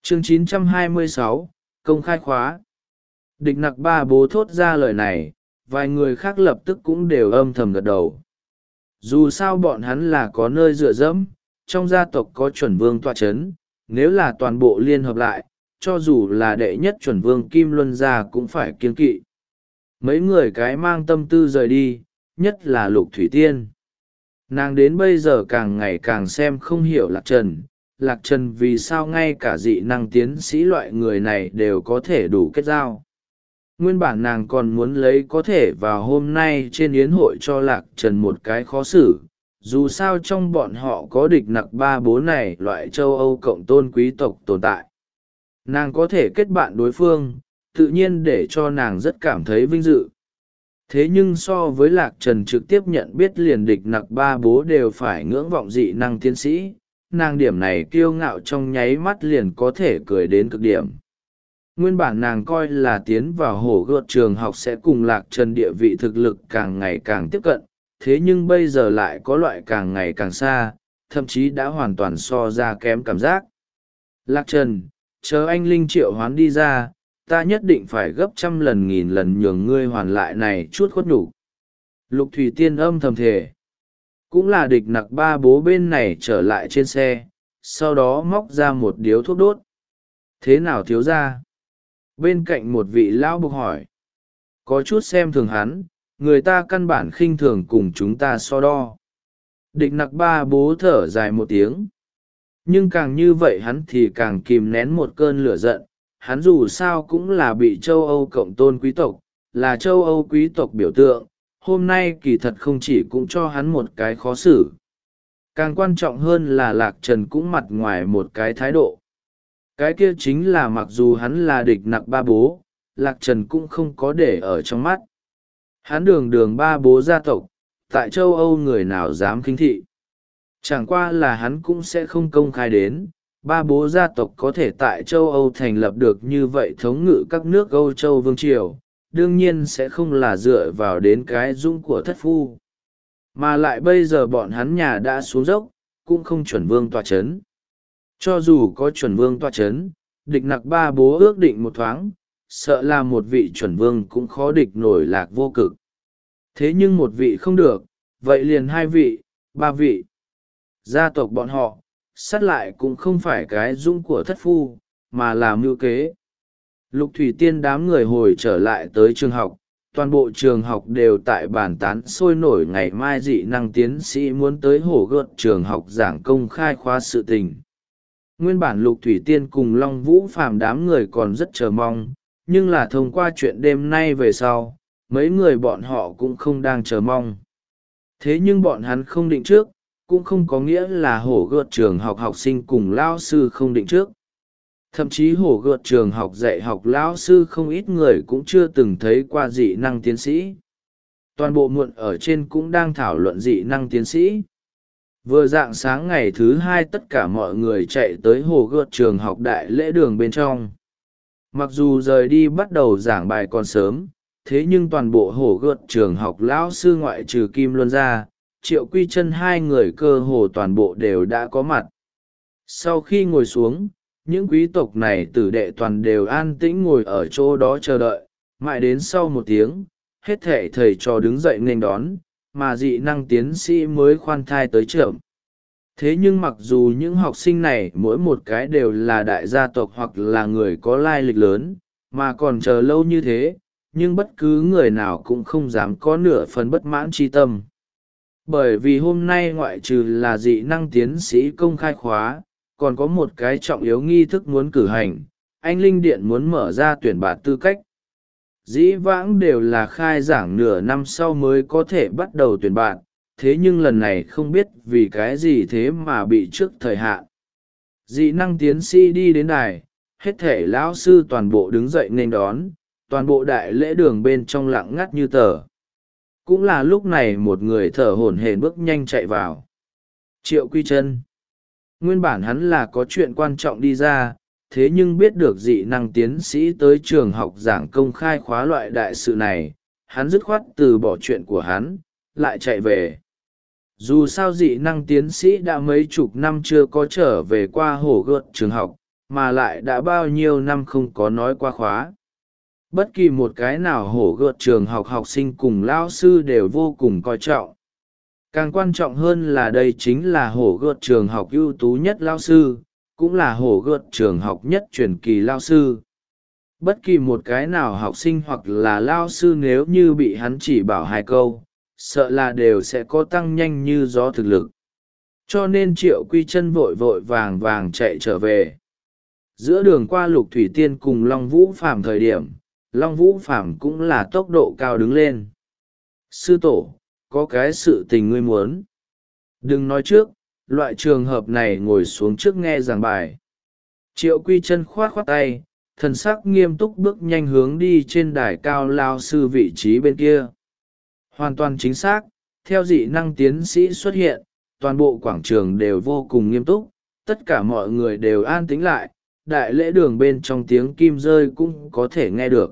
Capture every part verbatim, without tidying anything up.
Chương chín trăm hai mươi sáu, công khai khóa. Địch nặc ba bố thốt ra lời này, vài người khác lập tức cũng đều âm thầm gật đầu. Dù sao bọn hắn là có nơi dựa dẫm, trong gia tộc có chuẩn vương tọa chấn, nếu là toàn bộ liên hợp lại, cho dù là đệ nhất chuẩn vương Kim Luân gia cũng phải kiêng kỵ. Mấy người cái mang tâm tư rời đi, nhất là Lục Thủy Tiên. Nàng đến bây giờ càng ngày càng xem không hiểu Lạc Trần. Lạc Trần vì sao ngay cả dị năng tiến sĩ loại người này đều có thể đủ kết giao. Nguyên bản nàng còn muốn lấy có thể vào hôm nay trên yến hội cho Lạc Trần một cái khó xử, dù sao trong bọn họ có địch nặc ba bố này loại châu Âu cộng tôn quý tộc tồn tại. Nàng có thể kết bạn đối phương, tự nhiên để cho nàng rất cảm thấy vinh dự. Thế nhưng so với Lạc Trần trực tiếp nhận biết liền địch nặc ba bố đều phải ngưỡng vọng dị năng tiến sĩ, nàng điểm này kiêu ngạo trong nháy mắt liền có thể cười đến cực điểm. Nguyên bản nàng coi là tiến vào hổ gợt trường học sẽ cùng Lạc Trần địa vị thực lực càng ngày càng tiếp cận, thế nhưng bây giờ lại có loại càng ngày càng xa, thậm chí đã hoàn toàn so ra kém cảm giác. Lạc Trần, chờ anh Linh triệu hoán đi ra, ta nhất định phải gấp trăm lần nghìn lần nhường ngươi hoàn lại này chút khuất nhục. Lục Thủy Tiên âm thầm thề. Cũng là địch nặc ba bố bên này trở lại trên xe, sau đó móc ra một điếu thuốc đốt. Thế nào thiếu ra? Bên cạnh một vị lão bục hỏi. Có chút xem thường hắn, người ta căn bản khinh thường cùng chúng ta so đo. Địch nặc ba bố thở dài một tiếng. Nhưng càng như vậy hắn thì càng kìm nén một cơn lửa giận. Hắn dù sao cũng là bị châu Âu cộng tôn quý tộc, là châu Âu quý tộc biểu tượng. Hôm nay kỳ thật không chỉ cũng cho hắn một cái khó xử. Càng quan trọng hơn là Lạc Trần cũng mặt ngoài một cái thái độ. Cái kia chính là mặc dù hắn là địch nặc ba bố, Lạc Trần cũng không có để ở trong mắt. Hắn đường đường ba bố gia tộc, tại châu Âu người nào dám khinh thị. Chẳng qua là hắn cũng sẽ không công khai đến, ba bố gia tộc có thể tại châu Âu thành lập được như vậy thống ngự các nước Âu Châu Vương Triều, đương nhiên sẽ không là dựa vào đến cái dũng của thất phu. Mà lại bây giờ bọn hắn nhà đã xuống dốc, cũng không chuẩn vương tọa chấn. Cho dù có chuẩn vương tọa chấn, địch nặc ba bố ước định một thoáng, sợ là một vị chuẩn vương cũng khó địch nổi Lạc vô cực. Thế nhưng một vị không được, vậy liền hai vị, ba vị. Gia tộc bọn họ, sát lại cũng không phải cái dũng của thất phu, mà là mưu kế. Lục Thủy Tiên đám người hồi trở lại tới trường học, toàn bộ trường học đều tại bàn tán sôi nổi ngày mai dị năng tiến sĩ muốn tới hổ gợt trường học giảng công khai khóa sự tình. Nguyên bản Lục Thủy Tiên cùng Long Vũ Phàm đám người còn rất chờ mong, nhưng là thông qua chuyện đêm nay về sau, mấy người bọn họ cũng không đang chờ mong. Thế nhưng bọn hắn không định trước, cũng không có nghĩa là hổ gợt trường học học sinh cùng lao sư không định trước. Thậm chí hổ gợt trường học dạy học lão sư không ít người cũng chưa từng thấy qua dị năng tiến sĩ. Toàn bộ muộn ở trên cũng đang thảo luận dị năng tiến sĩ. Vừa rạng sáng ngày thứ hai tất cả mọi người chạy tới hổ gợt trường học đại lễ đường bên trong. Mặc dù rời đi bắt đầu giảng bài còn sớm, thế nhưng toàn bộ hổ gợt trường học lão sư ngoại trừ Kim Luân ra, Triệu Quy Chân hai người cơ hồ toàn bộ đều đã có mặt. Sau khi ngồi xuống, những quý tộc này tử đệ toàn đều an tĩnh ngồi ở chỗ đó chờ đợi, mãi đến sau một tiếng, hết thệ thầy trò đứng dậy nghênh đón, mà dị năng tiến sĩ mới khoan thai tới trưởng. Thế nhưng mặc dù những học sinh này mỗi một cái đều là đại gia tộc hoặc là người có lai lịch lớn, mà còn chờ lâu như thế, nhưng bất cứ người nào cũng không dám có nửa phần bất mãn chi tâm. Bởi vì hôm nay ngoại trừ là dị năng tiến sĩ công khai khóa, còn có một cái trọng yếu nghi thức muốn cử hành, anh Linh Điện muốn mở ra tuyển bạt tư cách. Dĩ vãng đều là khai giảng nửa năm sau mới có thể bắt đầu tuyển bạn, thế nhưng lần này không biết vì cái gì thế mà bị trước thời hạn. Dị năng tiến sĩ đi đến đài, hết thể lão sư toàn bộ đứng dậy nên đón, toàn bộ đại lễ đường bên trong lặng ngắt như tờ. Cũng là lúc này một người thở hổn hển bước nhanh chạy vào. Triệu Quy Chân. Nguyên bản hắn là có chuyện quan trọng đi ra, thế nhưng biết được dị năng tiến sĩ tới trường học giảng công khai khóa loại đại sự này, hắn dứt khoát từ bỏ chuyện của hắn, lại chạy về. Dù sao dị năng tiến sĩ đã mấy chục năm chưa có trở về qua hổ gợt trường học, mà lại đã bao nhiêu năm không có nói qua khóa. Bất kỳ một cái nào hổ gợt trường học học sinh cùng lao sư đều vô cùng coi trọng. Càng quan trọng hơn là đây chính là hổ gợt trường học ưu tú nhất lao sư, cũng là hổ gợt trường học nhất truyền kỳ lao sư. Bất kỳ một cái nào học sinh hoặc là lao sư nếu như bị hắn chỉ bảo hai câu, sợ là đều sẽ có tăng nhanh như gió thực lực. Cho nên Triệu Quy Chân vội vội vàng vàng chạy trở về. Giữa đường qua Lục Thủy Tiên cùng Long Vũ Phàm thời điểm, Long Vũ Phàm cũng là tốc độ cao đứng lên. Sư tổ, có cái sự tình ngươi muốn. Đừng nói trước, loại trường hợp này ngồi xuống trước nghe giảng bài. Triệu Quy Chân khoát khoát tay, thần sắc nghiêm túc bước nhanh hướng đi trên đài cao lao sư vị trí bên kia. Hoàn toàn chính xác, theo dị năng tiến sĩ xuất hiện, toàn bộ quảng trường đều vô cùng nghiêm túc, tất cả mọi người đều an tĩnh lại, đại lễ đường bên trong tiếng kim rơi cũng có thể nghe được.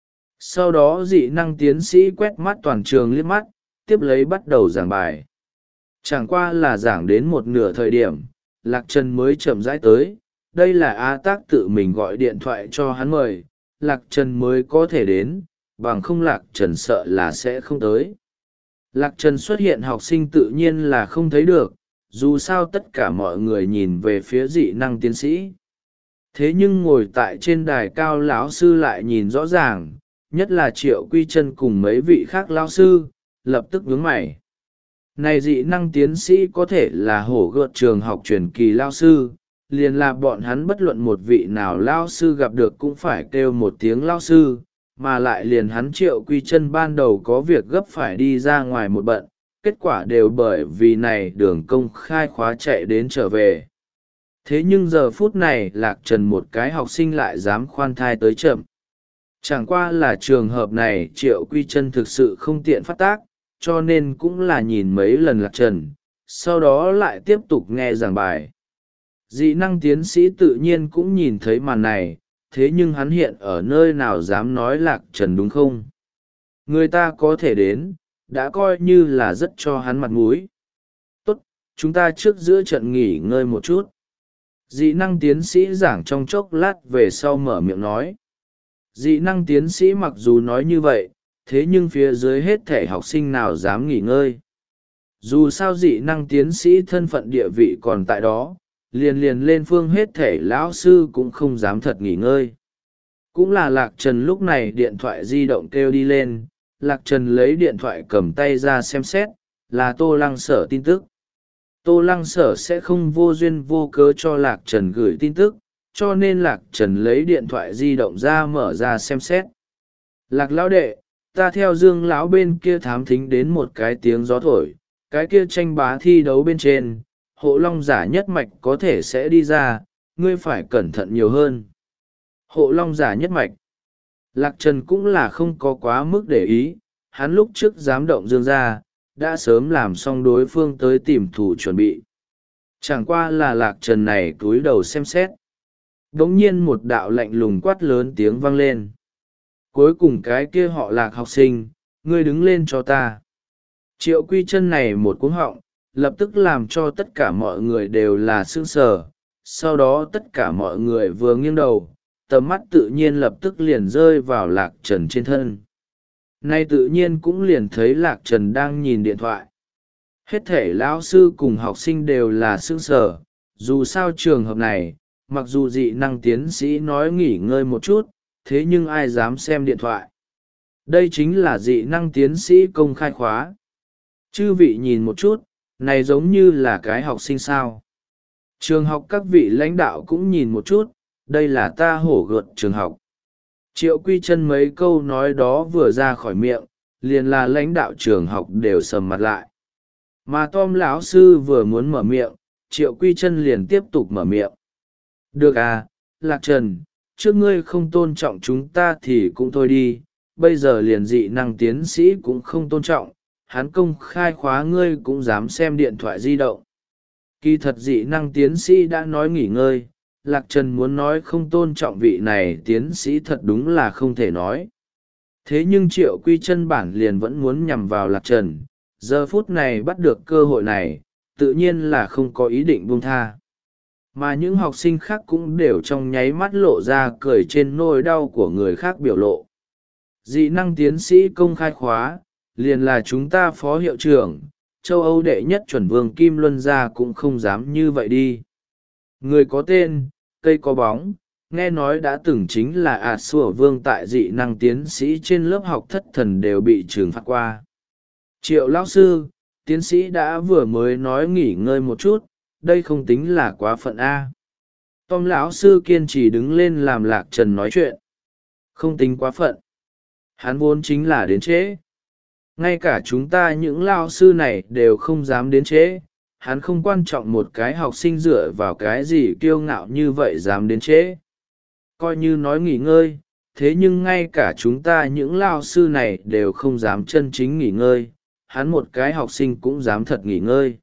Sau đó dị năng tiến sĩ quét mắt toàn trường liếc mắt, tiếp lấy bắt đầu giảng bài. Chẳng qua là giảng đến một nửa thời điểm, Lạc Trần mới chậm rãi tới, đây là A Tác tự mình gọi điện thoại cho hắn mời, Lạc Trần mới có thể đến, bằng không Lạc Trần sợ là sẽ không tới. Lạc Trần xuất hiện học sinh tự nhiên là không thấy được, dù sao tất cả mọi người nhìn về phía dị năng tiến sĩ. Thế nhưng ngồi tại trên đài cao lão sư lại nhìn rõ ràng, nhất là Triệu Quy Chân cùng mấy vị khác lão sư, lập tức nhướng mày. Này dị năng tiến sĩ có thể là hổ gợt trường học truyền kỳ lão sư, liền là bọn hắn bất luận một vị nào lão sư gặp được cũng phải kêu một tiếng lão sư, mà lại liền hắn Triệu Quy Chân ban đầu có việc gấp phải đi ra ngoài một bận, kết quả đều bởi vì này đường công khai khóa chạy đến trở về. Thế nhưng giờ phút này Lạc Trần một cái học sinh lại dám khoan thai tới chậm. Chẳng qua là trường hợp này Triệu Quy Chân thực sự không tiện phát tác, cho nên cũng là nhìn mấy lần Lạc Trần, sau đó lại tiếp tục nghe giảng bài. Dị năng tiến sĩ tự nhiên cũng nhìn thấy màn này, thế nhưng hắn hiện ở nơi nào dám nói Lạc Trần đúng không? Người ta có thể đến, đã coi như là rất cho hắn mặt mũi. Tốt, chúng ta trước giữa trận nghỉ ngơi một chút. Dị năng tiến sĩ giảng trong chốc lát về sau mở miệng nói. Dị năng tiến sĩ mặc dù nói như vậy, thế nhưng phía dưới hết thể học sinh nào dám nghỉ ngơi. Dù sao dị năng tiến sĩ thân phận địa vị còn tại đó, liền liền lên phương hết thể lão sư cũng không dám thật nghỉ ngơi. Cũng là Lạc Trần lúc này điện thoại di động kêu đi lên, Lạc Trần lấy điện thoại cầm tay ra xem xét, là Tô Lăng Sở tin tức. Tô Lăng Sở sẽ không vô duyên vô cớ cho Lạc Trần gửi tin tức, cho nên Lạc Trần lấy điện thoại di động ra mở ra xem xét. Lạc lão đệ, ta theo Dương lão bên kia thám thính đến một cái tiếng gió thổi, cái kia tranh bá thi đấu bên trên, hộ long giả nhất mạch có thể sẽ đi ra, ngươi phải cẩn thận nhiều hơn. Hộ long giả nhất mạch. Lạc Trần cũng là không có quá mức để ý, hắn lúc trước dám động Dương ra, đã sớm làm xong đối phương tới tìm thủ chuẩn bị. Chẳng qua là Lạc Trần này cúi đầu xem xét. Đống nhiên một đạo lạnh lùng quát lớn tiếng vang lên. Cuối cùng cái kia họ Lạc học sinh, ngươi đứng lên cho ta. Triệu Quy Chân này một cuống họng, lập tức làm cho tất cả mọi người đều là sững sờ. Sau đó tất cả mọi người vừa nghiêng đầu, tầm mắt tự nhiên lập tức liền rơi vào Lạc Trần trên thân. Nay tự nhiên cũng liền thấy Lạc Trần đang nhìn điện thoại. Hết thể lão sư cùng học sinh đều là sững sờ, dù sao trường hợp này, mặc dù dị năng tiến sĩ nói nghỉ ngơi một chút, thế nhưng ai dám xem điện thoại. Đây chính là dị năng tiến sĩ công khai khóa. Chư vị nhìn một chút, này giống như là cái học sinh sao. Trường học các vị lãnh đạo cũng nhìn một chút, đây là ta hổ gợt trường học. Triệu Quy Chân mấy câu nói đó vừa ra khỏi miệng, liền là lãnh đạo trường học đều sầm mặt lại. Mà Tom lão sư vừa muốn mở miệng, Triệu Quy Chân liền tiếp tục mở miệng. Được à, Lạc Trần, trước ngươi không tôn trọng chúng ta thì cũng thôi đi, bây giờ liền dị năng tiến sĩ cũng không tôn trọng, hắn công khai khóa ngươi cũng dám xem điện thoại di động. Kỳ thật dị năng tiến sĩ đã nói nghỉ ngơi, Lạc Trần muốn nói không tôn trọng vị này tiến sĩ thật đúng là không thể nói. Thế nhưng Triệu Quy Chân bản liền vẫn muốn nhằm vào Lạc Trần, giờ phút này bắt được cơ hội này, tự nhiên là không có ý định buông tha. mà những học sinh khác cũng đều trong nháy mắt lộ ra cười trên nỗi đau của người khác biểu lộ. Dị năng tiến sĩ công khai khóa, liền là chúng ta phó hiệu trưởng, châu Âu đệ nhất chuẩn vương Kim Luân gia cũng không dám như vậy đi. Người có tên, cây có bóng, nghe nói đã từng chính là ạt sủa vương tại dị năng tiến sĩ trên lớp học thất thần đều bị trừng phạt qua. Triệu lão sư, tiến sĩ đã vừa mới nói nghỉ ngơi một chút, đây không tính là quá phận a. Tom lão sư kiên trì đứng lên làm Lạc Trần nói chuyện. Không tính quá phận. Hắn vốn chính là đến trễ. Ngay cả chúng ta những lao sư này đều không dám đến trễ. Hắn không quan trọng một cái học sinh dựa vào cái gì kiêu ngạo như vậy dám đến trễ. Coi như nói nghỉ ngơi, thế nhưng ngay cả chúng ta những lao sư này đều không dám chân chính nghỉ ngơi. Hắn một cái học sinh cũng dám thật nghỉ ngơi.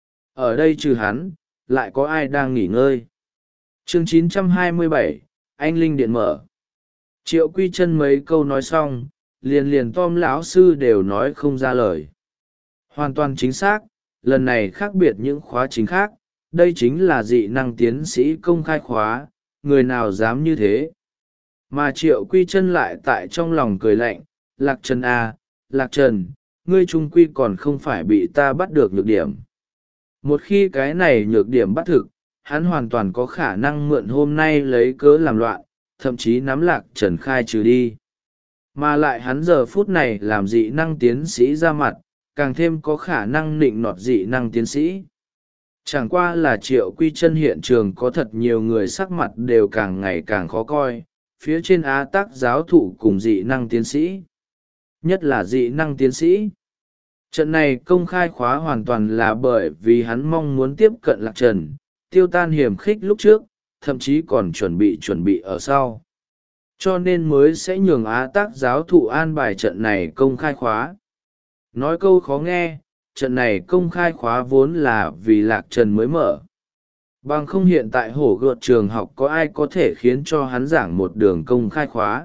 Ở đây trừ hắn, lại có ai đang nghỉ ngơi? Chương chín trăm hai mươi bảy, anh linh điện mở. Triệu Quy Chân mấy câu nói xong, liền liền Tom lão sư đều nói không ra lời. Hoàn toàn chính xác, lần này khác biệt những khóa chính khác, đây chính là dị năng tiến sĩ công khai khóa, người nào dám như thế. Mà Triệu Quy Chân lại tại trong lòng cười lạnh, Lạc Trần à, Lạc Trần, ngươi trung quy còn không phải bị ta bắt được nhược điểm. Một khi cái này nhược điểm bắt thực, hắn hoàn toàn có khả năng mượn hôm nay lấy cớ làm loạn, thậm chí nắm Lạc Trần khai trừ đi. Mà lại hắn giờ phút này làm dị năng tiến sĩ ra mặt, càng thêm có khả năng nịnh nọt dị năng tiến sĩ. Chẳng qua là Triệu Quy Chân hiện trường có thật nhiều người sắc mặt đều càng ngày càng khó coi, phía trên á tác giáo thụ cùng dị năng tiến sĩ. Nhất là dị năng tiến sĩ. Trận này công khai khóa hoàn toàn là bởi vì hắn mong muốn tiếp cận Lạc Trần, tiêu tan hiểm khích lúc trước, thậm chí còn chuẩn bị chuẩn bị ở sau. Cho nên mới sẽ nhường á tác giáo thụ an bài trận này công khai khóa. Nói câu khó nghe, trận này công khai khóa vốn là vì Lạc Trần mới mở. Bằng không hiện tại hổ gợt trường học có ai có thể khiến cho hắn giảng một đường công khai khóa.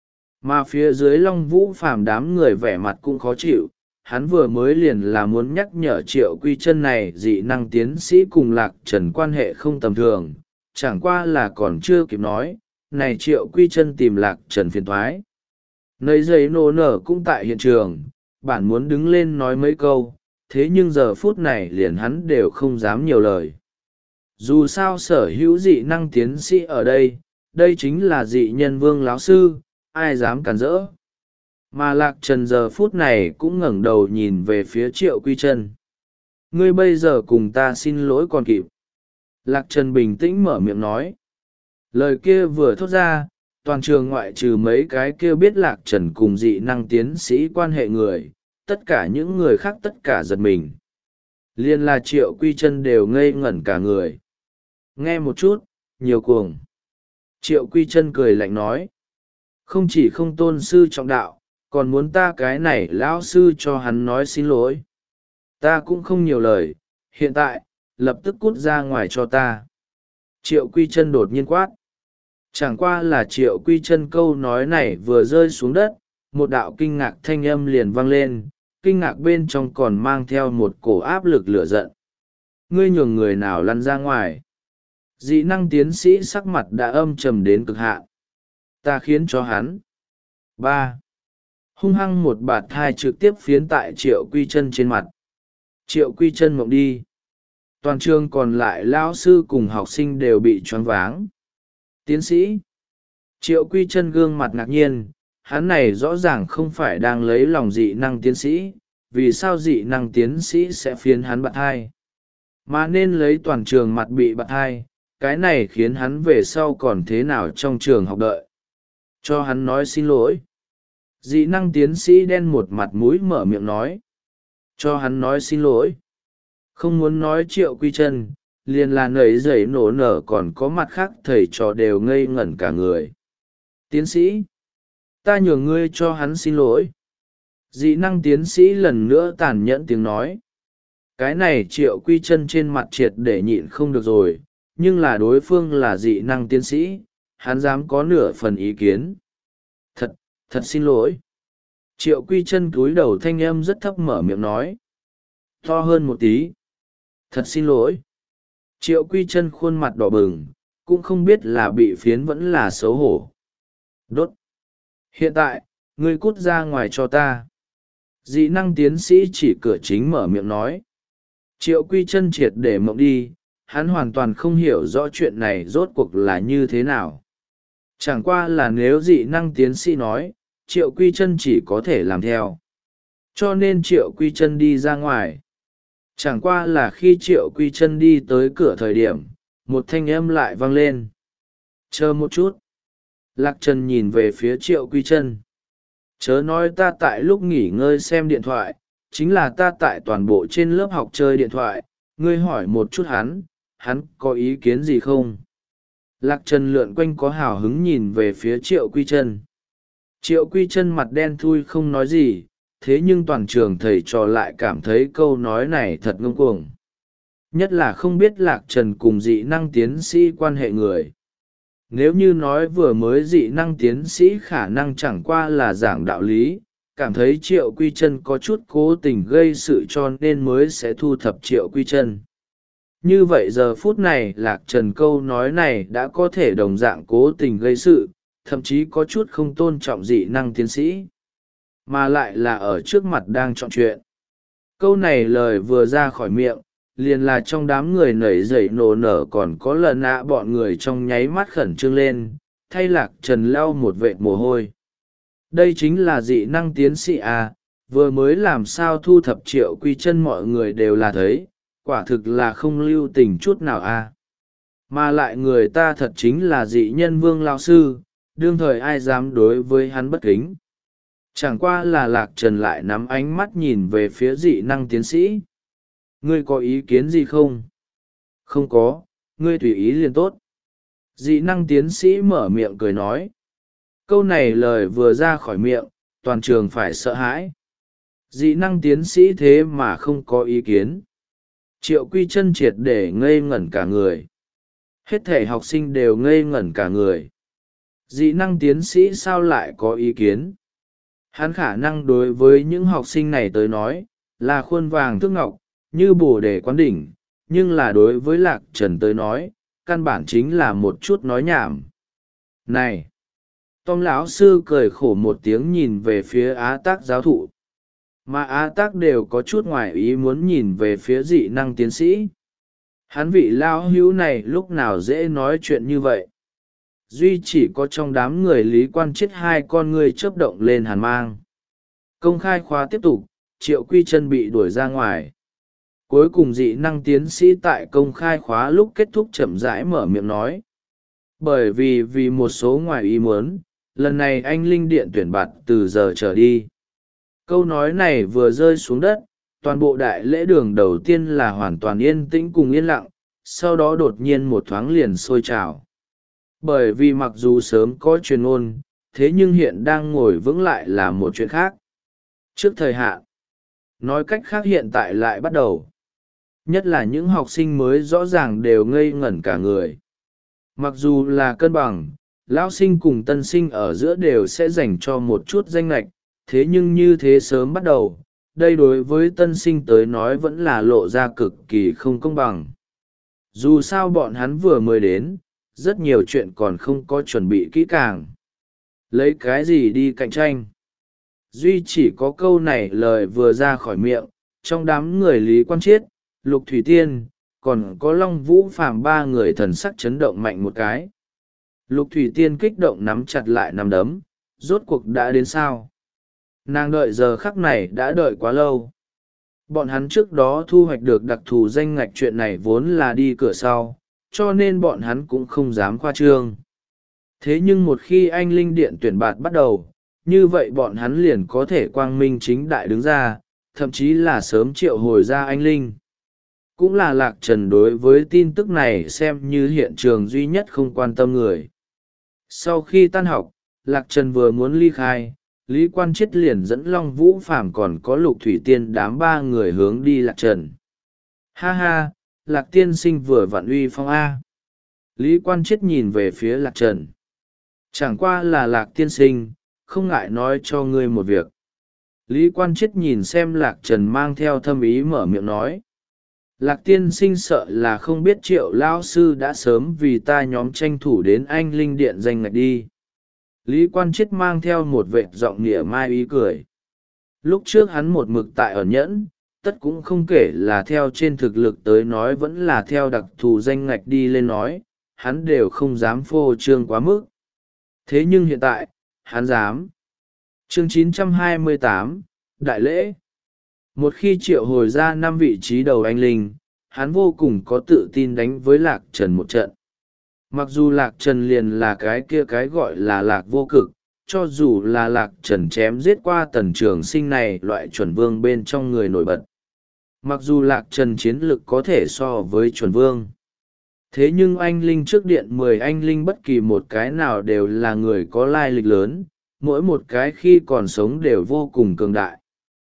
Mà phía dưới Long Vũ Phàm đám người vẻ mặt cũng khó chịu, hắn vừa mới liền là muốn nhắc nhở Triệu Quy Chân này dị năng tiến sĩ cùng Lạc Trần quan hệ không tầm thường, chẳng qua là còn chưa kịp nói, này Triệu Quy Chân tìm Lạc Trần phiền thoái. Nấy giấy nổ nở cũng tại hiện trường, bản muốn đứng lên nói mấy câu, thế nhưng giờ phút này liền hắn đều không dám nhiều lời. Dù sao sở hữu dị năng tiến sĩ ở đây, đây chính là dị nhân vương lão sư, ai dám cản rỡ. Mà Lạc Trần giờ phút này cũng ngẩng đầu nhìn về phía Triệu Quy Chân. Ngươi bây giờ cùng ta xin lỗi còn kịp. Lạc Trần bình tĩnh mở miệng nói. Lời kia vừa thốt ra, toàn trường ngoại trừ mấy cái kia biết Lạc Trần cùng dị năng tiến sĩ quan hệ người, tất cả những người khác tất cả giật mình. Liên là Triệu Quy Chân đều ngây ngẩn cả người. Nghe một chút, nhiều cuồng. Triệu Quy Chân cười lạnh nói. Không chỉ không tôn sư trọng đạo, còn muốn ta cái này lão sư cho hắn nói xin lỗi. Ta cũng không nhiều lời, hiện tại, lập tức cút ra ngoài cho ta. Triệu Quy Chân đột nhiên quát. Chẳng qua là Triệu Quy Chân câu nói này vừa rơi xuống đất, một đạo kinh ngạc thanh âm liền vang lên, kinh ngạc bên trong còn mang theo một cổ áp lực lửa giận. Ngươi nhường người nào lăn ra ngoài. Dị năng tiến sĩ sắc mặt đã âm trầm đến cực hạn. Ta khiến cho hắn. ba. Hung hăng một bạt thai trực tiếp phiến tại Triệu Quy Chân trên mặt. Triệu Quy Chân mộng đi. Toàn trường còn lại lão sư cùng học sinh đều bị choáng váng. Tiến sĩ. Triệu Quy Chân gương mặt ngạc nhiên, hắn này rõ ràng không phải đang lấy lòng dị năng tiến sĩ, vì sao dị năng tiến sĩ sẽ phiến hắn bạt thai. Mà nên lấy toàn trường mặt bị bạt thai, cái này khiến hắn về sau còn thế nào trong trường học đợi. Cho hắn nói xin lỗi. Dị năng tiến sĩ đen một mặt mũi mở miệng nói. Cho hắn nói xin lỗi. Không muốn nói Triệu Quy Chân, liền là nảy dậy nổ nở còn có mặt khác thầy trò đều ngây ngẩn cả người. Tiến sĩ, ta nhường ngươi cho hắn xin lỗi. Dị năng tiến sĩ lần nữa tàn nhẫn tiếng nói. Cái này Triệu Quy Chân trên mặt triệt để nhịn không được rồi, nhưng là đối phương là dị năng tiến sĩ, hắn dám có nửa phần ý kiến. Thật, thật xin lỗi. Triệu Quy Chân cúi đầu thanh âm rất thấp mở miệng nói. To hơn một tí. Thật xin lỗi. Triệu Quy Chân khuôn mặt đỏ bừng, cũng không biết là bị phiến vẫn là xấu hổ. Đốt! Hiện tại, ngươi cút ra ngoài cho ta. Dị năng tiến sĩ chỉ cửa chính mở miệng nói. Triệu Quy Chân triệt để mộng đi, hắn hoàn toàn không hiểu rõ chuyện này rốt cuộc là như thế nào. Chẳng qua là nếu dị năng tiến sĩ nói, Triệu Quy Chân chỉ có thể làm theo. Cho nên Triệu Quy Chân đi ra ngoài. Chẳng qua là khi Triệu Quy Chân đi tới cửa thời điểm, một thanh âm lại vang lên. Chờ một chút. Lạc Trần nhìn về phía Triệu Quy Chân. Chớ nói ta tại lúc nghỉ ngơi xem điện thoại, chính là ta tại toàn bộ trên lớp học chơi điện thoại, ngươi hỏi một chút hắn, hắn có ý kiến gì không? Lạc Trần lượn quanh có hào hứng nhìn về phía Triệu Quy Chân. Triệu Quy Chân mặt đen thui không nói gì, thế nhưng toàn trường thầy trò lại cảm thấy câu nói này thật ngông cuồng. Nhất là không biết Lạc Trần cùng dị năng tiến sĩ quan hệ người. Nếu như nói vừa mới dị năng tiến sĩ khả năng chẳng qua là giảng đạo lý, cảm thấy Triệu Quy Chân có chút cố tình gây sự cho nên mới sẽ thu thập Triệu Quy Chân. Như vậy giờ phút này Lạc Trần câu nói này đã có thể đồng dạng cố tình gây sự, thậm chí có chút không tôn trọng dị năng tiến sĩ. Mà lại là ở trước mặt đang chọn chuyện. Câu này lời vừa ra khỏi miệng, liền là trong đám người nảy dậy nổ nở còn có lần ạ bọn người trong nháy mắt khẩn trương lên, thay Lạc Trần lau một vệt mồ hôi. Đây chính là dị năng tiến sĩ à, vừa mới làm sao thu thập Triệu Quy Chân mọi người đều là thấy, quả thực là không lưu tình chút nào à. Mà lại người ta thật chính là dị nhân Vương lão sư, đương thời ai dám đối với hắn bất kính. Chẳng qua là Lạc Trần lại nắm ánh mắt nhìn về phía dị năng tiến sĩ. Ngươi có ý kiến gì không? Không có, ngươi tùy ý liền tốt. Dị năng tiến sĩ mở miệng cười nói. Câu này lời vừa ra khỏi miệng, toàn trường phải sợ hãi. Dị năng tiến sĩ thế mà không có ý kiến. Triệu Quy Chân triệt để ngây ngẩn cả người. Hết thể học sinh đều ngây ngẩn cả người. Dị năng tiến sĩ sao lại có ý kiến? Hắn khả năng đối với những học sinh này tới nói, là khuôn vàng thước ngọc, như bồ đề quán đỉnh, nhưng là đối với Lạc Trần tới nói, căn bản chính là một chút nói nhảm. Này! Tom lão sư cười khổ một tiếng nhìn về phía Á Tác giáo thụ. Mà Á Tác đều có chút ngoài ý muốn nhìn về phía dị năng tiến sĩ. Hắn vị lao hữu này lúc nào dễ nói chuyện như vậy. Duy chỉ có trong đám người Lý Quan Chết hai con người chớp động lên hàn mang. Công khai khóa tiếp tục, Triệu Quy Chân bị đuổi ra ngoài. Cuối cùng dị năng tiến sĩ tại công khai khóa lúc kết thúc chậm rãi mở miệng nói. Bởi vì vì một số ngoài ý muốn, lần này anh linh điện tuyển bạt từ giờ trở đi. Câu nói này vừa rơi xuống đất, toàn bộ đại lễ đường đầu tiên là hoàn toàn yên tĩnh cùng yên lặng, sau đó đột nhiên một thoáng liền sôi trào. Bởi vì mặc dù sớm có truyền ngôn, thế nhưng hiện đang ngồi vững lại là một chuyện khác. Trước thời hạn, nói cách khác hiện tại lại bắt đầu. Nhất là những học sinh mới rõ ràng đều ngây ngẩn cả người. Mặc dù là cân bằng, lão sinh cùng tân sinh ở giữa đều sẽ dành cho một chút danh lệch, thế nhưng như thế sớm bắt đầu, đây đối với tân sinh tới nói vẫn là lộ ra cực kỳ không công bằng. Dù sao bọn hắn vừa mới đến, rất nhiều chuyện còn không có chuẩn bị kỹ càng. Lấy cái gì đi cạnh tranh? Duy chỉ có câu này lời vừa ra khỏi miệng, trong đám người Lý Quan Chiết, Lục Thủy Tiên, còn có Long Vũ Phàm ba người thần sắc chấn động mạnh một cái. Lục Thủy Tiên kích động nắm chặt lại nắm đấm, rốt cuộc đã đến sao? Nàng đợi giờ khắc này đã đợi quá lâu. Bọn hắn trước đó thu hoạch được đặc thù danh ngạch chuyện này vốn là đi cửa sau, cho nên bọn hắn cũng không dám khoa trương. Thế nhưng một khi anh linh điện tuyển bạt bắt đầu, như vậy bọn hắn liền có thể quang minh chính đại đứng ra, thậm chí là sớm triệu hồi ra anh linh. Cũng là Lạc Trần đối với tin tức này xem như hiện trường duy nhất không quan tâm người. Sau khi tan học, Lạc Trần vừa muốn ly khai, Lý Quan Chiết liền dẫn Long Vũ Phàm còn có Lục Thủy Tiên đám ba người hướng đi Lạc Trần. Ha ha, Lạc tiên sinh vừa vặn uy phong A. Lý Quan Chiết nhìn về phía Lạc Trần. Chẳng qua là Lạc tiên sinh, không ngại nói cho ngươi một việc. Lý Quan Chiết nhìn xem Lạc Trần mang theo thâm ý mở miệng nói. Lạc tiên sinh sợ là không biết Triệu lão sư đã sớm vì ta nhóm tranh thủ đến anh linh điện danh ngạch đi. Lý Quan Chiết mang theo một vệt giọng nghĩa mai ý cười. Lúc trước hắn một mực tại ẩn nhẫn, tất cũng không kể là theo trên thực lực tới nói vẫn là theo đặc thù danh ngạch đi lên nói, hắn đều không dám phô trương quá mức. Thế nhưng hiện tại, hắn dám. Chương chín trăm hai mươi tám, Đại lễ. Một khi triệu hồi ra năm vị trí đầu anh linh, hắn vô cùng có tự tin đánh với Lạc Trần một trận. Mặc dù Lạc Trần liền là cái kia cái gọi là Lạc vô cực, cho dù là Lạc Trần chém giết qua Tần Trường Sinh này loại chuẩn vương bên trong người nổi bật. Mặc dù Lạc Trần chiến lực có thể so với chuẩn vương. Thế nhưng anh linh trước điện mười anh linh bất kỳ một cái nào đều là người có lai lịch lớn, mỗi một cái khi còn sống đều vô cùng cường đại.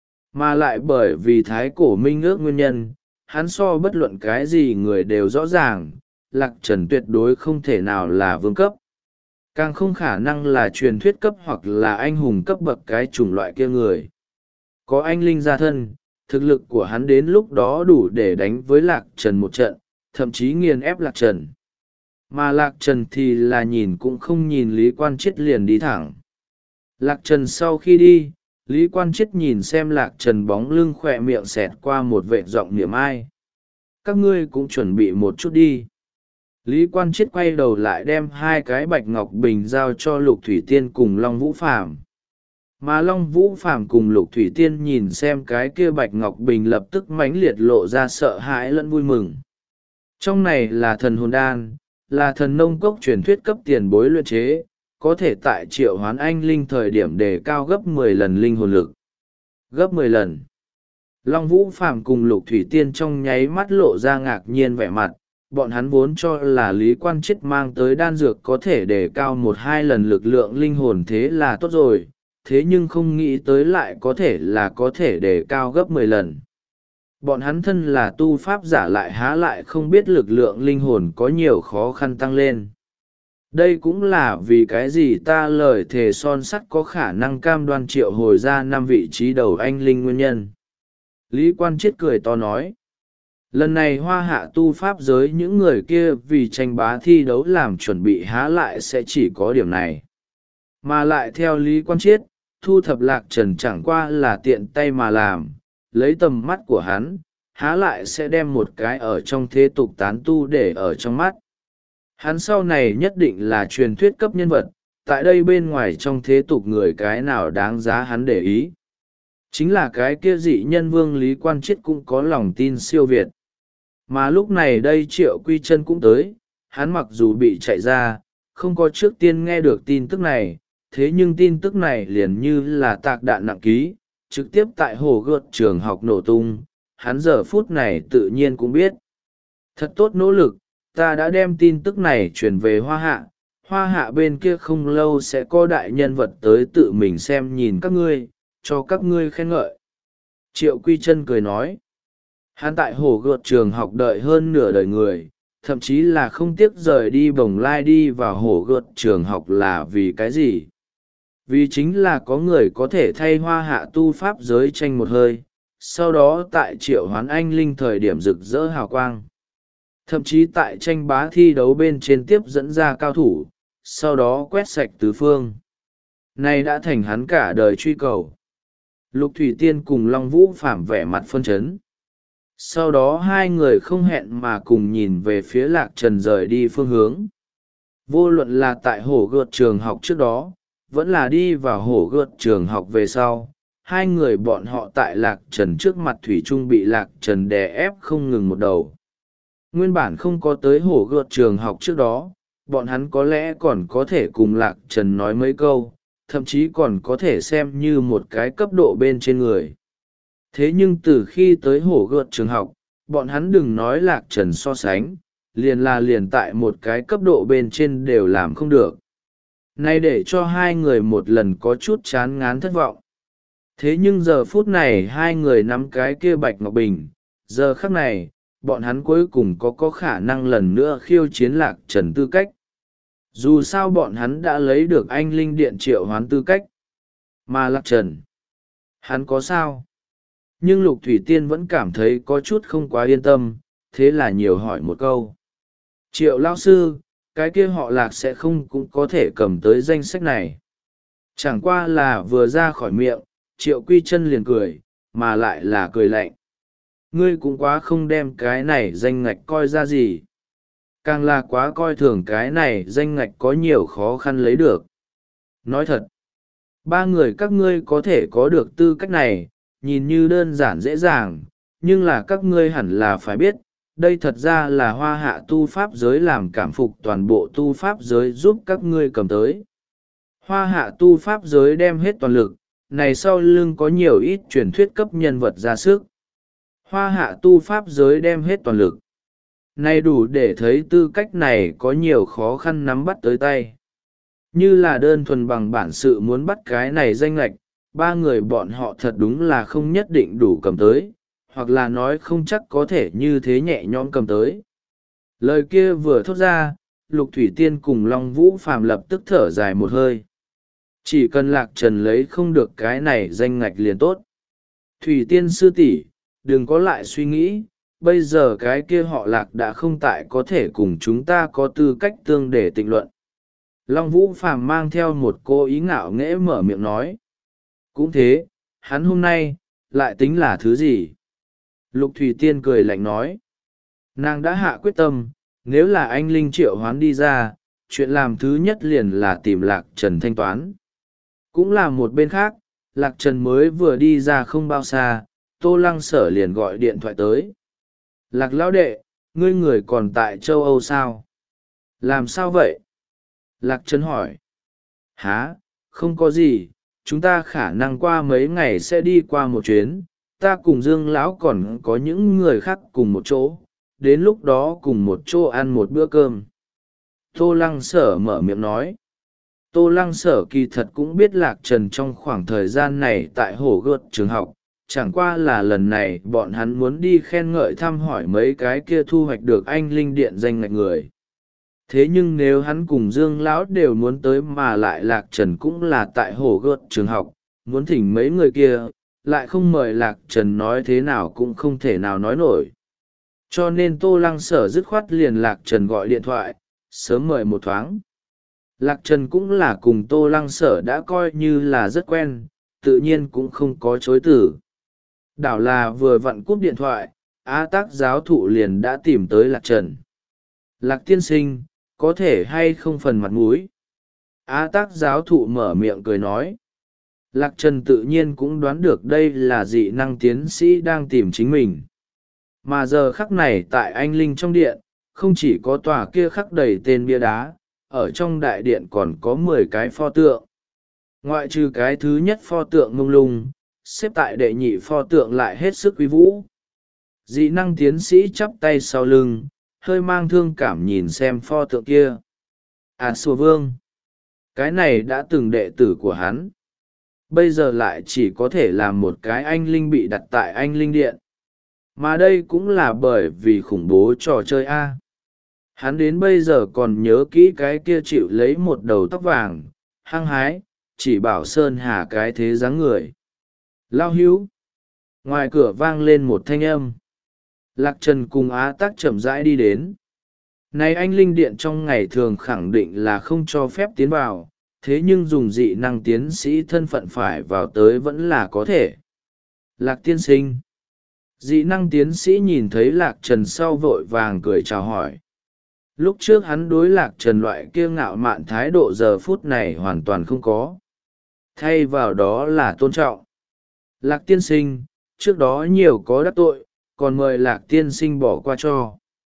Mà lại bởi vì thái cổ minh ước nguyên nhân, hắn so bất luận cái gì người đều rõ ràng, Lạc Trần tuyệt đối không thể nào là vương cấp. Càng không khả năng là truyền thuyết cấp hoặc là anh hùng cấp bậc cái chủng loại kia người. Có anh linh gia thân, thực lực của hắn đến lúc đó đủ để đánh với Lạc Trần một trận, thậm chí nghiền ép Lạc Trần. Mà Lạc Trần thì là nhìn cũng không nhìn Lý Quan Chiết liền đi thẳng. Lạc Trần sau khi đi, Lý Quan Chiết nhìn xem Lạc Trần bóng lưng khỏe miệng xẹt qua một vệt giọng niệm ai. Các ngươi cũng chuẩn bị một chút đi. Lý Quan Chiết quay đầu lại đem hai cái bạch ngọc bình giao cho Lục Thủy Tiên cùng Long Vũ Phàm. Mà Long Vũ Phàm cùng Lục Thủy Tiên nhìn xem cái kia bạch ngọc bình lập tức mãnh liệt lộ ra sợ hãi lẫn vui mừng. Trong này là thần hồn đan, là thần nông cốc truyền thuyết cấp tiền bối luyện chế, có thể tại triệu hoán anh linh thời điểm đề cao gấp mười lần linh hồn lực. Gấp mười lần. Long Vũ Phàm cùng Lục Thủy Tiên trong nháy mắt lộ ra ngạc nhiên vẻ mặt, bọn hắn vốn cho là Lý Quan Chiết mang tới đan dược có thể đề cao một hai lần lực lượng linh hồn thế là tốt rồi, thế nhưng không nghĩ tới lại có thể là có thể đề cao gấp mười lần. Bọn hắn thân là tu pháp giả lại há lại không biết lực lượng linh hồn có nhiều khó khăn tăng lên. Đây cũng là vì cái gì ta lời thề son sắt có khả năng cam đoan triệu hồi ra năm vị trí đầu anh linh nguyên nhân. Lý Quan Chiết cười to nói. Lần này hoa hạ tu pháp giới những người kia vì tranh bá thi đấu làm chuẩn bị há lại sẽ chỉ có điểm này. Mà lại theo Lý Quan Chiết, thu thập Lạc Trần chẳng qua là tiện tay mà làm, lấy tầm mắt của hắn, há lại sẽ đem một cái ở trong thế tục tán tu để ở trong mắt. Hắn sau này nhất định là truyền thuyết cấp nhân vật, tại đây bên ngoài trong thế tục người cái nào đáng giá hắn để ý. Chính là cái kia dị nhân vương Lý Quan Chiết cũng có lòng tin siêu việt. Mà lúc này đây Triệu Quy Chân cũng tới, hắn mặc dù bị chạy ra, không có trước tiên nghe được tin tức này, thế nhưng tin tức này liền như là tạc đạn nặng ký, trực tiếp tại hồ gợt trường học nổ tung, hắn giờ phút này tự nhiên cũng biết. Thật tốt nỗ lực, ta đã đem tin tức này truyền về Hoa Hạ, Hoa Hạ bên kia không lâu sẽ có đại nhân vật tới tự mình xem nhìn các ngươi, cho các ngươi khen ngợi. Triệu Quy Chân cười nói, hắn tại hồ gợt trường học đợi hơn nửa đời người, thậm chí là không tiếc rời đi Bồng Lai đi vào hồ gợt trường học là vì cái gì? Vì chính là có người có thể thay Hoa Hạ tu pháp giới tranh một hơi, sau đó tại triệu hoán anh linh thời điểm rực rỡ hào quang. Thậm chí tại tranh bá thi đấu bên trên tiếp dẫn ra cao thủ, sau đó quét sạch tứ phương. Này đã thành hắn cả đời truy cầu. Lục Thủy Tiên cùng Long Vũ Phàm vẻ mặt phân chấn. Sau đó hai người không hẹn mà cùng nhìn về phía Lạc Trần rời đi phương hướng. Vô luận là tại hồ gợt trường học trước đó, vẫn là đi vào hồ gợt trường học về sau, hai người bọn họ tại Lạc Trần trước mặt thủy chung bị Lạc Trần đè ép không ngừng một đầu. Nguyên bản không có tới hồ gợt trường học trước đó, bọn hắn có lẽ còn có thể cùng Lạc Trần nói mấy câu, thậm chí còn có thể xem như một cái cấp độ bên trên người. Thế nhưng từ khi tới hồ gợt trường học, bọn hắn đừng nói Lạc Trần so sánh, liền là liền tại một cái cấp độ bên trên đều làm không được. Này để cho hai người một lần có chút chán ngán thất vọng. Thế nhưng giờ phút này hai người nắm cái kia bạch ngọc bình, giờ khắc này, bọn hắn cuối cùng có có khả năng lần nữa khiêu chiến Lạc Trần tư cách. Dù sao bọn hắn đã lấy được anh linh điện triệu hoán tư cách. Mà Lạc Trần, hắn có sao? Nhưng Lục Thủy Tiên vẫn cảm thấy có chút không quá yên tâm, thế là nhiều hỏi một câu. Triệu lão sư, cái kia họ Lạc sẽ không cũng có thể cầm tới danh sách này? Chẳng qua là vừa ra khỏi miệng, Triệu Quy Chân liền cười, mà lại là cười lạnh. Ngươi cũng quá không đem cái này danh ngạch coi ra gì. Càng là quá coi thường cái này danh ngạch có nhiều khó khăn lấy được. Nói thật, ba người các ngươi có thể có được tư cách này, nhìn như đơn giản dễ dàng, nhưng là các ngươi hẳn là phải biết, đây thật ra là hoa hạ tu pháp giới làm cảm phục toàn bộ tu pháp giới giúp các ngươi cầm tới. Hoa hạ tu pháp giới đem hết toàn lực, này sau lưng có nhiều ít truyền thuyết cấp nhân vật ra sức. Hoa hạ tu pháp giới đem hết toàn lực. Này đủ để thấy tư cách này có nhiều khó khăn nắm bắt tới tay. Như là đơn thuần bằng bản sự muốn bắt cái này danh lệch, ba người bọn họ thật đúng là không nhất định đủ cầm tới, hoặc là nói không chắc có thể như thế nhẹ nhõm cầm tới. Lời kia vừa thốt ra, Lục Thủy Tiên cùng Long Vũ Phàm lập tức thở dài một hơi. Chỉ cần Lạc Trần lấy không được cái này danh ngạch liền tốt. Thủy Tiên sư tỷ, đừng có lại suy nghĩ, bây giờ cái kia họ Lạc đã không tại có thể cùng chúng ta có tư cách tương để tịnh luận. Long Vũ Phàm mang theo một cô ý ngạo nghễ mở miệng nói. Cũng thế, hắn hôm nay, lại tính là thứ gì? Lục Thủy Tiên cười lạnh nói. Nàng đã hạ quyết tâm, nếu là anh Linh triệu hoán đi ra, chuyện làm thứ nhất liền là tìm Lạc Trần thanh toán. Cũng là một bên khác, Lạc Trần mới vừa đi ra không bao xa, Tô Lăng Sở liền gọi điện thoại tới. Lạc lão đệ, ngươi người còn tại châu Âu sao? Làm sao vậy? Lạc Trần hỏi. Hả, không có gì, chúng ta khả năng qua mấy ngày sẽ đi qua một chuyến, ta cùng Dương lão còn có những người khác cùng một chỗ, đến lúc đó cùng một chỗ ăn một bữa cơm. Tô Lăng Sở mở miệng nói. Tô Lăng Sở kỳ thật cũng biết Lạc Trần trong khoảng thời gian này tại Hổ Gợt trường học, chẳng qua là lần này bọn hắn muốn đi khen ngợi thăm hỏi mấy cái kia thu hoạch được anh Linh Điện danh ngạch người. Thế nhưng nếu hắn cùng Dương lão đều muốn tới mà lại Lạc Trần cũng là tại Hổ Gợt trường học, muốn thỉnh mấy người kia, lại không mời Lạc Trần nói thế nào cũng không thể nào nói nổi. Cho nên Tô Lăng Sở dứt khoát liền Lạc Trần gọi điện thoại, sớm mời một thoáng. Lạc Trần cũng là cùng Tô Lăng Sở đã coi như là rất quen, tự nhiên cũng không có chối từ. Đảo là vừa vặn cúp điện thoại, Á Tắc giáo thụ liền đã tìm tới Lạc Trần. Lạc tiên sinh, có thể hay không phần mặt mũi? Á Tắc giáo thụ mở miệng cười nói. Lạc Trần tự nhiên cũng đoán được đây là dị năng tiến sĩ đang tìm chính mình. Mà giờ khắc này tại Anh Linh trong điện, không chỉ có tòa kia khắc đầy tên bia đá, ở trong đại điện còn có mười cái pho tượng. Ngoại trừ cái thứ nhất pho tượng mông lung, xếp tại đệ nhị pho tượng lại hết sức quý vũ. Dị năng tiến sĩ chắp tay sau lưng, hơi mang thương cảm nhìn xem pho tượng kia. À Sùa Vương, cái này đã từng đệ tử của hắn. Bây giờ lại chỉ có thể làm một cái anh linh bị đặt tại anh linh điện. Mà đây cũng là bởi vì khủng bố trò chơi A. Hắn đến bây giờ còn nhớ kỹ cái kia chịu lấy một đầu tóc vàng, hăng hái, chỉ bảo Sơn Hà cái thế dáng người. Lao hữu. Ngoài cửa vang lên một thanh âm. Lạc Trần cùng Á Tắc chậm rãi đi đến. Này anh linh điện trong ngày thường khẳng định là không cho phép tiến vào, thế nhưng dùng dị năng tiến sĩ thân phận phải vào tới vẫn là có thể. Lạc tiên sinh. Dị năng tiến sĩ nhìn thấy Lạc Trần sau vội vàng cười chào hỏi. Lúc trước hắn đối Lạc Trần loại kia ngạo mạn thái độ giờ phút này hoàn toàn không có. Thay vào đó là tôn trọng. Lạc tiên sinh, trước đó nhiều có đắc tội, còn mời Lạc tiên sinh bỏ qua cho.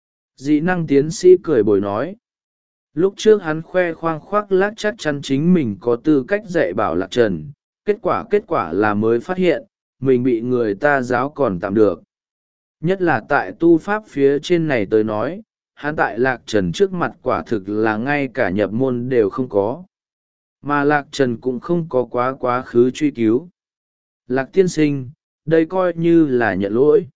Dị năng tiến sĩ cười bồi nói. Lúc trước hắn khoe khoang khoác lác chắc chắn chính mình có tư cách dạy bảo Lạc Trần, kết quả kết quả là mới phát hiện, mình bị người ta giáo còn tạm được. Nhất là tại tu pháp phía trên này tới nói, hắn tại Lạc Trần trước mặt quả thực là ngay cả nhập môn đều không có. Mà Lạc Trần cũng không có quá quá khứ truy cứu. Lạc tiên sinh, đây coi như là nhận lỗi.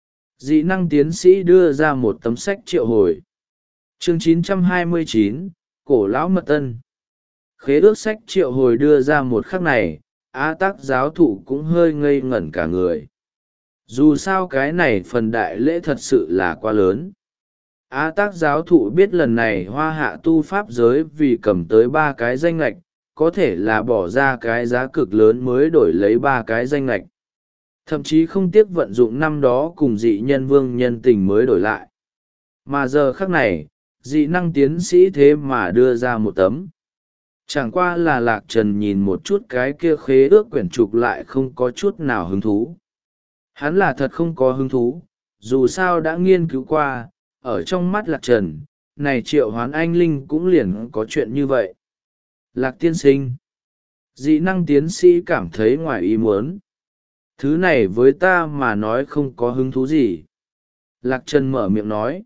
Dị năng tiến sĩ đưa ra một tấm sách triệu hồi. Chương chín trăm hai mươi chín, Cổ Lão Mật Tân. Khế ước sách triệu hồi đưa ra một khắc này, Á Tắc giáo thụ cũng hơi ngây ngẩn cả người. Dù sao cái này phần đại lễ thật sự là quá lớn. Á tác giáo thụ biết lần này hoa hạ tu pháp giới vì cầm tới ba cái danh lệch, có thể là bỏ ra cái giá cực lớn mới đổi lấy ba cái danh lệch. Thậm chí không tiếc vận dụng năm đó cùng dị nhân vương nhân tình mới đổi lại. Mà giờ khắc này, dị năng tiến sĩ thế mà đưa ra một tấm. Chẳng qua là Lạc Trần nhìn một chút cái kia khế ước quyển trục lại không có chút nào hứng thú. Hắn là thật không có hứng thú, dù sao đã nghiên cứu qua, ở trong mắt Lạc Trần, này triệu hoán anh linh cũng liền có chuyện như vậy. Lạc tiên sinh. Dị năng tiến sĩ cảm thấy ngoài ý muốn. Thứ này với ta mà nói không có hứng thú gì. Lạc Trần mở miệng nói.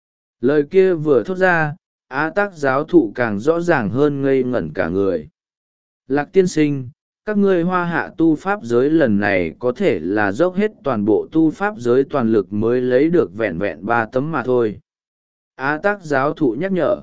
Lời kia vừa thốt ra, Á tác giáo thụ càng rõ ràng hơn ngây ngẩn cả người. Lạc tiên sinh, các ngươi hoa hạ tu pháp giới lần này có thể là dốc hết toàn bộ tu pháp giới toàn lực mới lấy được vẹn vẹn ba tấm mà thôi. Á tác giáo thụ nhắc nhở.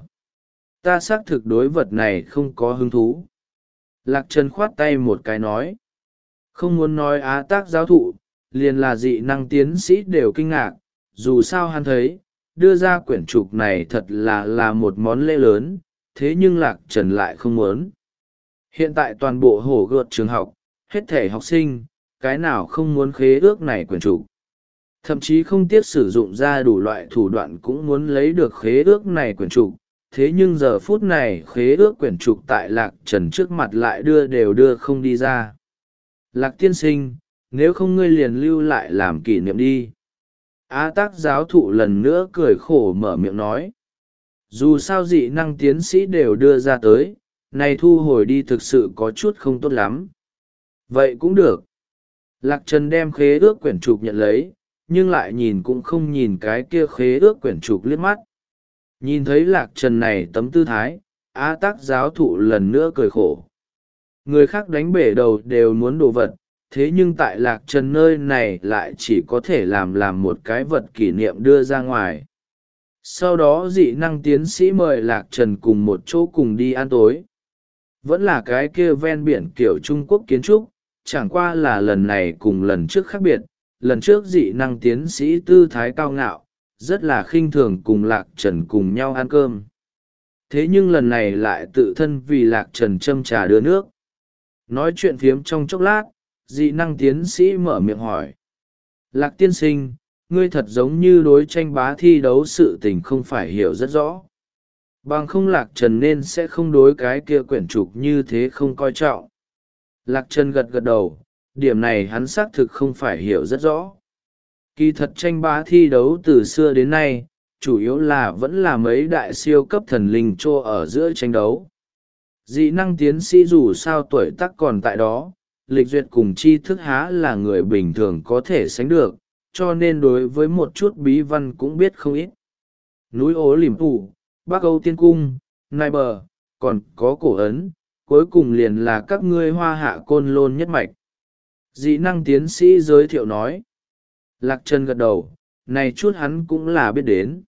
Ta xác thực đối vật này không có hứng thú. Lạc Trần khoát tay một cái nói. Không muốn nói á tác giáo thụ, liền là dị năng tiến sĩ đều kinh ngạc, dù sao hắn thấy, đưa ra quyển trục này thật là là một món lễ lớn, thế nhưng Lạc Trần lại không muốn. Hiện tại toàn bộ hổ gợt trường học, hết thể học sinh, cái nào không muốn khế ước này quyển trục. Thậm chí không tiếc sử dụng ra đủ loại thủ đoạn cũng muốn lấy được khế ước này quyển trục. Thế nhưng giờ phút này khế ước quyển trục tại Lạc Trần trước mặt lại đưa đều đưa không đi ra. Lạc tiên sinh, nếu không ngươi liền lưu lại làm kỷ niệm đi. Á tác giáo thụ lần nữa cười khổ mở miệng nói. Dù sao dị năng tiến sĩ đều đưa ra tới, này thu hồi đi thực sự có chút không tốt lắm. Vậy cũng được. Lạc Trần đem khế ước quyển trục nhận lấy, nhưng lại nhìn cũng không nhìn cái kia khế ước quyển trục liếc mắt. Nhìn thấy Lạc Trần này tấm tư thái, Á tác giáo thụ lần nữa cười khổ. Người khác đánh bể đầu đều muốn đồ vật, thế nhưng tại Lạc Trần nơi này lại chỉ có thể làm làm một cái vật kỷ niệm đưa ra ngoài. Sau đó dị năng tiến sĩ mời Lạc Trần cùng một chỗ cùng đi ăn tối. Vẫn là cái kia ven biển kiểu Trung Quốc kiến trúc, chẳng qua là lần này cùng lần trước khác biệt. Lần trước dị năng tiến sĩ tư thái cao ngạo, rất là khinh thường cùng Lạc Trần cùng nhau ăn cơm. Thế nhưng lần này lại tự thân vì Lạc Trần châm trà đưa nước. Nói chuyện phiếm trong chốc lát, dị năng tiến sĩ mở miệng hỏi. Lạc tiên sinh, ngươi thật giống như đối tranh bá thi đấu sự tình không phải hiểu rất rõ. Bằng không Lạc Trần nên sẽ không đối cái kia quyển trục như thế không coi trọng. Lạc Trần gật gật đầu, điểm này hắn xác thực không phải hiểu rất rõ. Kỳ thật tranh bá thi đấu từ xưa đến nay, chủ yếu là vẫn là mấy đại siêu cấp thần linh trô ở giữa tranh đấu. Dị năng tiến sĩ dù sao tuổi tác còn tại đó, lịch duyệt cùng tri thức há là người bình thường có thể sánh được, cho nên đối với một chút bí văn cũng biết không ít. Núi ố liềm phủ, Bắc Âu Tiên Cung, Nai Bờ, còn có cổ ấn, cuối cùng liền là các ngươi hoa hạ côn lôn nhất mạch. Dị năng tiến sĩ giới thiệu nói. Lạc Trần gật đầu, này chút hắn cũng là biết đến.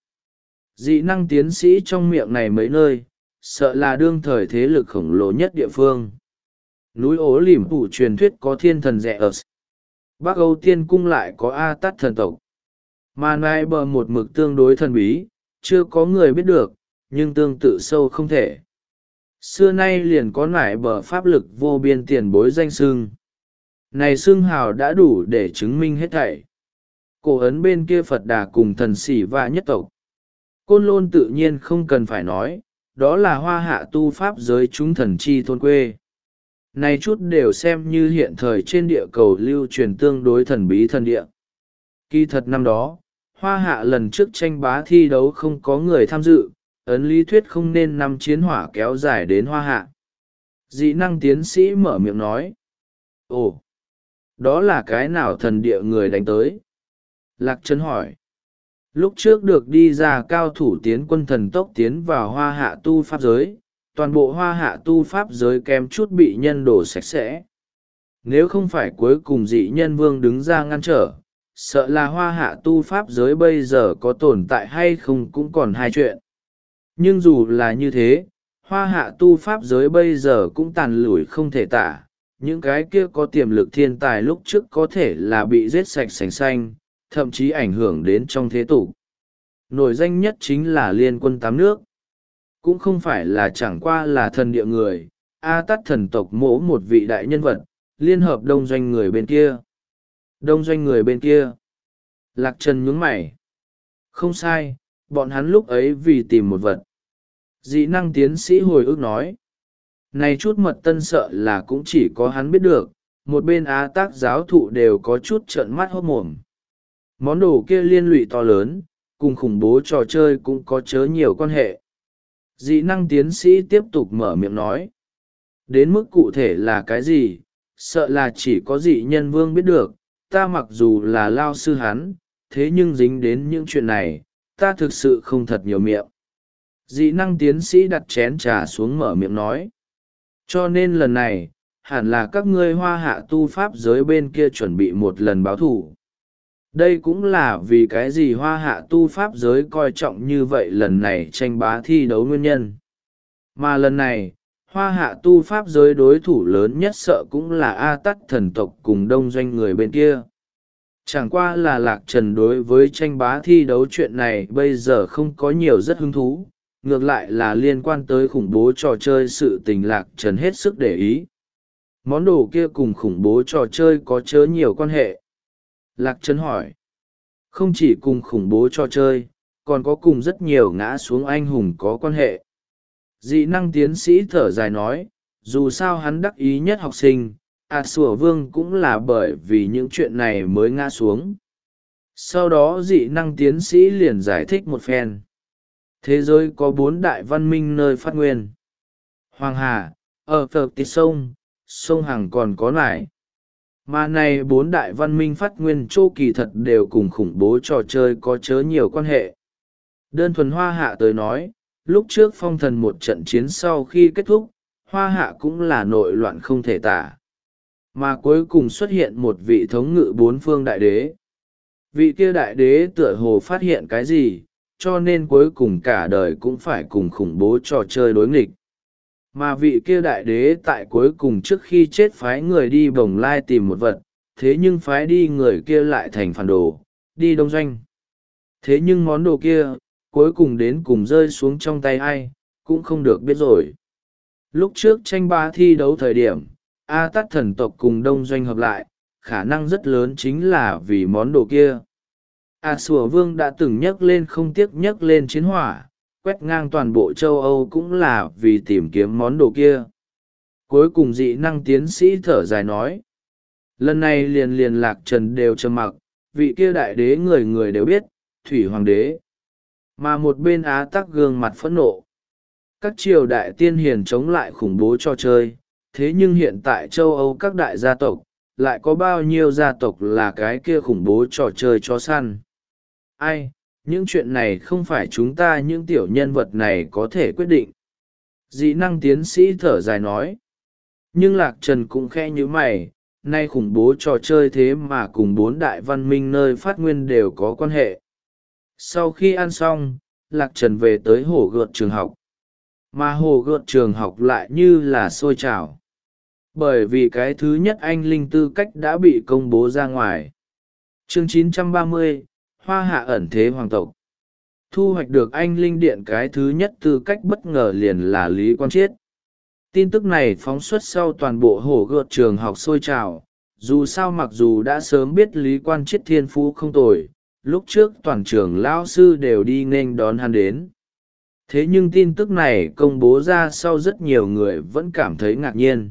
Dị năng tiến sĩ trong miệng này mấy nơi, sợ là đương thời thế lực khổng lồ nhất địa phương. Núi ố liềm phủ truyền thuyết có thiên thần rẻ ở Bắc Âu Tiên Cung lại có A Tát thần tộc. Mà Nai Bờ một mực tương đối thần bí, chưa có người biết được, nhưng tương tự sâu không thể. Xưa nay liền có Nai Bờ pháp lực vô biên tiền bối danh xưng. Này xưng hào đã đủ để chứng minh hết thảy. Cổ ấn bên kia Phật Đà cùng thần Sỉ và nhất tộc. Côn Lôn tự nhiên không cần phải nói, đó là hoa hạ tu pháp giới chúng thần chi thôn quê. Này chút đều xem như hiện thời trên địa cầu lưu truyền tương đối thần bí thần địa. Kỳ thật năm đó, hoa hạ lần trước tranh bá thi đấu không có người tham dự, ấn lý thuyết không nên năm chiến hỏa kéo dài đến hoa hạ. Dị năng tiến sĩ mở miệng nói. Ồ, đó là cái nào thần địa người đánh tới? Lạc Trần hỏi. Lúc trước được đi ra cao thủ tiến quân thần tốc tiến vào hoa hạ tu pháp giới, toàn bộ hoa hạ tu pháp giới kém chút bị nhân đổ sạch sẽ. Nếu không phải cuối cùng dị nhân vương đứng ra ngăn trở, sợ là hoa hạ tu pháp giới bây giờ có tồn tại hay không cũng còn hai chuyện. Nhưng dù là như thế, hoa hạ tu pháp giới bây giờ cũng tàn lủi không thể tả, những cái kia có tiềm lực thiên tài lúc trước có thể là bị giết sạch sành xanh, thậm chí ảnh hưởng đến trong thế tục. Nổi danh nhất chính là liên quân tám nước. Cũng không phải là chẳng qua là thần địa người, A Tát thần tộc mỗ một vị đại nhân vật, liên hợp đông doanh người bên kia. Đông doanh người bên kia. Lạc Trần nhướng mày. Không sai, bọn hắn lúc ấy vì tìm một vật. Dị năng tiến sĩ hồi ức nói. Này chút mật tân sợ là cũng chỉ có hắn biết được, một bên Á Tác giáo thụ đều có chút trợn mắt hốt mồm. Món đồ kia liên lụy to lớn, cùng khủng bố trò chơi cũng có chớ nhiều quan hệ. Dị năng tiến sĩ tiếp tục mở miệng nói. Đến mức cụ thể là cái gì, sợ là chỉ có dị nhân vương biết được, ta mặc dù là lao sư hắn, thế nhưng dính đến những chuyện này, ta thực sự không thật nhiều miệng. Dị năng tiến sĩ đặt chén trà xuống mở miệng nói. Cho nên lần này, hẳn là các ngươi hoa hạ tu pháp giới bên kia chuẩn bị một lần báo thù. Đây cũng là vì cái gì hoa hạ tu pháp giới coi trọng như vậy lần này tranh bá thi đấu nguyên nhân. Mà lần này, hoa hạ tu pháp giới đối thủ lớn nhất sợ cũng là A Tát thần tộc cùng đông doanh người bên kia. Chẳng qua là Lạc Trần đối với tranh bá thi đấu chuyện này bây giờ không có nhiều rất hứng thú, ngược lại là liên quan tới khủng bố trò chơi sự tình Lạc Trần hết sức để ý. Món đồ kia cùng khủng bố trò chơi có chớ nhiều quan hệ. Lạc Trần hỏi. Không chỉ cùng khủng bố trò chơi, còn có cùng rất nhiều ngã xuống anh hùng có quan hệ. Dị năng tiến sĩ thở dài nói, dù sao hắn đắc ý nhất học sinh, A Sủa Vương cũng là bởi vì những chuyện này mới ngã xuống. Sau đó dị năng tiến sĩ liền giải thích một phen. Thế giới có bốn đại văn minh nơi phát nguyên. Hoàng Hà, ở Phật Tịch Sông, Sông Hằng còn có lại. Mà này bốn đại văn minh phát nguyên chỗ kỳ thật đều cùng khủng bố trò chơi có chớ nhiều quan hệ. Đơn thuần Hoa Hạ tới nói, lúc trước phong thần một trận chiến sau khi kết thúc, Hoa Hạ cũng là nội loạn không thể tả. Mà cuối cùng xuất hiện một vị thống ngự bốn phương đại đế. Vị kia đại đế tựa hồ phát hiện cái gì, cho nên cuối cùng cả đời cũng phải cùng khủng bố trò chơi đối nghịch. Mà vị kia đại đế tại cuối cùng trước khi chết phái người đi Bồng Lai tìm một vật, thế nhưng phái đi người kia lại thành phản đồ, đi đông doanh. Thế nhưng món đồ kia, cuối cùng đến cùng rơi xuống trong tay ai, cũng không được biết rồi. Lúc trước tranh bá thi đấu thời điểm, A Tát thần tộc cùng đông doanh hợp lại, khả năng rất lớn chính là vì món đồ kia. A Sủa Vương đã từng nhắc lên không tiếc nhắc lên chiến hỏa, quét ngang toàn bộ châu Âu cũng là vì tìm kiếm món đồ kia. Cuối cùng dị năng tiến sĩ thở dài nói. Lần này liền liền Lạc Trần đều trầm mặc, vị kia đại đế người người đều biết, Thủy Hoàng đế. Mà một bên Á Tắc gương mặt phẫn nộ. Các triều đại tiên hiền chống lại khủng bố cho chơi, thế nhưng hiện tại châu Âu các đại gia tộc, lại có bao nhiêu gia tộc là cái kia khủng bố trò chơi cho săn. Ai, những chuyện này không phải chúng ta những tiểu nhân vật này có thể quyết định. Dị năng tiến sĩ thở dài nói. Nhưng Lạc Trần cũng khẽ như mày, nay khủng bố trò chơi thế mà cùng bốn đại văn minh nơi phát nguyên đều có quan hệ. Sau khi ăn xong, Lạc Trần về tới hồ gợt trường học. Mà hồ gợt trường học lại như là sôi trào. Bởi vì cái thứ nhất anh linh tư cách đã bị công bố ra ngoài. Chương chín trăm ba mươi, Hoa Hạ ẩn thế hoàng tộc. Thu hoạch được anh linh điện cái thứ nhất tư cách bất ngờ liền là Lý Quang Chiết. Tin tức này phóng xuất sau toàn bộ hồ gợt trường học sôi trào. Dù sao mặc dù đã sớm biết Lý Quang Chiết thiên phú không tồi, lúc trước toàn trường lão sư đều đi nghênh đón hắn đến. Thế nhưng tin tức này công bố ra sau rất nhiều người vẫn cảm thấy ngạc nhiên.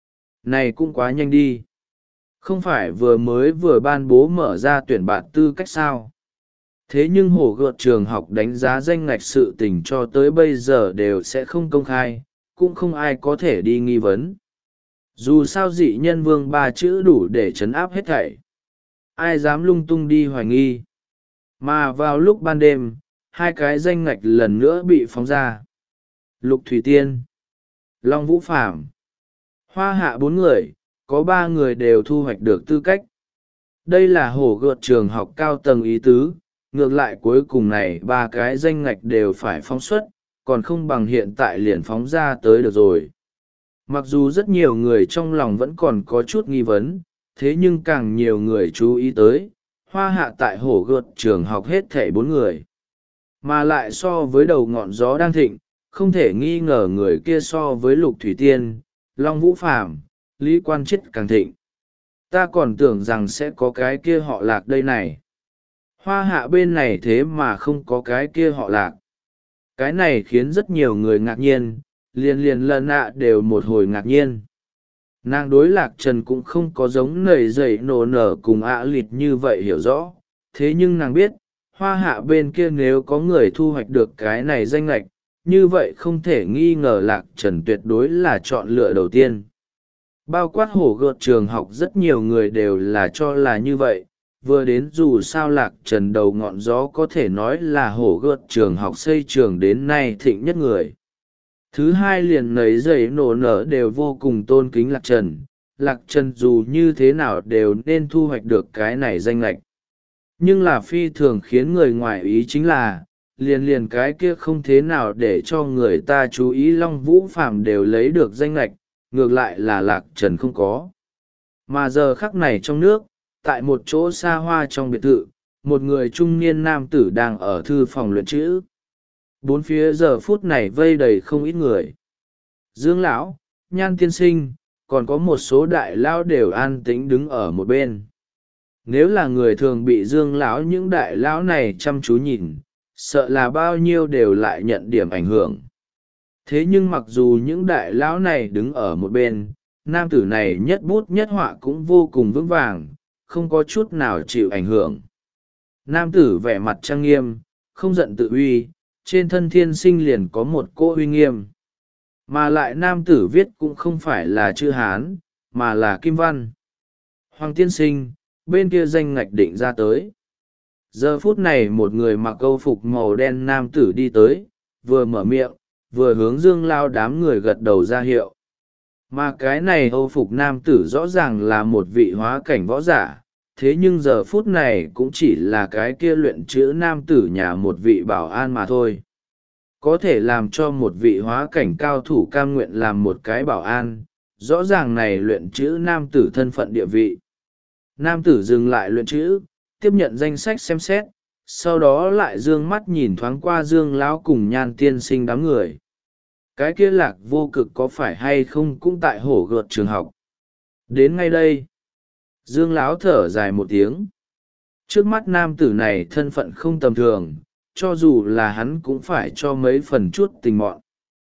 Này cũng quá nhanh đi. Không phải vừa mới vừa ban bố mở ra tuyển bạn tư cách sao? Thế nhưng hồ gợt trường học đánh giá danh ngạch sự tình cho tới bây giờ đều sẽ không công khai, cũng không ai có thể đi nghi vấn. Dù sao dị nhân vương ba chữ đủ để trấn áp hết thảy. Ai dám lung tung đi hoài nghi. Mà vào lúc ban đêm, hai cái danh ngạch lần nữa bị phóng ra. Lục Thủy Tiên, Long Vũ Phạm, Hoa Hạ bốn người, có ba người đều thu hoạch được tư cách. Đây là hồ gợt trường học cao tầng ý tứ, ngược lại cuối cùng này ba cái danh ngạch đều phải phóng xuất, còn không bằng hiện tại liền phóng ra tới được rồi. Mặc dù rất nhiều người trong lòng vẫn còn có chút nghi vấn, thế nhưng càng nhiều người chú ý tới, hoa hạ tại hổ gợt trường học hết thảy bốn người. Mà lại so với đầu ngọn gió đang thịnh, không thể nghi ngờ người kia so với Lục Thủy Tiên, Long Vũ Phàm, Lý Quan Chết càng thịnh. Ta còn tưởng rằng sẽ có cái kia họ Lạc đây này. Hoa hạ bên này thế mà không có cái kia họ Lạc. Cái này khiến rất nhiều người ngạc nhiên, liền liền lần ạ đều một hồi ngạc nhiên. Nàng đối Lạc Trần cũng không có giống nầy dậy nổ nở cùng ạ lịt như vậy hiểu rõ, thế nhưng nàng biết, hoa hạ bên kia nếu có người thu hoạch được cái này danh lệch, như vậy không thể nghi ngờ Lạc Trần tuyệt đối là chọn lựa đầu tiên. Bao quát hổ gợt trường học rất nhiều người đều là cho là như vậy, vừa đến dù sao Lạc Trần đầu ngọn gió có thể nói là hổ gợt trường học xây trường đến nay thịnh nhất người. Thứ hai liền nấy giày nổ nở đều vô cùng tôn kính Lạc Trần, Lạc Trần dù như thế nào đều nên thu hoạch được cái này danh lệch. Nhưng là phi thường khiến người ngoài ý chính là, liền liền cái kia không thế nào để cho người ta chú ý Long Vũ Phàm đều lấy được danh lệch, ngược lại là Lạc Trần không có. Mà giờ khắc này trong nước, tại một chỗ xa hoa trong biệt thự, một người trung niên nam tử đang ở thư phòng luyện chữ. Bốn phía giờ phút này vây đầy không ít người. Dương lão, Nhan tiên sinh, còn có một số đại lão đều an tĩnh đứng ở một bên. Nếu là người thường bị Dương lão những đại lão này chăm chú nhìn, sợ là bao nhiêu đều lại nhận điểm ảnh hưởng. Thế nhưng mặc dù những đại lão này đứng ở một bên, nam tử này nhất bút nhất họa cũng vô cùng vững vàng, không có chút nào chịu ảnh hưởng. Nam tử vẻ mặt trang nghiêm, không giận tự uy, trên thân thiên sinh liền có một cỗ uy nghiêm. Mà lại nam tử viết cũng không phải là chữ Hán, mà là kim văn. Hoàng tiên sinh, bên kia danh ngạch định ra tới. Giờ phút này một người mặc câu phục màu đen nam tử đi tới, vừa mở miệng, vừa hướng Dương Lao đám người gật đầu ra hiệu. Mà cái này âu phục nam tử rõ ràng là một vị hóa cảnh võ giả, thế nhưng giờ phút này cũng chỉ là cái kia luyện chữ nam tử nhà một vị bảo an mà thôi. Có thể làm cho một vị hóa cảnh cao thủ cam nguyện làm một cái bảo an, rõ ràng này luyện chữ nam tử thân phận địa vị. Nam tử dừng lại luyện chữ, tiếp nhận danh sách xem xét, sau đó lại dương mắt nhìn thoáng qua Dương Lão cùng Nhan tiên sinh đám người. Cái kia Lạc Vô Cực có phải hay không cũng tại hổ gợt trường học. Đến ngay đây, Dương Lão thở dài một tiếng. Trước mắt nam tử này thân phận không tầm thường, cho dù là hắn cũng phải cho mấy phần chút tình mọn.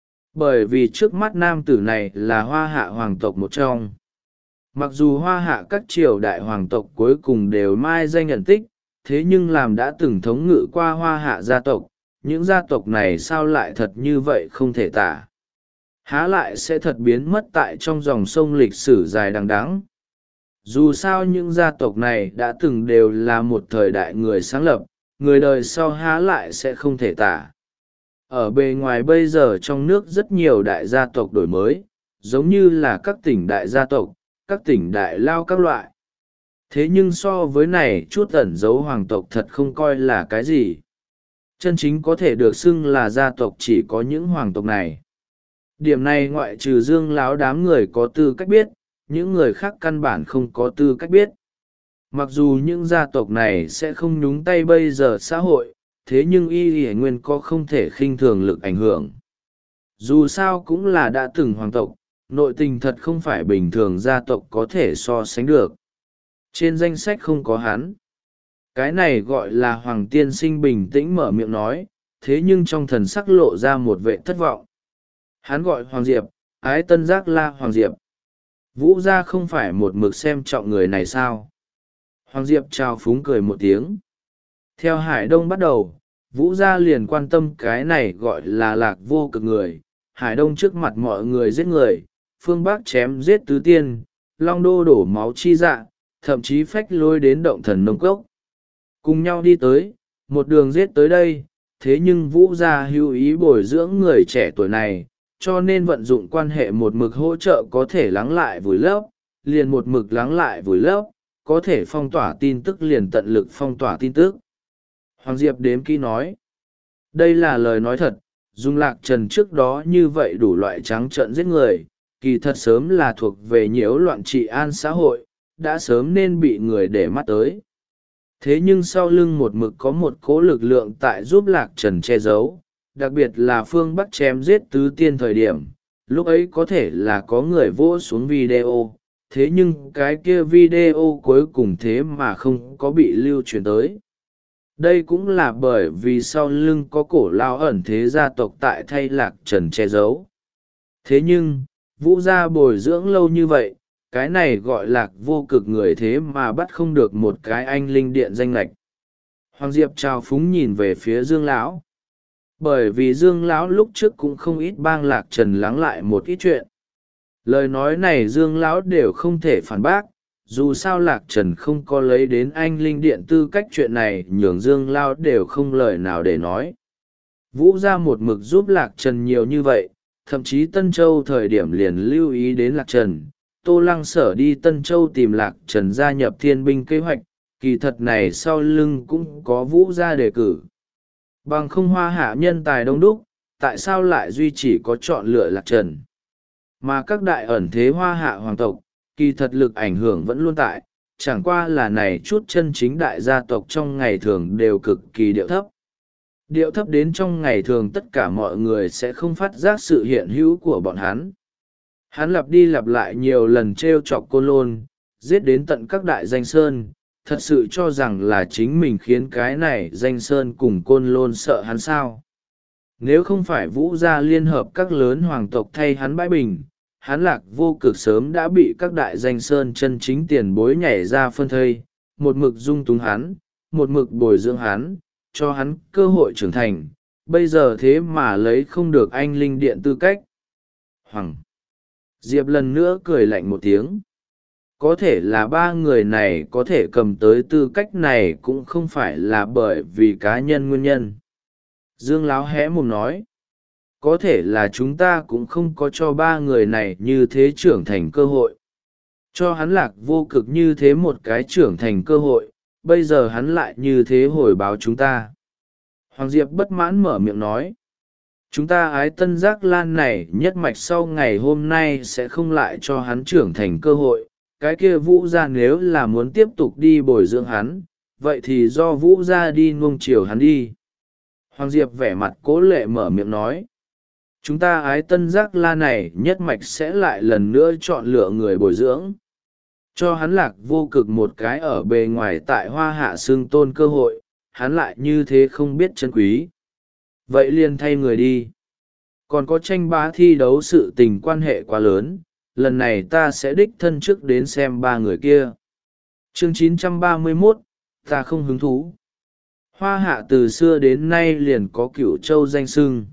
Bởi vì trước mắt nam tử này là hoa hạ hoàng tộc một trong. Mặc dù hoa hạ các triều đại hoàng tộc cuối cùng đều mai danh nhận tích, thế nhưng làm đã từng thống ngự qua hoa hạ gia tộc, những gia tộc này sao lại thật như vậy không thể tả. Há lại sẽ thật biến mất tại trong dòng sông lịch sử dài đằng đẵng. Dù sao những gia tộc này đã từng đều là một thời đại người sáng lập, người đời sau há lại sẽ không thể tả. Ở bề ngoài bây giờ trong nước rất nhiều đại gia tộc đổi mới, giống như là các tỉnh đại gia tộc, các tỉnh đại lao các loại. Thế nhưng so với này chút ẩn dấu hoàng tộc thật không coi là cái gì. Chân chính có thể được xưng là gia tộc chỉ có những hoàng tộc này. Điểm này ngoại trừ Dương Lão đám người có tư cách biết, những người khác căn bản không có tư cách biết. Mặc dù những gia tộc này sẽ không nhúng tay bây giờ xã hội, thế nhưng y y nguyên có không thể khinh thường lực ảnh hưởng. Dù sao cũng là đã từng hoàng tộc, nội tình thật không phải bình thường gia tộc có thể so sánh được. Trên danh sách không có hắn. Cái này gọi là Hoàng tiên sinh bình tĩnh mở miệng nói, thế nhưng trong thần sắc lộ ra một vẻ thất vọng. Hắn gọi Hoàng Diệp, ái tân giác la Hoàng Diệp. Vũ gia không phải một mực xem trọng người này sao? Hoàng Diệp trao phúng cười một tiếng. Theo Hải Đông bắt đầu, Vũ gia liền quan tâm cái này gọi là Lạc Vô Cực người. Hải Đông trước mặt mọi người giết người, phương Bắc chém giết tứ tiên, Long Đô đổ máu chi dạ, thậm chí phách lôi đến động thần nông cốc. Cùng nhau đi tới, một đường giết tới đây, thế nhưng Vũ gia hữu ý bồi dưỡng người trẻ tuổi này, cho nên vận dụng quan hệ một mực hỗ trợ có thể lắng lại vùi lấp, liền một mực lắng lại vùi lấp, có thể phong tỏa tin tức liền tận lực phong tỏa tin tức. Hoàng Diệp đếm kỹ nói, đây là lời nói thật, dùng Lạc Trần trước đó như vậy đủ loại trắng trợn giết người, kỳ thật sớm là thuộc về nhiễu loạn trị an xã hội, đã sớm nên bị người để mắt tới. Thế nhưng sau lưng một mực có một cỗ lực lượng tại giúp Lạc Trần che giấu, đặc biệt là phương Bắc chém giết tứ tiên thời điểm, lúc ấy có thể là có người vỗ xuống video, thế nhưng cái kia video cuối cùng thế mà không có bị lưu truyền tới. Đây cũng là bởi vì sau lưng có cổ lao ẩn thế gia tộc tại thay Lạc Trần che giấu. Thế nhưng, Vũ gia bồi dưỡng lâu như vậy, cái này gọi Lạc Vô Cực người thế mà bắt không được một cái anh linh điện danh lệch. Hoàng Diệp trao phúng nhìn về phía Dương lão, bởi vì Dương lão lúc trước cũng không ít bang Lạc Trần lắng lại một ít chuyện. Lời nói này Dương lão đều không thể phản bác, dù sao Lạc Trần không có lấy đến anh linh điện tư cách, chuyện này nhường Dương lão đều không lời nào để nói. Vũ gia một mực giúp Lạc Trần nhiều như vậy, thậm chí Tân Châu thời điểm liền lưu ý đến Lạc Trần. Tô Lăng Sở đi Tân Châu tìm Lạc Trần gia nhập thiên binh kế hoạch, kỳ thật này sau lưng cũng có Vũ gia đề cử. Bằng không Hoa Hạ nhân tài đông đúc, tại sao lại duy chỉ có chọn lựa Lạc Trần? Mà các đại ẩn thế Hoa Hạ hoàng tộc, kỳ thật lực ảnh hưởng vẫn luôn tại, chẳng qua là này chút chân chính đại gia tộc trong ngày thường đều cực kỳ điệu thấp. Điệu thấp đến trong ngày thường tất cả mọi người sẽ không phát giác sự hiện hữu của bọn hắn. Hắn lặp đi lặp lại nhiều lần trêu chọc Côn Lôn, giết đến tận các đại danh sơn, thật sự cho rằng là chính mình khiến cái này danh sơn cùng Côn Lôn sợ hắn sao. Nếu không phải Vũ gia liên hợp các lớn hoàng tộc thay hắn bãi bình, hắn Lạc Vô Cực sớm đã bị các đại danh sơn chân chính tiền bối nhảy ra phân thây, một mực dung túng hắn, một mực bồi dưỡng hắn, cho hắn cơ hội trưởng thành, bây giờ thế mà lấy không được anh linh điện tư cách. Hoàng Diệp lần nữa cười lạnh một tiếng. Có thể là ba người này có thể cầm tới tư cách này cũng không phải là bởi vì cá nhân nguyên nhân. Dương Láo hé mồm nói. Có thể là chúng ta cũng không có cho ba người này như thế trưởng thành cơ hội. Cho hắn Lạc Vô Cực như thế một cái trưởng thành cơ hội, bây giờ hắn lại như thế hồi báo chúng ta. Hoàng Diệp bất mãn mở miệng nói. Chúng ta ái Tân Giác Lan này nhất mạch sau ngày hôm nay sẽ không lại cho hắn trưởng thành cơ hội. Cái kia Vũ gia nếu là muốn tiếp tục đi bồi dưỡng hắn, vậy thì do Vũ gia đi nuông chiều hắn đi. Hoàng Diệp vẻ mặt cố lệ mở miệng nói. Chúng ta ái Tân Giác La này nhất mạch sẽ lại lần nữa chọn lựa người bồi dưỡng. Cho hắn Lạc Vô Cực một cái ở bề ngoài tại Hoa Hạ xương tôn cơ hội, hắn lại như thế không biết chân quý. Vậy liền thay người đi. Còn có tranh bá thi đấu sự tình quan hệ quá lớn, lần này ta sẽ đích thân trước đến xem ba người kia. Chương chín trăm ba mươi mốt, ta không hứng thú. Hoa Hạ từ xưa đến nay liền có Cửu Châu danh xưng.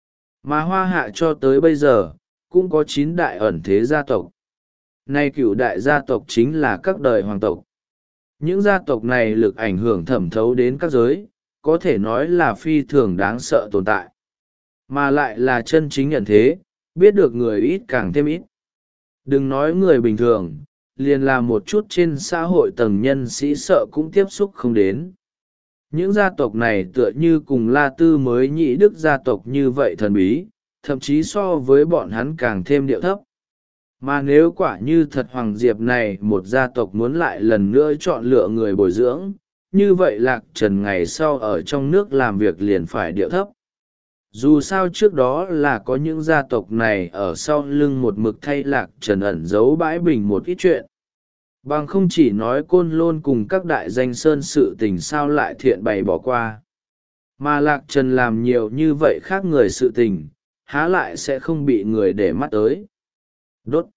Mà Hoa Hạ cho tới bây giờ, cũng có chín đại ẩn thế gia tộc. Nay cửu đại gia tộc chính là các đời hoàng tộc. Những gia tộc này lực ảnh hưởng thẩm thấu đến các giới, có thể nói là phi thường đáng sợ tồn tại. Mà lại là chân chính nhận thế, biết được người ít càng thêm ít. Đừng nói người bình thường, liền là một chút trên xã hội tầng nhân sĩ sợ cũng tiếp xúc không đến. Những gia tộc này tựa như cùng La Tư mới nhị đức gia tộc như vậy thần bí, thậm chí so với bọn hắn càng thêm điệu thấp. Mà nếu quả như thật Hoàng Diệp này một gia tộc muốn lại lần nữa chọn lựa người bồi dưỡng, như vậy Lạc Trần ngày sau ở trong nước làm việc liền phải điệu thấp. Dù sao trước đó là có những gia tộc này ở sau lưng một mực thay Lạc Trần ẩn giấu bãi bình một ít chuyện. Bằng không chỉ nói Côn Lôn cùng các đại danh sơn sự tình sao lại thiện bày bỏ qua. Mà Lạc Trần làm nhiều như vậy khác người sự tình, há lại sẽ không bị người để mắt tới. Đốt.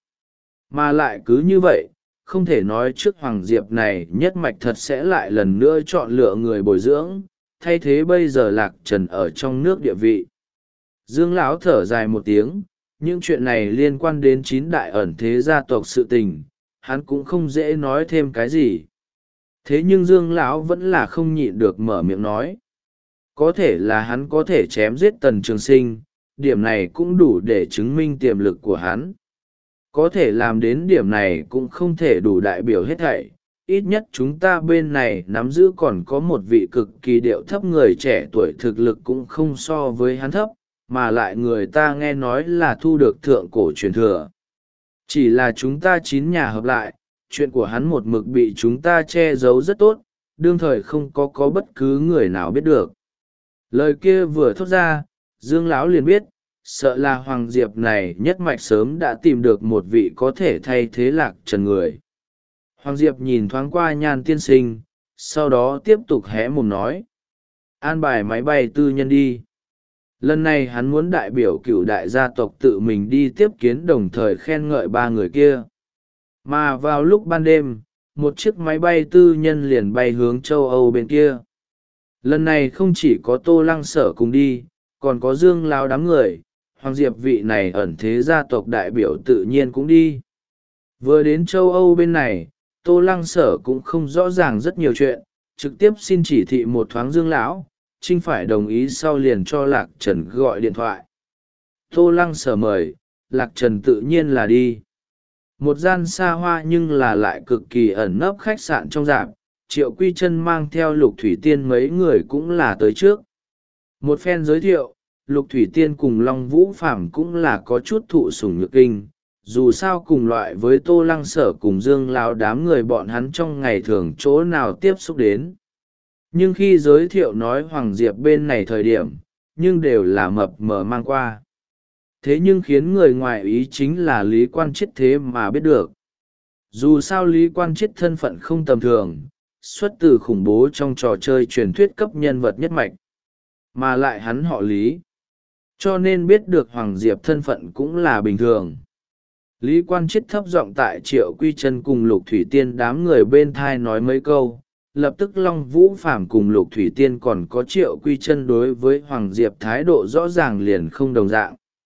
Mà lại cứ như vậy, không thể nói trước Hoàng Diệp này nhất mạch thật sẽ lại lần nữa chọn lựa người bồi dưỡng, thay thế bây giờ Lạc Trần ở trong nước địa vị. Dương Lão thở dài một tiếng, những chuyện này liên quan đến chín đại ẩn thế gia tộc sự tình, hắn cũng không dễ nói thêm cái gì. Thế nhưng Dương Lão vẫn là không nhịn được mở miệng nói. Có thể là hắn có thể chém giết Tần Trường Sinh, điểm này cũng đủ để chứng minh tiềm lực của hắn. Có thể làm đến điểm này cũng không thể đủ đại biểu hết thảy. Ít nhất chúng ta bên này nắm giữ còn có một vị cực kỳ điệu thấp người trẻ tuổi thực lực cũng không so với hắn thấp, mà lại người ta nghe nói là thu được thượng cổ truyền thừa. Chỉ là chúng ta chín nhà hợp lại, chuyện của hắn một mực bị chúng ta che giấu rất tốt, đương thời không có có bất cứ người nào biết được. Lời kia vừa thốt ra, Dương lão liền biết, sợ là Hoàng Diệp này nhất mạch sớm đã tìm được một vị có thể thay thế Lạc Trần người. Hoàng Diệp nhìn thoáng qua Nhan tiên sinh, sau đó tiếp tục hé mồm nói. An bài máy bay tư nhân đi. Lần này hắn muốn đại biểu cựu đại gia tộc tự mình đi tiếp kiến, đồng thời khen ngợi ba người kia. Mà vào lúc ban đêm, một chiếc máy bay tư nhân liền bay hướng châu Âu bên kia. Lần này không chỉ có Tô Lăng Sở cùng đi, còn có Dương lão đám người, Hoàng Diệp vị này ẩn thế gia tộc đại biểu tự nhiên cũng đi. Vừa đến châu Âu bên này, Tô Lăng Sở cũng không rõ ràng rất nhiều chuyện, trực tiếp xin chỉ thị một thoáng Dương lão, Trinh phải đồng ý sau liền cho Lạc Trần gọi điện thoại. Tô Lăng Sở mời, Lạc Trần tự nhiên là đi. Một gian xa hoa nhưng là lại cực kỳ ẩn nấp khách sạn trong rạp, Triệu Quy Chân mang theo Lục Thủy Tiên mấy người cũng là tới trước. Một phen giới thiệu, Lục Thủy Tiên cùng Long Vũ Phàm cũng là có chút thụ sủng nhược kinh, dù sao cùng loại với Tô Lăng Sở cùng Dương lão đám người bọn hắn trong ngày thường chỗ nào tiếp xúc đến. Nhưng khi giới thiệu nói Hoàng Diệp bên này thời điểm, nhưng đều là mập mờ mang qua. Thế nhưng khiến người ngoài ý chính là Lý Quan Chiết thế mà biết được. Dù sao Lý Quan Chiết thân phận không tầm thường, xuất từ khủng bố trong trò chơi truyền thuyết cấp nhân vật nhất mạch. Mà lại hắn họ Lý. Cho nên biết được Hoàng Diệp thân phận cũng là bình thường. Lý Quan Chiết thấp giọng tại Triệu Quy Chân cùng Lục Thủy Tiên đám người bên thai nói mấy câu. Lập tức Long Vũ Phàm cùng Lục Thủy Tiên còn có Triệu Quy Chân đối với Hoàng Diệp thái độ rõ ràng liền không đồng dạng.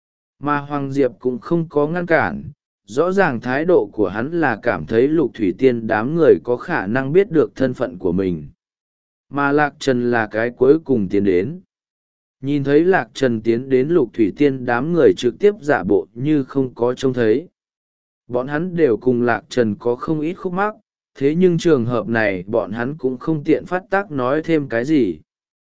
Mà Hoàng Diệp cũng không có ngăn cản, rõ ràng thái độ của hắn là cảm thấy Lục Thủy Tiên đám người có khả năng biết được thân phận của mình. Mà Lạc Trần là cái cuối cùng tiến đến. Nhìn thấy Lạc Trần tiến đến, Lục Thủy Tiên đám người trực tiếp giả bộ như không có trông thấy. Bọn hắn đều cùng Lạc Trần có không ít khúc mắc, thế nhưng trường hợp này bọn hắn cũng không tiện phát tác nói thêm cái gì.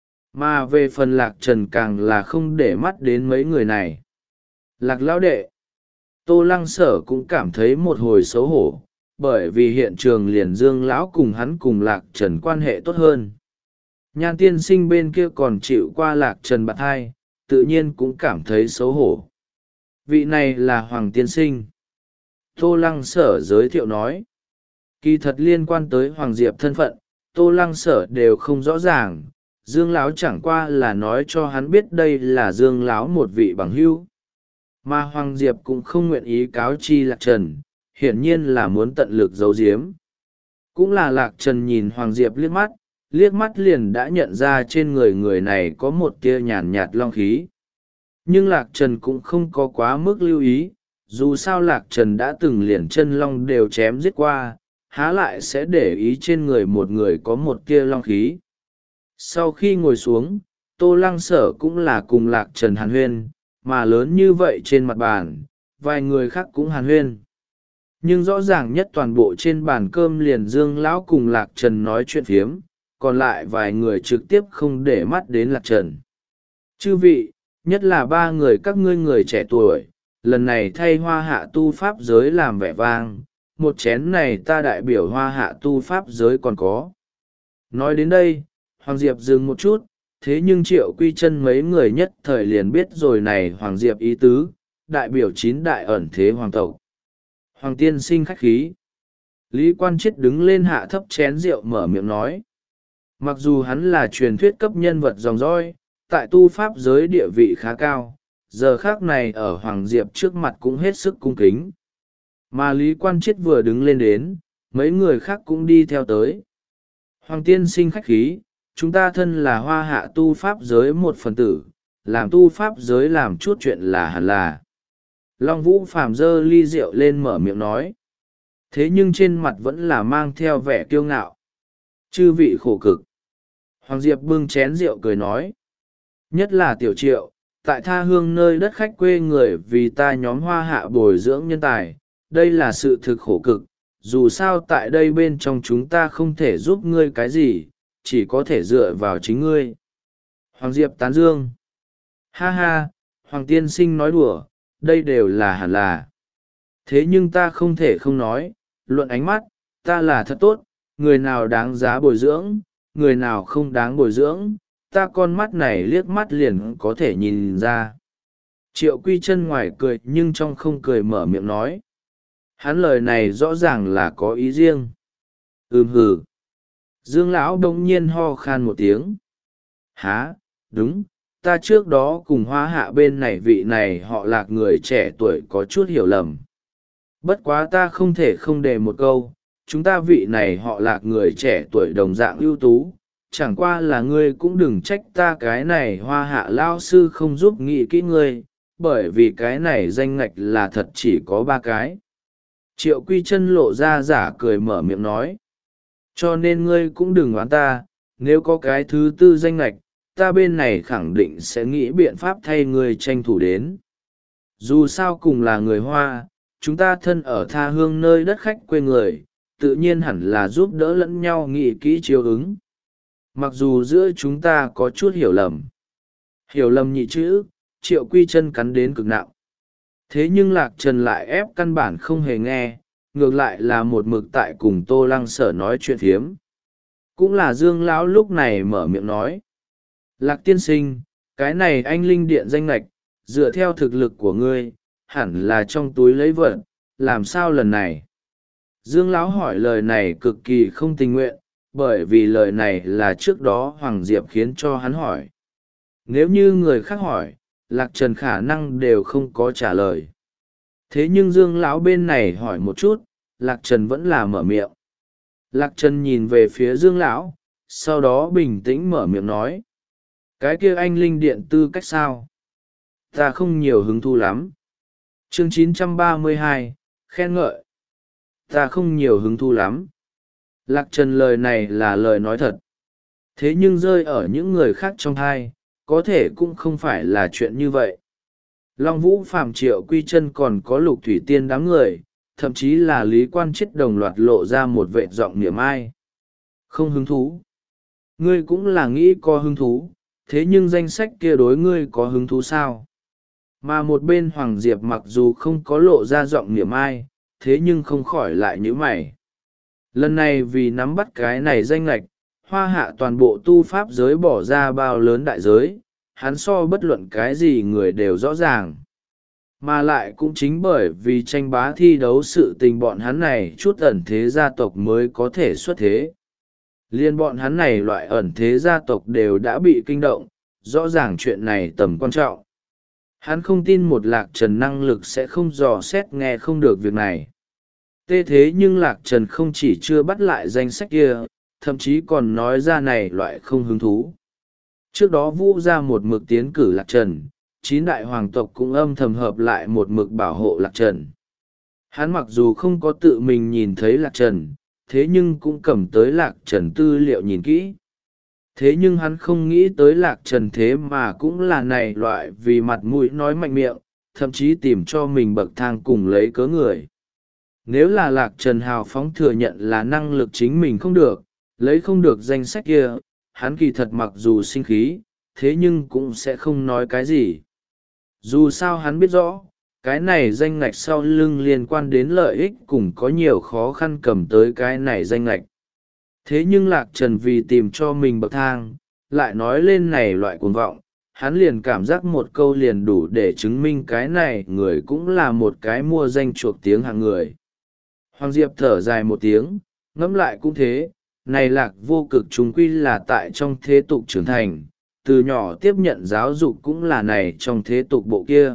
Mà về phần Lạc Trần càng là không để mắt đến mấy người này. Lạc lão đệ, Tô Lăng Sở cũng cảm thấy một hồi xấu hổ, bởi vì hiện trường liền Dương lão cùng hắn cùng Lạc Trần quan hệ tốt hơn. Nhan tiên sinh bên kia còn chịu qua Lạc Trần bạn hai, tự nhiên cũng cảm thấy xấu hổ. Vị này là Hoàng tiên sinh. Tô Lăng Sở giới thiệu nói. Kỳ thật liên quan tới Hoàng Diệp thân phận, Tô Lăng Sở đều không rõ ràng. Dương lão chẳng qua là nói cho hắn biết đây là Dương lão một vị bằng hữu. Mà Hoàng Diệp cũng không nguyện ý cáo chi Lạc Trần, hiển nhiên là muốn tận lực giấu giếm. Cũng là Lạc Trần nhìn Hoàng Diệp liếc mắt, liếc mắt liền đã nhận ra trên người người này có một tia nhàn nhạt long khí. Nhưng Lạc Trần cũng không có quá mức lưu ý, dù sao Lạc Trần đã từng liền chân long đều chém giết qua, há lại sẽ để ý trên người một người có một tia long khí. Sau khi ngồi xuống, Tô Lăng Sở cũng là cùng Lạc Trần hàn huyên, mà lớn như vậy trên mặt bàn, vài người khác cũng hàn huyên. Nhưng rõ ràng nhất toàn bộ trên bàn cơm liền Dương lão cùng Lạc Trần nói chuyện phiếm, còn lại vài người trực tiếp không để mắt đến Lạc Trần. Chư vị, nhất là ba người các ngươi người trẻ tuổi, lần này thay Hoa Hạ tu pháp giới làm vẻ vang, một chén này ta đại biểu Hoa Hạ tu pháp giới còn có. Nói đến đây, Hoàng Diệp dừng một chút, thế nhưng Triệu Quy Chân mấy người nhất thời liền biết rồi này Hoàng Diệp ý tứ, đại biểu chín đại ẩn thế hoàng tộc. Hoàng tiên sinh khách khí. Lý Quan Chiết đứng lên hạ thấp chén rượu mở miệng nói. Mặc dù hắn là truyền thuyết cấp nhân vật dòng dõi, tại tu pháp giới địa vị khá cao, giờ khác này ở Hoàng Diệp trước mặt cũng hết sức cung kính. Mà Lý Quan Chiết vừa đứng lên đến, mấy người khác cũng đi theo tới. Hoàng tiên sinh khách khí, chúng ta thân là Hoa Hạ tu pháp giới một phần tử, làm tu pháp giới làm chút chuyện là hẳn là. Long Vũ Phàm giơ ly rượu lên mở miệng nói. Thế nhưng trên mặt vẫn là mang theo vẻ kiêu ngạo. Chư vị khổ cực. Hoàng Diệp bưng chén rượu cười nói. Nhất là Tiểu Triệu, tại tha hương nơi đất khách quê người vì ta nhóm Hoa Hạ bồi dưỡng nhân tài, đây là sự thực khổ cực. Dù sao tại đây bên trong chúng ta không thể giúp ngươi cái gì, chỉ có thể dựa vào chính ngươi. Hoàng Diệp tán dương. Ha ha, Hoàng tiên sinh nói đùa, đây đều là hẳn là. Thế nhưng ta không thể không nói, luận ánh mắt, ta là thật tốt, người nào đáng giá bồi dưỡng, người nào không đáng bồi dưỡng, ta con mắt này liếc mắt liền có thể nhìn ra. Triệu Quy Chân ngoài cười nhưng trong không cười mở miệng nói. Hắn lời này rõ ràng là có ý riêng. Ừm hừ. Dương lão đông nhiên ho khan một tiếng. Há, đúng, ta trước đó cùng Hoa Hạ bên này vị này họ Lạc người trẻ tuổi có chút hiểu lầm. Bất quá ta không thể không đề một câu, chúng ta vị này họ Lạc người trẻ tuổi đồng dạng ưu tú, chẳng qua là ngươi cũng đừng trách ta cái này Hoa Hạ lao sư không giúp nghĩ kỹ ngươi, bởi vì cái này danh ngạch là thật chỉ có ba cái. Triệu Quy Chân lộ ra giả cười mở miệng nói. Cho nên ngươi cũng đừng oán ta, nếu có cái thứ tư danh ngạch, ta bên này khẳng định sẽ nghĩ biện pháp thay ngươi tranh thủ đến. Dù sao cùng là người Hoa, chúng ta thân ở tha hương nơi đất khách quê người, tự nhiên hẳn là giúp đỡ lẫn nhau nghĩ kỹ chiếu ứng. Mặc dù giữa chúng ta có chút hiểu lầm. Hiểu lầm nhị chữ, Triệu Quy Chân cắn đến cực nặng. Thế nhưng Lạc Trần lại ép căn bản không hề nghe, ngược lại là một mực tại cùng Tô Lăng Sở nói chuyện phiếm. Cũng là Dương lão lúc này mở miệng nói. Lạc tiên sinh, cái này anh linh điện danh lệch, dựa theo thực lực của ngươi, hẳn là trong túi lấy vật, làm sao lần này? Dương lão hỏi lời này cực kỳ không tình nguyện, bởi vì lời này là trước đó Hoàng Diệp khiến cho hắn hỏi. Nếu như người khác hỏi, Lạc Trần khả năng đều không có trả lời. Thế nhưng Dương lão bên này hỏi một chút, Lạc Trần vẫn là mở miệng. Lạc Trần nhìn về phía Dương lão, sau đó bình tĩnh mở miệng nói. Cái kia anh linh điện tư cách sao? Ta không nhiều hứng thú lắm. Chương chín trăm ba mươi hai, khen ngợi. Ta không nhiều hứng thú lắm. Lạc Trần lời này là lời nói thật. Thế nhưng rơi ở những người khác trong thai, có thể cũng không phải là chuyện như vậy. Long Vũ Phạm Triệu Quy Chân còn có Lục Thủy Tiên đám người, thậm chí là Lý Quan Chiết đồng loạt lộ ra một vệ giọng niệm ai. Không hứng thú. Ngươi cũng là nghĩ có hứng thú, thế nhưng danh sách kia đối ngươi có hứng thú sao? Mà một bên Hoàng Diệp mặc dù không có lộ ra giọng niệm ai, thế nhưng không khỏi lại nhíu mày. Lần này vì nắm bắt cái này danh lệch, Hoa Hạ toàn bộ tu pháp giới bỏ ra bao lớn đại giới, hắn so bất luận cái gì người đều rõ ràng. Mà lại cũng chính bởi vì tranh bá thi đấu sự tình bọn hắn này chút ẩn thế gia tộc mới có thể xuất thế. Liên bọn hắn này loại ẩn thế gia tộc đều đã bị kinh động, rõ ràng chuyện này tầm quan trọng. Hắn không tin một Lạc Trần năng lực sẽ không dò xét nghe không được việc này. Tê thế nhưng Lạc Trần không chỉ chưa bắt lại danh sách kia, thậm chí còn nói ra này loại không hứng thú. Trước đó Vũ ra một mực tiến cử Lạc Trần, chín đại hoàng tộc cũng âm thầm hợp lại một mực bảo hộ Lạc Trần. Hắn mặc dù không có tự mình nhìn thấy Lạc Trần, thế nhưng cũng cầm tới Lạc Trần tư liệu nhìn kỹ. Thế nhưng hắn không nghĩ tới Lạc Trần thế mà cũng là này loại vì mặt mũi nói mạnh miệng, thậm chí tìm cho mình bậc thang cùng lấy cớ người. Nếu là Lạc Trần hào phóng thừa nhận là năng lực chính mình không được, lấy không được danh sách kia, hắn kỳ thật mặc dù sinh khí, thế nhưng cũng sẽ không nói cái gì. Dù sao hắn biết rõ, cái này danh ngạch sau lưng liên quan đến lợi ích cùng có nhiều khó khăn cầm tới cái này danh ngạch. Thế nhưng Lạc Trần vì tìm cho mình bậc thang, lại nói lên này loại cuồng vọng, hắn liền cảm giác một câu liền đủ để chứng minh cái này người cũng là một cái mua danh chuộc tiếng hạng người. Hoàng Diệp thở dài một tiếng, ngẫm lại cũng thế, này Lạc Vô Cực chúng quy là tại trong thế tục trưởng thành, từ nhỏ tiếp nhận giáo dục cũng là này trong thế tục bộ kia.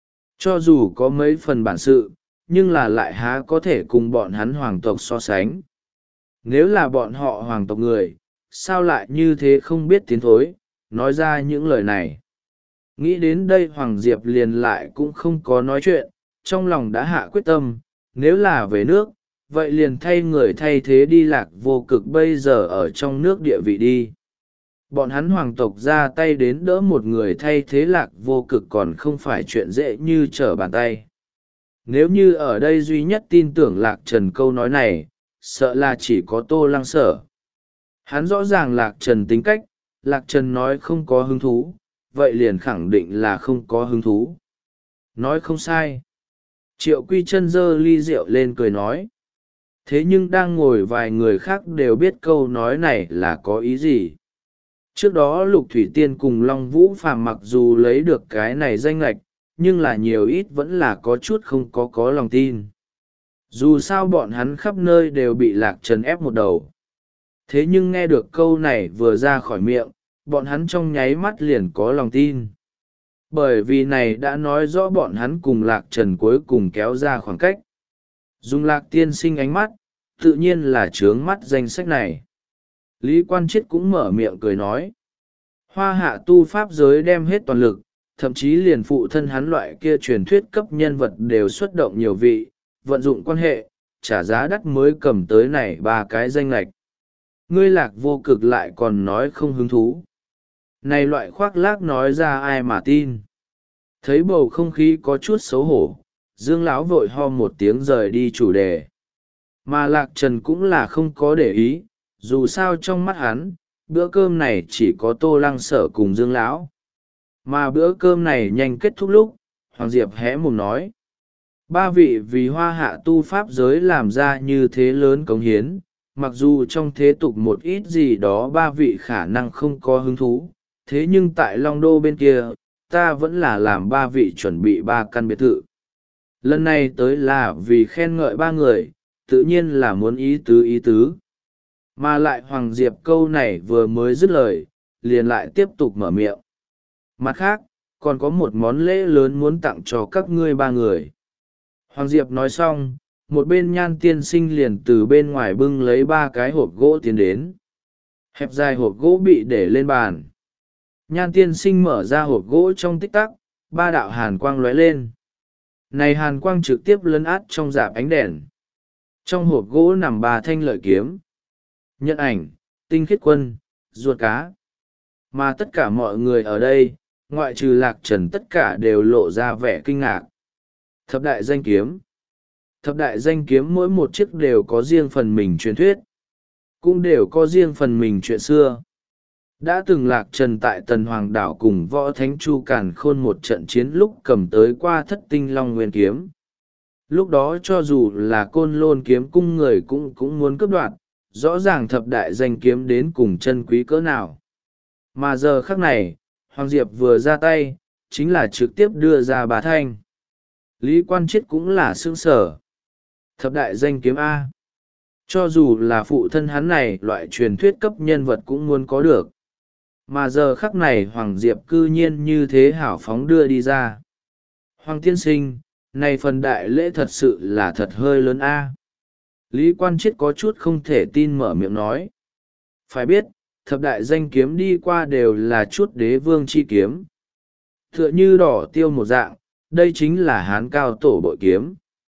Cho dù có mấy phần bản sự, nhưng là lại há có thể cùng bọn hắn hoàng tộc so sánh. Nếu là bọn họ hoàng tộc người, sao lại như thế không biết tiến thối, nói ra những lời này. Nghĩ đến đây Hoàng Diệp liền lại cũng không có nói chuyện, trong lòng đã hạ quyết tâm, nếu là về nước, vậy liền thay người thay thế đi Lạc Vô Cực bây giờ ở trong nước địa vị đi. Bọn hắn hoàng tộc ra tay đến đỡ một người thay thế Lạc Vô Cực còn không phải chuyện dễ như trở bàn tay. Nếu như ở đây duy nhất tin tưởng Lạc Trần câu nói này, sợ là chỉ có Tô Lăng Sở. Hắn rõ ràng Lạc Trần tính cách, Lạc Trần nói không có hứng thú, vậy liền khẳng định là không có hứng thú. Nói không sai. Triệu Quy Chân giơ ly rượu lên cười nói. Thế nhưng đang ngồi vài người khác đều biết câu nói này là có ý gì. Trước đó Lục Thủy Tiên cùng Long Vũ Phàm mặc dù lấy được cái này danh lệch, nhưng là nhiều ít vẫn là có chút không có có lòng tin. Dù sao bọn hắn khắp nơi đều bị Lạc Trần ép một đầu. Thế nhưng nghe được câu này vừa ra khỏi miệng, bọn hắn trong nháy mắt liền có lòng tin. Bởi vì này đã nói rõ bọn hắn cùng Lạc Trần cuối cùng kéo ra khoảng cách. Dùng Lạc tiên sinh ánh mắt, tự nhiên là trướng mắt danh sách này. Lý Quan Chiết cũng mở miệng cười nói. Hoa hạ tu pháp giới đem hết toàn lực, thậm chí liền phụ thân hắn loại kia truyền thuyết cấp nhân vật đều xuất động nhiều vị, vận dụng quan hệ, trả giá đắt mới cầm tới này ba cái danh lệch. Ngươi Lạc Vô Cực lại còn nói không hứng thú. Này loại khoác lác nói ra ai mà tin. Thấy bầu không khí có chút xấu hổ, Dương Lão vội ho một tiếng rời đi chủ đề. Mà Lạc Trần cũng là không có để ý, dù sao trong mắt hắn, bữa cơm này chỉ có Tô Lăng Sở cùng Dương Lão. Mà bữa cơm này nhanh kết thúc lúc, Hoàng Diệp hé mồm nói. Ba vị vì hoa hạ tu pháp giới làm ra như thế lớn cống hiến, mặc dù trong thế tục một ít gì đó ba vị khả năng không có hứng thú, thế nhưng tại Long Đô bên kia, ta vẫn là làm ba vị chuẩn bị ba căn biệt thự. Lần này tới là vì khen ngợi ba người, tự nhiên là muốn ý tứ ý tứ. Mà lại Hoàng Diệp câu này vừa mới dứt lời, liền lại tiếp tục mở miệng. Mặt khác, còn có một món lễ lớn muốn tặng cho các ngươi ba người. Hoàng Diệp nói xong, một bên Nhan tiên sinh liền từ bên ngoài bưng lấy ba cái hộp gỗ tiến đến. Hẹp dài hộp gỗ bị để lên bàn. Nhan tiên sinh mở ra hộp gỗ trong tích tắc, ba đạo hàn quang lóe lên. Này hàn quang trực tiếp lấn át trong rạp ánh đèn. Trong hộp gỗ nằm ba thanh lợi kiếm, Nhận Ảnh, Tinh Khiết Quân, ruột cá. Mà tất cả mọi người ở đây, ngoại trừ Lạc Trần tất cả đều lộ ra vẻ kinh ngạc. Thập đại danh kiếm. Thập đại danh kiếm mỗi một chiếc đều có riêng phần mình truyền thuyết, cũng đều có riêng phần mình chuyện xưa. Đã từng Lạc Trần tại Tần Hoàng Đảo cùng Võ Thánh Chu Càn Khôn một trận chiến lúc cầm tới qua Thất Tinh Long Nguyên kiếm. Lúc đó cho dù là Côn Lôn kiếm cung người cũng cũng muốn cướp đoạt, rõ ràng thập đại danh kiếm đến cùng chân quý cỡ nào. Mà giờ khắc này, Hoàng Diệp vừa ra tay, chính là trực tiếp đưa ra bà thanh. Lý Quan Chiết cũng là sướng sở. Thập đại danh kiếm A. Cho dù là phụ thân hắn này loại truyền thuyết cấp nhân vật cũng muốn có được. Mà giờ khắc này Hoàng Diệp cư nhiên như thế hảo phóng đưa đi ra. Hoàng tiên sinh, này phần đại lễ thật sự là thật hơi lớn A. Lý Quan Chiết có chút không thể tin mở miệng nói. Phải biết, thập đại danh kiếm đi qua đều là chút đế vương chi kiếm. Tựa như đỏ tiêu một dạng, đây chính là hán cao tổ bội kiếm.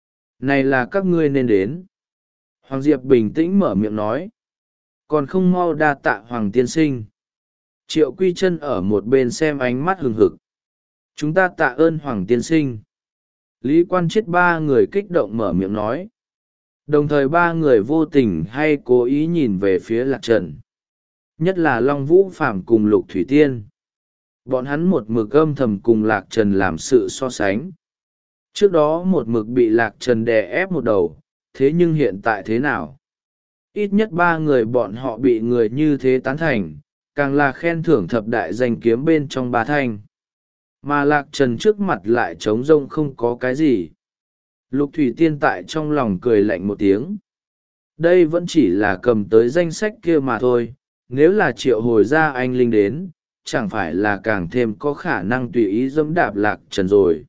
Này là các ngươi nên đến. Hoàng Diệp bình tĩnh mở miệng nói. Còn không mau đa tạ Hoàng tiên sinh. Triệu Quy Chân ở một bên xem ánh mắt hừng hực. Chúng ta tạ ơn Hoàng tiên sinh. Lý Quan Chiết ba người kích động mở miệng nói. Đồng thời ba người vô tình hay cố ý nhìn về phía Lạc Trần. Nhất là Long Vũ Phàm cùng Lục Thủy Tiên. Bọn hắn một mực âm thầm cùng Lạc Trần làm sự so sánh. Trước đó một mực bị Lạc Trần đè ép một đầu, thế nhưng hiện tại thế nào? Ít nhất ba người bọn họ bị người như thế tán thành, càng là khen thưởng thập đại danh kiếm bên trong ba thanh. Mà Lạc Trần trước mặt lại trống rông không có cái gì. Lục Thủy Tiên tại trong lòng cười lạnh một tiếng. Đây vẫn chỉ là cầm tới danh sách kia mà thôi, nếu là triệu hồi ra anh Linh đến, chẳng phải là càng thêm có khả năng tùy ý dẫm đạp Lạc Trần rồi.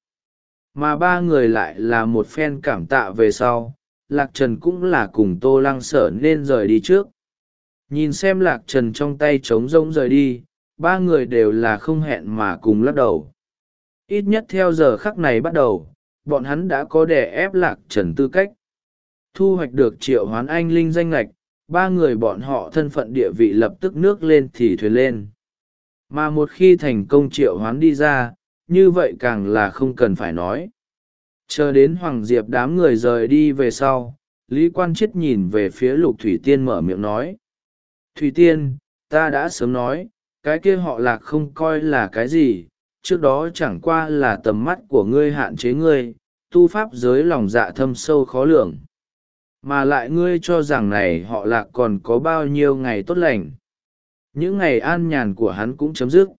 Mà ba người lại là một phen cảm tạ về sau, Lạc Trần cũng là cùng Tô Lăng Sở nên rời đi trước. Nhìn xem Lạc Trần trong tay trống rỗng rời đi, ba người đều là không hẹn mà cùng lắc đầu. Ít nhất theo giờ khắc này bắt đầu, bọn hắn đã có đè ép Lạc Trần tư cách. Thu hoạch được triệu hoán anh Linh danh lạch, ba người bọn họ thân phận địa vị lập tức nước lên thì thuyền lên. Mà một khi thành công triệu hoán đi ra, như vậy càng là không cần phải nói. Chờ đến Hoàng Diệp đám người rời đi về sau, Lý Quan Chiết nhìn về phía Lục Thủy Tiên mở miệng nói. Thủy Tiên, ta đã sớm nói, cái kia họ Lạc không coi là cái gì, trước đó chẳng qua là tầm mắt của ngươi hạn chế ngươi, tu pháp giới lòng dạ thâm sâu khó lường. Mà lại ngươi cho rằng này họ Lạc còn có bao nhiêu ngày tốt lành. Những ngày an nhàn của hắn cũng chấm dứt.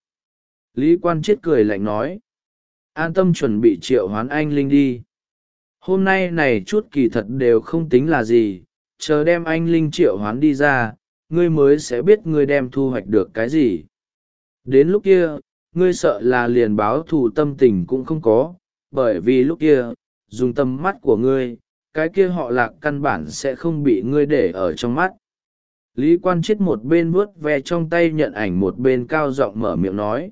Lý Quan Chiết cười lạnh nói. An tâm chuẩn bị triệu hoán anh Linh đi. Hôm nay này chút kỳ thật đều không tính là gì, chờ đem anh Linh triệu hoán đi ra, ngươi mới sẽ biết ngươi đem thu hoạch được cái gì. Đến lúc kia, ngươi sợ là liền báo thù tâm tình cũng không có, bởi vì lúc kia, dùng tầm mắt của ngươi, cái kia họ Lạc căn bản sẽ không bị ngươi để ở trong mắt. Lý Quan Chiết một bên vuốt ve trong tay nhận ảnh, một bên cao giọng mở miệng nói.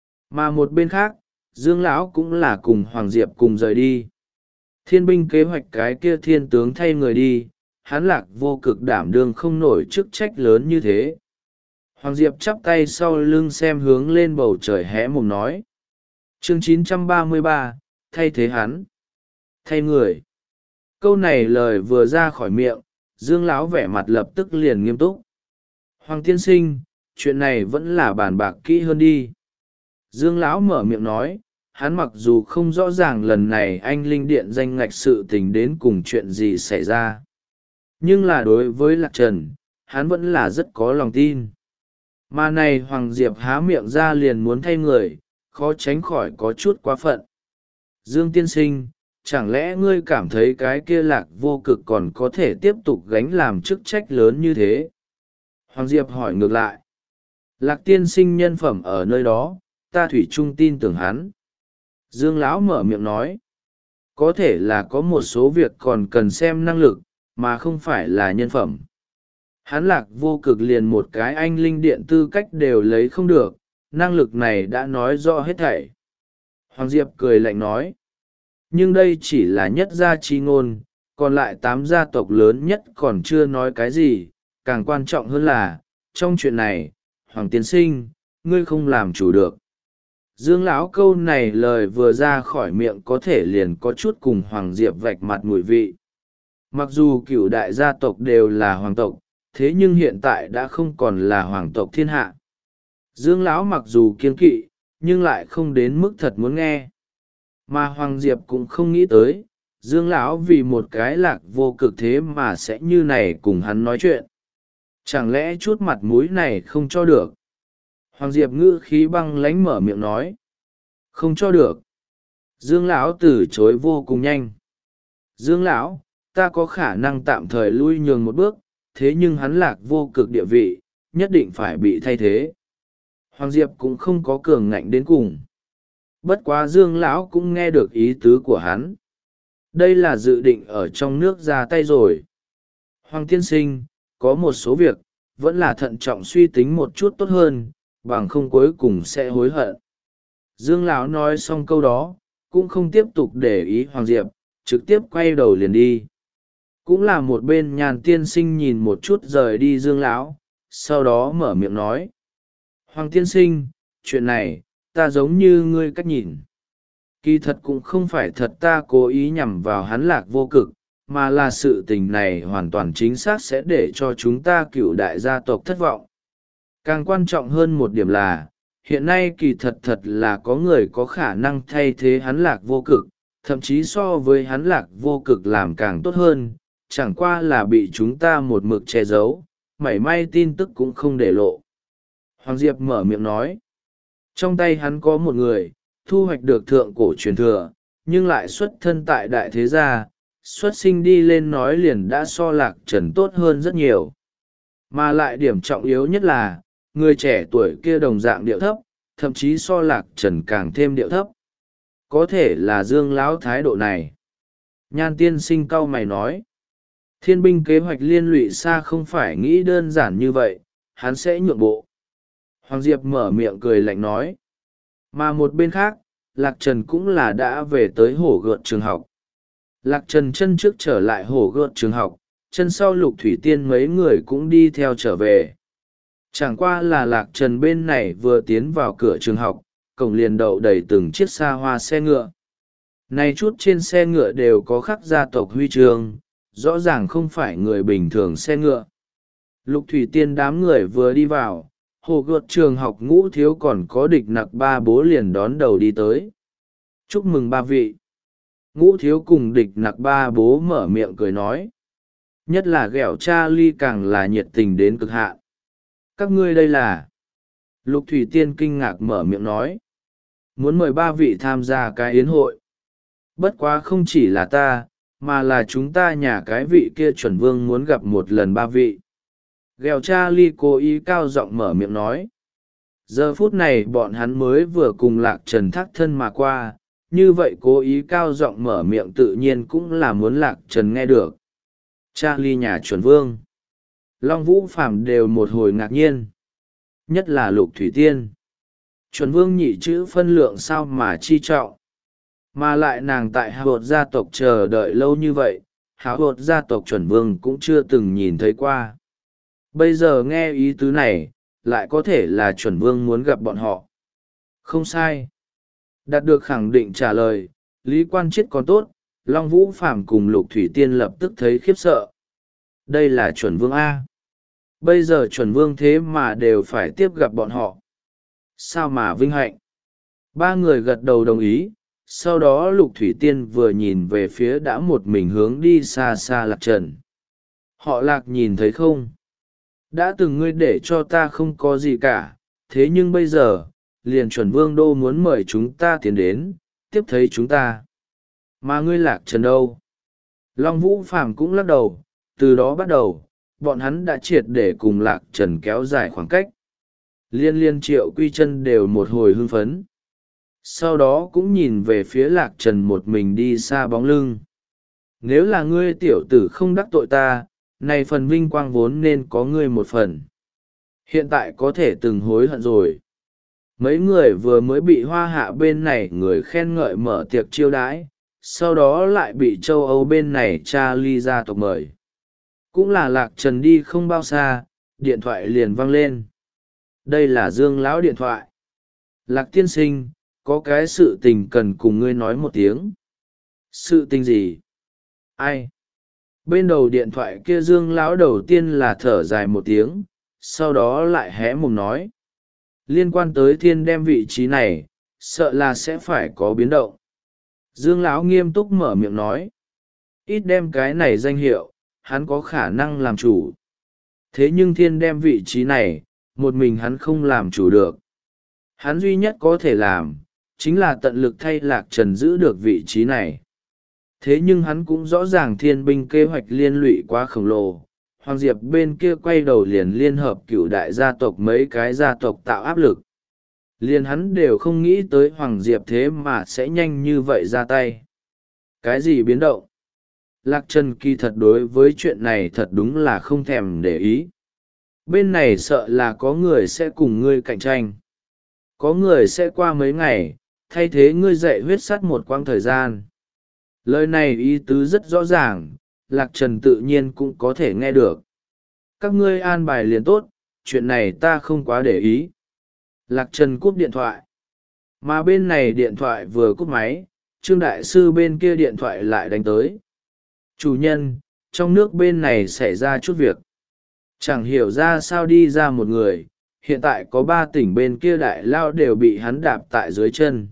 Mà một bên khác, Dương lão cũng là cùng Hoàng Diệp cùng rời đi. Thiên binh kế hoạch cái kia thiên tướng thay người đi, hắn Lạc Vô Cực đảm đương không nổi chức trách lớn như thế. Hoàng Diệp chắp tay sau lưng xem hướng lên bầu trời hé mồm nói. Chương chín trăm ba mươi ba, thay thế hắn. Thay người. Câu này lời vừa ra khỏi miệng, Dương lão vẻ mặt lập tức liền nghiêm túc. Hoàng tiên sinh, chuyện này vẫn là bàn bạc kỹ hơn đi. Dương lão mở miệng nói, hắn mặc dù không rõ ràng lần này anh Linh Điện danh ngạch sự tình đến cùng chuyện gì xảy ra. Nhưng là đối với Lạc Trần, hắn vẫn là rất có lòng tin. Mà này Hoàng Diệp há miệng ra liền muốn thay người, khó tránh khỏi có chút quá phận. Dương tiên sinh, chẳng lẽ ngươi cảm thấy cái kia Lạc Vô Cực còn có thể tiếp tục gánh làm chức trách lớn như thế? Hoàng Diệp hỏi ngược lại. Lạc tiên sinh nhân phẩm ở nơi đó, ta thủy chung tin tưởng hắn. Dương lão mở miệng nói. Có thể là có một số việc còn cần xem năng lực, mà không phải là nhân phẩm. Hắn Lạc Vô Cực liền một cái anh Linh Điện tư cách đều lấy không được, năng lực này đã nói rõ hết thảy. Hoàng Diệp cười lạnh nói. Nhưng đây chỉ là nhất gia chi ngôn, còn lại tám gia tộc lớn nhất còn chưa nói cái gì, càng quan trọng hơn là, trong chuyện này, Hoàng tiên sinh, ngươi không làm chủ được. Dương lão câu này lời vừa ra khỏi miệng có thể liền có chút cùng Hoàng Diệp vạch mặt mùi vị. Mặc dù cửu đại gia tộc đều là hoàng tộc, thế nhưng hiện tại đã không còn là hoàng tộc thiên hạ. Dương lão mặc dù kiên kỵ, nhưng lại không đến mức thật muốn nghe. Mà Hoàng Diệp cũng không nghĩ tới, Dương lão vì một cái Lạc Vô Cực thế mà sẽ như này cùng hắn nói chuyện. Chẳng lẽ chút mặt mũi này không cho được? Hoàng Diệp ngữ khí băng lãnh mở miệng nói. Không cho được. Dương lão từ chối vô cùng nhanh. Dương lão, ta có khả năng tạm thời lui nhường một bước, thế nhưng hắn Lạc Vô Cực địa vị, nhất định phải bị thay thế. Hoàng Diệp cũng không có cường ngạnh đến cùng. Bất quá Dương lão cũng nghe được ý tứ của hắn. Đây là dự định ở trong nước ra tay rồi. Hoàng tiên sinh, có một số việc, vẫn là thận trọng suy tính một chút tốt hơn, bằng không cuối cùng sẽ hối hận. Dương lão nói xong câu đó, cũng không tiếp tục để ý Hoàng Diệp, trực tiếp quay đầu liền đi. Cũng là một bên Nhàn tiên sinh nhìn một chút rời đi Dương lão, sau đó mở miệng nói. Hoàng tiên sinh, chuyện này, ta giống như ngươi cách nhìn. Kỳ thật cũng không phải thật ta cố ý nhằm vào hắn Lạc Vô Cực, mà là sự tình này hoàn toàn chính xác sẽ để cho chúng ta cựu đại gia tộc thất vọng. Càng quan trọng hơn một điểm là, hiện nay kỳ thật thật là có người có khả năng thay thế hắn Lạc Vô Cực, thậm chí so với hắn Lạc Vô Cực làm càng tốt hơn, chẳng qua là bị chúng ta một mực che giấu, mảy may tin tức cũng không để lộ. Hoàng Diệp mở miệng nói, trong tay hắn có một người, thu hoạch được thượng cổ truyền thừa, nhưng lại xuất thân tại đại thế gia, xuất sinh đi lên nói liền đã so Lạc Trần tốt hơn rất nhiều. Mà lại điểm trọng yếu nhất là, người trẻ tuổi kia đồng dạng điệu thấp, thậm chí so Lạc Trần càng thêm điệu thấp. Có thể là Dương lão thái độ này. Nhan tiên sinh cau mày nói, thiên binh kế hoạch liên lụy xa không phải nghĩ đơn giản như vậy, hắn sẽ nhượng bộ. Hoàng Diệp mở miệng cười lạnh nói. Mà một bên khác, Lạc Trần cũng là đã về tới hổ gợt trường học. Lạc Trần chân trước trở lại hổ gợt trường học, chân sau Lục Thủy Tiên mấy người cũng đi theo trở về. Chẳng qua là Lạc Trần bên này vừa tiến vào cửa trường học, cổng liền đậu đầy từng chiếc xa hoa xe ngựa. Này chút trên xe ngựa đều có khắc gia tộc huy chương, rõ ràng không phải người bình thường xe ngựa. Lục Thủy Tiên đám người vừa đi vào, hồ gợt trường học ngũ thiếu còn có địch nặc ba bố liền đón đầu đi tới. Chúc mừng ba vị. Ngũ thiếu cùng địch nặc ba bố mở miệng cười nói. Nhất là ghẹo cha ly càng là nhiệt tình đến cực hạn. Các ngươi đây là... Lục Thủy Tiên kinh ngạc mở miệng nói. Muốn mời ba vị tham gia cái yến hội. Bất quá không chỉ là ta, mà là chúng ta nhà cái vị kia chuẩn vương muốn gặp một lần ba vị. Ghẹo cha ly cố ý cao giọng mở miệng nói. Giờ phút này bọn hắn mới vừa cùng Lạc Trần thác thân mà qua, như vậy cố ý cao giọng mở miệng tự nhiên cũng là muốn Lạc Trần nghe được. Cha ly nhà chuẩn vương. Long Vũ Phàm đều một hồi ngạc nhiên. Nhất là Lục Thủy Tiên. Chuẩn vương nhị chữ phân lượng sao mà chi trọng. Mà lại nàng tại hào hột gia tộc chờ đợi lâu như vậy, hào hột gia tộc chuẩn vương cũng chưa từng nhìn thấy qua. Bây giờ nghe ý tứ này, lại có thể là chuẩn vương muốn gặp bọn họ. Không sai. Đạt được khẳng định trả lời, Lý Quan Chiết còn tốt, Long Vũ Phàm cùng Lục Thủy Tiên lập tức thấy khiếp sợ. Đây là chuẩn vương A. Bây giờ chuẩn vương thế mà đều phải tiếp gặp bọn họ. Sao mà vinh hạnh. Ba người gật đầu đồng ý, sau đó Lục Thủy Tiên vừa nhìn về phía đã một mình hướng đi xa xa Lạc Trần. Họ Lạc nhìn thấy không? Đã từng ngươi để cho ta không có gì cả, thế nhưng bây giờ, liền chuẩn vương đô muốn mời chúng ta tiến đến, tiếp thấy chúng ta. Mà ngươi Lạc Trần đâu? Long Vũ Phàm cũng lắc đầu, từ đó bắt đầu, bọn hắn đã triệt để cùng Lạc Trần kéo dài khoảng cách. Liên liên Triệu Quy Chân đều một hồi hưng phấn. Sau đó cũng nhìn về phía Lạc Trần một mình đi xa bóng lưng. Nếu là ngươi tiểu tử không đắc tội ta, này phần vinh quang vốn nên có ngươi một phần. Hiện tại có thể từng hối hận rồi. Mấy người vừa mới bị Hoa Hạ bên này người khen ngợi mở tiệc chiêu đãi, sau đó lại bị châu Âu bên này Charlie gia tộc mời. Cũng là Lạc Trần đi không bao xa, điện thoại liền vang lên. Đây là Dương lão điện thoại. Lạc tiên sinh, có cái sự tình cần cùng ngươi nói một tiếng. Sự tình gì? Ai? Bên đầu điện thoại kia Dương lão đầu tiên là thở dài một tiếng, sau đó lại hé mồm nói. Liên quan tới thiên đem vị trí này, sợ là sẽ phải có biến động. Dương lão nghiêm túc mở miệng nói. Ít đem cái này danh hiệu, hắn có khả năng làm chủ. Thế nhưng thiên đem vị trí này, một mình hắn không làm chủ được. Hắn duy nhất có thể làm, chính là tận lực thay Lạc Trần giữ được vị trí này. Thế nhưng hắn cũng rõ ràng thiên binh kế hoạch liên lụy quá khổng lồ. Hoàng Diệp bên kia quay đầu liền liên hợp cựu đại gia tộc mấy cái gia tộc tạo áp lực. Liền hắn đều không nghĩ tới Hoàng Diệp thế mà sẽ nhanh như vậy ra tay. Cái gì biến động? Lạc Trần kỳ thật đối với chuyện này thật đúng là không thèm để ý. Bên này sợ là có người sẽ cùng ngươi cạnh tranh. Có người sẽ qua mấy ngày, thay thế ngươi dạy huyết sắt một quãng thời gian. Lời này ý tứ rất rõ ràng, Lạc Trần tự nhiên cũng có thể nghe được. Các ngươi an bài liền tốt, chuyện này ta không quá để ý. Lạc Trần cúp điện thoại. Mà bên này điện thoại vừa cúp máy, Trương Đại Sư bên kia điện thoại lại đánh tới. Chủ nhân, trong nước bên này xảy ra chút việc. Chẳng hiểu ra sao đi ra một người, hiện tại có ba tỉnh bên kia đại lao đều bị hắn đạp tại dưới chân.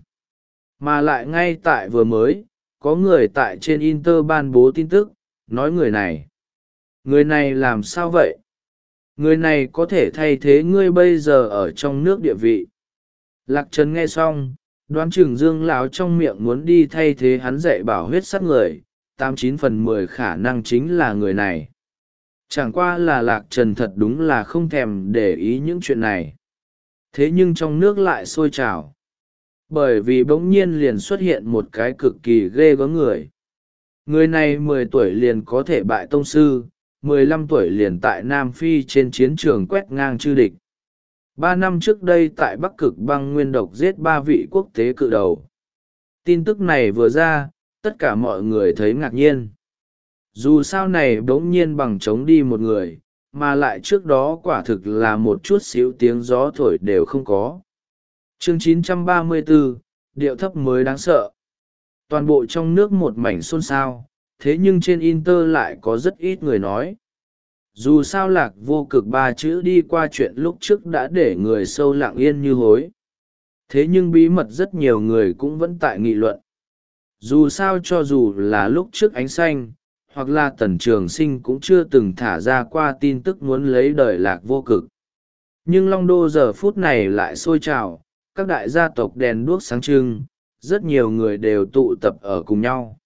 Mà lại ngay tại vừa mới, có người tại trên Inter ban bố tin tức, nói người này. Người này làm sao vậy? Người này có thể thay thế ngươi bây giờ ở trong nước địa vị. Lạc Trần nghe xong, đoán chừng Dương lão trong miệng muốn đi thay thế hắn dạy bảo huyết sắt người, tám chín phần mười khả năng chính là người này. Chẳng qua là Lạc Trần thật đúng là không thèm để ý những chuyện này. Thế nhưng trong nước lại sôi trào. Bởi vì bỗng nhiên liền xuất hiện một cái cực kỳ ghê gớm người. Người này mười tuổi liền có thể bại tông sư, mười lăm tuổi liền tại Nam Phi trên chiến trường quét ngang chư địch. Ba năm trước đây tại Bắc Cực băng nguyên độc giết ba vị quốc tế cự đầu. Tin tức này vừa ra, tất cả mọi người thấy ngạc nhiên. Dù sao này bỗng nhiên bằng chống đi một người, mà lại trước đó quả thực là một chút xíu tiếng gió thổi đều không có. Chương chín trăm ba mươi tư, điệu thấp mới đáng sợ. Toàn bộ trong nước một mảnh xôn xao, thế nhưng trên Inter lại có rất ít người nói. Dù sao Lạc Vô Cực ba chữ đi qua chuyện lúc trước đã để người sâu lặng yên như hối. Thế nhưng bí mật rất nhiều người cũng vẫn tại nghị luận. Dù sao cho dù là lúc trước Ánh Xanh hoặc là Tần Trường Sinh cũng chưa từng thả ra qua tin tức muốn lấy đời Lạc Vô Cực. Nhưng Long Đô giờ phút này lại sôi trào, các đại gia tộc đèn đuốc sáng trưng, rất nhiều người đều tụ tập ở cùng nhau.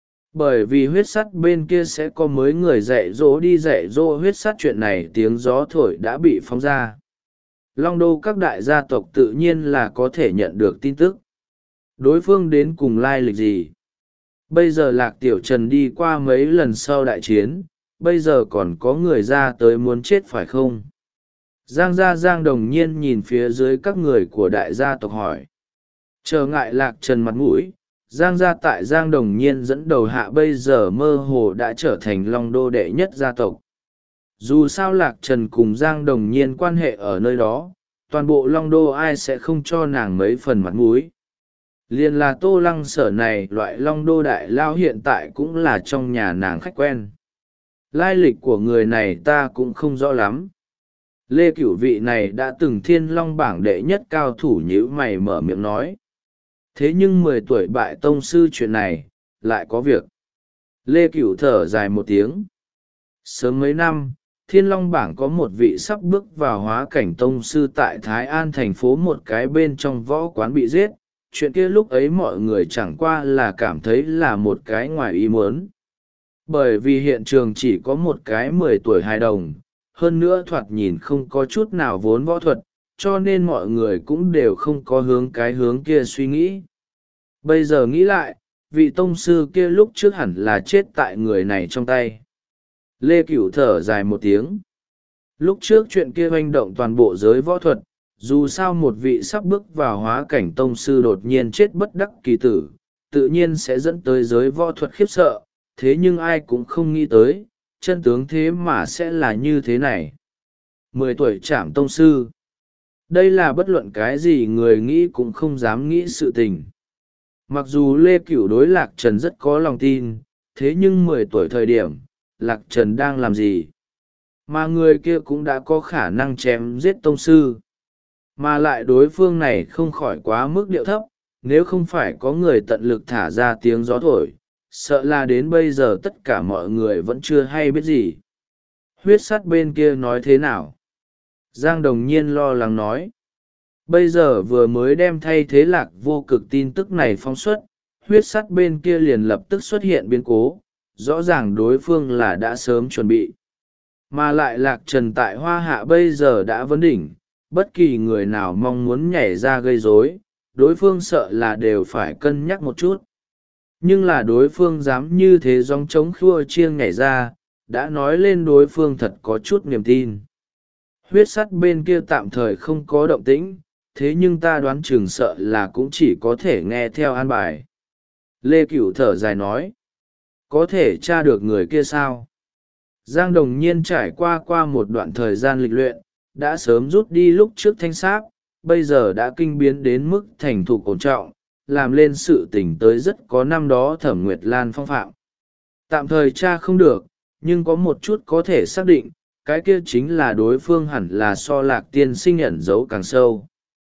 Bởi vì huyết sắt bên kia sẽ có mới người dạy dỗ đi dạy dỗ huyết sắt, chuyện này tiếng gió thổi đã bị phóng ra. Long Đô các đại gia tộc tự nhiên là có thể nhận được tin tức. Đối phương đến cùng lai lịch gì? Bây giờ Lạc Tiểu Trần đi qua mấy lần sau đại chiến, bây giờ còn có người ra tới muốn chết phải không? Giang gia Giang Đồng Nhiên nhìn phía dưới các người của đại gia tộc hỏi. Trở ngại Lạc Trần mặt mũi, Giang gia tại Giang Đồng Nhiên dẫn đầu hạ bây giờ mơ hồ đã trở thành Long Đô đệ nhất gia tộc. Dù sao Lạc Trần cùng Giang Đồng Nhiên quan hệ ở nơi đó, toàn bộ Long Đô ai sẽ không cho nàng mấy phần mặt mũi. Liên là Tô Lăng Sở này loại Long Đô đại lao hiện tại cũng là trong nhà nàng khách quen. Lai lịch của người này ta cũng không rõ lắm. Lê Cửu vị này đã từng thiên long bảng đệ nhất cao thủ nhíu mày mở miệng nói. Thế nhưng mười tuổi bại tông sư chuyện này, lại có việc. Lê Cửu thở dài một tiếng. Sớm mấy năm, thiên long bảng có một vị sắp bước vào hóa cảnh tông sư tại Thái An thành phố một cái bên trong võ quán bị giết. Chuyện kia lúc ấy mọi người chẳng qua là cảm thấy là một cái ngoài ý muốn. Bởi vì hiện trường chỉ có một cái mười tuổi hài đồng, hơn nữa thoạt nhìn không có chút nào vốn võ thuật, cho nên mọi người cũng đều không có hướng cái hướng kia suy nghĩ. Bây giờ nghĩ lại, vị tông sư kia lúc trước hẳn là chết tại người này trong tay. Lê Cửu thở dài một tiếng. Lúc trước chuyện kia hoành động toàn bộ giới võ thuật, dù sao một vị sắp bước vào hóa cảnh tông sư đột nhiên chết bất đắc kỳ tử, tự nhiên sẽ dẫn tới giới võ thuật khiếp sợ, thế nhưng ai cũng không nghĩ tới, chân tướng thế mà sẽ là như thế này. Mười tuổi trảm tông sư. Đây là bất luận cái gì người nghĩ cũng không dám nghĩ sự tình. Mặc dù Lê Cửu đối Lạc Trần rất có lòng tin, thế nhưng mười tuổi thời điểm, Lạc Trần đang làm gì? Mà người kia cũng đã có khả năng chém giết tông sư. Mà lại đối phương này không khỏi quá mức điệu thấp, nếu không phải có người tận lực thả ra tiếng gió thổi, sợ là đến bây giờ tất cả mọi người vẫn chưa hay biết gì. Huyết sắt bên kia nói thế nào? Giang Đồng Nhiên lo lắng nói. Bây giờ vừa mới đem thay thế Lạc Vô Cực tin tức này phóng xuất, huyết sắt bên kia liền lập tức xuất hiện biến cố, rõ ràng đối phương là đã sớm chuẩn bị. Mà lại Lạc Trần tại Hoa Hạ bây giờ đã vấn đỉnh, bất kỳ người nào mong muốn nhảy ra gây rối, đối phương sợ là đều phải cân nhắc một chút. Nhưng là đối phương dám như thế gióng trống khua chiêng nhảy ra, đã nói lên đối phương thật có chút niềm tin. Huyết sắt bên kia tạm thời không có động tĩnh, thế nhưng ta đoán chừng sợ là cũng chỉ có thể nghe theo an bài. Lê Cửu thở dài nói. Có thể tra được người kia sao? Giang Đồng Nhiên trải qua qua một đoạn thời gian lịch luyện, đã sớm rút đi lúc trước thanh sáp, bây giờ đã kinh biến đến mức thành thục ổn trọng, làm lên sự tỉnh tới rất có năm đó Thẩm Nguyệt Lan phong phạm. Tạm thời tra không được, nhưng có một chút có thể xác định, cái kia chính là đối phương hẳn là so Lạc tiên sinh ẩn giấu càng sâu.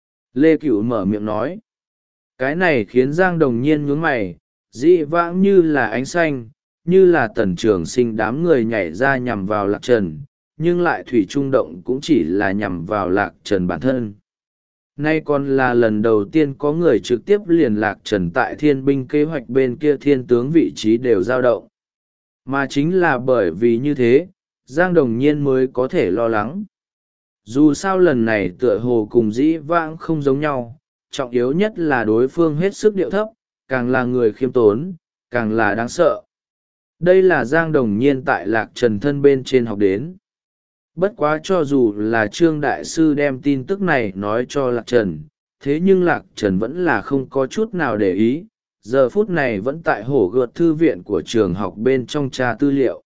Lê Cửu mở miệng nói. Cái này khiến Giang Đồng Nhiên nhướng mày, dị vãng như là Ánh Xanh, như là Tần Trường Sinh đám người nhảy ra nhằm vào Lạc Trần, nhưng lại thủy trung động cũng chỉ là nhằm vào Lạc Trần bản thân. Nay còn là lần đầu tiên có người trực tiếp liền Lạc Trần tại thiên binh kế hoạch bên kia thiên tướng vị trí đều dao động. Mà chính là bởi vì như thế, Giang Đồng Nhiên mới có thể lo lắng. Dù sao lần này tựa hồ cùng dĩ vãng không giống nhau, trọng yếu nhất là đối phương hết sức điệu thấp, càng là người khiêm tốn, càng là đáng sợ. Đây là Giang Đồng Nhiên tại Lạc Trần thân bên trên học đến. Bất quá cho dù là Trương Đại Sư đem tin tức này nói cho Lạc Trần, thế nhưng Lạc Trần vẫn là không có chút nào để ý, giờ phút này vẫn tại hổ gợt thư viện của trường học bên trong tra tư liệu.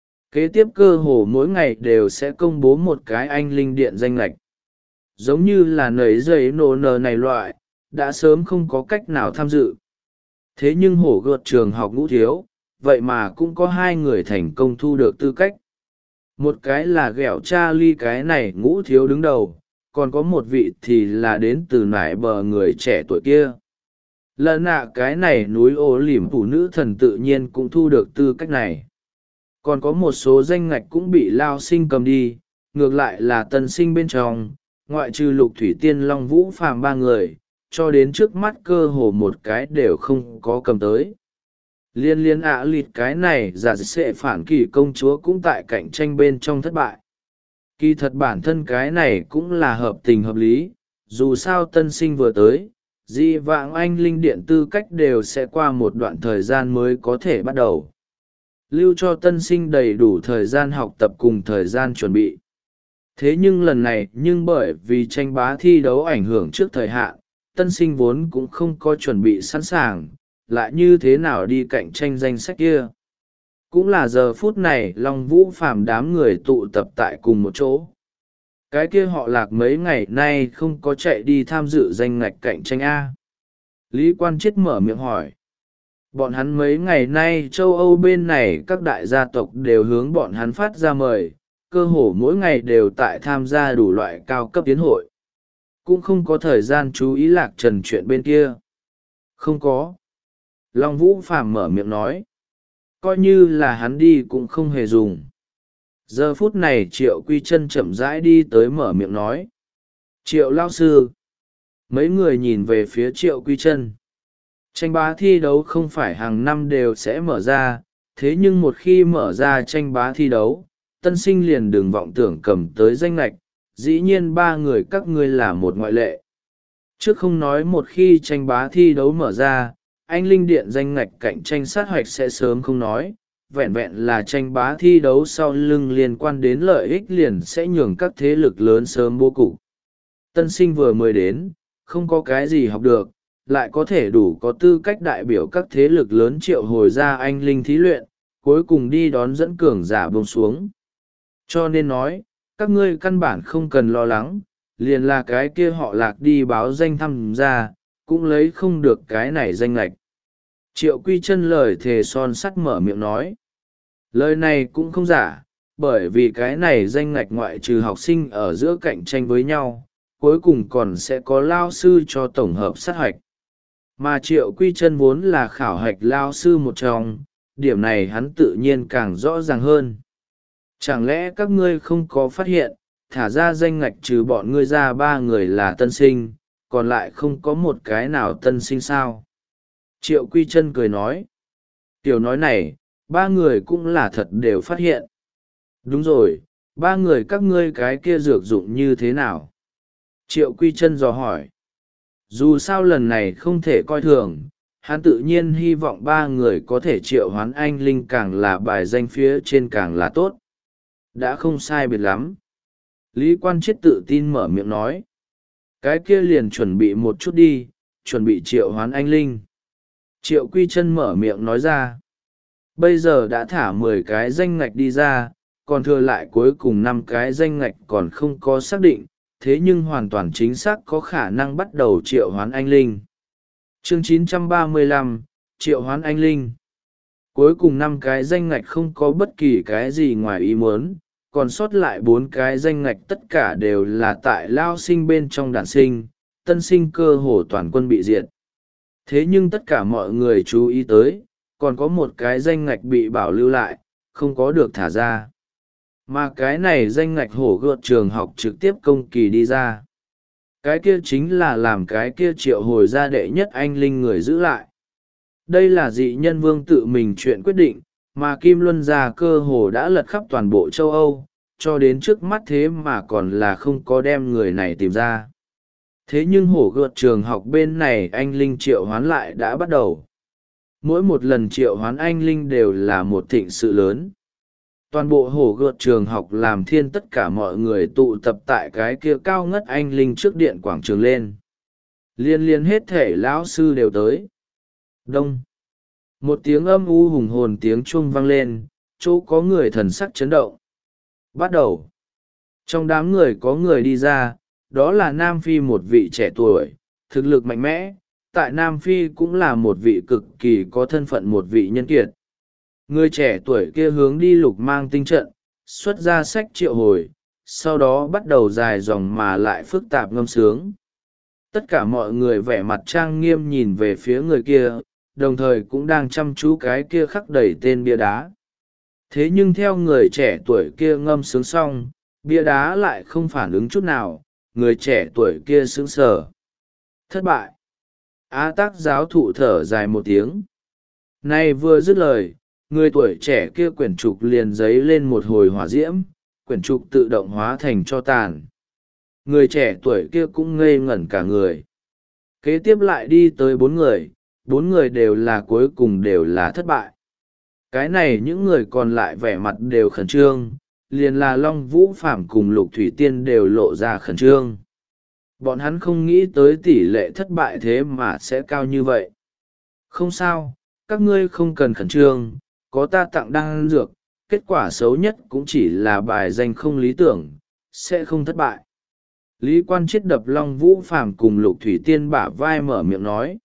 Kế tiếp cơ hồ mỗi ngày đều sẽ công bố một cái anh linh điện danh lệch. Giống như là nấy giấy nổ nờ này loại, đã sớm không có cách nào tham dự. Thế nhưng hổ gợt trường học Ngũ Thiếu, vậy mà cũng có hai người thành công thu được tư cách. Một cái là ghẹo Charlie cái này Ngũ Thiếu đứng đầu, còn có một vị thì là đến từ nải bờ người trẻ tuổi kia. lần nạ cái này núi ô lỉm phụ nữ thần tự nhiên cũng thu được tư cách này. Còn có một số danh ngạch cũng bị lao sinh cầm đi, ngược lại là tân sinh bên trong, ngoại trừ lục thủy tiên long vũ phàm ba người, cho đến trước mắt cơ hồ một cái đều không có cầm tới. Liên liên ạ lịt cái này giả sẽ phản kỳ công chúa cũng tại cạnh tranh bên trong thất bại. Kỳ thật bản thân cái này cũng là hợp tình hợp lý, dù sao tân sinh vừa tới, dị vãng anh linh điện tư cách đều sẽ qua một đoạn thời gian mới có thể bắt đầu. Lưu cho tân sinh đầy đủ thời gian học tập cùng thời gian chuẩn bị. Thế nhưng lần này nhưng bởi vì tranh bá thi đấu ảnh hưởng trước thời hạn, tân sinh vốn cũng không có chuẩn bị sẵn sàng, lại như thế nào đi cạnh tranh danh sách kia. Cũng là giờ phút này Long Vũ Phàm đám người tụ tập tại cùng một chỗ. Cái kia họ Lạc mấy ngày nay không có chạy đi tham dự danh ngạch cạnh tranh A. Lý Quan Chiết mở miệng hỏi. Bọn hắn mấy ngày nay châu Âu bên này các đại gia tộc đều hướng bọn hắn phát ra mời, cơ hồ mỗi ngày đều tại tham gia đủ loại cao cấp tiến hội. Cũng không có thời gian chú ý Lạc Trần chuyện bên kia. Không có. Long Vũ Phàm mở miệng nói. Coi như là hắn đi cũng không hề dùng. Giờ phút này Triệu Quy Chân chậm rãi đi tới mở miệng nói. Triệu lao sư. Mấy người nhìn về phía Triệu Quy Chân. Tranh bá thi đấu không phải hàng năm đều sẽ mở ra, thế nhưng một khi mở ra tranh bá thi đấu, tân sinh liền đừng vọng tưởng cầm tới danh lệch, dĩ nhiên ba người các ngươi là một ngoại lệ. Trước không nói một khi tranh bá thi đấu mở ra, anh linh điện danh ngạch cạnh tranh sát hoạch sẽ sớm không nói, vẹn vẹn là tranh bá thi đấu sau lưng liên quan đến lợi ích liền sẽ nhường các thế lực lớn sớm bố cục. Tân sinh vừa mới đến, không có cái gì học được, lại có thể đủ có tư cách đại biểu các thế lực lớn triệu hồi ra anh linh thí luyện, cuối cùng đi đón dẫn cường giả bông xuống. Cho nên nói, các ngươi căn bản không cần lo lắng, liền là cái kia họ Lạc đi báo danh tham gia, cũng lấy không được cái này danh lệch. Triệu Quy Chân lời thề son sắt mở miệng nói. Lời này cũng không giả, bởi vì cái này danh ngạch ngoại trừ học sinh ở giữa cạnh tranh với nhau, cuối cùng còn sẽ có lao sư cho tổng hợp sát hạch. Mà Triệu Quy Chân vốn là khảo hạch lao sư một trong, điểm này hắn tự nhiên càng rõ ràng hơn. Chẳng lẽ các ngươi không có phát hiện, thả ra danh ngạch trừ bọn ngươi ra ba người là tân sinh, còn lại không có một cái nào tân sinh sao? Triệu Quy Chân cười nói. Tiểu nói này, ba người cũng là thật đều phát hiện. Đúng rồi, ba người các ngươi cái kia dược dụng như thế nào? Triệu Quy Chân dò hỏi. Dù sao lần này không thể coi thường, hắn tự nhiên hy vọng ba người có thể triệu hoán anh linh càng là bài danh phía trên càng là tốt. Đã không sai biệt lắm. Lý Quan Chiết tự tin mở miệng nói. Cái kia liền chuẩn bị một chút đi, chuẩn bị triệu hoán anh linh. Triệu Quy Chân mở miệng nói ra. Bây giờ đã thả mười cái danh ngạch đi ra, còn thừa lại cuối cùng năm cái danh ngạch còn không có xác định, thế nhưng hoàn toàn chính xác có khả năng bắt đầu triệu hoán anh linh. Chương chín trăm ba mươi lăm, triệu hoán anh linh. Cuối cùng năm cái danh ngạch không có bất kỳ cái gì ngoài ý muốn, còn sót lại bốn cái danh ngạch tất cả đều là tại lao sinh bên trong đản sinh, tân sinh cơ hồ toàn quân bị diệt. Thế nhưng tất cả mọi người chú ý tới, còn có một cái danh ngạch bị bảo lưu lại, không có được thả ra. Mà cái này danh ngạch hổ gợt trường học trực tiếp công kỳ đi ra. Cái kia chính là làm cái kia triệu hồi ra đệ nhất anh linh người giữ lại. Đây là dị nhân vương tự mình chuyện quyết định, mà Kim Luân gia cơ hồ đã lật khắp toàn bộ châu Âu, cho đến trước mắt thế mà còn là không có đem người này tìm ra. Thế nhưng hổ gợt trường học bên này anh linh triệu hoán lại đã bắt đầu. Mỗi một lần triệu hoán anh linh đều là một thịnh sự lớn. Toàn bộ hổ gợt trường học làm thiên tất cả mọi người tụ tập tại cái kia cao ngất anh linh trước điện quảng trường lên. Liên liên hết thể lão sư đều tới. Đông. Một tiếng âm u hùng hồn tiếng chuông vang lên, chỗ có người thần sắc chấn động. Bắt đầu. Trong đám người có người đi ra, đó là Nam Phi một vị trẻ tuổi, thực lực mạnh mẽ, tại Nam Phi cũng là một vị cực kỳ có thân phận một vị nhân kiệt. Người trẻ tuổi kia hướng đi lục mang tinh trận, xuất ra sách triệu hồi, sau đó bắt đầu dài dòng mà lại phức tạp ngâm sướng. Tất cả mọi người vẻ mặt trang nghiêm nhìn về phía người kia, đồng thời cũng đang chăm chú cái kia khắc đầy tên bia đá. Thế nhưng theo người trẻ tuổi kia ngâm sướng xong, bia đá lại không phản ứng chút nào, người trẻ tuổi kia sững sờ. Thất bại. Á Tắc giáo thụ thở dài một tiếng. Này vừa dứt lời, người tuổi trẻ kia quyển trục liền giấy lên một hồi hỏa diễm, quyển trục tự động hóa thành tro tàn. Người trẻ tuổi kia cũng ngây ngẩn cả người. Kế tiếp lại đi tới bốn người, bốn người đều là cuối cùng đều là thất bại. Cái này những người còn lại vẻ mặt đều khẩn trương, liền là Long Vũ Phạm cùng Lục Thủy Tiên đều lộ ra khẩn trương. Bọn hắn không nghĩ tới tỷ lệ thất bại thế mà sẽ cao như vậy. Không sao, các ngươi không cần khẩn trương, có ta tặng đan dược, kết quả xấu nhất cũng chỉ là bài danh không lý tưởng, sẽ không thất bại. Lý Quan Chiết đập Long Vũ Phạm cùng Lục Thủy Tiên bả vai mở miệng nói.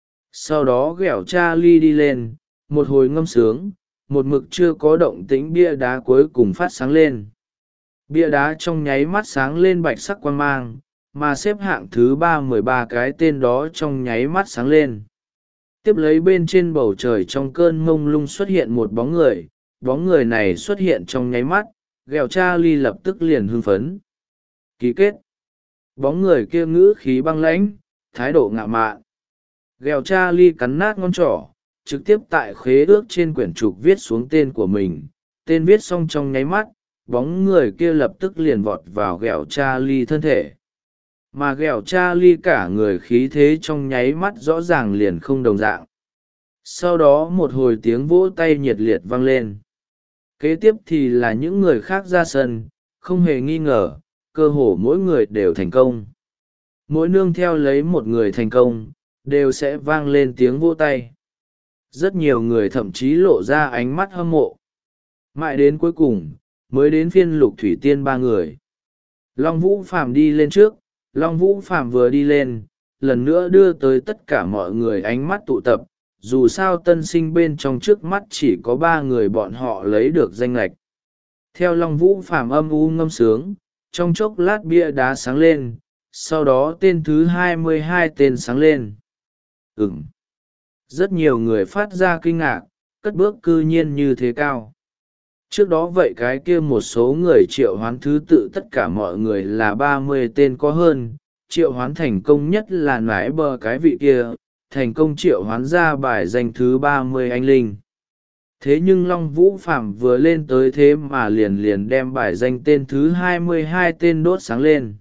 Sau đó ghẹo Charlie đi lên, một hồi ngâm sướng, một mực chưa có động tĩnh bia đá cuối cùng phát sáng lên. Bia đá trong nháy mắt sáng lên bạch sắc quang mang, mà xếp hạng thứ ba mười ba cái tên đó trong nháy mắt sáng lên. Tiếp lấy bên trên bầu trời trong cơn mông lung xuất hiện một bóng người, bóng người này xuất hiện trong nháy mắt, ghẹo Charlie lập tức liền hưng phấn. Ký kết. Bóng người kia ngữ khí băng lãnh, thái độ ngạo mạn. Ghẹo Charlie cắn nát ngón trỏ, trực tiếp tại khế ước trên quyển trục viết xuống tên của mình. Tên viết xong trong nháy mắt, bóng người kia lập tức liền vọt vào ghẹo Charlie thân thể. Mà ghẹo Charlie cả người khí thế trong nháy mắt rõ ràng liền không đồng dạng. Sau đó một hồi tiếng vỗ tay nhiệt liệt vang lên. Kế tiếp thì là những người khác ra sân, không hề nghi ngờ, cơ hồ mỗi người đều thành công. Mỗi nương theo lấy một người thành công, đều sẽ vang lên tiếng vỗ tay. Rất nhiều người thậm chí lộ ra ánh mắt hâm mộ. Mãi đến cuối cùng, mới đến phiên Lục Thủy Tiên ba người. Long Vũ Phạm đi lên trước, Long Vũ Phạm vừa đi lên, lần nữa đưa tới tất cả mọi người ánh mắt tụ tập. Dù sao tân sinh bên trong trước mắt chỉ có ba người bọn họ lấy được danh lệch. Theo Long Vũ Phạm âm u ngâm sướng, trong chốc lát bia đá sáng lên, sau đó tên thứ hai mươi hai tên sáng lên. Ừm. Rất nhiều người phát ra kinh ngạc, cất bước cư nhiên như thế cao. Trước đó vậy cái kia một số người triệu hoán thứ tự tất cả mọi người là ba mươi tên có hơn, triệu hoán thành công nhất là nải bờ cái vị kia, thành công triệu hoán ra bài danh thứ ba mươi anh linh. Thế nhưng Long Vũ Phạm vừa lên tới thế mà liền liền đem bài danh tên thứ hai mươi hai tên đốt sáng lên.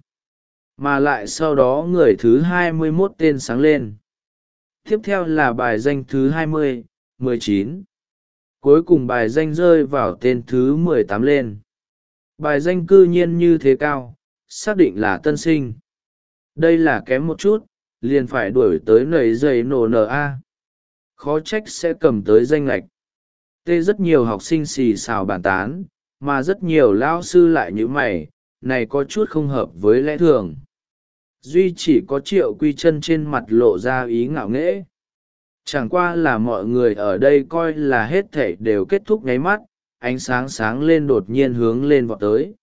Mà lại sau đó người thứ hai mươi mốt tên sáng lên. Tiếp theo là bài danh thứ hai mươi, mười chín. Cuối cùng bài danh rơi vào tên thứ mười tám lên. Bài danh cư nhiên như thế cao, xác định là tân sinh. Đây là kém một chút, liền phải đuổi tới nầy giày nổ nở a. Khó trách sẽ cầm tới danh lệch. Tê rất nhiều học sinh xì xào bàn tán, mà rất nhiều lao sư lại như mày, này có chút không hợp với lẽ thường. Duy chỉ có Triệu Quy Chân trên mặt lộ ra ý ngạo nghễ. Chẳng qua là mọi người ở đây coi là hết thảy đều kết thúc nháy mắt, ánh sáng sáng lên đột nhiên hướng lên vọt tới.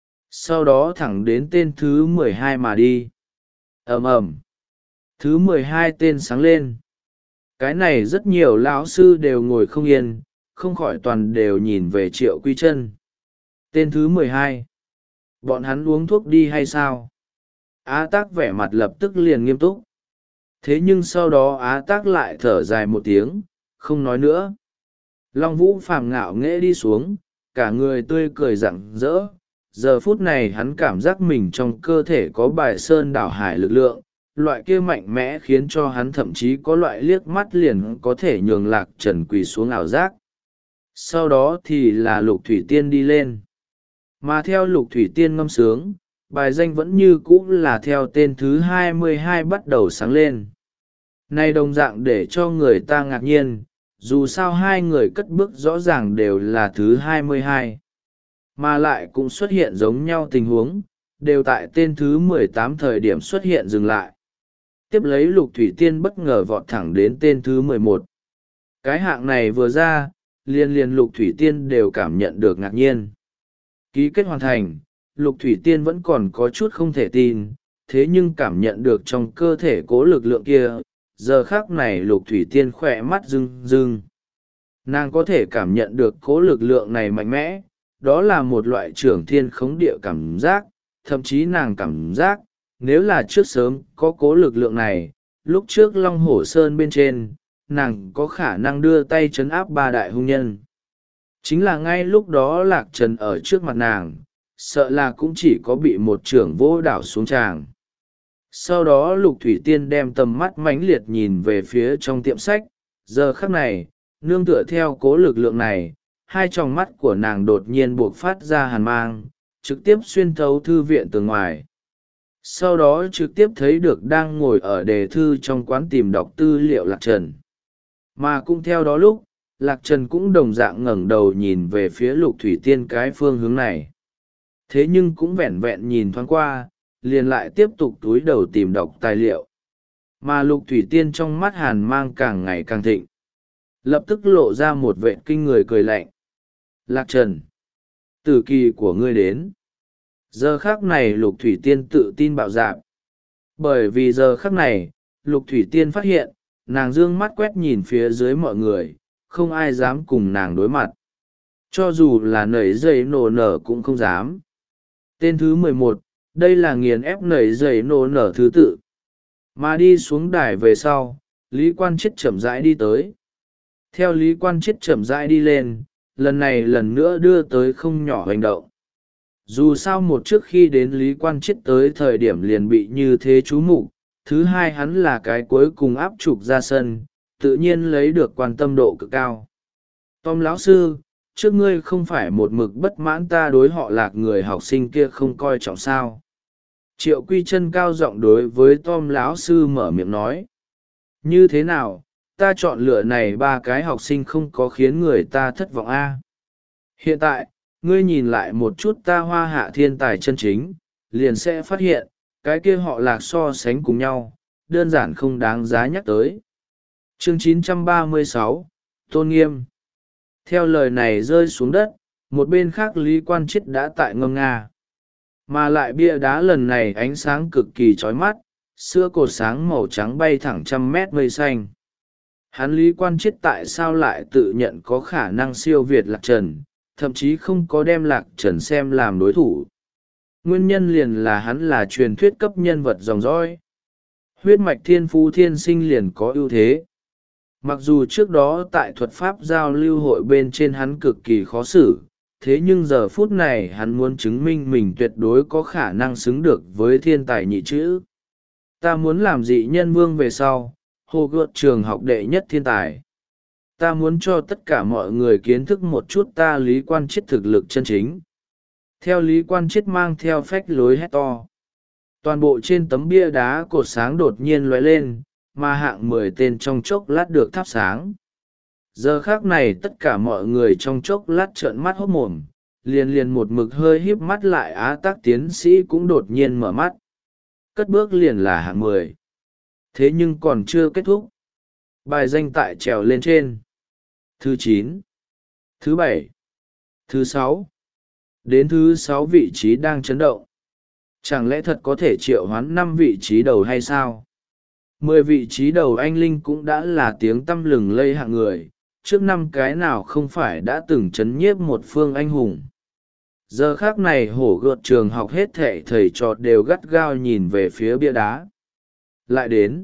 Sau đó thẳng đến tên thứ mười hai mà đi. Ầm ầm. Thứ mười hai tên sáng lên. Cái này rất nhiều lão sư đều ngồi không yên, không khỏi toàn đều nhìn về Triệu Quy Chân. Tên thứ mười hai. Bọn hắn uống thuốc đi hay sao? Á Tắc vẻ mặt lập tức liền nghiêm túc. Thế nhưng sau đó Á Tắc lại thở dài một tiếng, không nói nữa. Long Vũ Phạm ngạo nghễ đi xuống, cả người tươi cười rạng rỡ. Giờ phút này hắn cảm giác mình trong cơ thể có bài sơn đảo hải lực lượng, loại kia mạnh mẽ khiến cho hắn thậm chí có loại liếc mắt liền có thể nhường Lạc Trần quỳ xuống ảo giác. Sau đó thì là Lục Thủy Tiên đi lên. Mà theo Lục Thủy Tiên ngâm sướng, bài danh vẫn như cũ là theo tên thứ hai mươi hai bắt đầu sáng lên. Này đồng dạng để cho người ta ngạc nhiên, dù sao hai người cất bước rõ ràng đều là thứ hai mươi hai. Mà lại cũng xuất hiện giống nhau tình huống, đều tại tên thứ mười tám thời điểm xuất hiện dừng lại. Tiếp lấy Lục Thủy Tiên bất ngờ vọt thẳng đến tên thứ mười một. Cái hạng này vừa ra, liên liên Lục Thủy Tiên đều cảm nhận được ngạc nhiên. Ký kết hoàn thành, Lục Thủy Tiên vẫn còn có chút không thể tin, thế nhưng cảm nhận được trong cơ thể cố lực lượng kia, giờ khác này Lục Thủy Tiên khỏe mắt rưng rưng. Nàng có thể cảm nhận được cố lực lượng này mạnh mẽ, đó là một loại trưởng thiên khống địa cảm giác, thậm chí nàng cảm giác, nếu là trước sớm có cố lực lượng này, lúc trước Long Hổ Sơn bên trên, nàng có khả năng đưa tay trấn áp ba đại hung nhân. Chính là ngay lúc đó Lạc Trần ở trước mặt nàng, sợ là cũng chỉ có bị một trưởng vô đảo xuống tràng. Sau đó Lục Thủy Tiên đem tầm mắt mãnh liệt nhìn về phía trong tiệm sách, giờ khắc này, nương tựa theo cố lực lượng này, hai tròng mắt của nàng đột nhiên buộc phát ra hàn mang, trực tiếp xuyên thấu thư viện từ ngoài. Sau đó trực tiếp thấy được đang ngồi ở đề thư trong quán tìm đọc tư liệu Lạc Trần. Mà cũng theo đó lúc, Lạc Trần cũng đồng dạng ngẩng đầu nhìn về phía Lục Thủy Tiên cái phương hướng này. Thế nhưng cũng vẹn vẹn nhìn thoáng qua, liền lại tiếp tục túi đầu tìm đọc tài liệu. Mà Lục Thủy Tiên trong mắt hàn mang càng ngày càng thịnh. Lập tức lộ ra một vệ kinh người cười lạnh. Lạc Trần, tử kỳ của ngươi đến. Giờ khắc này Lục Thủy Tiên tự tin bạo dạn. Bởi vì giờ khắc này, Lục Thủy Tiên phát hiện, nàng dương mắt quét nhìn phía dưới mọi người, không ai dám cùng nàng đối mặt. Cho dù là nảy dây nổ nở cũng không dám. Tên thứ mười một, đây là nghiền ép nảy dây nổ nở thứ tự. Mà đi xuống đài về sau, Lý Quan Chiết chậm rãi đi tới. Theo Lý Quan Chiết chậm rãi đi lên, lần này lần nữa đưa tới không nhỏ hành động. Dù sao một trước khi đến Lý Quan Chiết tới thời điểm liền bị như thế chú mục, thứ hai hắn là cái cuối cùng áp trục ra sân, tự nhiên lấy được quan tâm độ cực cao. Tom lão sư, trước ngươi không phải một mực bất mãn ta đối họ Lạc người học sinh kia không coi trọng sao? Triệu Quy Chân cao giọng đối với Tom lão sư mở miệng nói. Như thế nào, ta chọn lựa này ba cái học sinh không có khiến người ta thất vọng a? Hiện tại, ngươi nhìn lại một chút ta Hoa Hạ thiên tài chân chính, liền sẽ phát hiện, cái kia họ Lạc so sánh cùng nhau, đơn giản không đáng giá nhắc tới. Chương chín trăm ba mươi sáu, Tôn Nghiêm. Theo lời này rơi xuống đất, một bên khác Lý Quan Chiết đã tại ngâm nga. Mà lại bia đá lần này ánh sáng cực kỳ chói mắt, sữa cột sáng màu trắng bay thẳng trăm mét mây xanh. Hắn Lý Quan Chiết tại sao lại tự nhận có khả năng siêu việt Lạc Trần, thậm chí không có đem Lạc Trần xem làm đối thủ. Nguyên nhân liền là hắn là truyền thuyết cấp nhân vật dòng dõi. Huyết mạch thiên phú thiên sinh liền có ưu thế. Mặc dù trước đó tại thuật pháp giao lưu hội bên trên hắn cực kỳ khó xử, thế nhưng giờ phút này hắn muốn chứng minh mình tuyệt đối có khả năng xứng được với thiên tài nhị chữ. Ta muốn làm dị nhân vương về sau, hồ gợt trường học đệ nhất thiên tài. Ta muốn cho tất cả mọi người kiến thức một chút ta Lý Quan Chiết thực lực chân chính. Theo Lý Quan Chiết mang theo phách lối hét to. Toàn bộ trên tấm bia đá cột sáng đột nhiên lóe lên, mà hạng mười tên trong chốc lát được thắp sáng. Giờ khác này tất cả mọi người trong chốc lát trợn mắt hốt mồm, liền liền một mực hơi híp mắt lại Á Tác tiến sĩ cũng đột nhiên mở mắt. Cất bước liền là hạng mười. Thế nhưng còn chưa kết thúc. Bài danh tại trèo lên trên. Thứ chín, thứ bảy, thứ sáu. Đến thứ sáu vị trí đang chấn động. Chẳng lẽ thật có thể triệu hoán năm vị trí đầu hay sao? Mười vị trí đầu anh Linh cũng đã là tiếng tăm lừng lây hạng người, trước năm cái nào không phải đã từng chấn nhiếp một phương anh hùng. Giờ khác này hổ gợt trường học hết thệ thầy trò đều gắt gao nhìn về phía bia đá. Lại đến.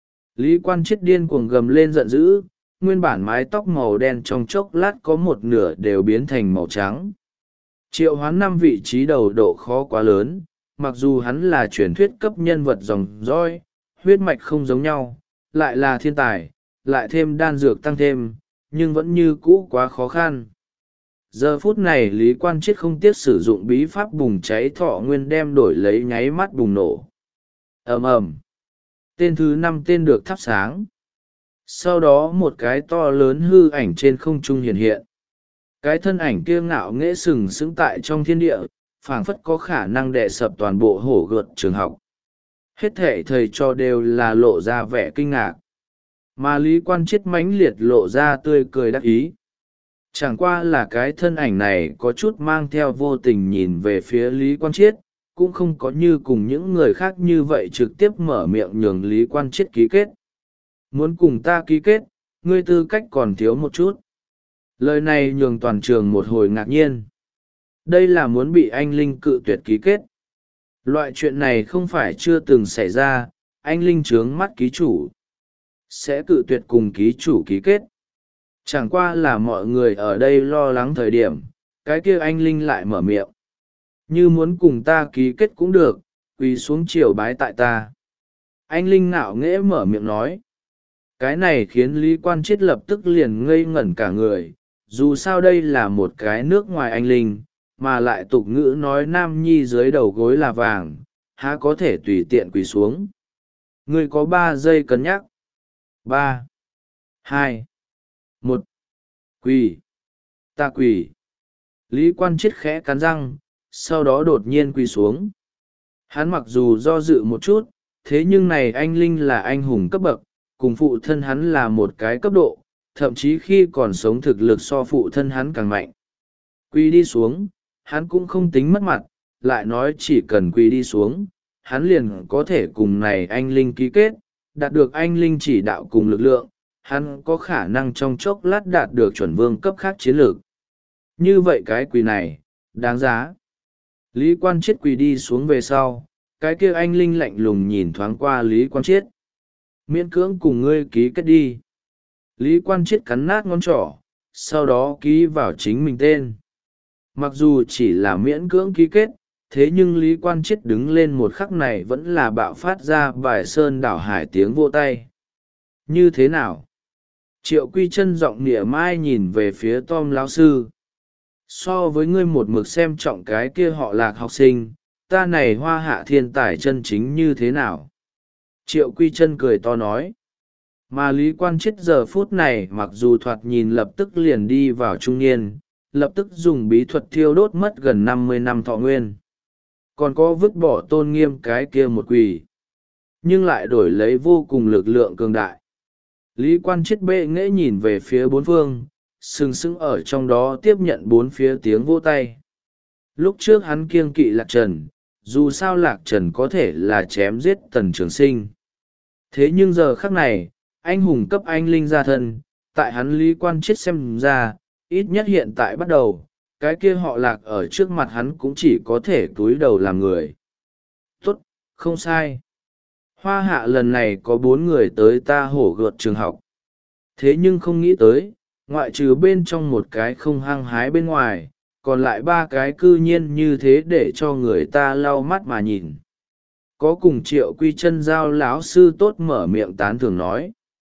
Lý Quan Chiết điên cuồng gầm lên giận dữ, nguyên bản mái tóc màu đen trong chốc lát có một nửa đều biến thành màu trắng. Triệu hoán năm vị trí đầu độ khó quá lớn, mặc dù hắn là truyền thuyết cấp nhân vật dòng dõi, huyết mạch không giống nhau, lại là thiên tài, lại thêm đan dược tăng thêm, nhưng vẫn như cũ quá khó khăn. Giờ phút này Lý Quan Chiết không tiếc sử dụng bí pháp bùng cháy thọ nguyên đem đổi lấy nháy mắt bùng nổ. Ầm ầm. Tên thứ năm tên được thắp sáng. Sau đó một cái to lớn hư ảnh trên không trung hiện hiện. Cái thân ảnh kia ngạo nghễ sừng sững tại trong thiên địa, phảng phất có khả năng đè sập toàn bộ hổ gợt trường học. Hết thể thầy trò đều là lộ ra vẻ kinh ngạc. Mà Lý Quan Chiết mãnh liệt lộ ra tươi cười đắc ý. Chẳng qua là cái thân ảnh này có chút mang theo vô tình nhìn về phía Lý Quan Chiết, cũng không có như cùng những người khác như vậy trực tiếp mở miệng nhường Lý Quan Chiết ký kết. Muốn cùng ta ký kết, ngươi tư cách còn thiếu một chút. Lời này nhường toàn trường một hồi ngạc nhiên. Đây là muốn bị anh Linh cự tuyệt ký kết. Loại chuyện này không phải chưa từng xảy ra, anh Linh trướng mắt ký chủ. Sẽ cự tuyệt cùng ký chủ ký kết. Chẳng qua là mọi người ở đây lo lắng thời điểm, cái kia anh Linh lại mở miệng. Như muốn cùng ta ký kết cũng được, quỳ xuống triều bái tại ta. Anh Linh ngạo nghễ mở miệng nói. Cái này khiến Lý Quan Chiết lập tức liền ngây ngẩn cả người, dù sao đây là một cái nước ngoài anh Linh, mà lại tục ngữ nói nam nhi dưới đầu gối là vàng, há có thể tùy tiện quỳ xuống. Ngươi có ba giây cân nhắc. Ba, hai, một, quỳ. Ta quỳ. Lý Quan Chiết khẽ cắn răng, sau đó đột nhiên quỳ xuống. Hắn mặc dù do dự một chút, thế nhưng này anh Linh là anh hùng cấp bậc, cùng phụ thân hắn là một cái cấp độ, thậm chí khi còn sống thực lực so phụ thân hắn càng mạnh. Quỳ đi xuống, hắn cũng không tính mất mặt, lại nói chỉ cần quỳ đi xuống, hắn liền có thể cùng này anh Linh ký kết, đạt được anh Linh chỉ đạo cùng lực lượng, hắn có khả năng trong chốc lát đạt được chuẩn vương cấp khác chiến lược. Như vậy cái quỳ này, đáng giá. Lý Quan Chiết quỳ đi xuống về sau, cái kia anh Linh lạnh lùng nhìn thoáng qua Lý Quan Chiết. Miễn cưỡng cùng ngươi ký kết đi. Lý Quan Chiết cắn nát ngón trỏ, sau đó ký vào chính mình tên. Mặc dù chỉ là miễn cưỡng ký kết, thế nhưng Lý Quan Chiết đứng lên một khắc này vẫn là bạo phát ra bài sơn đảo hải tiếng vô tay. Như thế nào? Triệu Quy Chân giọng nịa mai nhìn về phía Tom lão sư. So với ngươi một mực xem trọng cái kia họ Lạc học sinh, ta này Hoa Hạ thiên tài chân chính như thế nào? Triệu Quy Chân cười to nói. Mà Lý Quan Chiết giờ phút này mặc dù thoạt nhìn lập tức liền đi vào trung niên, lập tức dùng bí thuật thiêu đốt mất gần năm mươi năm thọ nguyên. Còn có vứt bỏ tôn nghiêm cái kia một quỳ. Nhưng lại đổi lấy vô cùng lực lượng cường đại. Lý Quan Chiết bệ nghễ nhìn về phía bốn phương, sừng sững ở trong đó tiếp nhận bốn phía tiếng vỗ tay. Lúc trước hắn kiêng kỵ Lạc Trần, dù sao Lạc Trần có thể là chém giết Tần Trường Sinh. Thế nhưng giờ khắc này, anh hùng cấp anh Linh ra thân, tại hắn Lý Quan Chiết xem ra, ít nhất hiện tại bắt đầu, cái kia họ Lạc ở trước mặt hắn cũng chỉ có thể cúi đầu làm người. Tốt, không sai. Hoa Hạ lần này có bốn người tới ta hổ gợt trường học. Thế nhưng không nghĩ tới, ngoại trừ bên trong một cái không hăng hái bên ngoài, còn lại ba cái cư nhiên như thế để cho người ta lau mắt mà nhìn. Có cùng Triệu Quy Chân giao lão sư tốt mở miệng tán thưởng nói.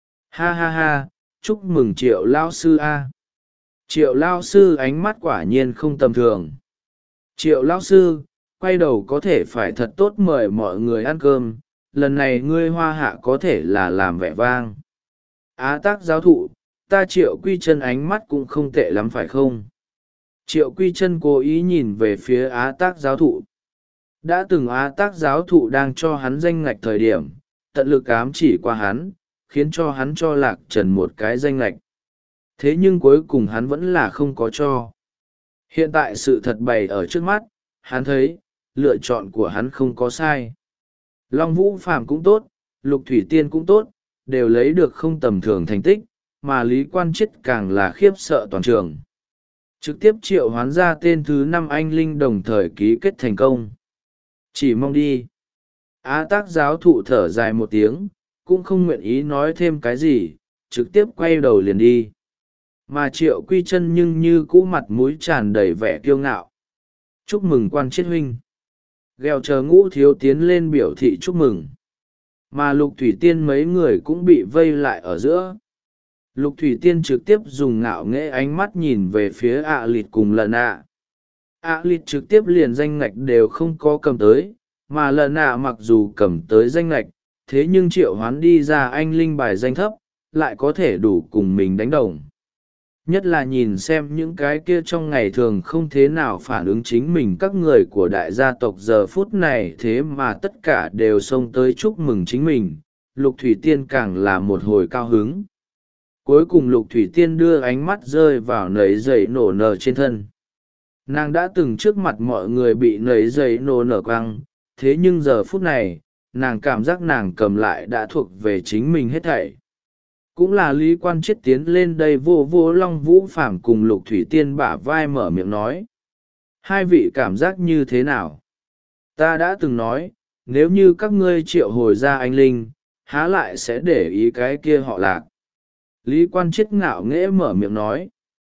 Ha ha ha, chúc mừng Triệu lão sư a. Triệu lão sư ánh mắt quả nhiên không tầm thường. Triệu lão sư, quay đầu có thể phải thật tốt mời mọi người ăn cơm, lần này ngươi Hoa Hạ có thể là làm vẻ vang. Á Tác giáo thụ, ta Triệu Quy Chân ánh mắt cũng không tệ lắm phải không? Triệu Quy Chân cố ý nhìn về phía Á Tác giáo thụ. Đã từng Á Tác giáo thụ đang cho hắn danh ngạch thời điểm, tận lực ám chỉ qua hắn, khiến cho hắn cho Lạc Trần một cái danh ngạch. Thế nhưng cuối cùng hắn vẫn là không có cho. Hiện tại sự thật bày ở trước mắt, hắn thấy, lựa chọn của hắn không có sai. Long Vũ Phàm cũng tốt, Lục Thủy Tiên cũng tốt, đều lấy được không tầm thường thành tích, mà Lý Quan Chiết càng là khiếp sợ toàn trường. Trực tiếp triệu hoán ra tên thứ năm anh Linh đồng thời ký kết thành công. Chỉ mong đi. Á Tác giáo thụ thở dài một tiếng, cũng không nguyện ý nói thêm cái gì, trực tiếp quay đầu liền đi. Mà Triệu Quy Chân nhưng như cũ mặt mũi tràn đầy vẻ kiêu ngạo. Chúc mừng Quan Chiết huynh. Ghèo chờ Ngũ Thiếu tiến lên biểu thị chúc mừng. Mà Lục Thủy Tiên mấy người cũng bị vây lại ở giữa. Lục Thủy Tiên trực tiếp dùng ngạo nghễ ánh mắt nhìn về phía ạ lịt cùng lần ạ. ạ lịt trực tiếp liền danh ngạch đều không có cầm tới, mà lần ạ mặc dù cầm tới danh ngạch, thế nhưng triệu hoán đi ra anh Linh bài danh thấp, lại có thể đủ cùng mình đánh đồng. Nhất là nhìn xem những cái kia trong ngày thường không thế nào phản ứng chính mình các người của đại gia tộc giờ phút này thế mà tất cả đều xông tới chúc mừng chính mình, Lục Thủy Tiên càng là một hồi cao hứng. Cuối cùng Lục Thủy Tiên đưa ánh mắt rơi vào nấy dậy nổ nở trên thân. Nàng đã từng trước mặt mọi người bị nấy giấy nô nở quăng, thế nhưng giờ phút này nàng cảm giác nàng cầm lại đã thuộc về chính mình hết thảy. Cũng là Lý Quan Chiết tiến lên đây vô vô Long Vũ Phàm cùng Lục Thủy Tiên bả vai mở miệng nói. Hai vị cảm giác như thế nào? Ta đã từng nói, nếu như các ngươi triệu hồi ra anh Linh, há lại sẽ để ý cái kia họ Lạc. Lý Quan Chiết ngạo nghễ mở miệng nói.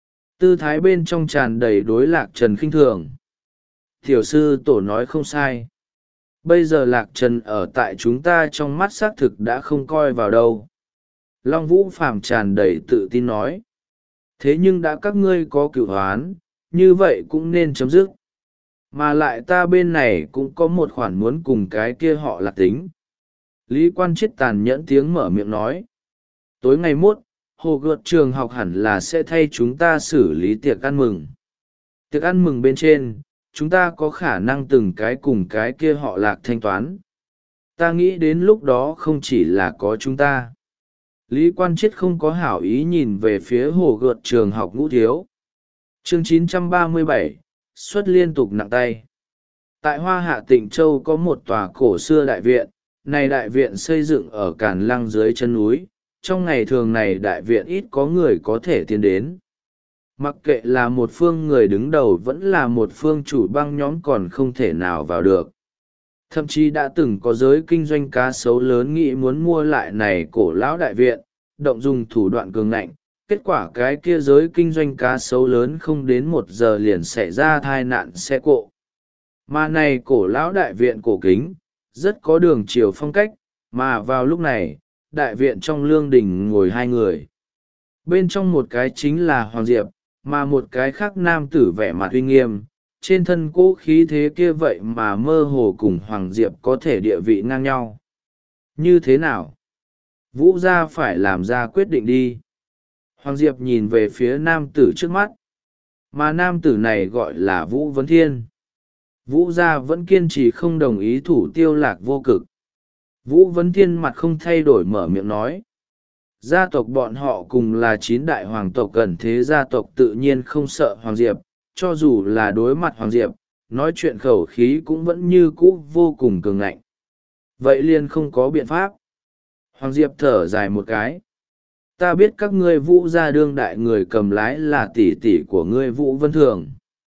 Tư thái bên trong tràn đầy đối Lạc Trần khinh thường. Tiểu sư tổ nói không sai. Bây giờ Lạc Trần ở tại chúng ta trong mắt xác thực đã không coi vào đâu. Long Vũ Phàm tràn đầy tự tin nói. Thế nhưng đã các ngươi có cửu hoán, như vậy cũng nên chấm dứt. Mà lại ta bên này cũng có một khoản muốn cùng cái kia họ Lạc tính. Lý Quan Chiết tàn nhẫn tiếng mở miệng nói. Tối ngày mốt, hồ gợt trường học hẳn là sẽ thay chúng ta xử lý tiệc ăn mừng. Tiệc ăn mừng bên trên, chúng ta có khả năng từng cái cùng cái kia họ Lạc thanh toán. Ta nghĩ đến lúc đó không chỉ là có chúng ta. Lý Quan Chiết không có hảo ý nhìn về phía hồ gợt trường học Ngũ Thiếu. Chương chín trăm ba mươi bảy, xuất liên tục nặng tay. Tại Hoa Hạ Tịnh Châu có một tòa cổ xưa đại viện, này đại viện xây dựng ở Càn Lăng dưới chân núi, trong ngày thường này đại viện ít có người có thể tiến đến. Mặc kệ là một phương người đứng đầu vẫn là một phương chủ băng nhóm còn không thể nào vào được. Thậm chí đã từng có giới kinh doanh cá sấu lớn nghĩ muốn mua lại này cổ lão đại viện, động dùng thủ đoạn cường ngạnh. Kết quả cái kia giới kinh doanh cá sấu lớn không đến một giờ liền xảy ra tai nạn xe cộ. Mà này cổ lão đại viện cổ kính, rất có đường chiều phong cách, mà vào lúc này, đại viện trong lương đình ngồi hai người. Bên trong một cái chính là Hoàng Diệp, mà một cái khác nam tử vẻ mặt uy nghiêm, trên thân cỗ khí thế kia vậy mà mơ hồ cùng Hoàng Diệp có thể địa vị ngang nhau. Như thế nào? Vũ gia phải làm ra quyết định đi. Hoàng Diệp nhìn về phía nam tử trước mắt. Mà nam tử này gọi là Vũ Vấn Thiên. Vũ gia vẫn kiên trì không đồng ý thủ tiêu Lạc Vô Cực. Vũ Vấn Thiên mặt không thay đổi mở miệng nói. Gia tộc bọn họ cùng là chín đại hoàng tộc gần thế gia tộc tự nhiên không sợ Hoàng Diệp, cho dù là đối mặt Hoàng Diệp, nói chuyện khẩu khí cũng vẫn như cũ vô cùng cường ngạnh. Vậy liền không có biện pháp. Hoàng Diệp thở dài một cái. Ta biết các ngươi Vũ gia đương đại người cầm lái là tỷ tỷ của ngươi Vũ Vân Thường.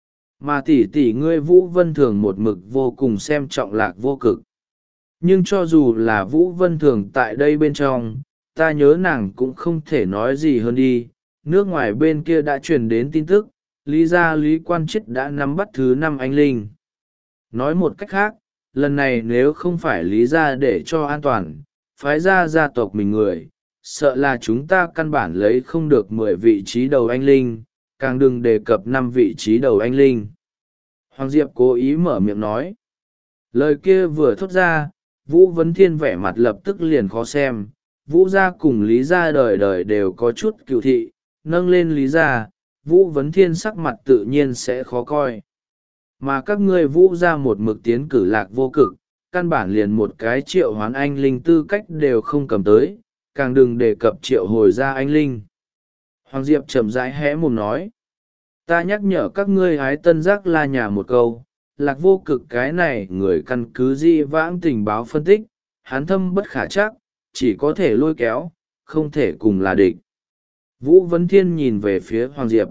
Mà tỷ tỷ ngươi Vũ Vân Thường một mực vô cùng xem trọng Lạc Vô Cực. Nhưng cho dù là Vũ Vân Thường tại đây bên trong, ta nhớ nàng cũng không thể nói gì hơn đi. Nước ngoài bên kia đã truyền đến tin tức, Lý gia Lý Quan Chiết đã nắm bắt thứ năm anh linh. Nói một cách khác, lần này nếu không phải Lý gia để cho an toàn, phái ra gia tộc mình người, sợ là chúng ta căn bản lấy không được mười vị trí đầu anh linh, càng đừng đề cập năm vị trí đầu anh linh. Hoàng Diệp cố ý mở miệng nói. Lời kia vừa thốt ra, Vũ Vấn Thiên vẻ mặt lập tức liền khó xem. Vũ gia cùng Lý gia đời đời đều có chút cựu thị, nâng lên Lý gia, Vũ Vấn Thiên sắc mặt tự nhiên sẽ khó coi. Mà các ngươi Vũ gia một mực tiến cử Lạc Vô Cực, căn bản liền một cái triệu hoán anh linh tư cách đều không cầm tới, càng đừng đề cập triệu hồi ra anh linh. Hoàng Diệp chậm rãi hé mồm nói. Ta nhắc nhở các ngươi hái tân giác la nhà một câu, Lạc Vô Cực cái này người căn cứ di vãng tình báo phân tích, hắn thâm bất khả chắc, chỉ có thể lôi kéo, không thể cùng là địch. Vũ Vấn Thiên nhìn về phía Hoàng Diệp.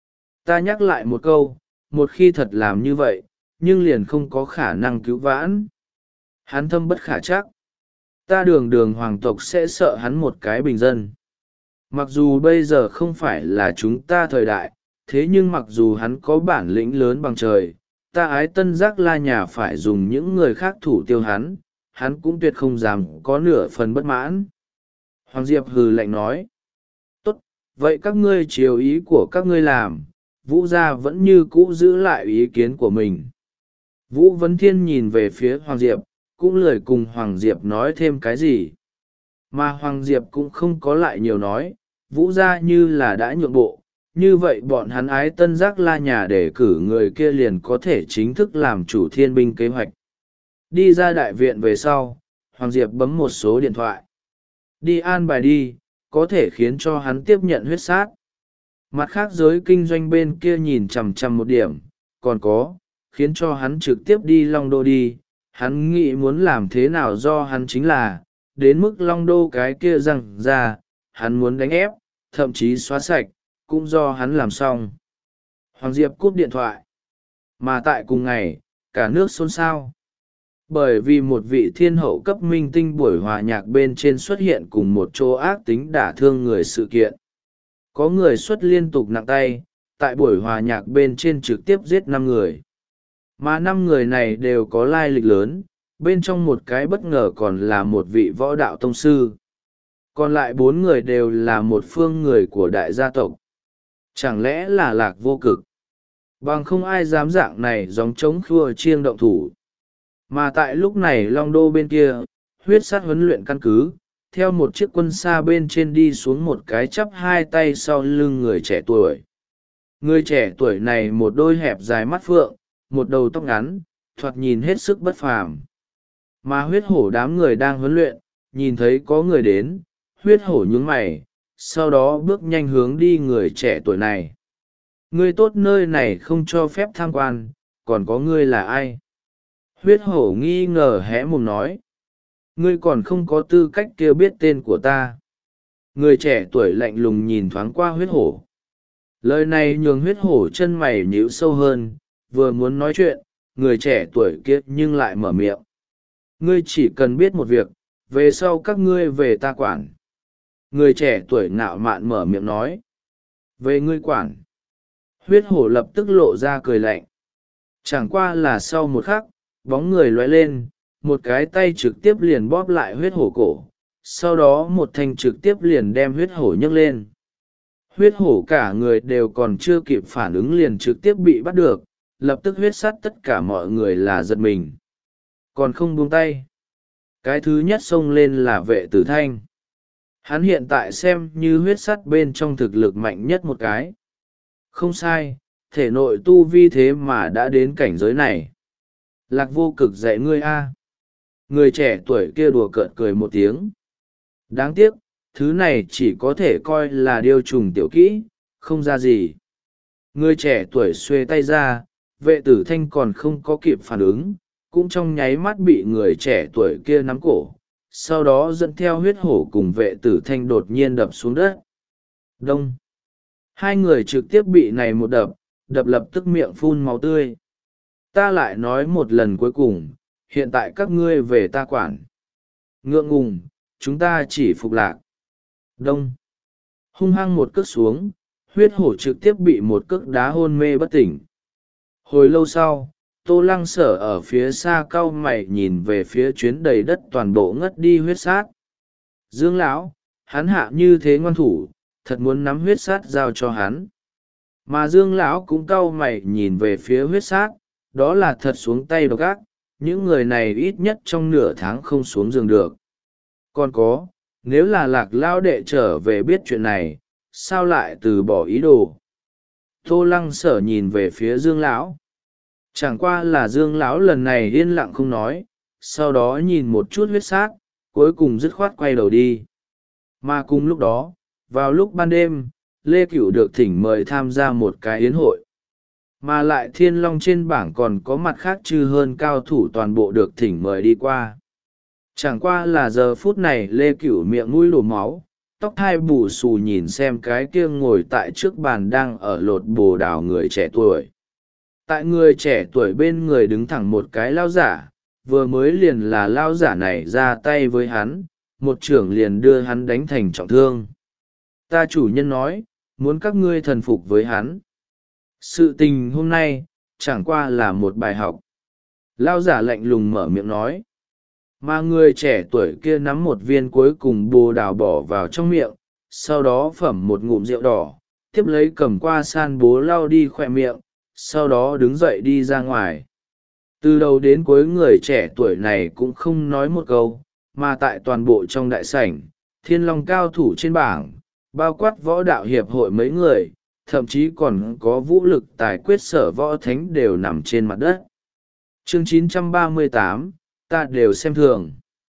Ta nhắc lại một câu, một khi thật làm như vậy, nhưng liền không có khả năng cứu vãn. Hắn thâm bất khả chắc. Ta đường đường hoàng tộc sẽ sợ hắn một cái bình dân. Mặc dù bây giờ không phải là chúng ta thời đại, thế nhưng mặc dù hắn có bản lĩnh lớn bằng trời, ta ái tân giác la nhà phải dùng những người khác thủ tiêu hắn, hắn cũng tuyệt không dám có nửa phần bất mãn. Hoàng Diệp hừ lạnh nói. Tốt, vậy các ngươi chiều ý của các ngươi làm, Vũ gia vẫn như cũ giữ lại ý kiến của mình. Vũ Vấn Thiên nhìn về phía Hoàng Diệp, cũng lười cùng Hoàng Diệp nói thêm cái gì. Mà Hoàng Diệp cũng không có lại nhiều nói, Vũ gia như là đã nhượng bộ, như vậy bọn hắn ái tân giác la nhà để cử người kia liền có thể chính thức làm chủ thiên binh kế hoạch. Đi ra đại viện về sau, Hoàng Diệp bấm một số điện thoại. Đi an bài đi, có thể khiến cho hắn tiếp nhận huyết sát. Mặt khác giới kinh doanh bên kia nhìn chằm chằm một điểm, còn có, khiến cho hắn trực tiếp đi Long Đô đi, hắn nghĩ muốn làm thế nào do hắn chính là, đến mức Long Đô cái kia răng ra, hắn muốn đánh ép, thậm chí xóa sạch, cũng do hắn làm xong. Hoàng Diệp cúp điện thoại. Mà tại cùng ngày, cả nước xôn xao. Bởi vì một vị thiên hậu cấp minh tinh buổi hòa nhạc bên trên xuất hiện cùng một chỗ ác tính đả thương người sự kiện. Có người xuất liên tục nặng tay, tại buổi hòa nhạc bên trên trực tiếp giết năm người. Mà năm người này đều có lai lịch lớn, bên trong một cái bất ngờ còn là một vị võ đạo tông sư. Còn lại bốn người đều là một phương người của đại gia tộc. Chẳng lẽ là Lạc Vô Cực? Bằng không ai dám dạng này gióng trống khua chiêng động thủ. Mà tại lúc này Long Đô bên kia, huyết sát huấn luyện căn cứ, theo một chiếc quân xa bên trên đi xuống một cái chắp hai tay sau lưng người trẻ tuổi. Người trẻ tuổi này một đôi hẹp dài mắt phượng, một đầu tóc ngắn, thoạt nhìn hết sức bất phàm. Mà huyết hổ đám người đang huấn luyện, nhìn thấy có người đến, huyết hổ nhướng mày, sau đó bước nhanh hướng đi người trẻ tuổi này. Ngươi tốt, nơi này không cho phép tham quan, còn có ngươi là ai? Huyết hổ nghi ngờ hé mồm nói. Ngươi còn không có tư cách kêu biết tên của ta. Người trẻ tuổi lạnh lùng nhìn thoáng qua huyết hổ. Lời này nhường huyết hổ chân mày nhíu sâu hơn, vừa muốn nói chuyện, người trẻ tuổi kia nhưng lại mở miệng. Ngươi chỉ cần biết một việc, về sau các ngươi về ta quản. Người trẻ tuổi ngạo mạn mở miệng nói. Về ngươi quản. Huyết hổ lập tức lộ ra cười lạnh. Chẳng qua là sau một khắc, bóng người lóe lên, một cái tay trực tiếp liền bóp lại huyết hổ cổ, sau đó một thanh trực tiếp liền đem huyết hổ nhấc lên. Huyết hổ cả người đều còn chưa kịp phản ứng liền trực tiếp bị bắt được, lập tức huyết sắt tất cả mọi người là giật mình. Còn không buông tay. Cái thứ nhất xông lên là Vệ Tử Thanh. Hắn hiện tại xem như huyết sắt bên trong thực lực mạnh nhất một cái. Không sai, thể nội tu vi thế mà đã đến cảnh giới này. Lạc Vô Cực dạy ngươi a. Người trẻ tuổi kia đùa cợt cười một tiếng. Đáng tiếc, thứ này chỉ có thể coi là điêu trùng tiểu kỹ, không ra gì. Người trẻ tuổi xuê tay ra, Vệ Tử Thanh còn không có kịp phản ứng, cũng trong nháy mắt bị người trẻ tuổi kia nắm cổ, sau đó dẫn theo huyết hổ cùng Vệ Tử Thanh đột nhiên đập xuống đất. Đông. Hai người trực tiếp bị này một đập, đập lập tức miệng phun máu tươi. Ta lại nói một lần cuối cùng, hiện tại các ngươi về ta quản. Ngượng ngùng, chúng ta chỉ phục lạc. Đông. Hung hăng một cước xuống, huyết hổ trực tiếp bị một cước đá hôn mê bất tỉnh. Hồi lâu sau, Tô Lăng Sở ở phía xa cau mày nhìn về phía chuyến đầy đất toàn bộ ngất đi huyết sát. Dương lão, hắn hạ như thế ngoan thủ, thật muốn nắm huyết sát giao cho hắn. Mà Dương lão cũng cau mày nhìn về phía huyết sát, đó là thật xuống tay độc ác, những người này ít nhất trong nửa tháng không xuống giường được. Còn có, nếu là Lạc lão đệ trở về biết chuyện này, sao lại từ bỏ ý đồ? Tô Lăng Sở nhìn về phía Dương lão. Chẳng qua là Dương lão lần này yên lặng không nói, sau đó nhìn một chút huyết sát, cuối cùng dứt khoát quay đầu đi. Mà cùng lúc đó, vào lúc ban đêm, Lê Cửu được thỉnh mời tham gia một cái yến hội. Mà lại Thiên Long trên bảng còn có mặt khác chư hơn cao thủ toàn bộ được thỉnh mời đi qua. Chẳng qua là giờ phút này Lê Cửu miệng mũi đổ máu, tóc hai bù xù nhìn xem cái kia ngồi tại trước bàn đang ở lột bồ đào người trẻ tuổi. Tại người trẻ tuổi bên người đứng thẳng một cái lao giả, vừa mới liền là lao giả này ra tay với hắn, một trưởng liền đưa hắn đánh thành trọng thương. Ta chủ nhân nói, muốn các ngươi thần phục với hắn. Sự tình hôm nay, chẳng qua là một bài học. Lao giả lạnh lùng mở miệng nói. Mà người trẻ tuổi kia nắm một viên cuối cùng bồ đào bỏ vào trong miệng, sau đó phẩm một ngụm rượu đỏ, tiếp lấy cầm qua san bố lau đi khỏe miệng, sau đó đứng dậy đi ra ngoài. Từ đầu đến cuối người trẻ tuổi này cũng không nói một câu, mà tại toàn bộ trong đại sảnh, Thiên Long cao thủ trên bảng, bao quát võ đạo hiệp hội mấy người, thậm chí còn có vũ lực tài quyết sở võ thánh đều nằm trên mặt đất. Chương chín trăm ba mươi tám, ta đều xem thường.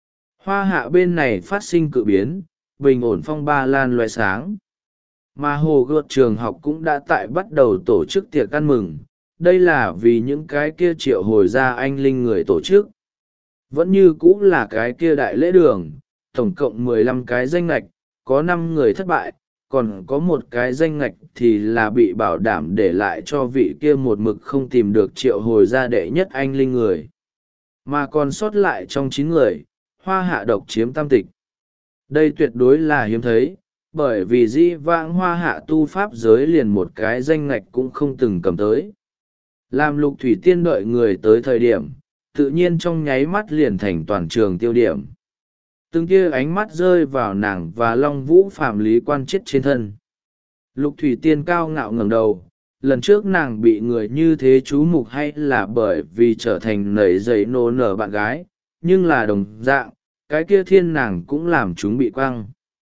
Hoa hạ bên này phát sinh cự biến, bình ổn phong ba lan loé sáng. Mà hồ gợt trường học cũng đã tại bắt đầu tổ chức tiệc ăn mừng, đây là vì những cái kia triệu hồi ra anh linh người tổ chức. Vẫn như cũ là cái kia đại lễ đường, tổng cộng mười lăm cái danh ngạch, có năm người thất bại, còn có một cái danh ngạch thì là bị bảo đảm để lại cho vị kia một mực không tìm được triệu hồi ra đệ nhất anh linh người. Mà còn sót lại trong chín người, Hoa Hạ độc chiếm tam tịch. Đây tuyệt đối là hiếm thấy, bởi vì dĩ vãng Hoa Hạ tu pháp giới liền một cái danh ngạch cũng không từng cầm tới. Làm Lục Thủy Tiên đợi người tới thời điểm, tự nhiên trong nháy mắt liền thành toàn trường tiêu điểm. Từng kia ánh mắt rơi vào nàng và Long Vũ Phạm Lý Quan chết trên thân. Lục Thủy Tiên cao ngạo ngẩng đầu, lần trước nàng bị người như thế chú mục hay là bởi vì trở thành nảy dậy nô nở bạn gái, nhưng là đồng dạng, cái kia thiên nàng cũng làm chúng bị quăng.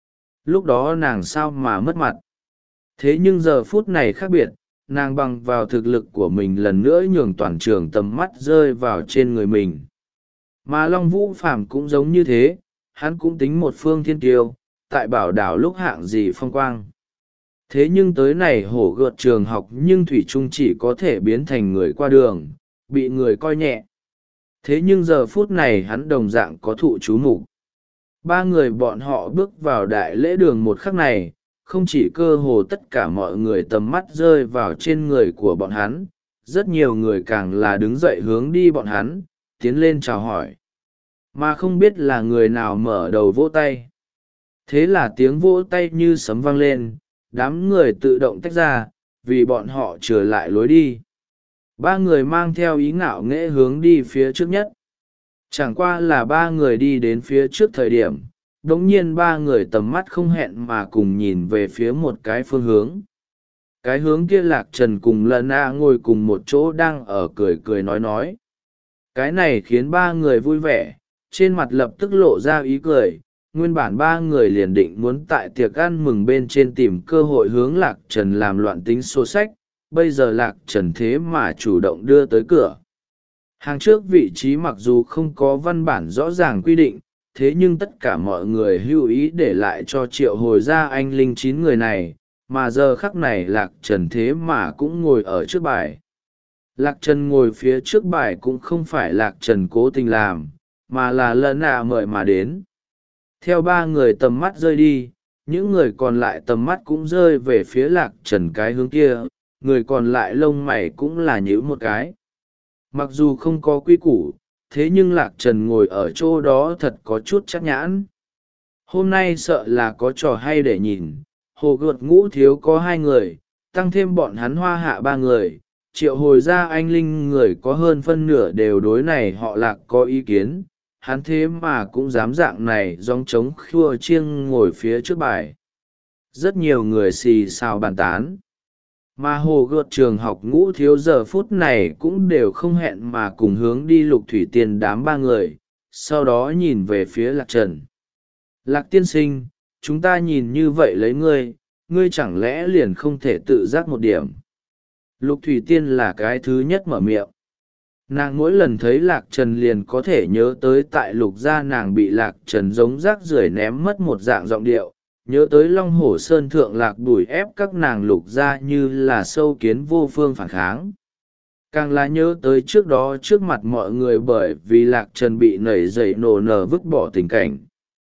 Lúc đó nàng sao mà mất mặt. Thế nhưng giờ phút này khác biệt, nàng bằng vào thực lực của mình lần nữa nhường toàn trường tầm mắt rơi vào trên người mình. Mà Long Vũ Phạm cũng giống như thế, hắn cũng tính một phương thiên tiêu, tại bảo đảo lúc hạng gì phong quang. Thế nhưng tới này hổ gợt trường học nhưng Thủy Trung chỉ có thể biến thành người qua đường, bị người coi nhẹ. Thế nhưng giờ phút này hắn đồng dạng có thụ chú mục. Ba người bọn họ bước vào đại lễ đường một khắc này, không chỉ cơ hồ tất cả mọi người tầm mắt rơi vào trên người của bọn hắn, rất nhiều người càng là đứng dậy hướng đi bọn hắn, tiến lên chào hỏi. Mà không biết là người nào mở đầu vỗ tay. Thế là tiếng vỗ tay như sấm vang lên, đám người tự động tách ra, vì bọn họ trở lại lối đi. Ba người mang theo ý ngạo nghễ hướng đi phía trước nhất. Chẳng qua là ba người đi đến phía trước thời điểm, đống nhiên ba người tầm mắt không hẹn mà cùng nhìn về phía một cái phương hướng. Cái hướng kia Lạc Trần cùng Lần A ngồi cùng một chỗ đang ở cười cười nói nói. Cái này khiến ba người vui vẻ, trên mặt lập tức lộ ra ý cười. Nguyên bản ba người liền định muốn tại tiệc ăn mừng bên trên tìm cơ hội hướng Lạc Trần làm loạn tính xô sách, bây giờ Lạc Trần thế mà chủ động đưa tới cửa. Hàng trước vị trí mặc dù không có văn bản rõ ràng quy định, thế nhưng tất cả mọi người hưu ý để lại cho triệu hồi ra anh linh chín người này, mà giờ khắc này Lạc Trần thế mà cũng ngồi ở trước bài. Lạc Trần ngồi phía trước bài cũng không phải Lạc Trần cố tình làm, mà là lần nạ mời mà đến. Theo ba người tầm mắt rơi đi, những người còn lại tầm mắt cũng rơi về phía Lạc Trần cái hướng kia, người còn lại lông mày cũng là nhíu một cái. Mặc dù không có quy củ, thế nhưng Lạc Trần ngồi ở chỗ đó thật có chút chắc nhãn. Hôm nay sợ là có trò hay để nhìn, hồ gợt ngũ thiếu có hai người, tăng thêm bọn hắn Hoa Hạ ba người, triệu hồi ra anh linh người có hơn phân nửa đều đối này họ Lạc có ý kiến, hắn thế mà cũng dám dạng này dòng trống khua chiêng ngồi phía trước bài. Rất nhiều người xì xào bàn tán. Mà hồ gợt trường học ngũ thiếu giờ phút này cũng đều không hẹn mà cùng hướng đi Lục Thủy Tiên đám ba người, sau đó nhìn về phía Lạc Trần. Lạc tiên sinh, chúng ta nhìn như vậy lấy ngươi, ngươi chẳng lẽ liền không thể tự giác một điểm. Lục Thủy Tiên là cái thứ nhất mở miệng. Nàng mỗi lần thấy Lạc Trần liền có thể nhớ tới tại Lục gia nàng bị Lạc Trần giống rác rưởi ném mất một dạng giọng điệu, nhớ tới Long Hổ Sơn thượng Lạc đuổi ép các nàng Lục gia như là sâu kiến vô phương phản kháng. Càng là nhớ tới trước đó trước mặt mọi người bởi vì Lạc Trần bị nảy dậy nổ nở vứt bỏ tình cảnh.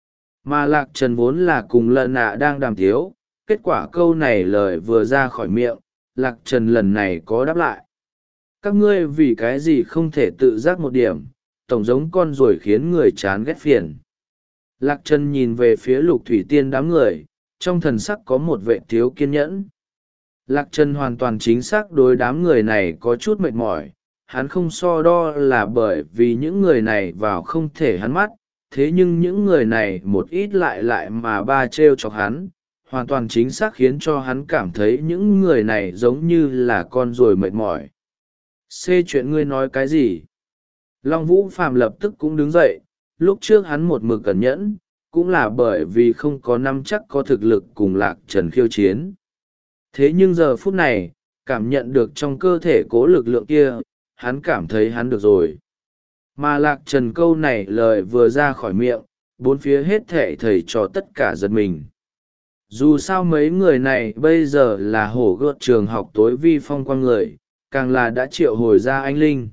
Mà Lạc Trần vốn là cùng Lần Nạ đang đàm tiếu, kết quả câu này lời vừa ra khỏi miệng, Lạc Trần lần này có đáp lại. Các ngươi vì cái gì không thể tự giác một điểm, tổng giống con ruồi khiến người chán ghét phiền. Lạc Trần nhìn về phía Lục Thủy Tiên đám người, trong thần sắc có một vệ thiếu kiên nhẫn. Lạc Trần hoàn toàn chính xác đối đám người này có chút mệt mỏi, hắn không so đo là bởi vì những người này vào không thể hắn mắt, thế nhưng những người này một ít lại lại mà ba trêu chọc hắn, hoàn toàn chính xác khiến cho hắn cảm thấy những người này giống như là con ruồi mệt mỏi. Xê chuyện ngươi nói cái gì? Long Vũ Phàm lập tức cũng đứng dậy, lúc trước hắn một mực cẩn nhẫn, cũng là bởi vì không có nắm chắc có thực lực cùng Lạc Trần khiêu chiến. Thế nhưng giờ phút này, cảm nhận được trong cơ thể cố lực lượng kia, hắn cảm thấy hắn được rồi. Mà Lạc Trần câu này lời vừa ra khỏi miệng, bốn phía hết thệ thầy trò tất cả giật mình. Dù sao mấy người này bây giờ là hổ gợt trường học tối vi phong quang người, càng là đã triệu hồi ra anh linh.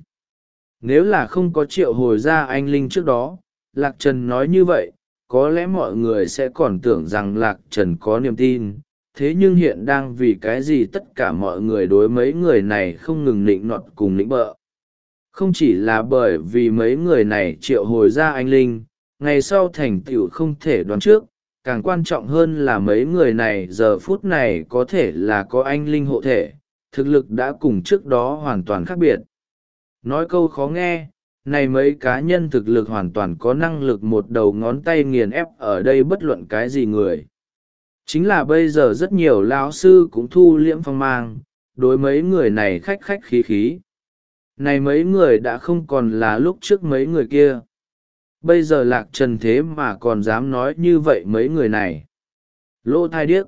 Nếu là không có triệu hồi ra anh linh trước đó, Lạc Trần nói như vậy, có lẽ mọi người sẽ còn tưởng rằng Lạc Trần có niềm tin. Thế nhưng hiện đang vì cái gì tất cả mọi người đối mấy người này không ngừng nịnh nọt cùng nịnh bợ. Không chỉ là bởi vì mấy người này triệu hồi ra anh linh, ngày sau thành tựu không thể đoán trước, càng quan trọng hơn là mấy người này giờ phút này có thể là có anh linh hộ thể, thực lực đã cùng trước đó hoàn toàn khác biệt. Nói câu khó nghe, này mấy cá nhân thực lực hoàn toàn có năng lực một đầu ngón tay nghiền ép ở đây bất luận cái gì người. Chính là bây giờ rất nhiều lão sư cũng thu liễm phong mang, đối mấy người này khách khách khí khí. Này mấy người đã không còn là lúc trước mấy người kia. Bây giờ Lạc Trần thế mà còn dám nói như vậy mấy người này. Lỗ thai điếc.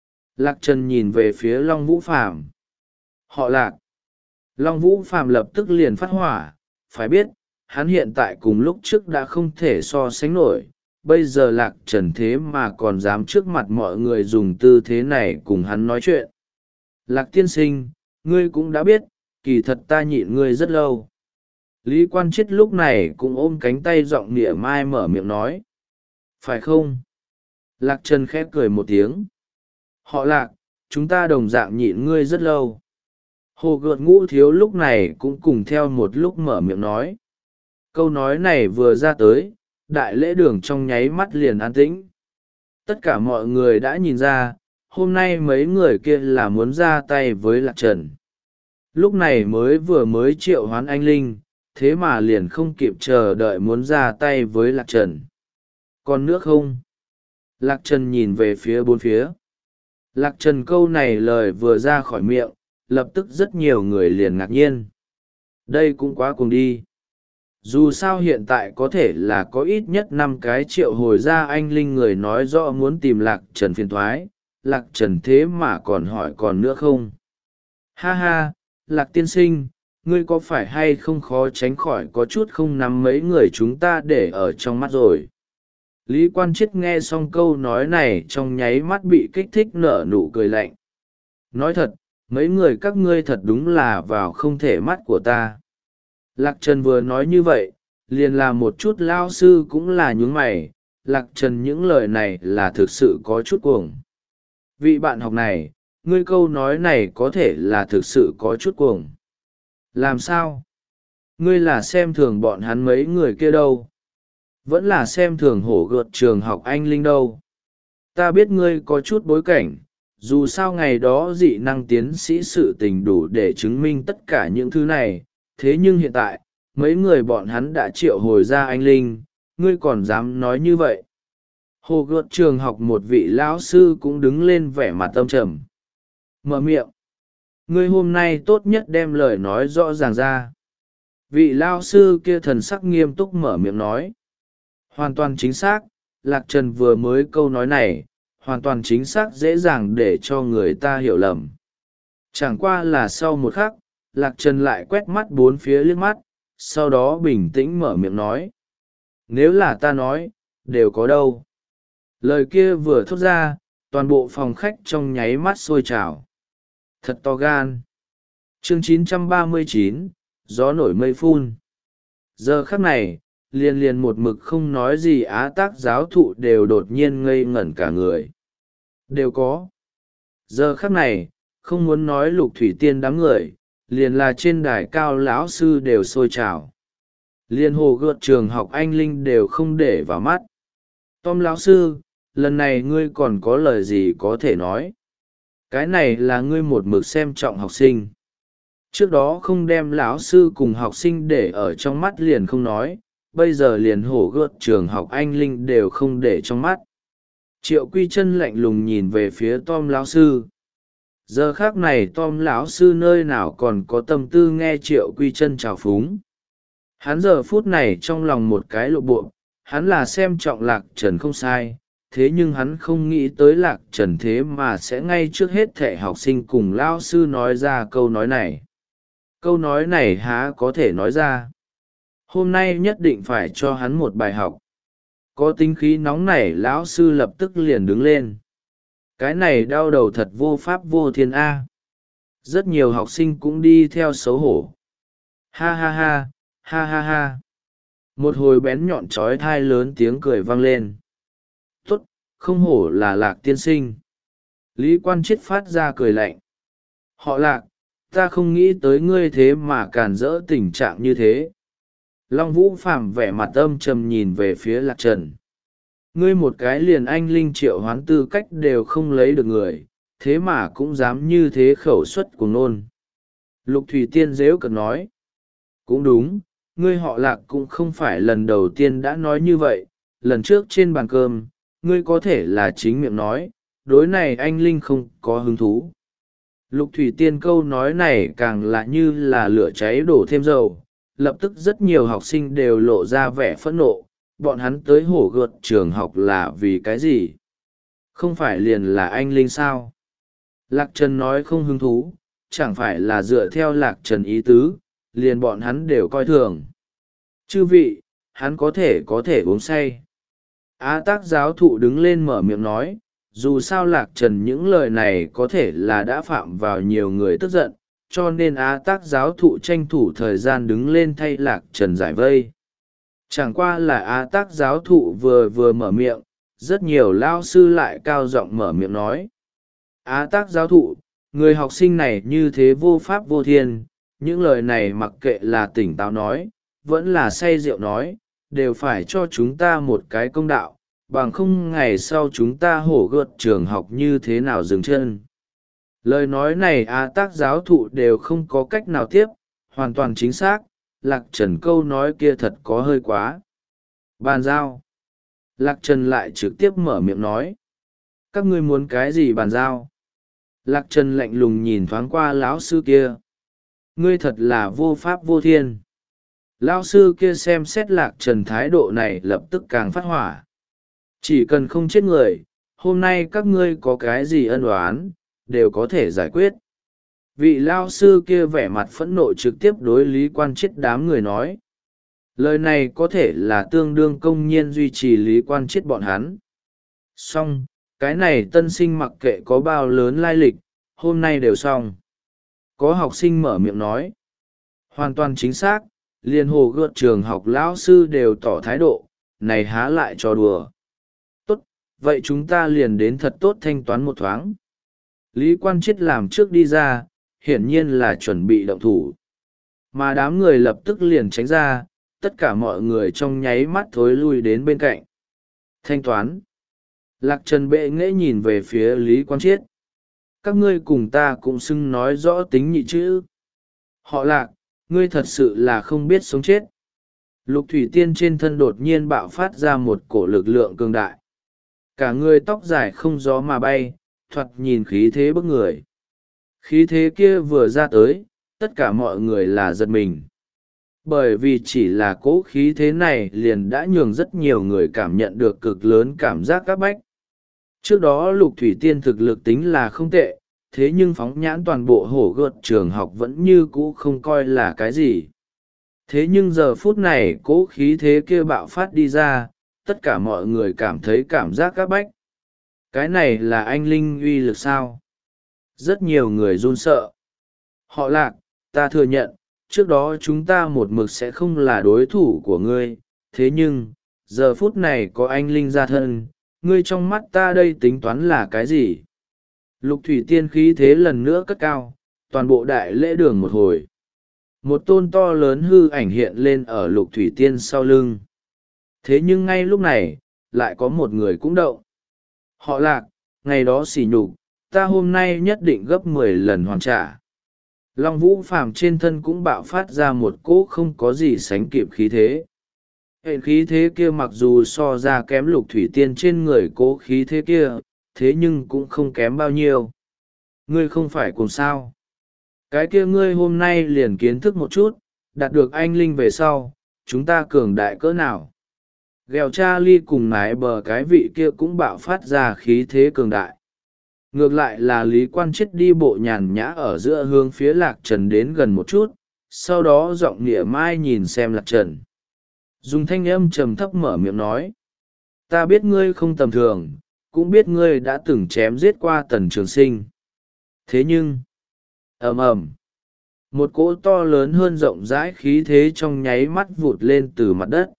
Lạc Trần nhìn về phía Long Vũ Phàm. Họ Lạc. Long Vũ Phàm lập tức liền phát hỏa, phải biết, hắn hiện tại cùng lúc trước đã không thể so sánh nổi, bây giờ Lạc Trần thế mà còn dám trước mặt mọi người dùng tư thế này cùng hắn nói chuyện. Lạc tiên sinh, ngươi cũng đã biết, kỳ thật ta nhịn ngươi rất lâu. Lý Quan Chiết lúc này cũng ôm cánh tay giọng nịa mai mở miệng nói. Phải không? Lạc Trần khẽ cười một tiếng. Họ Lạc, chúng ta đồng dạng nhịn ngươi rất lâu. Hồ Gợt Ngũ Thiếu lúc này cũng cùng theo một lúc mở miệng nói. Câu nói này vừa ra tới, đại lễ đường trong nháy mắt liền an tĩnh. Tất cả mọi người đã nhìn ra, hôm nay mấy người kia là muốn ra tay với Lạc Trần. Lúc này mới vừa mới triệu hoán anh linh, thế mà liền không kịp chờ đợi muốn ra tay với Lạc Trần. Còn nước không? Lạc Trần nhìn về phía bốn phía. Lạc Trần câu này lời vừa ra khỏi miệng, lập tức rất nhiều người liền ngạc nhiên. Đây cũng quá cuồng đi. Dù sao hiện tại có thể là có ít nhất năm cái triệu hồi ra anh linh người nói rõ muốn tìm Lạc Trần phiền thoái, Lạc Trần thế mà còn hỏi còn nữa không? Ha ha, Lạc tiên sinh, ngươi có phải hay không khó tránh khỏi có chút không nắm mấy người chúng ta để ở trong mắt rồi. Lý Quan Chiết nghe xong câu nói này trong nháy mắt bị kích thích nở nụ cười lạnh. Nói thật, mấy người các ngươi thật đúng là vào không thể mắt của ta. Lạc Trần vừa nói như vậy, liền là một chút lao sư cũng là nhướng mày, Lạc Trần những lời này là thực sự có chút cuồng. Vị bạn học này, ngươi câu nói này có thể là thực sự có chút cuồng. Làm sao? Ngươi là xem thường bọn hắn mấy người kia đâu? Vẫn là xem thường hổ gợt trường học anh linh đâu? Ta biết ngươi có chút bối cảnh, dù sao ngày đó dị năng tiến sĩ sự tình đủ để chứng minh tất cả những thứ này, thế nhưng hiện tại, mấy người bọn hắn đã triệu hồi ra anh linh, ngươi còn dám nói như vậy? Hồ gợt trường học một vị lão sư cũng đứng lên vẻ mặt tâm trầm. Mở miệng. Ngươi hôm nay tốt nhất đem lời nói rõ ràng ra. Vị lao sư kia thần sắc nghiêm túc mở miệng nói. Hoàn toàn chính xác, Lạc Trần vừa mới câu nói này, hoàn toàn chính xác dễ dàng để cho người ta hiểu lầm. Chẳng qua là sau một khắc, Lạc Trần lại quét mắt bốn phía liếc mắt, sau đó bình tĩnh mở miệng nói. Nếu là ta nói, đều có đâu. Lời kia vừa thốt ra, toàn bộ phòng khách trong nháy mắt sôi trào. Thật to gan. Chương chín trăm ba mươi chín, gió nổi mây phun. Giờ khắc này, liền liền một mực không nói gì á tác giáo thụ đều đột nhiên ngây ngẩn cả người. Đều có. Giờ khắc này, không muốn nói Lục Thủy Tiên đám người, liền là trên đài cao lão sư đều sôi trào. Liên hồ gợt trường học anh linh đều không để vào mắt. Tom lão sư, lần này ngươi còn có lời gì có thể nói? Cái này là ngươi một mực xem trọng học sinh. Trước đó không đem lão sư cùng học sinh để ở trong mắt liền không nói, bây giờ liền hổ gợt trường học anh linh đều không để trong mắt. Triệu Quy Chân lạnh lùng nhìn về phía Tom lão sư. Giờ khác này Tom lão sư nơi nào còn có tâm tư nghe Triệu Quy Chân chào phúng. Hắn giờ phút này trong lòng một cái lộ bộ, hắn là xem trọng Lạc Trần không sai, thế nhưng hắn không nghĩ tới Lạc Trần thế mà sẽ ngay trước hết thệ học sinh cùng lao sư nói ra câu nói này. Câu nói này há có thể nói ra. Hôm nay nhất định phải cho hắn một bài học. Có tính khí nóng nảy lão sư lập tức liền đứng lên. Cái này đau đầu thật vô pháp vô thiên A. rất nhiều học sinh cũng đi theo xấu hổ. Ha ha ha, ha ha ha. Một hồi bén nhọn trói thai lớn tiếng cười vang lên. Tốt, không hổ là Lạc tiên sinh. Lý Quan Chiết phát ra cười lạnh. Họ Lạc, ta không nghĩ tới ngươi thế mà càn rỡ tình trạng như thế. Long Vũ Phàm vẻ mặt âm trầm nhìn về phía Lạc Trần. Ngươi một cái liền anh linh triệu hoán tư cách đều không lấy được người, thế mà cũng dám như thế khẩu suất của nôn. Lục Thủy Tiên dễu cợt nói. Cũng đúng, ngươi họ Lạc cũng không phải lần đầu tiên đã nói như vậy, lần trước trên bàn cơm, ngươi có thể là chính miệng nói, đối này anh linh không có hứng thú. Lục Thủy Tiên câu nói này càng lạ như là lửa cháy đổ thêm dầu, lập tức rất nhiều học sinh đều lộ ra vẻ phẫn nộ, bọn hắn tới hổ gợt trường học là vì cái gì? Không phải liền là anh linh sao? Lạc Trần nói không hứng thú, chẳng phải là dựa theo Lạc Trần ý tứ, liền bọn hắn đều coi thường. Chư vị, hắn có thể có thể uống say. Á Tác giáo thụ đứng lên mở miệng nói, dù sao Lạc Trần những lời này có thể là đã phạm vào nhiều người tức giận, cho nên Á Tác giáo thụ tranh thủ thời gian đứng lên thay Lạc Trần giải vây. Chẳng qua là Á Tác giáo thụ vừa vừa mở miệng, rất nhiều lao sư lại cao giọng mở miệng nói. Á Tác giáo thụ, người học sinh này như thế vô pháp vô thiên, những lời này mặc kệ là tỉnh táo nói, vẫn là say rượu nói, đều phải cho chúng ta một cái công đạo, bằng không ngày sau chúng ta hổ gợt trường học như thế nào dừng chân. Lời nói này Á Tác giáo thụ đều không có cách nào tiếp, hoàn toàn chính xác, Lạc Trần câu nói kia thật có hơi quá. Bàn giao. Lạc Trần lại trực tiếp mở miệng nói. Các ngươi muốn cái gì bàn giao? Lạc Trần lạnh lùng nhìn thoáng qua lão sư kia. Ngươi thật là vô pháp vô thiên. Lão sư kia xem xét Lạc Trần thái độ này lập tức càng phát hỏa. Chỉ cần không chết người, hôm nay các ngươi có cái gì ân oán, đều có thể giải quyết. Vị lao sư kia vẻ mặt phẫn nộ trực tiếp đối Lý Quan Chiết đám người nói. Lời này có thể là tương đương công nhiên duy trì Lý Quan Chiết bọn hắn. Xong, cái này tân sinh mặc kệ có bao lớn lai lịch, hôm nay đều xong. Có học sinh mở miệng nói. Hoàn toàn chính xác, liền hồ gợt trường học lão sư đều tỏ thái độ, này há lại trò đùa. Tốt, vậy chúng ta liền đến thật tốt thanh toán một thoáng. Lý Quan Chiết làm trước đi ra, hiển nhiên là chuẩn bị động thủ. Mà đám người lập tức liền tránh ra, tất cả mọi người trong nháy mắt thối lui đến bên cạnh. Thanh toán. Lạc Trần bệ nghễ nhìn về phía Lý Quan Chiết. Các ngươi cùng ta cũng xưng nói rõ tính nhị chữ. Họ Lạc, ngươi thật sự là không biết sống chết. Lục Thủy Tiên trên thân đột nhiên bạo phát ra một cổ lực lượng cường đại. Cả người tóc dài không gió mà bay, thoạt nhìn khí thế bức người. Khí thế kia vừa ra tới, tất cả mọi người là giật mình. Bởi vì chỉ là cỗ khí thế này liền đã nhường rất nhiều người cảm nhận được cực lớn cảm giác áp bách. Trước đó Lục Thủy Tiên thực lực tính là không tệ, thế nhưng phóng nhãn toàn bộ hổ gợt trường học vẫn như cũ không coi là cái gì. Thế nhưng giờ phút này cỗ khí thế kia bạo phát đi ra, tất cả mọi người cảm thấy cảm giác áp bách. Cái này là anh linh uy lực sao? Rất nhiều người run sợ. Họ Lạc, ta thừa nhận, trước đó chúng ta một mực sẽ không là đối thủ của ngươi, thế nhưng, giờ phút này có anh linh ra thân, ngươi trong mắt ta đây tính toán là cái gì? Lục Thủy Tiên khí thế lần nữa cất cao, toàn bộ đại lễ đường một hồi. Một tôn to lớn hư ảnh hiện lên ở Lục Thủy Tiên sau lưng. Thế nhưng ngay lúc này, lại có một người cũng động. Họ Lạc, ngày đó xỉ nhục, ta hôm nay nhất định gấp mười lần hoàn trả. Long Vũ Phàm trên thân cũng bạo phát ra một cỗ không có gì sánh kịp khí thế. Hệ khí thế kia mặc dù so ra kém Lục Thủy Tiên trên người cỗ khí thế kia, thế nhưng cũng không kém bao nhiêu. Ngươi không phải cùng sao. Cái kia ngươi hôm nay liền kiến thức một chút, đạt được anh linh về sau, chúng ta cường đại cỡ nào. Ghèo cha ly cùng nái bờ cái vị kia cũng bạo phát ra khí thế cường đại. Ngược lại là Lý Quan Chiết đi bộ nhàn nhã ở giữa hướng phía Lạc Trần đến gần một chút, sau đó giọng nghĩa mai nhìn xem Lạc Trần. Dùng thanh âm trầm thấp mở miệng nói. Ta biết ngươi không tầm thường, cũng biết ngươi đã từng chém giết qua Tần Trường Sinh. Thế nhưng, ầm ầm, một cỗ to lớn hơn rộng rãi khí thế trong nháy mắt vụt lên từ mặt đất.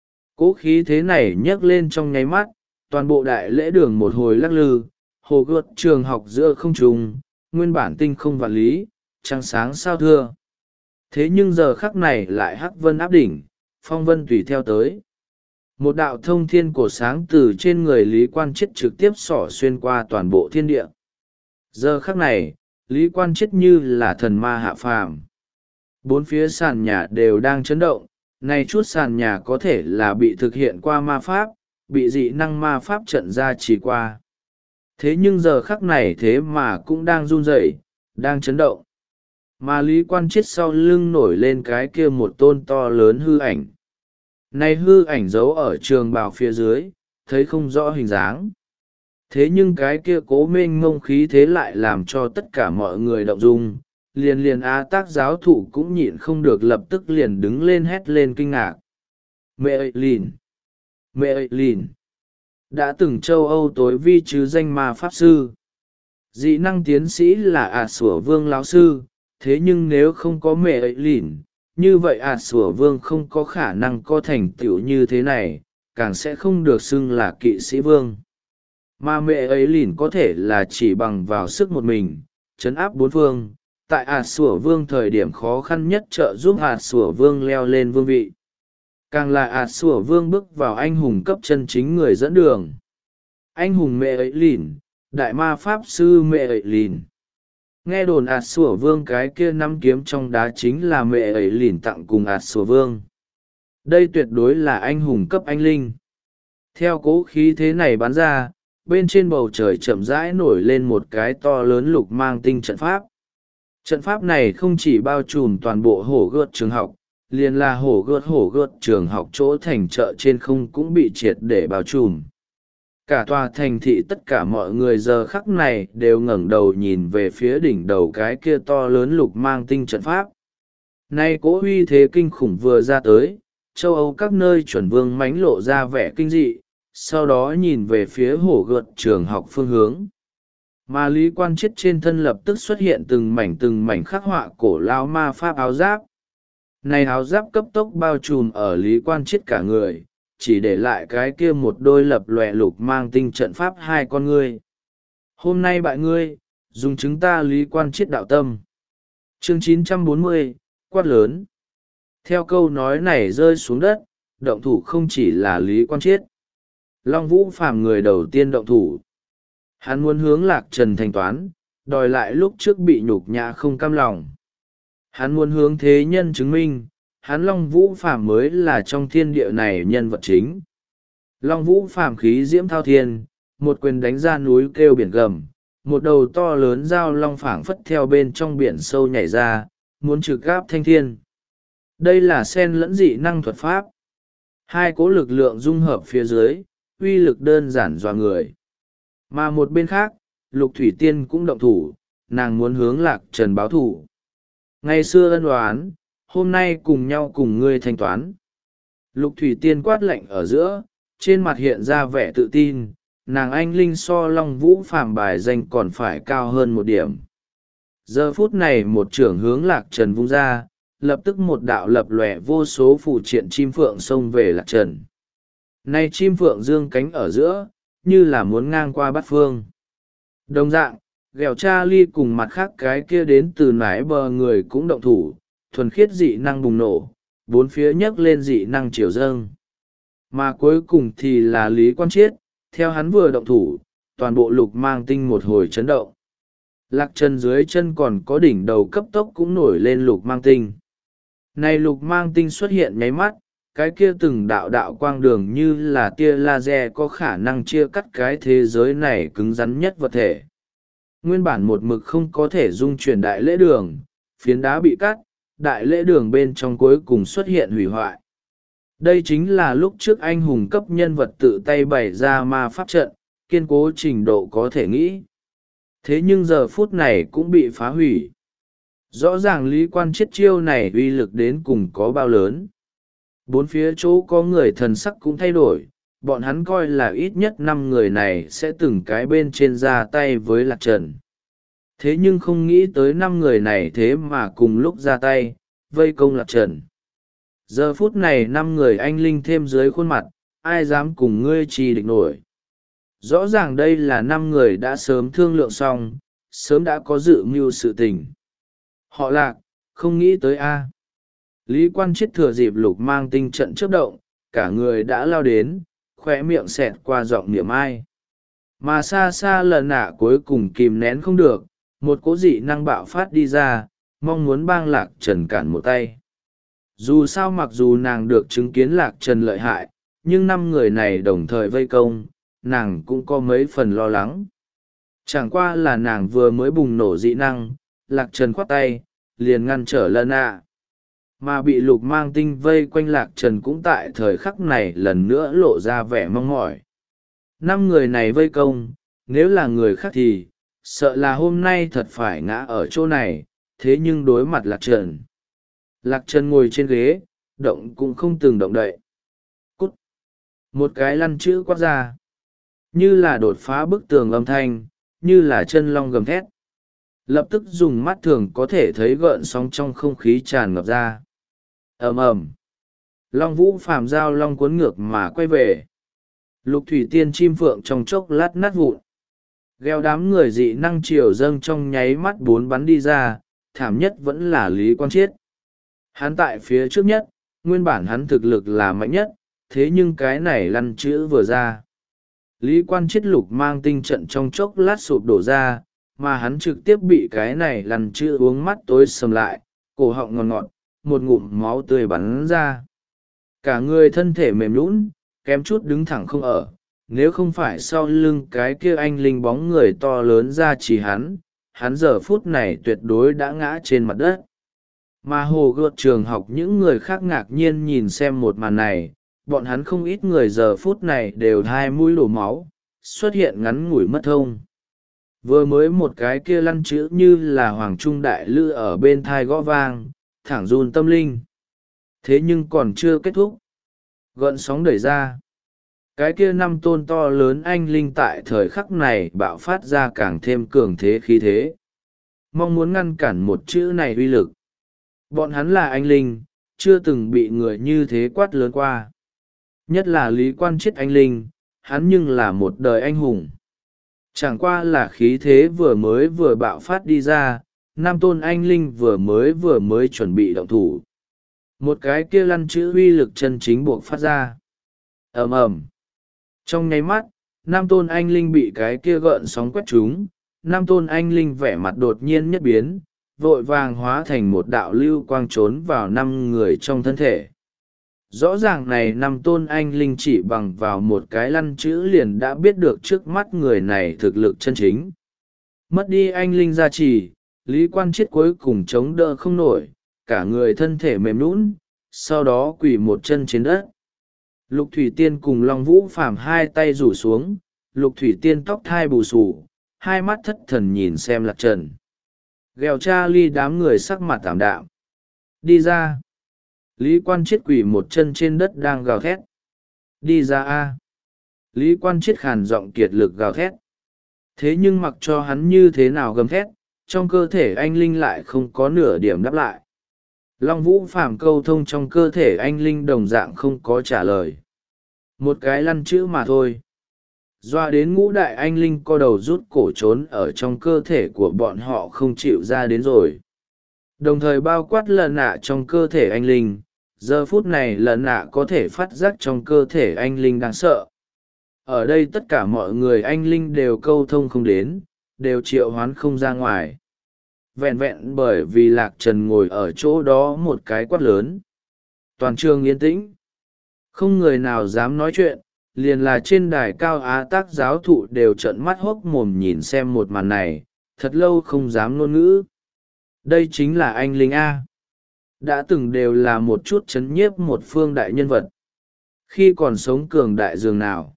Cỗ khí thế này nhấc lên trong nháy mắt, toàn bộ đại lễ đường một hồi lắc lư, hồ gợt trường học giữa không trung, nguyên bản tinh không vạn lý, trăng sáng sao thưa. Thế nhưng giờ khắc này lại hắc vân áp đỉnh, phong vân tùy theo tới. Một đạo thông thiên cổ sáng từ trên người Lý Quan Chiết trực tiếp xỏ xuyên qua toàn bộ thiên địa. Giờ khắc này, Lý Quan Chiết như là thần ma hạ phàm. Bốn phía sàn nhà đều đang chấn động, này chút sàn nhà có thể là bị thực hiện qua ma pháp, bị dị năng ma pháp trận ra chỉ qua. Thế nhưng giờ khắc này thế mà cũng đang run rẩy, đang chấn động. Mà Lý Quan Chiết sau lưng nổi lên cái kia một tôn to lớn hư ảnh. Này hư ảnh giấu ở trường bào phía dưới, thấy không rõ hình dáng. Thế nhưng cái kia cố mênh mông khí thế lại làm cho tất cả mọi người động dung, liền liền á tác giáo thụ cũng nhịn không được lập tức liền đứng lên hét lên kinh ngạc. Mẹ ơi lìn! Mẹ ơi lìn! Đã từng châu Âu tối vi chứ danh ma pháp sư. Dị năng tiến sĩ là ả sủa vương lão sư, thế nhưng nếu không có mẹ ấy lìn, như vậy ả sủa vương không có khả năng có thành tựu như thế này, càng sẽ không được xưng là kỵ sĩ vương. Mà mẹ ấy lìn có thể là chỉ bằng vào sức một mình, chấn áp bốn phương, tại ả sủa vương thời điểm khó khăn nhất trợ giúp ả sủa vương leo lên vương vị. Càng là ả sủa vương bước vào anh hùng cấp chân chính người dẫn đường. Anh hùng mẹ ấy lìn, đại ma pháp sư mẹ ấy lìn. Nghe đồn ả sủa vương cái kia năm kiếm trong đá chính là mẹ ấy lìn tặng cùng ả sủa vương. Đây tuyệt đối là anh hùng cấp anh linh. Theo cố khí thế này bắn ra, bên trên bầu trời chậm rãi nổi lên một cái to lớn lục mang tinh trận pháp. Trận pháp này không chỉ bao trùm toàn bộ hổ gợt trường học, liền là hổ gợt hổ gợt trường học chỗ thành chợ trên không cũng bị triệt để bao trùm. Cả tòa thành thị tất cả mọi người giờ khắc này đều ngẩng đầu nhìn về phía đỉnh đầu cái kia to lớn lục mang tinh trận pháp. Nay cỗ uy thế kinh khủng vừa ra tới, châu Âu các nơi chuẩn vương mánh lộ ra vẻ kinh dị, sau đó nhìn về phía hổ gợt trường học phương hướng. Mà Lý Quan Chiết trên thân lập tức xuất hiện từng mảnh từng mảnh khắc họa cổ lao ma pháp áo giáp. Này áo giáp cấp tốc bao trùm ở Lý Quan Chiết cả người, chỉ để lại cái kia một đôi lập lòe lục mang tinh trận pháp hai con ngươi. Hôm nay bại ngươi, dùng chứng ta Lý Quan Chiết đạo tâm. Chương chín trăm bốn mươi, quát lớn. Theo câu nói này rơi xuống đất, động thủ không chỉ là Lý Quan Chiết. Long Vũ Phàm người đầu tiên động thủ. Hắn muốn hướng Lạc Trần thanh toán, đòi lại lúc trước bị nhục nhã không cam lòng. Hắn muốn hướng thế nhân chứng minh, hắn Long Vũ Phàm mới là trong thiên địa này nhân vật chính. Long Vũ Phàm khí diễm thao thiên, một quyền đánh ra núi kêu biển gầm, một đầu to lớn dao long phảng phất theo bên trong biển sâu nhảy ra, muốn trực gáp thanh thiên. Đây là sen lẫn dị năng thuật pháp. Hai cố lực lượng dung hợp phía dưới, uy lực đơn giản dọa người. Mà một bên khác, Lục Thủy Tiên cũng động thủ, nàng muốn hướng Lạc Trần báo thủ. Ngày xưa ân oán, hôm nay cùng nhau cùng ngươi thanh toán. Lục Thủy Tiên quát lạnh ở giữa, trên mặt hiện ra vẻ tự tin, nàng anh linh so Long Vũ Phàm bài danh còn phải cao hơn một điểm. Giờ phút này một trưởng hướng Lạc Trần vung ra, lập tức một đạo lập lòe vô số phụ triện chim phượng xông về Lạc Trần. Nay chim phượng dương cánh ở giữa, như là muốn ngang qua bát phương. Đồng dạng, ghèo cha ly cùng mặt khác cái kia đến từ nải bờ người cũng động thủ, thuần khiết dị năng bùng nổ, bốn phía nhấc lên dị năng chiều dâng. Mà cuối cùng thì là Lý Quan Chiết, theo hắn vừa động thủ, toàn bộ lục mang tinh một hồi chấn động. Lạc Trần dưới chân còn có đỉnh đầu cấp tốc cũng nổi lên lục mang tinh. Này lục mang tinh xuất hiện nháy mắt, cái kia từng đạo đạo quang đường như là tia laser có khả năng chia cắt cái thế giới này cứng rắn nhất vật thể. Nguyên bản một mực không có thể dung chuyển đại lễ đường, phiến đá bị cắt, đại lễ đường bên trong cuối cùng xuất hiện hủy hoại. Đây chính là lúc trước anh hùng cấp nhân vật tự tay bày ra ma pháp trận, kiên cố trình độ có thể nghĩ. Thế nhưng giờ phút này cũng bị phá hủy. Rõ ràng Lý Quan Chiết chiêu này uy lực đến cùng có bao lớn. Bốn phía chỗ có người thần sắc cũng thay đổi, bọn hắn coi là ít nhất năm người này sẽ từng cái bên trên ra tay với Lạc Trần. thế nhưng không nghĩ tới năm người này thế mà cùng lúc ra tay vây công lạc trần. Giờ phút này năm người anh linh thêm dưới khuôn mặt, ai dám cùng ngươi trì địch nổi. Rõ ràng đây là năm người đã sớm thương lượng xong, sớm đã có dự mưu sự tình. Họ Lạc, không nghĩ tới a. Lý Quan Chiết thừa dịp Lục Mang Tinh trận chớp động, cả người đã lao đến, khoe miệng xẹt qua giọng niệm ai. Mà xa xa lần nạ cuối cùng kìm nén không được, một cỗ dị năng bạo phát đi ra, mong muốn bang Lạc Trần cản một tay. Dù sao mặc dù nàng được chứng kiến Lạc Trần lợi hại, nhưng năm người này đồng thời vây công, nàng cũng có mấy phần lo lắng. Chẳng qua là nàng vừa mới bùng nổ dị năng, Lạc Trần khoát tay, liền ngăn trở lần nạ. Mà bị Lục Mang Tinh vây quanh Lạc Trần cũng tại thời khắc này lần nữa lộ ra vẻ mong mỏi. Năm người này vây công, nếu là người khác thì, sợ là hôm nay thật phải ngã ở chỗ này, thế nhưng đối mặt Lạc Trần. Lạc Trần ngồi trên ghế, động cũng không từng động đậy. Cút! Một cái lăn chữ quát ra. Như là đột phá bức tường âm thanh, như là chân long gầm thét. Lập tức dùng mắt thường có thể thấy gợn sóng trong không khí tràn ngập ra. Ầm ầm. Long vũ phàm giao long cuốn ngược mà quay về. Lục thủy tiên chim phượng trong chốc lát nát vụn. Gheo đám người dị năng triều dâng trong nháy mắt bốn bắn đi ra, thảm nhất vẫn là Lý Quang Chiết. Hắn tại phía trước nhất, nguyên bản hắn thực lực là mạnh nhất, thế nhưng cái này lăn chữ vừa ra. Lý Quan Chiết Lục Mang Tinh trận trong chốc lát sụp đổ ra, mà hắn trực tiếp bị cái này lăn chữ uống mắt tối sầm lại, cổ họng ngọt ngọt, một ngụm máu tươi bắn ra. Cả người thân thể mềm nhũn, kém chút đứng thẳng không ở, nếu không phải sau lưng cái kia anh linh bóng người to lớn ra chỉ hắn, hắn giờ phút này tuyệt đối đã ngã trên mặt đất. Mà hồ gợt trường học những người khác ngạc nhiên nhìn xem một màn này, bọn hắn không ít người giờ phút này đều hai mũi đổ máu, xuất hiện ngắn ngủi mất thông. Vừa mới một cái kia lăn chữ như là hoàng trung đại lư ở bên thai gõ vang, thẳng run tâm linh. Thế nhưng còn chưa kết thúc. Gợn sóng đẩy ra. Cái kia năm tôn to lớn anh linh tại thời khắc này bạo phát ra càng thêm cường thế khí thế. Mong muốn ngăn cản một chữ này uy lực. Bọn hắn là anh linh, chưa từng bị người như thế quát lớn qua. Nhất là Lý Quan Chiết anh linh, hắn nhưng là một đời anh hùng. Chẳng qua là khí thế vừa mới vừa bạo phát đi ra, năm tôn anh linh vừa mới vừa mới chuẩn bị động thủ. Một cái kia lăn chữ uy lực chân chính buộc phát ra. Ầm ầm. Trong nháy mắt, năm tôn anh linh bị cái kia gợn sóng quét trúng, năm tôn anh linh vẻ mặt đột nhiên nhất biến, vội vàng hóa thành một đạo lưu quang trốn vào năm người trong thân thể. Rõ ràng này năm tôn anh linh chỉ bằng vào một cái lăn chữ liền đã biết được trước mắt người này thực lực chân chính. Mất đi anh linh gia trì, Lý Quan Chiết cuối cùng chống đỡ không nổi, cả người thân thể mềm nhũn, sau đó quỳ một chân trên đất. Lục Thủy Tiên cùng Long Vũ Phàm hai tay rủ xuống, Lục Thủy Tiên tóc thai bù xù, hai mắt thất thần nhìn xem Lạc Trần. Ghèo cha ly đám người sắc mặt tạm đạm. Đi ra. Lý Quan Chiết quỳ một chân trên đất đang gào thét. Đi ra a. Lý Quan Chiết khàn giọng kiệt lực gào thét. Thế nhưng mặc cho hắn như thế nào gầm thét, trong cơ thể anh linh lại không có nửa điểm đáp lại. Long Vũ Phàm câu thông trong cơ thể anh linh đồng dạng không có trả lời. Một cái lăn chữ mà thôi. Doa đến ngũ đại anh linh co đầu rút cổ trốn ở trong cơ thể của bọn họ không chịu ra đến rồi. Đồng thời bao quát lần nạ trong cơ thể anh linh, giờ phút này lần nạ có thể phát giác trong cơ thể anh linh đáng sợ. Ở đây tất cả mọi người anh linh đều câu thông không đến, đều triệu hoán không ra ngoài. Vẹn vẹn bởi vì Lạc Trần ngồi ở chỗ đó một cái quát lớn. Toàn trường yên tĩnh. Không người nào dám nói chuyện, liền là trên đài cao Á Tác giáo thụ đều trợn mắt hốc mồm nhìn xem một màn này, thật lâu không dám ngôn ngữ. Đây chính là anh linh A. Đã từng đều là một chút chấn nhiếp một phương đại nhân vật. Khi còn sống cường đại dường nào.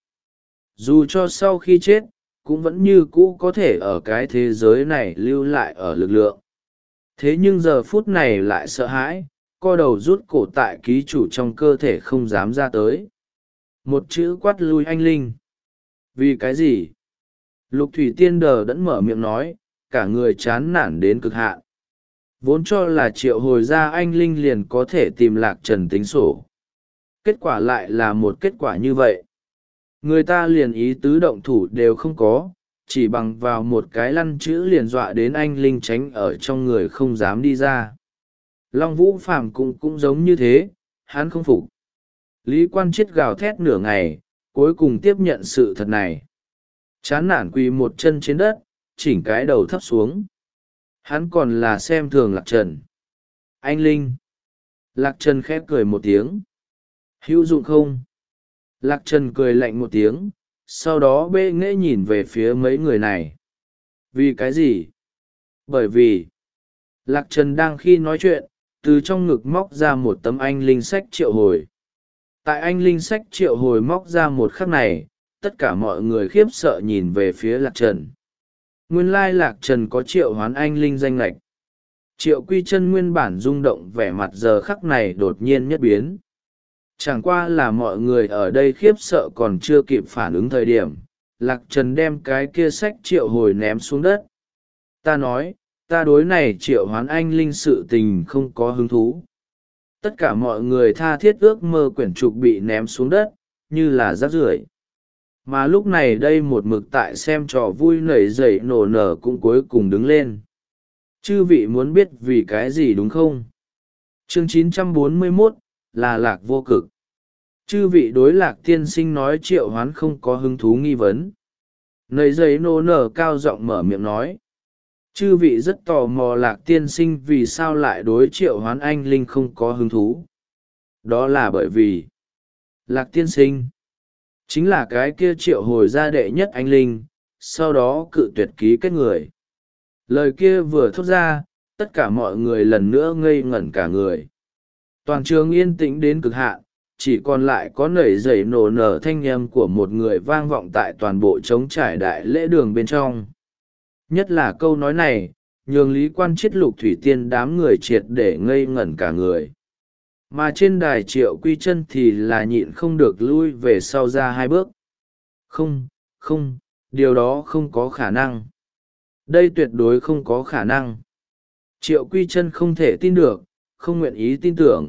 Dù cho sau khi chết, cũng vẫn như cũ có thể ở cái thế giới này lưu lại ở lực lượng. Thế nhưng giờ phút này lại sợ hãi, co đầu rút cổ tại ký chủ trong cơ thể không dám ra tới. Một chữ quát lui anh linh. Vì cái gì? Lục Thủy Tiên đờ đẫn mở miệng nói, cả người chán nản đến cực hạn. Vốn cho là triệu hồi ra anh linh liền có thể tìm Lạc Trần tính sổ. Kết quả lại là một kết quả như vậy. Người ta liền ý tứ động thủ đều không có, chỉ bằng vào một cái lăn chữ liền dọa đến anh linh tránh ở trong người không dám đi ra. Long Vũ Phàm cũng cũng giống như thế, hắn không phục. Lý Quan Chiết gào thét nửa ngày, cuối cùng tiếp nhận sự thật này. Chán nản quỳ một chân trên đất, chỉnh cái đầu thấp xuống. Hắn còn là xem thường Lạc Trần. Anh linh. Lạc Trần khép cười một tiếng. Hữu dụng không? Lạc Trần cười lạnh một tiếng, sau đó bê nghễ nhìn về phía mấy người này. Vì cái gì? Bởi vì Lạc Trần đang khi nói chuyện, từ trong ngực móc ra một tấm anh linh sách triệu hồi. Tại anh linh sách triệu hồi móc ra một khắc này, tất cả mọi người khiếp sợ nhìn về phía Lạc Trần. Nguyên lai Lạc Trần có triệu hoán anh linh danh lệch. Triệu Quy Chân nguyên bản rung động vẻ mặt giờ khắc này đột nhiên nhất biến. Chẳng qua là mọi người ở đây khiếp sợ còn chưa kịp phản ứng thời điểm, Lạc Trần đem cái kia sách triệu hồi ném xuống đất. Ta nói, ta đối này triệu hoán anh linh sự tình không có hứng thú. Tất cả mọi người tha thiết ước mơ quyển trục bị ném xuống đất, như là rác rưởi. Mà lúc này đây một mực tại xem trò vui nảy dậy nổ nở cũng cuối cùng đứng lên. Chư vị muốn biết vì cái gì đúng không? Chương chín trăm bốn mươi mốt, là Lạc Vô Cực. Chư vị đối Lạc tiên sinh nói triệu hoán không có hứng thú nghi vấn. Nảy dậy nổ nở cao giọng mở miệng nói. Chư vị rất tò mò Lạc tiên sinh vì sao lại đối triệu hoán anh linh không có hứng thú. Đó là bởi vì Lạc tiên sinh chính là cái kia triệu hồi ra đệ nhất anh linh, sau đó cự tuyệt ký kết người. Lời kia vừa thốt ra, tất cả mọi người lần nữa ngây ngẩn cả người. Toàn trường yên tĩnh đến cực hạn, chỉ còn lại có nảy dậy nổ nở thanh âm của một người vang vọng tại toàn bộ trống trải đại lễ đường bên trong. Nhất là câu nói này, nhường Lý Quan Chiết Lục Thủy Tiên đám người triệt để ngây ngẩn cả người. Mà trên đài Triệu Quy Chân thì là nhịn không được lui về sau ra hai bước. Không, không, điều đó không có khả năng. Đây tuyệt đối không có khả năng. Triệu Quy Chân không thể tin được, không nguyện ý tin tưởng.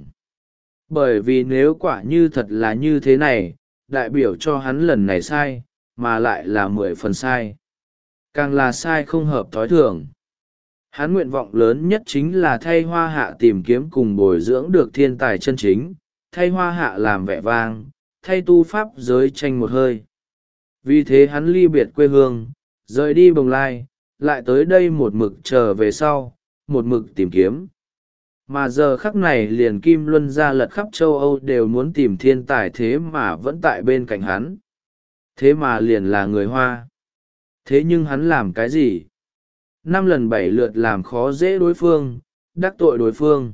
Bởi vì nếu quả như thật là như thế này, đại biểu cho hắn lần này sai, mà lại là mười phần sai. Càng là sai không hợp thói thường. Hắn nguyện vọng lớn nhất chính là thay Hoa Hạ tìm kiếm cùng bồi dưỡng được thiên tài chân chính, thay Hoa Hạ làm vẻ vang, thay tu pháp giới tranh một hơi. Vì thế hắn ly biệt quê hương, rời đi Bồng Lai, lại tới đây một mực chờ về sau, một mực tìm kiếm. Mà giờ khắc này liền Kim Luân ra lật khắp châu Âu đều muốn tìm thiên tài thế mà vẫn tại bên cạnh hắn. Thế mà liền là người Hoa. Thế nhưng hắn làm cái gì? Năm lần bảy lượt làm khó dễ đối phương, đắc tội đối phương.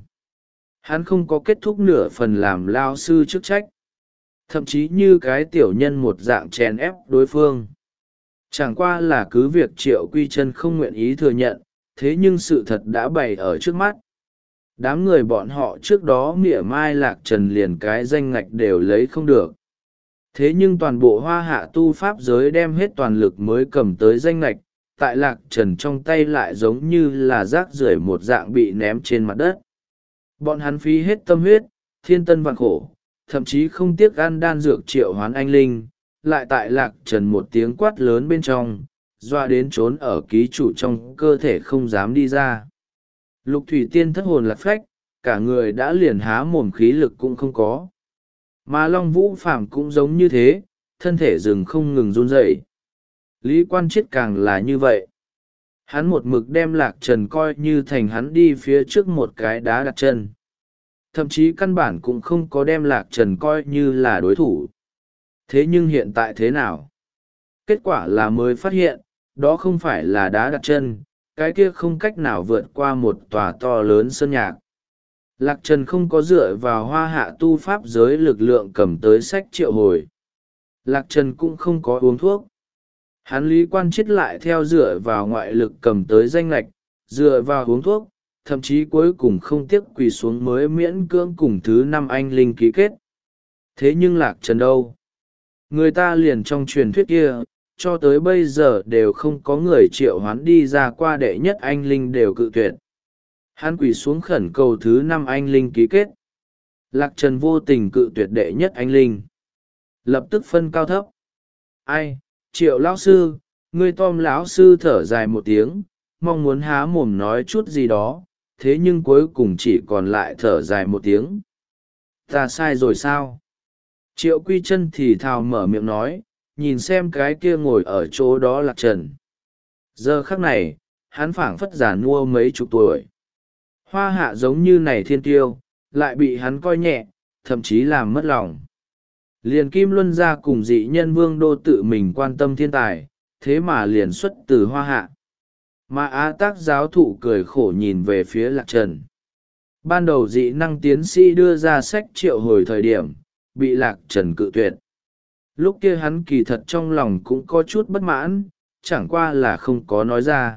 Hắn không có kết thúc nửa phần làm lao sư chức trách. Thậm chí như cái tiểu nhân một dạng chèn ép đối phương. Chẳng qua là cứ việc Triệu Quy Chân không nguyện ý thừa nhận, thế nhưng sự thật đã bày ở trước mắt. Đám người bọn họ trước đó mỉa mai Lạc Trần liền cái danh ngạch đều lấy không được. Thế nhưng toàn bộ Hoa Hạ tu pháp giới đem hết toàn lực mới cầm tới danh ngạch, tại Lạc Trần trong tay lại giống như là rác rưởi một dạng bị ném trên mặt đất. Bọn hắn phí hết tâm huyết, thiên tân vạn khổ, thậm chí không tiếc ăn đan dược triệu hoán anh linh, lại tại Lạc Trần một tiếng quát lớn bên trong, doa đến trốn ở ký chủ trong cơ thể không dám đi ra. Lục Thủy Tiên thất hồn lạc phách, cả người đã liền há mồm khí lực cũng không có. Mà Long Vũ Phàm cũng giống như thế, thân thể rừng không ngừng run rẩy. Lý Quan Chiết càng là như vậy. Hắn một mực đem Lạc Trần coi như thành hắn đi phía trước một cái đá đặt chân. Thậm chí căn bản cũng không có đem Lạc Trần coi như là đối thủ. Thế nhưng hiện tại thế nào? Kết quả là mới phát hiện, đó không phải là đá đặt chân, cái kia không cách nào vượt qua một tòa to lớn sơn nhạc. Lạc Trần không có dựa vào Hoa Hạ tu pháp giới lực lượng cầm tới sách triệu hồi. Lạc Trần cũng không có uống thuốc. Hắn Lý Quan Chiết lại theo dựa vào ngoại lực cầm tới danh lệch, dựa vào uống thuốc, thậm chí cuối cùng không tiếc quỳ xuống mới miễn cưỡng cùng thứ năm anh linh ký kết. Thế nhưng Lạc Trần đâu? Người ta liền trong truyền thuyết kia, cho tới bây giờ đều không có người triệu hoán đi ra qua đệ nhất anh linh đều cự tuyệt. Hắn quỳ xuống khẩn cầu thứ năm anh linh ký kết. Lạc Trần vô tình cự tuyệt đệ nhất anh linh. Lập tức phân cao thấp. Ai, Triệu lão sư, ngươi Tom lão sư thở dài một tiếng, mong muốn há mồm nói chút gì đó, thế nhưng cuối cùng chỉ còn lại thở dài một tiếng. Ta sai rồi sao? Triệu Quy Chân thì thào mở miệng nói, nhìn xem cái kia ngồi ở chỗ đó Lạc Trần. Giờ khắc này, hắn phảng phất già nua mấy chục tuổi. Hoa Hạ giống như này thiên tiêu, lại bị hắn coi nhẹ, thậm chí làm mất lòng. Liền Kim Luân gia cùng dị nhân Vương Đô tự mình quan tâm thiên tài, thế mà liền xuất từ Hoa Hạ. Mà Á Tác giáo thụ cười khổ nhìn về phía Lạc Trần. Ban đầu dị năng tiến sĩ đưa ra sách triệu hồi thời điểm, bị Lạc Trần cự tuyệt. Lúc kia hắn kỳ thật trong lòng cũng có chút bất mãn, chẳng qua là không có nói ra.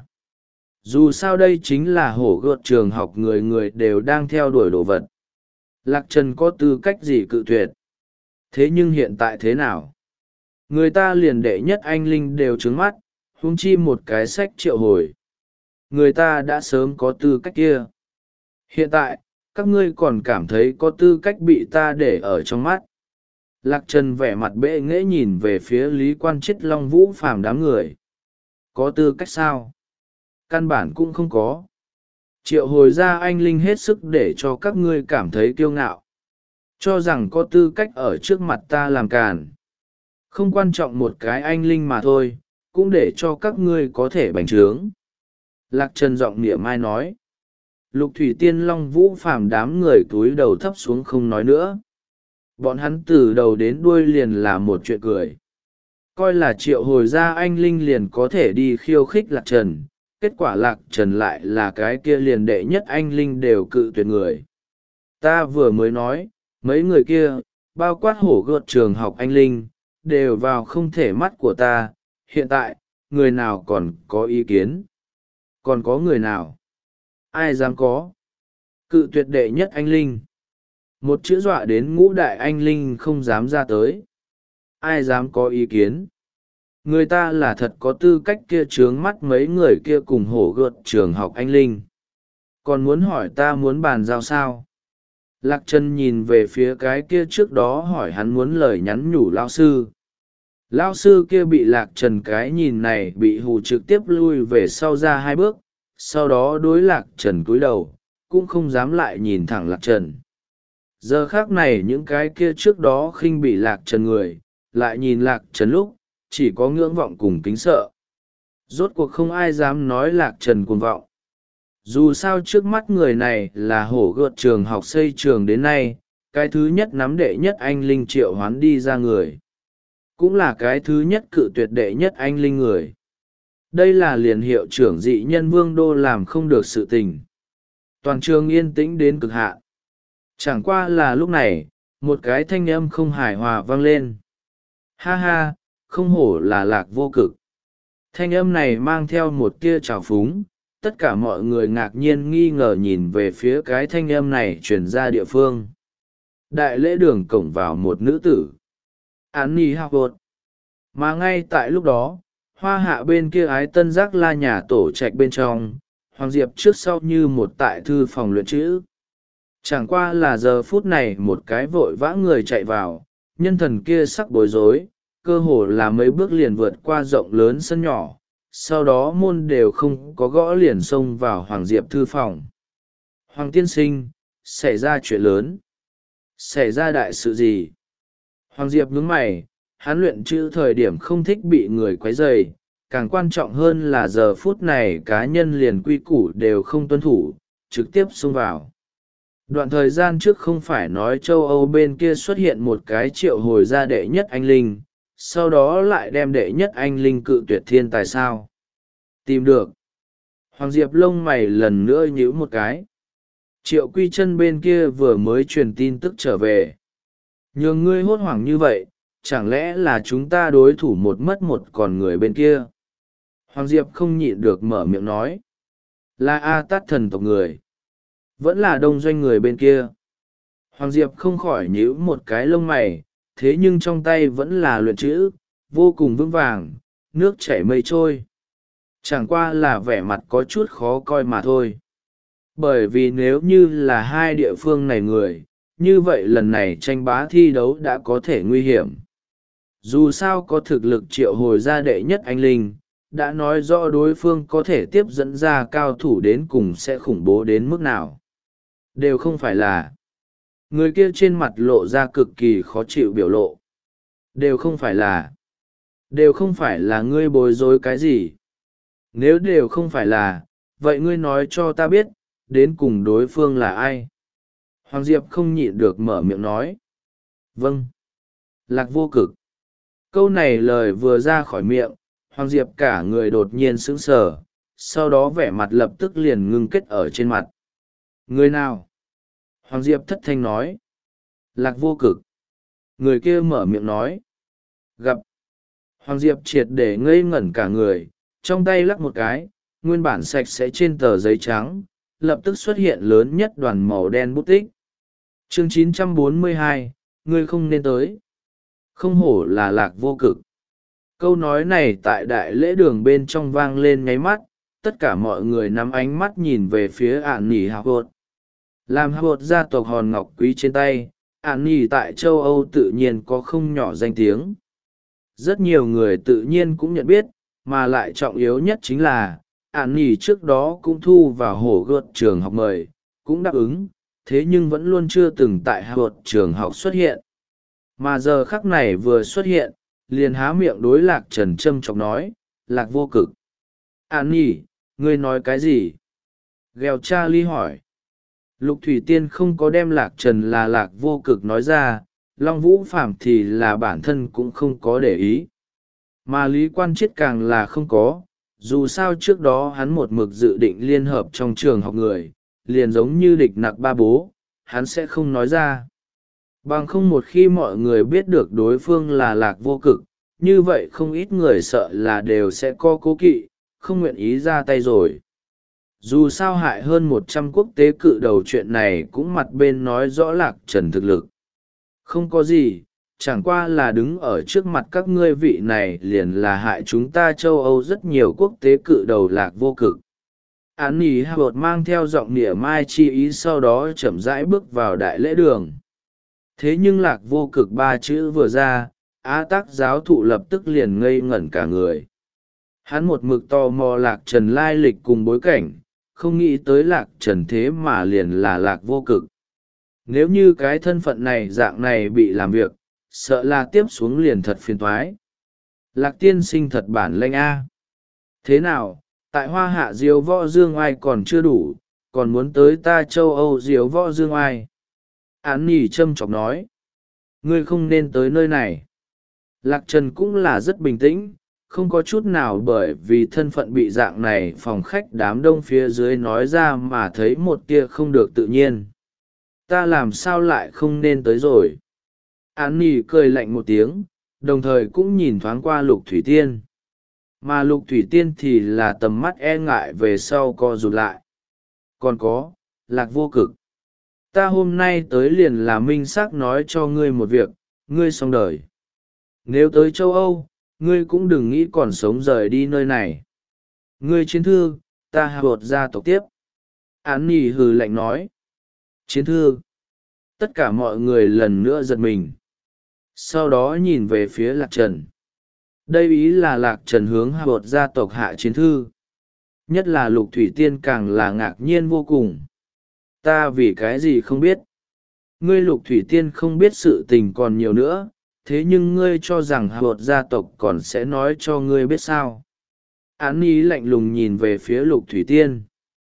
Dù sao đây chính là hổ gợt trường học, người người đều đang theo đuổi đồ vật. Lạc Trần có tư cách gì cự tuyệt? Thế nhưng hiện tại thế nào? Người ta liền đệ nhất anh linh đều trướng mắt, huống chi một cái sách triệu hồi. Người ta đã sớm có tư cách kia. Hiện tại, các ngươi còn cảm thấy có tư cách bị ta để ở trong mắt. Lạc Trần vẻ mặt bệ nghễ nhìn về phía Lý Quan Chết Long Vũ Phàm đám người. Có tư cách sao? Căn bản cũng không có. Triệu hồi ra anh linh hết sức để cho các ngươi cảm thấy kiêu ngạo. Cho rằng có tư cách ở trước mặt ta làm càn. Không quan trọng một cái anh linh mà thôi, cũng để cho các ngươi có thể bành trướng. Lạc Trần giọng niệm mai nói. Lục Thủy Tiên Long Vũ Phàm đám người túi đầu thấp xuống không nói nữa. Bọn hắn từ đầu đến đuôi liền là một chuyện cười. Coi là triệu hồi ra anh linh liền có thể đi khiêu khích Lạc Trần. Kết quả Lạc Trần lại là cái kia liền đệ nhất anh linh đều cự tuyệt người. Ta vừa mới nói, mấy người kia, bao quát hổ gợt trường học anh linh, đều vào không thể mắt của ta. Hiện tại, người nào còn có ý kiến? Còn có người nào? Ai dám có? Cự tuyệt đệ nhất anh linh. Một chữ dọa đến ngũ đại anh linh không dám ra tới. Ai dám có ý kiến? Người ta là thật có tư cách kia trướng mắt mấy người kia cùng hổ gợt trường học anh linh. Còn muốn hỏi ta muốn bàn giao sao? Lạc Trần nhìn về phía cái kia trước đó hỏi hắn muốn lời nhắn nhủ lao sư. Lao sư kia bị Lạc Trần cái nhìn này bị hù trực tiếp lui về sau ra hai bước, sau đó đối Lạc Trần cúi đầu, cũng không dám lại nhìn thẳng Lạc Trần. Giờ khác này những cái kia trước đó khinh bị Lạc Trần người, lại nhìn Lạc Trần lúc, chỉ có ngưỡng vọng cùng kính sợ. Rốt cuộc không ai dám nói Lạc Trần cuồng vọng. Dù sao trước mắt người này là hổ gợt trường học xây trường đến nay, cái thứ nhất nắm đệ nhất anh linh triệu hoán đi ra người. Cũng là cái thứ nhất cự tuyệt đệ nhất anh linh người. Đây là liền hiệu trưởng dị nhân Vương Đô làm không được sự tình. Toàn trường yên tĩnh đến cực hạn. Chẳng qua là lúc này, một cái thanh âm không hài hòa vang lên. Ha ha, không hổ là Lạc vô cực. Thanh âm này mang theo một tia trào phúng, tất cả mọi người ngạc nhiên nghi ngờ nhìn về phía cái thanh âm này truyền ra địa phương. Đại lễ đường cổng vào một nữ tử. Án nì học vột. Mà ngay tại lúc đó, Hoa Hạ bên kia ái tân giác la nhà tổ trạch bên trong, Hoàng Diệp trước sau như một tại thư phòng luyện chữ. Chẳng qua là giờ phút này một cái vội vã người chạy vào, nhân thần kia sắc bối rối, cơ hồ là mấy bước liền vượt qua rộng lớn sân nhỏ, sau đó môn đều không có gõ liền xông vào Hoàng Diệp thư phòng. Hoàng tiên sinh, xảy ra chuyện lớn. Xảy ra đại sự gì? Hoàng Diệp nhướng mày, hắn luyện chữ thời điểm không thích bị người quấy rầy, càng quan trọng hơn là giờ phút này cá nhân liền quy củ đều không tuân thủ, trực tiếp xông vào. Đoạn thời gian trước không phải nói châu Âu bên kia xuất hiện một cái triệu hồi ra đệ nhất anh linh, sau đó lại đem đệ nhất anh linh cự tuyệt thiên tài sao? Tìm được. Hoàng Diệp lông mày lần nữa nhíu một cái. Triệu Quy Chân bên kia vừa mới truyền tin tức trở về. Nhường ngươi hốt hoảng như vậy, chẳng lẽ là chúng ta đối thủ một mất một còn người bên kia? Hoàng Diệp không nhịn được mở miệng nói. Là A Tát thần tộc người. Vẫn là đông doanh người bên kia. Hoàng Diệp không khỏi nhíu một cái lông mày, thế nhưng trong tay vẫn là luyện chữ, vô cùng vững vàng. nước chảy mây trôi. Chẳng qua là vẻ mặt có chút khó coi mà thôi. Bởi vì nếu như là hai địa phương này người, như vậy lần này tranh bá thi đấu đã có thể nguy hiểm. Dù sao có thực lực triệu hồi ra đệ nhất anh linh, đã nói rõ đối phương có thể tiếp dẫn ra cao thủ đến cùng sẽ khủng bố đến mức nào. Đều không phải là. Người kia trên mặt lộ ra cực kỳ khó chịu biểu lộ. Đều không phải là. Đều không phải là ngươi bối rối cái gì. Nếu đều không phải là, vậy ngươi nói cho ta biết, đến cùng đối phương là ai? Hoàng Diệp không nhịn được mở miệng nói. Vâng. Lạc Vô Cực. Câu này lời vừa ra khỏi miệng, Hoàng Diệp cả người đột nhiên sững sờ, sau đó vẻ mặt lập tức liền ngưng kết ở trên mặt. Người nào? Hoàng Diệp thất thanh nói. Lạc Vô Cực. Người kia mở miệng nói. Gặp. Hoàng Diệp triệt để ngây ngẩn cả người, trong tay lắc một cái, nguyên bản sạch sẽ trên tờ giấy trắng, lập tức xuất hiện lớn nhất đoàn màu đen bút tích. Chương chín trăm bốn mươi hai, ngươi không nên tới. Không hổ là Lạc Vô Cực. Câu nói này tại đại lễ đường bên trong vang lên nháy mắt, tất cả mọi người nắm ánh mắt nhìn về phía ạn nỉ hạc hột. Làm hạc hột gia tộc hòn ngọc quý trên tay, ạn nỉ tại châu Âu tự nhiên có không nhỏ danh tiếng. Rất nhiều người tự nhiên cũng nhận biết, mà lại trọng yếu nhất chính là, ạn nỉ trước đó cũng thu vào hổ gợt trường học mời, cũng đáp ứng, thế nhưng vẫn luôn chưa từng tại hạc hột trường học xuất hiện. Mà giờ khắc này vừa xuất hiện, liền há miệng đối Lạc Trần châm chọc nói, Lạc Vô Cực. Ản nhỉ, ngươi nói cái gì? Gheo cha ly hỏi. Lục Thủy Tiên không có đem Lạc Trần là Lạc Vô Cực nói ra, Long Vũ Phạm thì là bản thân cũng không có để ý. Mà Lý Quan Chiết càng là không có, dù sao trước đó hắn một mực dự định liên hợp trong trường học người, liền giống như địch nặc ba bố, hắn sẽ không nói ra. Bằng không một khi mọi người biết được đối phương là Lạc Vô Cực, như vậy không ít người sợ là đều sẽ có cố kỵ, không nguyện ý ra tay rồi. Dù sao hại hơn một trăm quốc tế cự đầu chuyện này cũng mặt bên nói rõ Lạc Trần thực lực. Không có gì, chẳng qua là đứng ở trước mặt các ngươi vị này liền là hại chúng ta châu Âu rất nhiều quốc tế cự đầu Lạc Vô Cực. Án nỉ hạ bột mang theo giọng nịa mai chi ý sau đó chậm rãi bước vào đại lễ đường. Thế nhưng Lạc Vô Cực ba chữ vừa ra, Á Tắc giáo thụ lập tức liền ngây ngẩn cả người. Hắn một mực tò mò Lạc Trần lai lịch cùng bối cảnh, không nghĩ tới Lạc Trần thế mà liền là Lạc Vô Cực. Nếu như cái thân phận này dạng này bị làm việc, sợ là tiếp xuống liền thật phiền toái. Lạc tiên sinh thật bản lanh A. Thế nào, tại hoa hạ diếu võ dương ai còn chưa đủ, còn muốn tới ta châu Âu diếu võ dương ai? Án nỉ châm chọc nói. Ngươi không nên tới nơi này. Lạc Trần cũng là rất bình tĩnh, không có chút nào bởi vì thân phận bị dạng này phòng khách đám đông phía dưới nói ra mà thấy một tia không được tự nhiên. Ta làm sao lại không nên tới rồi? Án nỉ cười lạnh một tiếng, đồng thời cũng nhìn thoáng qua Lục Thủy Tiên. Mà Lục Thủy Tiên thì là tầm mắt e ngại về sau co rụt lại. Còn có, Lạc Vô Cực. Ta hôm nay tới liền là minh xác nói cho ngươi một việc, ngươi xong đời. Nếu tới châu Âu, ngươi cũng đừng nghĩ còn sống rời đi nơi này. Ngươi chiến thư, ta hạ bột gia tộc tiếp. Án nỉ hừ lạnh nói. Chiến thư. Tất cả mọi người lần nữa giật mình. Sau đó nhìn về phía Lạc Trần. Đây ý là Lạc Trần hướng hạ bột gia tộc hạ chiến thư. Nhất là Lục Thủy Tiên càng là ngạc nhiên vô cùng. Ta vì cái gì không biết. Ngươi Lục Thủy Tiên không biết sự tình còn nhiều nữa, thế nhưng ngươi cho rằng hạ bột gia tộc còn sẽ nói cho ngươi biết sao. Án ý lạnh lùng nhìn về phía Lục Thủy Tiên.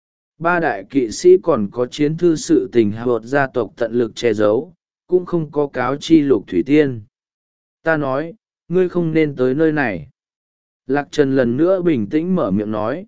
Ba đại kỵ sĩ còn có chiến thư sự tình hạ bột gia tộc tận lực che giấu, cũng không có cáo chi Lục Thủy Tiên. Ta nói, ngươi không nên tới nơi này. Lạc Trần lần nữa bình tĩnh mở miệng nói.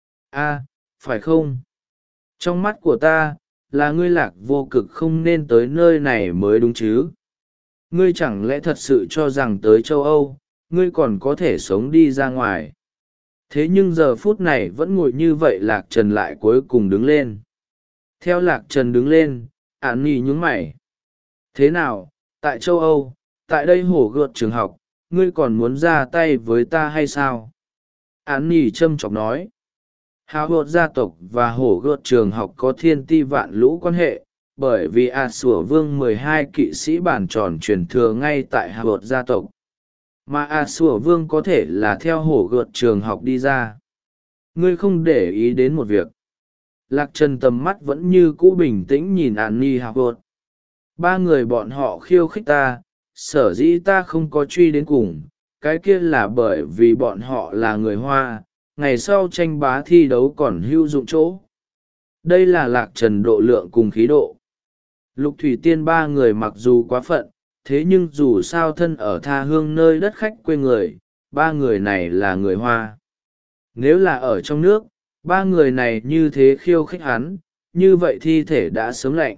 A, phải không? Trong mắt của ta, là ngươi Lạc Vô Cực không nên tới nơi này mới đúng chứ. Ngươi chẳng lẽ thật sự cho rằng tới châu Âu, ngươi còn có thể sống đi ra ngoài. Thế nhưng giờ phút này vẫn ngồi như vậy Lạc Trần lại cuối cùng đứng lên. Theo Lạc Trần đứng lên, Ản Nhi nhún mày. Thế nào, tại châu Âu, tại đây hổ gợt trường học, ngươi còn muốn ra tay với ta hay sao? Án nỉ châm chọc nói. Hào hột gia tộc và hổ gợt trường học có thiên ti vạn lũ quan hệ, bởi vì a sủa vương mười hai kỵ sĩ bản tròn truyền thừa ngay tại hào hột gia tộc. Mà a sủa vương có thể là theo hổ gợt trường học đi ra. Ngươi không để ý đến một việc. Lạc Trần tầm mắt vẫn như cũ bình tĩnh nhìn an ni hào hột. Ba người bọn họ khiêu khích ta, sở dĩ ta không có truy đến cùng, cái kia là bởi vì bọn họ là người Hoa, ngày sau tranh bá thi đấu còn hữu dụng chỗ. Đây là Lạc Trần độ lượng cùng khí độ. Lục Thủy Tiên ba người mặc dù quá phận, thế nhưng dù sao thân ở tha hương nơi đất khách quê người, ba người này là người Hoa. Nếu là ở trong nước, ba người này như thế khiêu khích hắn, như vậy thi thể đã sớm lạnh.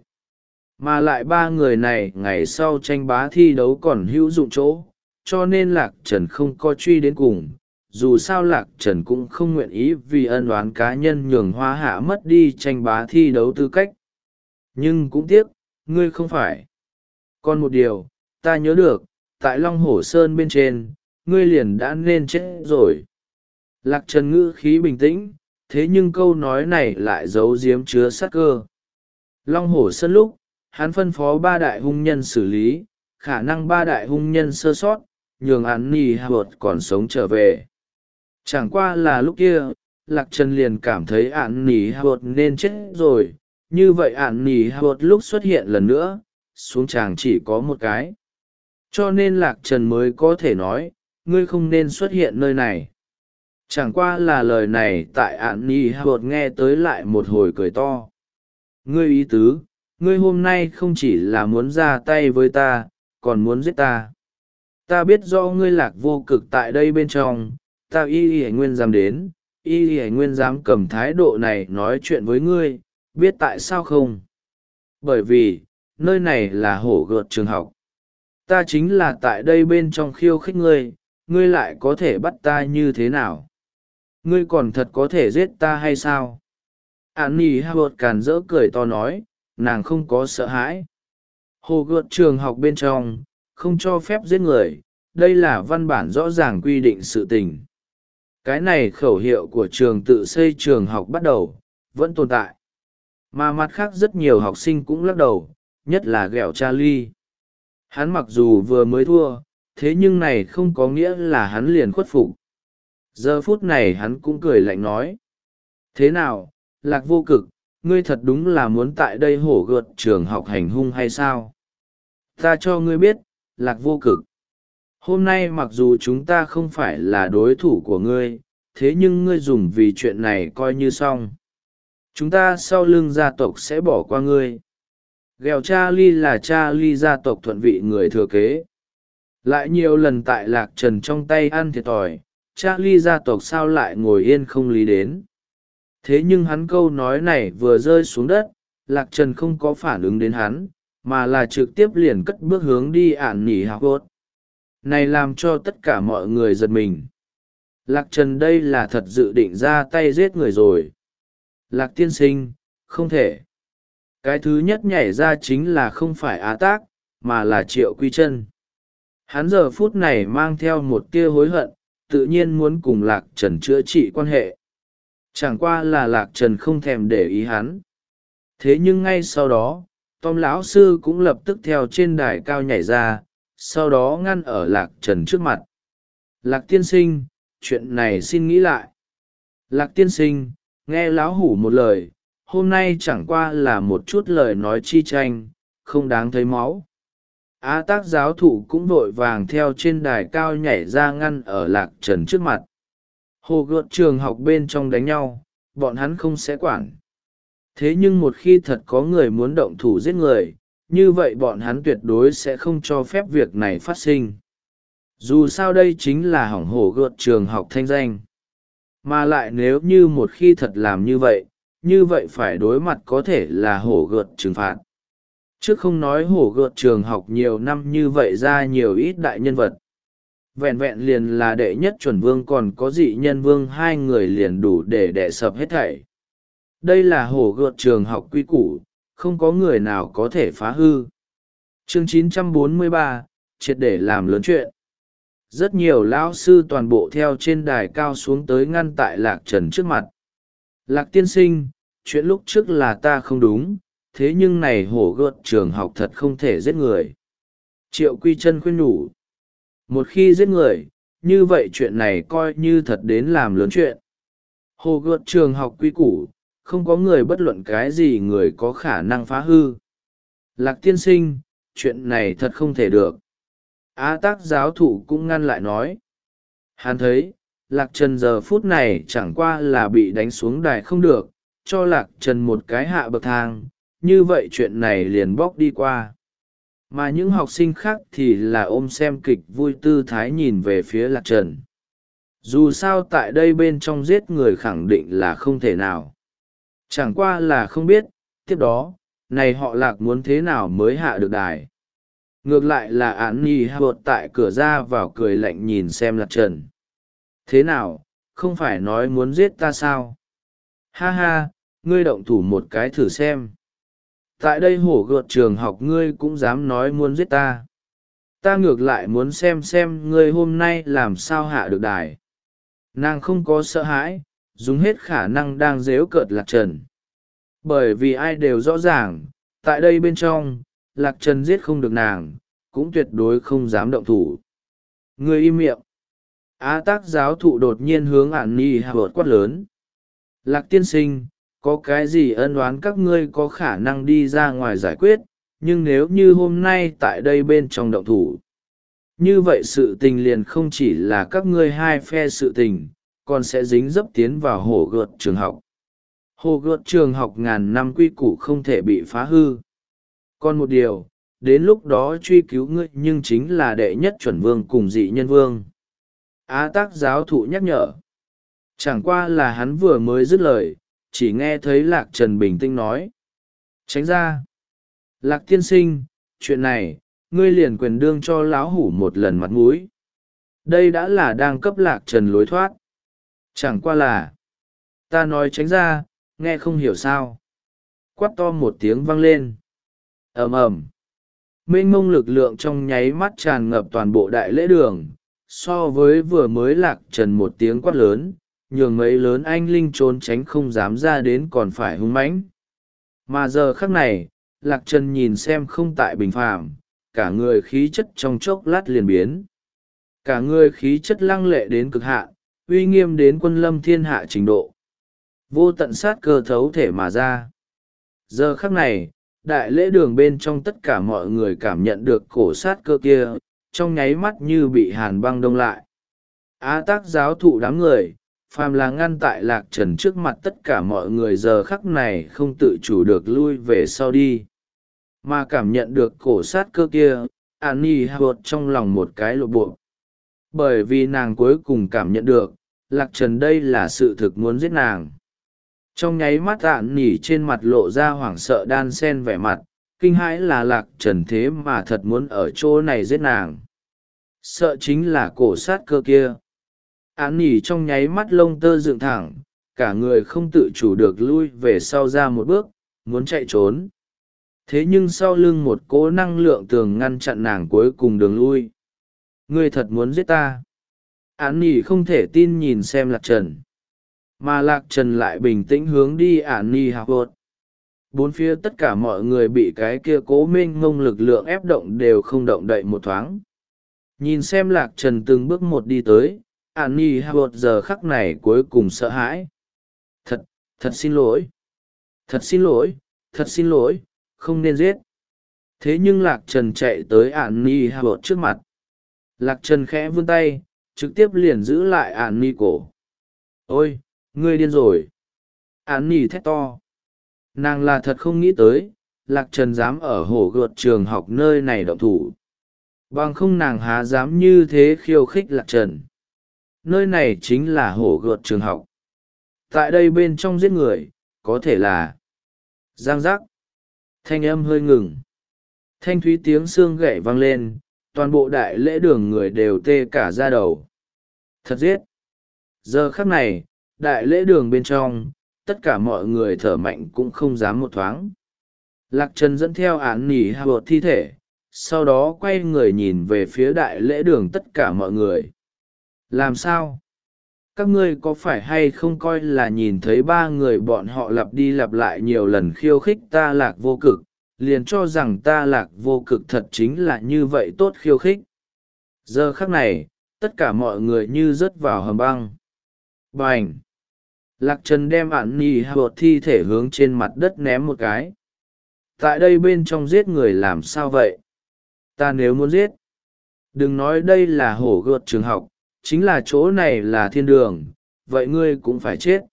Mà lại ba người này ngày sau tranh bá thi đấu còn hữu dụng chỗ, cho nên Lạc Trần không có truy đến cùng. Dù sao Lạc Trần cũng không nguyện ý vì ân oán cá nhân nhường Hoa Hạ mất đi tranh bá thi đấu tư cách. Nhưng cũng tiếc, ngươi không phải. Còn một điều, ta nhớ được, tại Long Hổ Sơn bên trên, ngươi liền đã nên chết rồi. Lạc Trần ngữ khí bình tĩnh, thế nhưng câu nói này lại giấu giếm chứa sát cơ. Long Hổ Sơn lúc, hắn phân phó ba đại hung nhân xử lý, khả năng ba đại hung nhân sơ sót, nhường án nì hột còn sống trở về. Chẳng qua là lúc kia, Lạc Trần liền cảm thấy án nì hột nên chết rồi, như vậy án nì hột lúc xuất hiện lần nữa, xuống tràng chỉ có một cái. Cho nên Lạc Trần mới có thể nói, ngươi không nên xuất hiện nơi này. Chẳng qua là lời này tại án nì hột nghe tới lại một hồi cười to. Ngươi ý tứ, ngươi hôm nay không chỉ là muốn ra tay với ta, còn muốn giết ta. Ta biết do ngươi Lạc Vô Cực tại đây bên trong, ta y y nguyên dám đến, y y nguyên dám cầm thái độ này nói chuyện với ngươi, biết tại sao không? Bởi vì, nơi này là hổ gợt trường học. Ta chính là tại đây bên trong khiêu khích ngươi, ngươi lại có thể bắt ta như thế nào? Ngươi còn thật có thể giết ta hay sao? Án nì Howard càn rỡ cười to nói, nàng không có sợ hãi. Hồ gợt trường học bên trong, không cho phép giết người, đây là văn bản rõ ràng quy định sự tình. Cái này khẩu hiệu của trường tự xây trường học bắt đầu, vẫn tồn tại. Mà mặt khác rất nhiều học sinh cũng lắc đầu, nhất là ghẹo Charlie. Hắn mặc dù vừa mới thua, thế nhưng này không có nghĩa là hắn liền khuất phục. Giờ phút này hắn cũng cười lạnh nói. Thế nào, Lạc Vô Cực, ngươi thật đúng là muốn tại đây hổ gợt trường học hành hung hay sao? Ta cho ngươi biết, Lạc Vô Cực. Hôm nay mặc dù chúng ta không phải là đối thủ của ngươi, thế nhưng ngươi dùng vì chuyện này coi như xong. Chúng ta sau lưng gia tộc sẽ bỏ qua ngươi. Ghèo Charlie là Charlie gia tộc thuận vị người thừa kế. Lại nhiều lần tại Lạc Trần trong tay ăn thiệt thòi, Charlie gia tộc sao lại ngồi yên không lý đến. Thế nhưng hắn câu nói này vừa rơi xuống đất, Lạc Trần không có phản ứng đến hắn, mà là trực tiếp liền cất bước hướng đi ản nỉ học hốt. Này làm cho tất cả mọi người giật mình. Lạc Trần đây là thật dự định ra tay giết người rồi. Lạc tiên sinh, không thể. Cái thứ nhất nhảy ra chính là không phải Á Tác, mà là Triệu Quy Chân. Hắn giờ phút này mang theo một tia hối hận, tự nhiên muốn cùng Lạc Trần chữa trị quan hệ. Chẳng qua là Lạc Trần không thèm để ý hắn. Thế nhưng ngay sau đó, Tom lão sư cũng lập tức theo trên đài cao nhảy ra, sau đó ngăn ở Lạc Trần trước mặt. Lạc tiên sinh, chuyện này xin nghĩ lại. Lạc tiên sinh, nghe lão hủ một lời, hôm nay chẳng qua là một chút lời nói chi tranh, không đáng thấy máu. Á Tác giáo thụ cũng vội vàng theo trên đài cao nhảy ra ngăn ở Lạc Trần trước mặt. Hồ gợt trường học bên trong đánh nhau, bọn hắn không sẽ quản. Thế nhưng một khi thật có người muốn động thủ giết người, như vậy bọn hắn tuyệt đối sẽ không cho phép việc này phát sinh. Dù sao đây chính là hỏng hổ gợt trường học thanh danh. Mà lại nếu như một khi thật làm như vậy, như vậy phải đối mặt có thể là hổ gợt trừng phạt. Chứ không nói hổ gợt trường học nhiều năm như vậy ra nhiều ít đại nhân vật. Vẹn vẹn liền là đệ nhất chuẩn vương còn có dị nhân vương hai người liền đủ để đè sập hết thảy. Đây là hổ gợt trường học quy củ, không có người nào có thể phá hư. Chương chín trăm bốn mươi ba, triệt để làm lớn chuyện. rất nhiều lão sư toàn bộ theo trên đài cao xuống tới ngăn tại Lạc Trần trước mặt. Lạc tiên sinh, chuyện lúc trước là ta không đúng, thế nhưng này hổ gợt trường học thật không thể giết người. Triệu Quy Chân khuyên nhủ. Một khi giết người, như vậy chuyện này coi như thật đến làm lớn chuyện. Hồ gợt trường học quy củ, không có người bất luận cái gì người có khả năng phá hư. Lạc tiên sinh, chuyện này thật không thể được. Á Tác giáo thụ cũng ngăn lại nói. Hắn thấy, Lạc Trần giờ phút này chẳng qua là bị đánh xuống đài không được, cho Lạc Trần một cái hạ bậc thang, như vậy chuyện này liền bóc đi qua. Mà những học sinh khác thì là ôm xem kịch vui tư thái nhìn về phía Lạc Trần. Dù sao tại đây bên trong giết người khẳng định là không thể nào. Chẳng qua là không biết, tiếp đó, này họ Lạc muốn thế nào mới hạ được đài. Ngược lại là án nhi hạ bột tại cửa ra vào cười lạnh nhìn xem Lạc Trần. Thế nào, không phải nói muốn giết ta sao? Ha ha, ngươi động thủ một cái thử xem. Tại đây hổ gợt trường học ngươi cũng dám nói muốn giết ta. Ta ngược lại muốn xem xem ngươi hôm nay làm sao hạ được đài. Nàng không có sợ hãi, dùng hết khả năng đang dếu cợt Lạc Trần. Bởi vì ai đều rõ ràng, tại đây bên trong, Lạc Trần giết không được nàng, cũng tuyệt đối không dám động thủ. Ngươi im miệng. Á Tác giáo thụ đột nhiên hướng ản ni hạ bột quát lớn. Lạc tiên sinh, có cái gì ân oán các ngươi có khả năng đi ra ngoài giải quyết, nhưng nếu như hôm nay tại đây bên trong động thủ, như vậy sự tình liền không chỉ là các ngươi hai phe sự tình, còn sẽ dính dấp tiến vào hổ gợt trường học. Hổ gợt trường học ngàn năm quy củ không thể bị phá hư. Còn một điều, đến lúc đó truy cứu ngươi nhưng chính là đệ nhất chuẩn vương cùng dị nhân vương. Á Tác giáo thụ nhắc nhở. Chẳng qua là hắn vừa mới dứt lời, chỉ nghe thấy Lạc Trần bình tĩnh nói. Tránh ra. Lạc tiên sinh, chuyện này, ngươi liền quyền đương cho lão hủ một lần mặt mũi. Đây đã là đang cấp Lạc Trần lối thoát. Chẳng qua là, ta nói tránh ra, nghe không hiểu sao. Quát to một tiếng vang lên. Ầm ầm. Mênh mông lực lượng trong nháy mắt tràn ngập toàn bộ đại lễ đường, so với vừa mới Lạc Trần một tiếng quát lớn, nhường mấy lớn anh linh trốn tránh không dám ra đến còn phải hung mãnh. Mà giờ khắc này, Lạc Trần nhìn xem không tại bình phàm, cả người khí chất trong chốc lát liền biến. Cả người khí chất lăng lệ đến cực hạn, uy nghiêm đến quân lâm thiên hạ trình độ. Vô tận sát cơ thấu thể mà ra. Giờ khắc này, đại lễ đường bên trong tất cả mọi người cảm nhận được cổ sát cơ kia, trong nháy mắt như bị hàn băng đông lại. Á Tác giáo thụ đám người, phàm là ngăn tại Lạc Trần trước mặt tất cả mọi người giờ khắc này không tự chủ được lui về sau đi. Mà cảm nhận được cổ sát cơ kia, Annie Howard trong lòng một cái lộ bộ. Bởi vì nàng cuối cùng cảm nhận được, Lạc Trần đây là sự thực muốn giết nàng. Trong nháy mắt Annie trên mặt lộ ra hoảng sợ đan sen vẻ mặt, kinh hãi là Lạc Trần thế mà thật muốn ở chỗ này giết nàng. Sợ chính là cổ sát cơ kia. Án nỉ trong nháy mắt lông tơ dựng thẳng, cả người không tự chủ được lui về sau ra một bước, muốn chạy trốn. Thế nhưng sau lưng một cỗ năng lượng tường ngăn chặn nàng cuối cùng đường lui. Ngươi thật muốn giết ta. Án nỉ không thể tin nhìn xem Lạc Trần. Mà Lạc Trần lại bình tĩnh hướng đi án nỉ học vột. Bốn phía tất cả mọi người bị cái kia cố mênh ngông lực lượng ép động đều không động đậy một thoáng. Nhìn xem Lạc Trần từng bước một đi tới, Annie Howard giờ khắc này cuối cùng sợ hãi. Thật, thật xin lỗi. Thật xin lỗi, thật xin lỗi, không nên giết. Thế nhưng Lạc Trần chạy tới Annie Howard trước mặt. Lạc Trần khẽ vươn tay, trực tiếp liền giữ lại Annie cổ. Ôi, ngươi điên rồi. Annie thét to. Nàng là thật không nghĩ tới, Lạc Trần dám ở hổ gợt trường học nơi này động thủ. Bằng không nàng há dám như thế khiêu khích Lạc Trần. Nơi này chính là hổ gợt trường học. Tại đây bên trong giết người, có thể là giang giác. Thanh âm hơi ngừng. Thanh thúy tiếng xương gậy vang lên, toàn bộ đại lễ đường người đều tê cả da đầu. Thật giết. Giờ khắc này, đại lễ đường bên trong, tất cả mọi người thở mạnh cũng không dám một thoáng. Lạc Trần dẫn theo án nỉ hạ bột thi thể, sau đó quay người nhìn về phía đại lễ đường tất cả mọi người. Làm sao? Các ngươi có phải hay không coi là nhìn thấy ba người bọn họ lặp đi lặp lại nhiều lần khiêu khích ta Lạc Vô Cực, liền cho rằng ta Lạc Vô Cực thật chính là như vậy tốt khiêu khích? Giờ khắc này, tất cả mọi người như rớt vào hầm băng. Bành! Lạc Trần đem ạn nhi hạ bột thi thể hướng trên mặt đất ném một cái. Tại đây bên trong giết người làm sao vậy? Ta nếu muốn giết, đừng nói đây là hổ gợt trường học, chính là chỗ này là thiên đường, vậy ngươi cũng phải chết.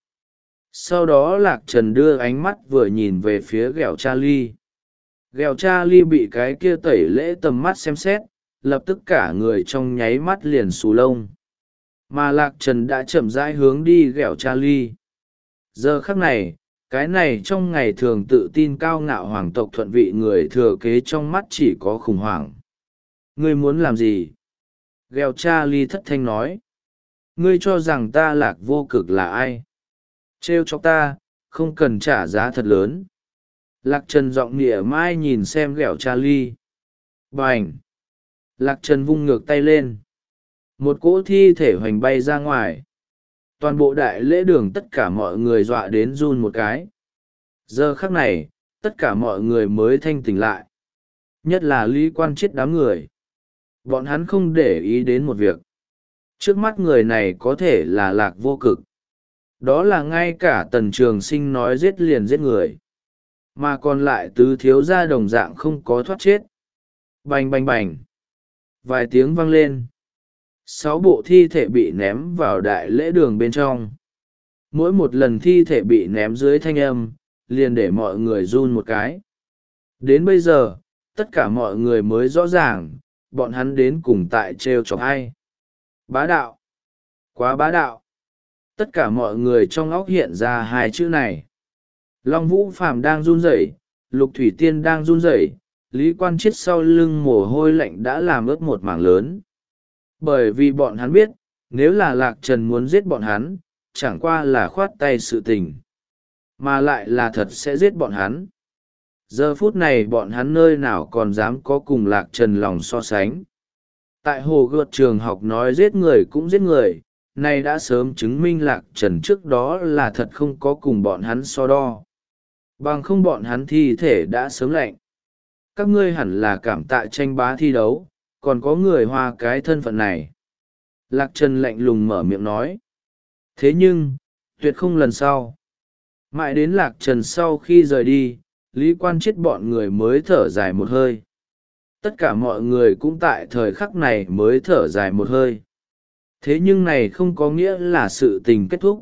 Sau đó Lạc Trần đưa ánh mắt vừa nhìn về phía ghẹo Charlie. Ghẹo Charlie bị cái kia tẩy lễ tầm mắt xem xét, lập tức cả người trong nháy mắt liền xù lông. Mà Lạc Trần đã chậm rãi hướng đi ghẹo Charlie. Giờ khắc này, cái này trong ngày thường tự tin cao ngạo hoàng tộc thuận vị người thừa kế trong mắt chỉ có khủng hoảng. Ngươi muốn làm gì? Ghẹo Charlie thất thanh nói. Ngươi cho rằng ta Lạc Vô Cực là ai? Trêu chọc ta, không cần trả giá thật lớn. Lạc Trần giọng nghĩa mai nhìn xem ghẹo Charlie. Bành! Lạc Trần vung ngược tay lên. Một cỗ thi thể hoành bay ra ngoài. Toàn bộ đại lễ đường tất cả mọi người dọa đến run một cái. Giờ khắc này, tất cả mọi người mới thanh tỉnh lại. Nhất là Lý Quan Chiết đám người. Bọn hắn không để ý đến một việc. Trước mắt người này có thể là Lạc Vô Cực. Đó là ngay cả Tần Trường Sinh nói giết liền giết người. Mà còn lại tứ thiếu gia đồng dạng không có thoát chết. Bành bành bành. Vài tiếng vang lên. Sáu bộ thi thể bị ném vào đại lễ đường bên trong. Mỗi một lần thi thể bị ném dưới thanh âm, liền để mọi người run một cái. Đến bây giờ, tất cả mọi người mới rõ ràng, bọn hắn đến cùng tại trêu chọc ai. Bá đạo! Quá bá đạo! Tất cả mọi người trong óc hiện ra hai chữ này. Long Vũ Phàm đang run rẩy, Lục Thủy Tiên đang run rẩy, Lý Quan Chiết sau lưng mồ hôi lạnh đã làm ướt một mảng lớn. Bởi vì bọn hắn biết, nếu là Lạc Trần muốn giết bọn hắn, chẳng qua là khoát tay sự tình. Mà lại là thật sẽ giết bọn hắn. Giờ phút này bọn hắn nơi nào còn dám có cùng Lạc Trần lòng so sánh. Tại hồ gợt trường học nói giết người cũng giết người, này đã sớm chứng minh Lạc Trần trước đó là thật không có cùng bọn hắn so đo. Bằng không bọn hắn thi thể đã sớm lạnh. Các ngươi hẳn là cảm tạ tranh bá thi đấu, còn có người hoa cái thân phận này. Lạc Trần lạnh lùng mở miệng nói. Thế nhưng, tuyệt không lần sau. Mãi đến Lạc Trần sau khi rời đi, Lý Quan Chiết bọn người mới thở dài một hơi. Tất cả mọi người cũng tại thời khắc này mới thở dài một hơi. Thế nhưng này không có nghĩa là sự tình kết thúc.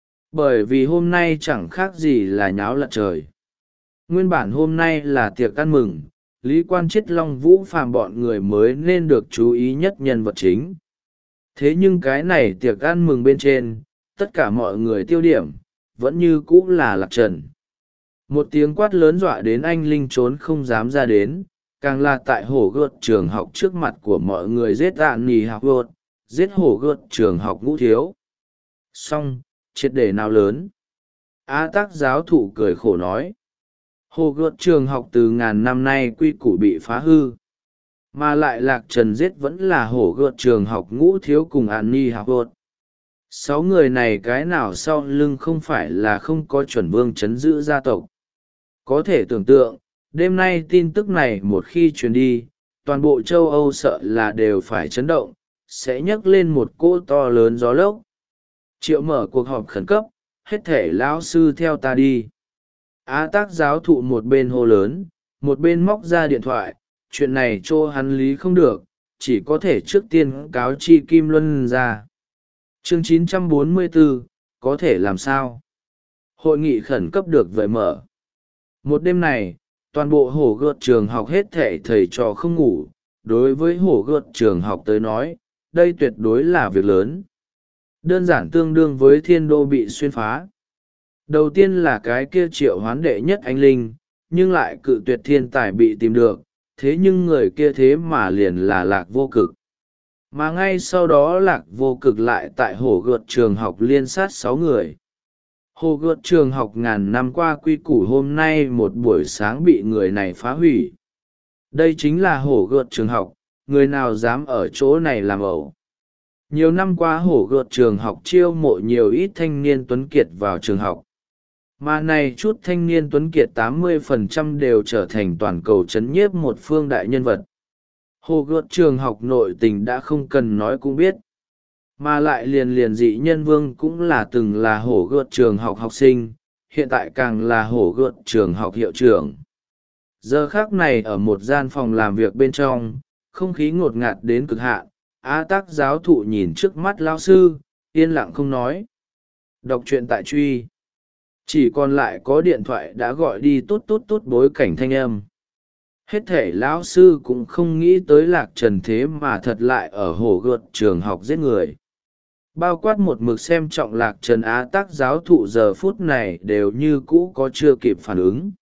Bởi vì hôm nay chẳng khác gì là nháo lật trời. Nguyên bản hôm nay là tiệc ăn mừng, Lý Quan Chiết Long Vũ Phàm bọn người mới nên được chú ý nhất nhân vật chính. Thế nhưng cái này tiệc ăn mừng bên trên, tất cả mọi người tiêu điểm, vẫn như cũ là Lạc Trần. Một tiếng quát lớn dọa đến anh Linh trốn không dám ra đến, càng là tại hổ gợt trường học trước mặt của mọi người giết ạn nì học gợt, giết hổ gợt trường học Ngũ Thiếu. Xong, triệt để nào lớn. Á Tắc giáo thụ cười khổ nói. Hồ gợt trường học từ ngàn năm nay quy củ bị phá hư. Mà lại Lạc Trần giết vẫn là hổ gợt trường học Ngũ Thiếu cùng ạn nì học gợt. Sáu người này cái nào sau lưng không phải là không có chuẩn vương chấn giữ gia tộc. Có thể tưởng tượng, đêm nay tin tức này một khi truyền đi, toàn bộ châu Âu sợ là đều phải chấn động, sẽ nhấc lên một cỗ to lớn gió lốc. Triệu mở cuộc họp khẩn cấp, hết thể lão sư theo ta đi. Á Tắc giáo thụ một bên hô lớn, một bên móc ra điện thoại, chuyện này cho hắn lý không được, chỉ có thể trước tiên cáo chi Kim Luân ra. Chương chín trăm bốn mươi bốn, có thể làm sao? Hội nghị khẩn cấp được vợi mở. Một đêm này, toàn bộ hổ gợt trường học hết thệ thầy trò không ngủ. Đối với hổ gợt trường học tới nói, đây tuyệt đối là việc lớn. Đơn giản tương đương với thiên đô bị xuyên phá. Đầu tiên là cái kia triệu hoán đệ nhất anh linh, nhưng lại cự tuyệt thiên tài bị tìm được, thế nhưng người kia thế mà liền là Lạc Vô Cực. Mà ngay sau đó Lạc Vô Cực lại tại hổ gợt trường học liên sát sáu người. Hồ gợt trường học ngàn năm qua quy củ hôm nay một buổi sáng bị người này phá hủy. Đây chính là hổ gợt trường học, người nào dám ở chỗ này làm ẩu. Nhiều năm qua hổ gợt trường học chiêu mộ nhiều ít thanh niên tuấn kiệt vào trường học. Mà này chút thanh niên tuấn kiệt tám mươi phần trăm đều trở thành toàn cầu chấn nhiếp một phương đại nhân vật. Hổ gợt trường học nội tình đã không cần nói cũng biết. Mà lại liền liền dị nhân vương cũng là từng là hổ gợt trường học học sinh, hiện tại càng là hổ gợt trường học hiệu trưởng. Giờ khác này ở một gian phòng làm việc bên trong, không khí ngột ngạt đến cực hạn. Á Tắc giáo thụ nhìn trước mắt lao sư, yên lặng không nói. Đọc truyện tại truy. Chỉ còn lại có điện thoại đã gọi đi tốt tốt tốt bối cảnh thanh âm. Hết thể lão sư cũng không nghĩ tới Lạc Trần thế mà thật lại ở hổ gợt trường học giết người. Bao quát một mực xem trọng Lạc Trần, Á Tắc giáo thụ giờ phút này đều như cũ có chưa kịp phản ứng.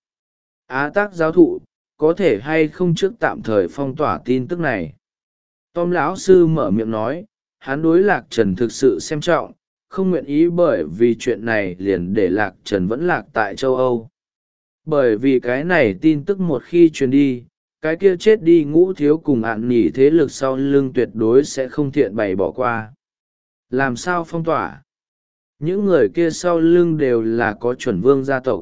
Á Tắc giáo thụ, có thể hay không trước tạm thời phong tỏa tin tức này. Tom lão sư mở miệng nói, hắn đối Lạc Trần thực sự xem trọng, không nguyện ý bởi vì chuyện này liền để Lạc Trần vẫn lạc tại châu Âu. Bởi vì cái này tin tức một khi truyền đi, cái kia chết đi ngũ thiếu cùng ạn nỉ thế lực sau lưng tuyệt đối sẽ không thiện bày bỏ qua. Làm sao phong tỏa? Những người kia sau lưng đều là có chuẩn vương gia tộc.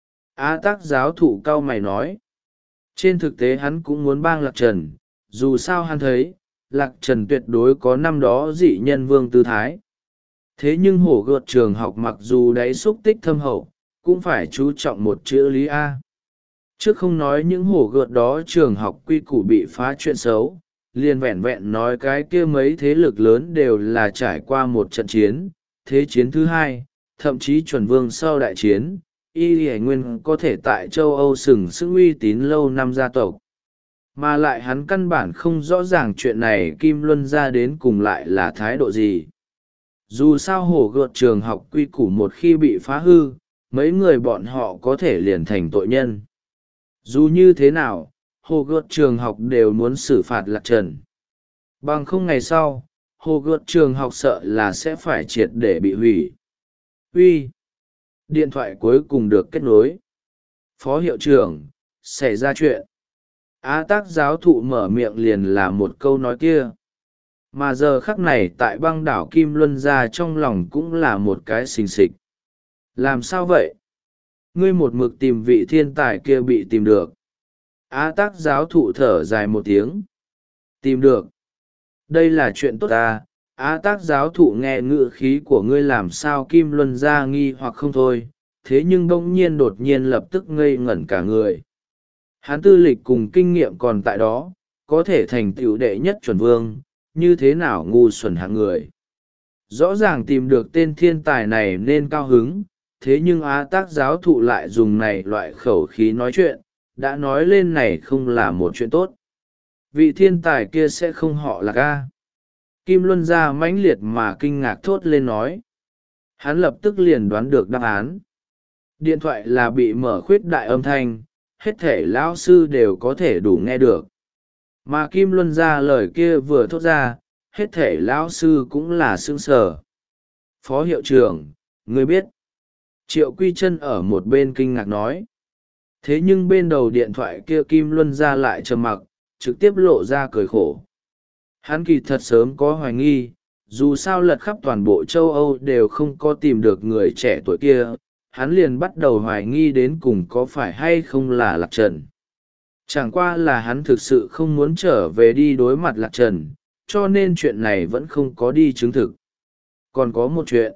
Á Tắc giáo thụ cao mày nói. Trên thực tế hắn cũng muốn bang Lạc Trần, dù sao hắn thấy, Lạc Trần tuyệt đối có năm đó dị nhân vương tư thái. Thế nhưng hổ gợt trường học mặc dù đáy xúc tích thâm hậu, cũng phải chú trọng một chữ lý A. Trước không nói những hổ gợt đó trường học quy củ bị phá chuyện xấu, liền vẹn vẹn nói cái kia mấy thế lực lớn đều là trải qua một trận chiến, thế chiến thứ hai, thậm chí chuẩn vương sau đại chiến, y hải nguyên có thể tại châu Âu sừng sững uy tín lâu năm gia tộc. Mà lại hắn căn bản không rõ ràng chuyện này Kim Luân ra đến cùng lại là thái độ gì. Dù sao hổ gợt trường học quy củ một khi bị phá hư, mấy người bọn họ có thể liền thành tội nhân. Dù như thế nào, hổ gợt trường học đều muốn xử phạt Lạc Trần. Bằng không ngày sau, hổ gợt trường học sợ là sẽ phải triệt để bị hủy. Uy, điện thoại cuối cùng được kết nối. Phó hiệu trưởng, xảy ra chuyện. Á Tắc giáo thụ mở miệng liền là một câu nói kia. Mà giờ khắc này tại băng đảo Kim Luân ra trong lòng cũng là một cái xình xịch. Làm sao vậy? Ngươi một mực tìm vị thiên tài kia bị tìm được. Á Tắc giáo thụ thở dài một tiếng. Tìm được. Đây là chuyện tốt ta. Á Tắc giáo thụ nghe ngữ khí của ngươi làm sao Kim Luân ra nghi hoặc không thôi, thế nhưng bỗng nhiên đột nhiên lập tức ngây ngẩn cả người. Hắn tư lịch cùng kinh nghiệm còn tại đó, có thể thành tựu đệ nhất chuẩn vương, như thế nào ngu xuẩn hạng người. Rõ ràng tìm được tên thiên tài này nên cao hứng, thế nhưng Á Tắc giáo thụ lại dùng này loại khẩu khí nói chuyện, đã nói lên này không là một chuyện tốt. Vị thiên tài kia sẽ không họ là ca. Kim Luân ra mãnh liệt mà kinh ngạc thốt lên nói. Hắn lập tức liền đoán được đáp án. Điện thoại là bị mở khuyết đại âm thanh, hết thể lão sư đều có thể đủ nghe được. Mà Kim Luân ra lời kia vừa thốt ra, hết thể lão sư cũng là sững sờ. Phó hiệu trưởng, ngươi biết. Triệu Quy Chân ở một bên kinh ngạc nói. Thế nhưng bên đầu điện thoại kia Kim Luân ra lại trầm mặc, trực tiếp lộ ra cười khổ. Hắn kỳ thật sớm có hoài nghi, dù sao lật khắp toàn bộ châu Âu đều không có tìm được người trẻ tuổi kia, hắn liền bắt đầu hoài nghi đến cùng có phải hay không là Lạc Trần. Chẳng qua là hắn thực sự không muốn trở về đi đối mặt Lạc Trần, cho nên chuyện này vẫn không có đi chứng thực. Còn có một chuyện.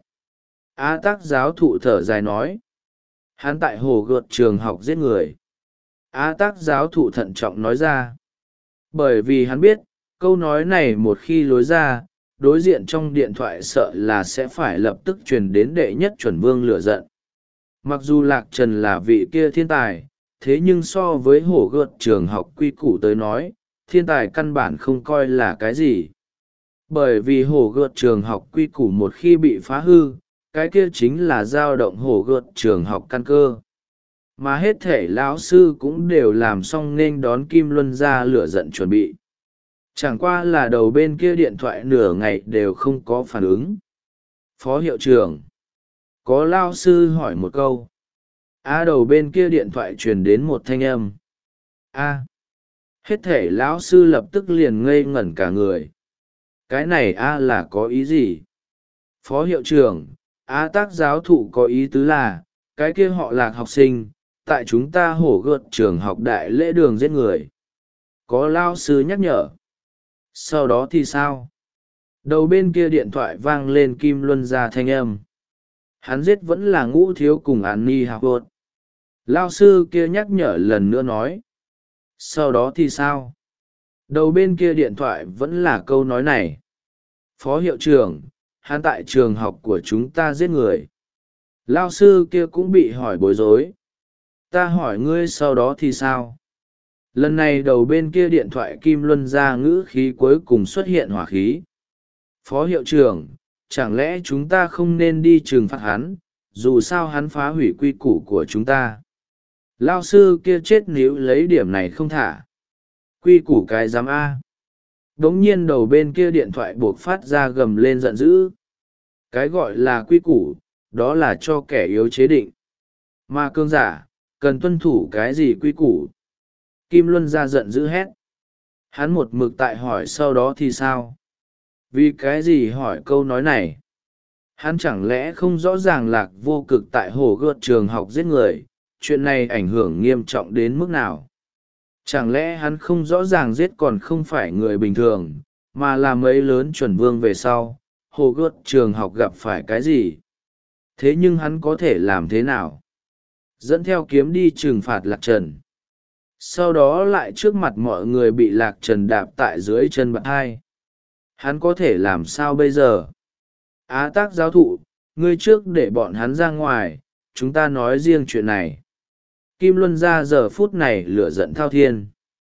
Á Tắc giáo thụ thở dài nói. Hắn tại hồ gợt trường học giết người. Á Tắc giáo thụ thận trọng nói ra. Bởi vì hắn biết, câu nói này một khi lối ra, đối diện trong điện thoại sợ là sẽ phải lập tức truyền đến đệ nhất chuẩn vương lửa giận. Mặc dù Lạc Trần là vị kia thiên tài, thế nhưng so với hổ gợt trường học quy củ tới nói, thiên tài căn bản không coi là cái gì. Bởi vì hổ gợt trường học quy củ một khi bị phá hư, cái kia chính là dao động hổ gợt trường học căn cơ. Mà hết thể lão sư cũng đều làm xong nên đón Kim Luân ra lửa giận chuẩn bị. Chẳng qua là đầu bên kia điện thoại nửa ngày đều không có phản ứng. Phó hiệu trưởng. Có lao sư hỏi một câu. A đầu bên kia điện thoại truyền đến một thanh âm. A. Hết thể lão sư lập tức liền ngây ngẩn cả người. Cái này a là có ý gì? Phó hiệu trưởng, á tác giáo thụ có ý tứ là, cái kia họ Lạc học sinh, tại chúng ta hổ gợt trường học đại lễ đường giết người. Có lao sư nhắc nhở. Sau đó thì sao? Đầu bên kia điện thoại vang lên Kim Luân ra thanh âm. Hắn giết vẫn là Ngũ Thiếu cùng An Ni học vợt. Lao sư kia nhắc nhở lần nữa nói. Sau đó thì sao? Đầu bên kia điện thoại vẫn là câu nói này. Phó hiệu trưởng, hắn tại trường học của chúng ta giết người. Lao sư kia cũng bị hỏi bối rối. Ta hỏi ngươi sau đó thì sao? Lần này đầu bên kia điện thoại Kim Luân ra ngữ khí cuối cùng xuất hiện hỏa khí. Phó hiệu trưởng, chẳng lẽ chúng ta không nên đi trừng phạt hắn, dù sao hắn phá hủy quy củ của chúng ta. Lao sư kia chết níu lấy điểm này không thả. Quy củ cái giám A. Đống nhiên đầu bên kia điện thoại buộc phát ra gầm lên giận dữ. Cái gọi là quy củ, đó là cho kẻ yếu chế định. Mà cương giả, cần tuân thủ cái gì quy củ? Kim Luân ra giận dữ hét. Hắn một mực tại hỏi sau đó thì sao? Vì cái gì hỏi câu nói này? Hắn chẳng lẽ không rõ ràng Lạc Vô Cực tại hồ gợt trường học giết người, chuyện này ảnh hưởng nghiêm trọng đến mức nào? Chẳng lẽ hắn không rõ ràng giết còn không phải người bình thường, mà là mấy lớn chuẩn vương về sau, hồ gợt trường học gặp phải cái gì? Thế nhưng hắn có thể làm thế nào? Dẫn theo kiếm đi trừng phạt Lạc Trần. Sau đó lại trước mặt mọi người bị Lạc Trần đạp tại dưới chân bạn hai. Hắn có thể làm sao bây giờ? Á tác giáo thụ, ngươi trước để bọn hắn ra ngoài, chúng ta nói riêng chuyện này. Kim Luân ra giờ phút này lửa giận thao thiên.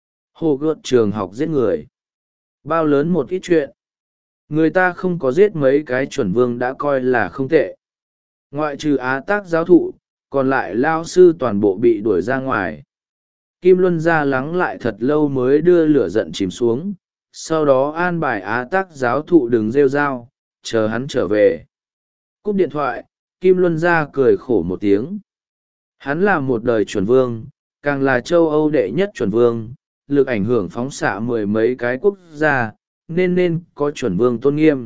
Hồ gợt trường học giết người. Bao lớn một ít chuyện. Người ta không có giết mấy cái chuẩn vương đã coi là không tệ. Ngoại trừ á tác giáo thụ, còn lại lao sư toàn bộ bị đuổi ra ngoài. Kim Luân ra lắng lại thật lâu mới đưa lửa giận chìm xuống, sau đó an bài á tác giáo thụ đừng rêu rao, chờ hắn trở về. Cúp điện thoại, Kim Luân ra cười khổ một tiếng. Hắn là một đời chuẩn vương, càng là châu Âu đệ nhất chuẩn vương, lực ảnh hưởng phóng xạ mười mấy cái quốc gia, nên nên có chuẩn vương tôn nghiêm.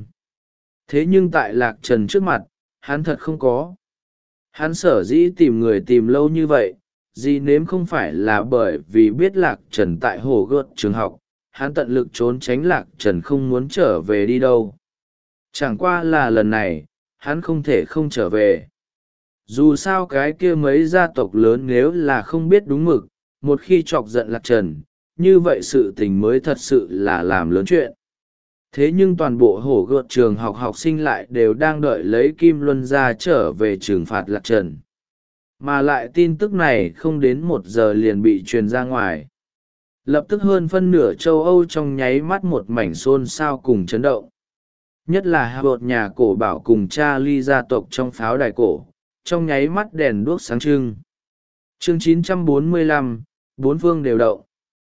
Thế nhưng tại Lạc Trần trước mặt, hắn thật không có. Hắn sở dĩ tìm người tìm lâu như vậy, gì nếm không phải là bởi vì biết Lạc Trần tại hồ gợt trường học, hắn tận lực trốn tránh Lạc Trần không muốn trở về đi đâu. Chẳng qua là lần này, hắn không thể không trở về. Dù sao cái kia mấy gia tộc lớn nếu là không biết đúng mực, một khi chọc giận Lạc Trần, như vậy sự tình mới thật sự là làm lớn chuyện. Thế nhưng toàn bộ hổ gợt trường học học sinh lại đều đang đợi lấy Kim Luân ra trở về trừng phạt Lạc Trần. Mà lại tin tức này không đến một giờ liền bị truyền ra ngoài. Lập tức hơn phân nửa châu Âu trong nháy mắt một mảnh xôn xao cùng chấn động. Nhất là hạ bột nhà cổ bảo cùng cha ly gia tộc trong pháo đài cổ, trong nháy mắt đèn đuốc sáng trưng. Chương chín trăm bốn mươi lăm, bốn phương đều động.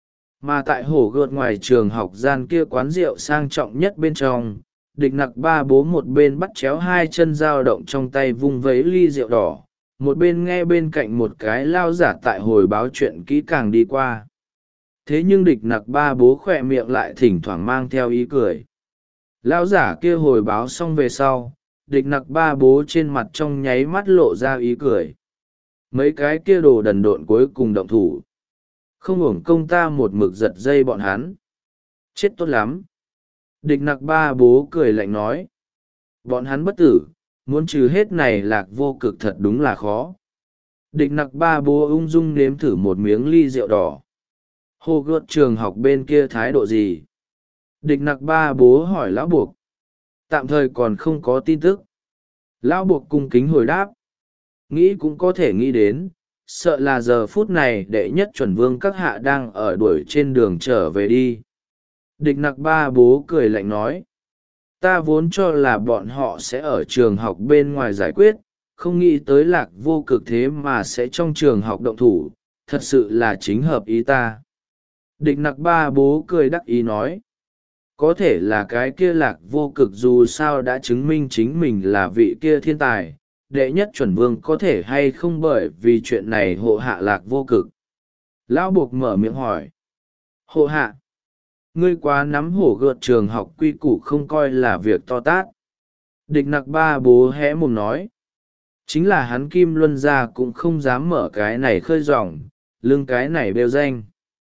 Mà tại hổ gợt ngoài trường học gian kia quán rượu sang trọng nhất bên trong, địch nặc ba bố một bên bắt chéo hai chân dao động trong tay vung vấy ly rượu đỏ, một bên nghe bên cạnh một cái lao giả tại hồi báo chuyện kỹ càng đi qua. Thế nhưng địch nặc ba bố khỏe miệng lại thỉnh thoảng mang theo ý cười. Lao giả kia hồi báo xong về sau, địch nặc ba bố trên mặt trong nháy mắt lộ ra ý cười. Mấy cái kia đồ đần độn cuối cùng động thủ. Không uổng công ta một mực giật dây bọn hắn. Chết tốt lắm. Địch nặc ba bố cười lạnh nói. Bọn hắn bất tử, muốn trừ hết này Lạc Vô Cực thật đúng là khó. Địch nặc ba bố ung dung nếm thử một miếng ly rượu đỏ. Hồ gợt trường học bên kia thái độ gì? Địch nặc ba bố hỏi lão buộc. Tạm thời còn không có tin tức. Lão buộc cung kính hồi đáp. Nghĩ cũng có thể nghĩ đến, sợ là giờ phút này đệ nhất chuẩn vương các hạ đang ở đuổi trên đường trở về đi. Địch nặc ba bố cười lạnh nói. Ta vốn cho là bọn họ sẽ ở trường học bên ngoài giải quyết, không nghĩ tới Lạc Vô Cực thế mà sẽ trong trường học động thủ, thật sự là chính hợp ý ta. Địch nặc ba bố cười đắc ý nói. Có thể là cái kia Lạc Vô Cực dù sao đã chứng minh chính mình là vị kia thiên tài, đệ nhất chuẩn vương có thể hay không bởi vì chuyện này hộ hạ Lạc Vô Cực. Lão buộc mở miệng hỏi. Hộ hạ, ngươi quá nắm hổ gợt trường học quy củ không coi là việc to tát. Địch nặc ba bố hé mồm nói. Chính là hắn Kim Luân gia cũng không dám mở cái này khơi ròng, lưng cái này bêu danh.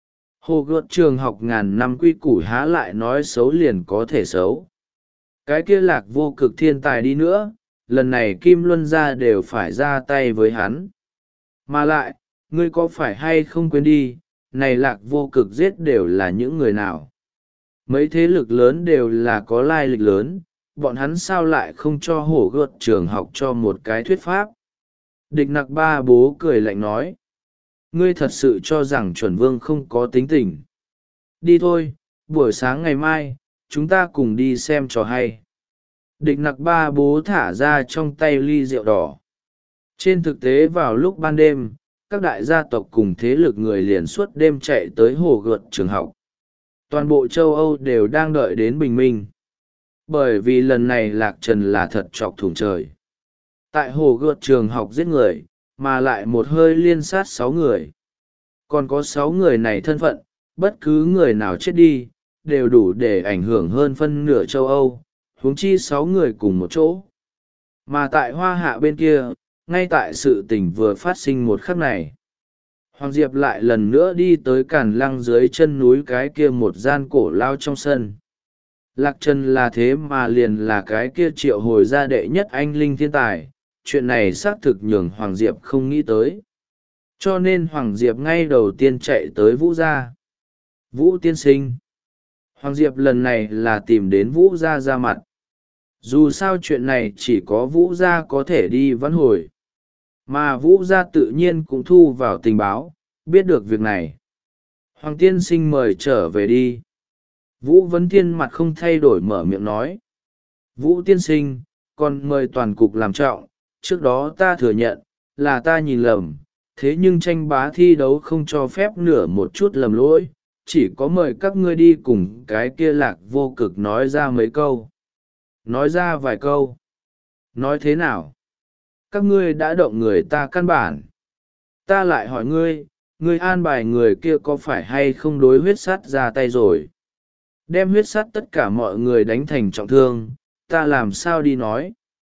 Hồ gợt trường học ngàn năm quy củ há lại nói xấu liền có thể xấu. Cái kia lạc vô cực thiên tài đi nữa, lần này Kim Luân gia đều phải ra tay với hắn. Mà lại, ngươi có phải hay không quên đi, này lạc vô cực giết đều là những người nào? Mấy thế lực lớn đều là có lai lịch lớn, bọn hắn sao lại không cho hổ gợt trường học cho một cái thuyết pháp? Địch nặc ba bố cười lạnh nói. Ngươi thật sự cho rằng chuẩn vương không có tính tình. Đi thôi, buổi sáng ngày mai, chúng ta cùng đi xem trò hay. Địch nặc ba bố thả ra trong tay ly rượu đỏ. Trên thực tế vào lúc ban đêm, các đại gia tộc cùng thế lực người liền suốt đêm chạy tới hồ gợt trường học. Toàn bộ châu Âu đều đang đợi đến bình minh. Bởi vì lần này lạc trần là thật chọc thủng trời. Tại hồ gợt trường học giết người, mà lại một hơi liên sát sáu người. Còn có sáu người này thân phận, bất cứ người nào chết đi, đều đủ để ảnh hưởng hơn phân nửa châu Âu, huống chi sáu người cùng một chỗ. Mà tại hoa hạ bên kia, ngay tại sự tình vừa phát sinh một khắc này, Hoàng Diệp lại lần nữa đi tới càn lăng dưới chân núi cái kia một gian cổ lao trong sân. Lạc Trần là thế mà liền là cái kia triệu hồi gia đệ nhất anh linh thiên tài, chuyện này xác thực nhường Hoàng Diệp không nghĩ tới. Cho nên Hoàng Diệp ngay đầu tiên chạy tới Vũ gia. Vũ tiên sinh. Hoàng Diệp lần này là tìm đến Vũ gia ra mặt. Dù sao chuyện này chỉ có Vũ gia có thể đi vãn hồi. Mà Vũ gia tự nhiên cũng thu vào tình báo, biết được việc này. Hoàng tiên sinh mời trở về đi. Vũ Vấn Thiên mặt không thay đổi mở miệng nói. Vũ tiên sinh, còn mời toàn cục làm trọng, trước đó ta thừa nhận, là ta nhìn lầm, thế nhưng tranh bá thi đấu không cho phép nửa một chút lầm lỗi, chỉ có mời các ngươi đi cùng cái kia lạc vô cực nói ra mấy câu. Nói ra vài câu. Nói thế nào? Các ngươi đã động người ta căn bản. Ta lại hỏi ngươi, ngươi an bài người kia có phải hay không đối huyết sắt ra tay rồi? Đem huyết sắt tất cả mọi người đánh thành trọng thương, ta làm sao đi nói?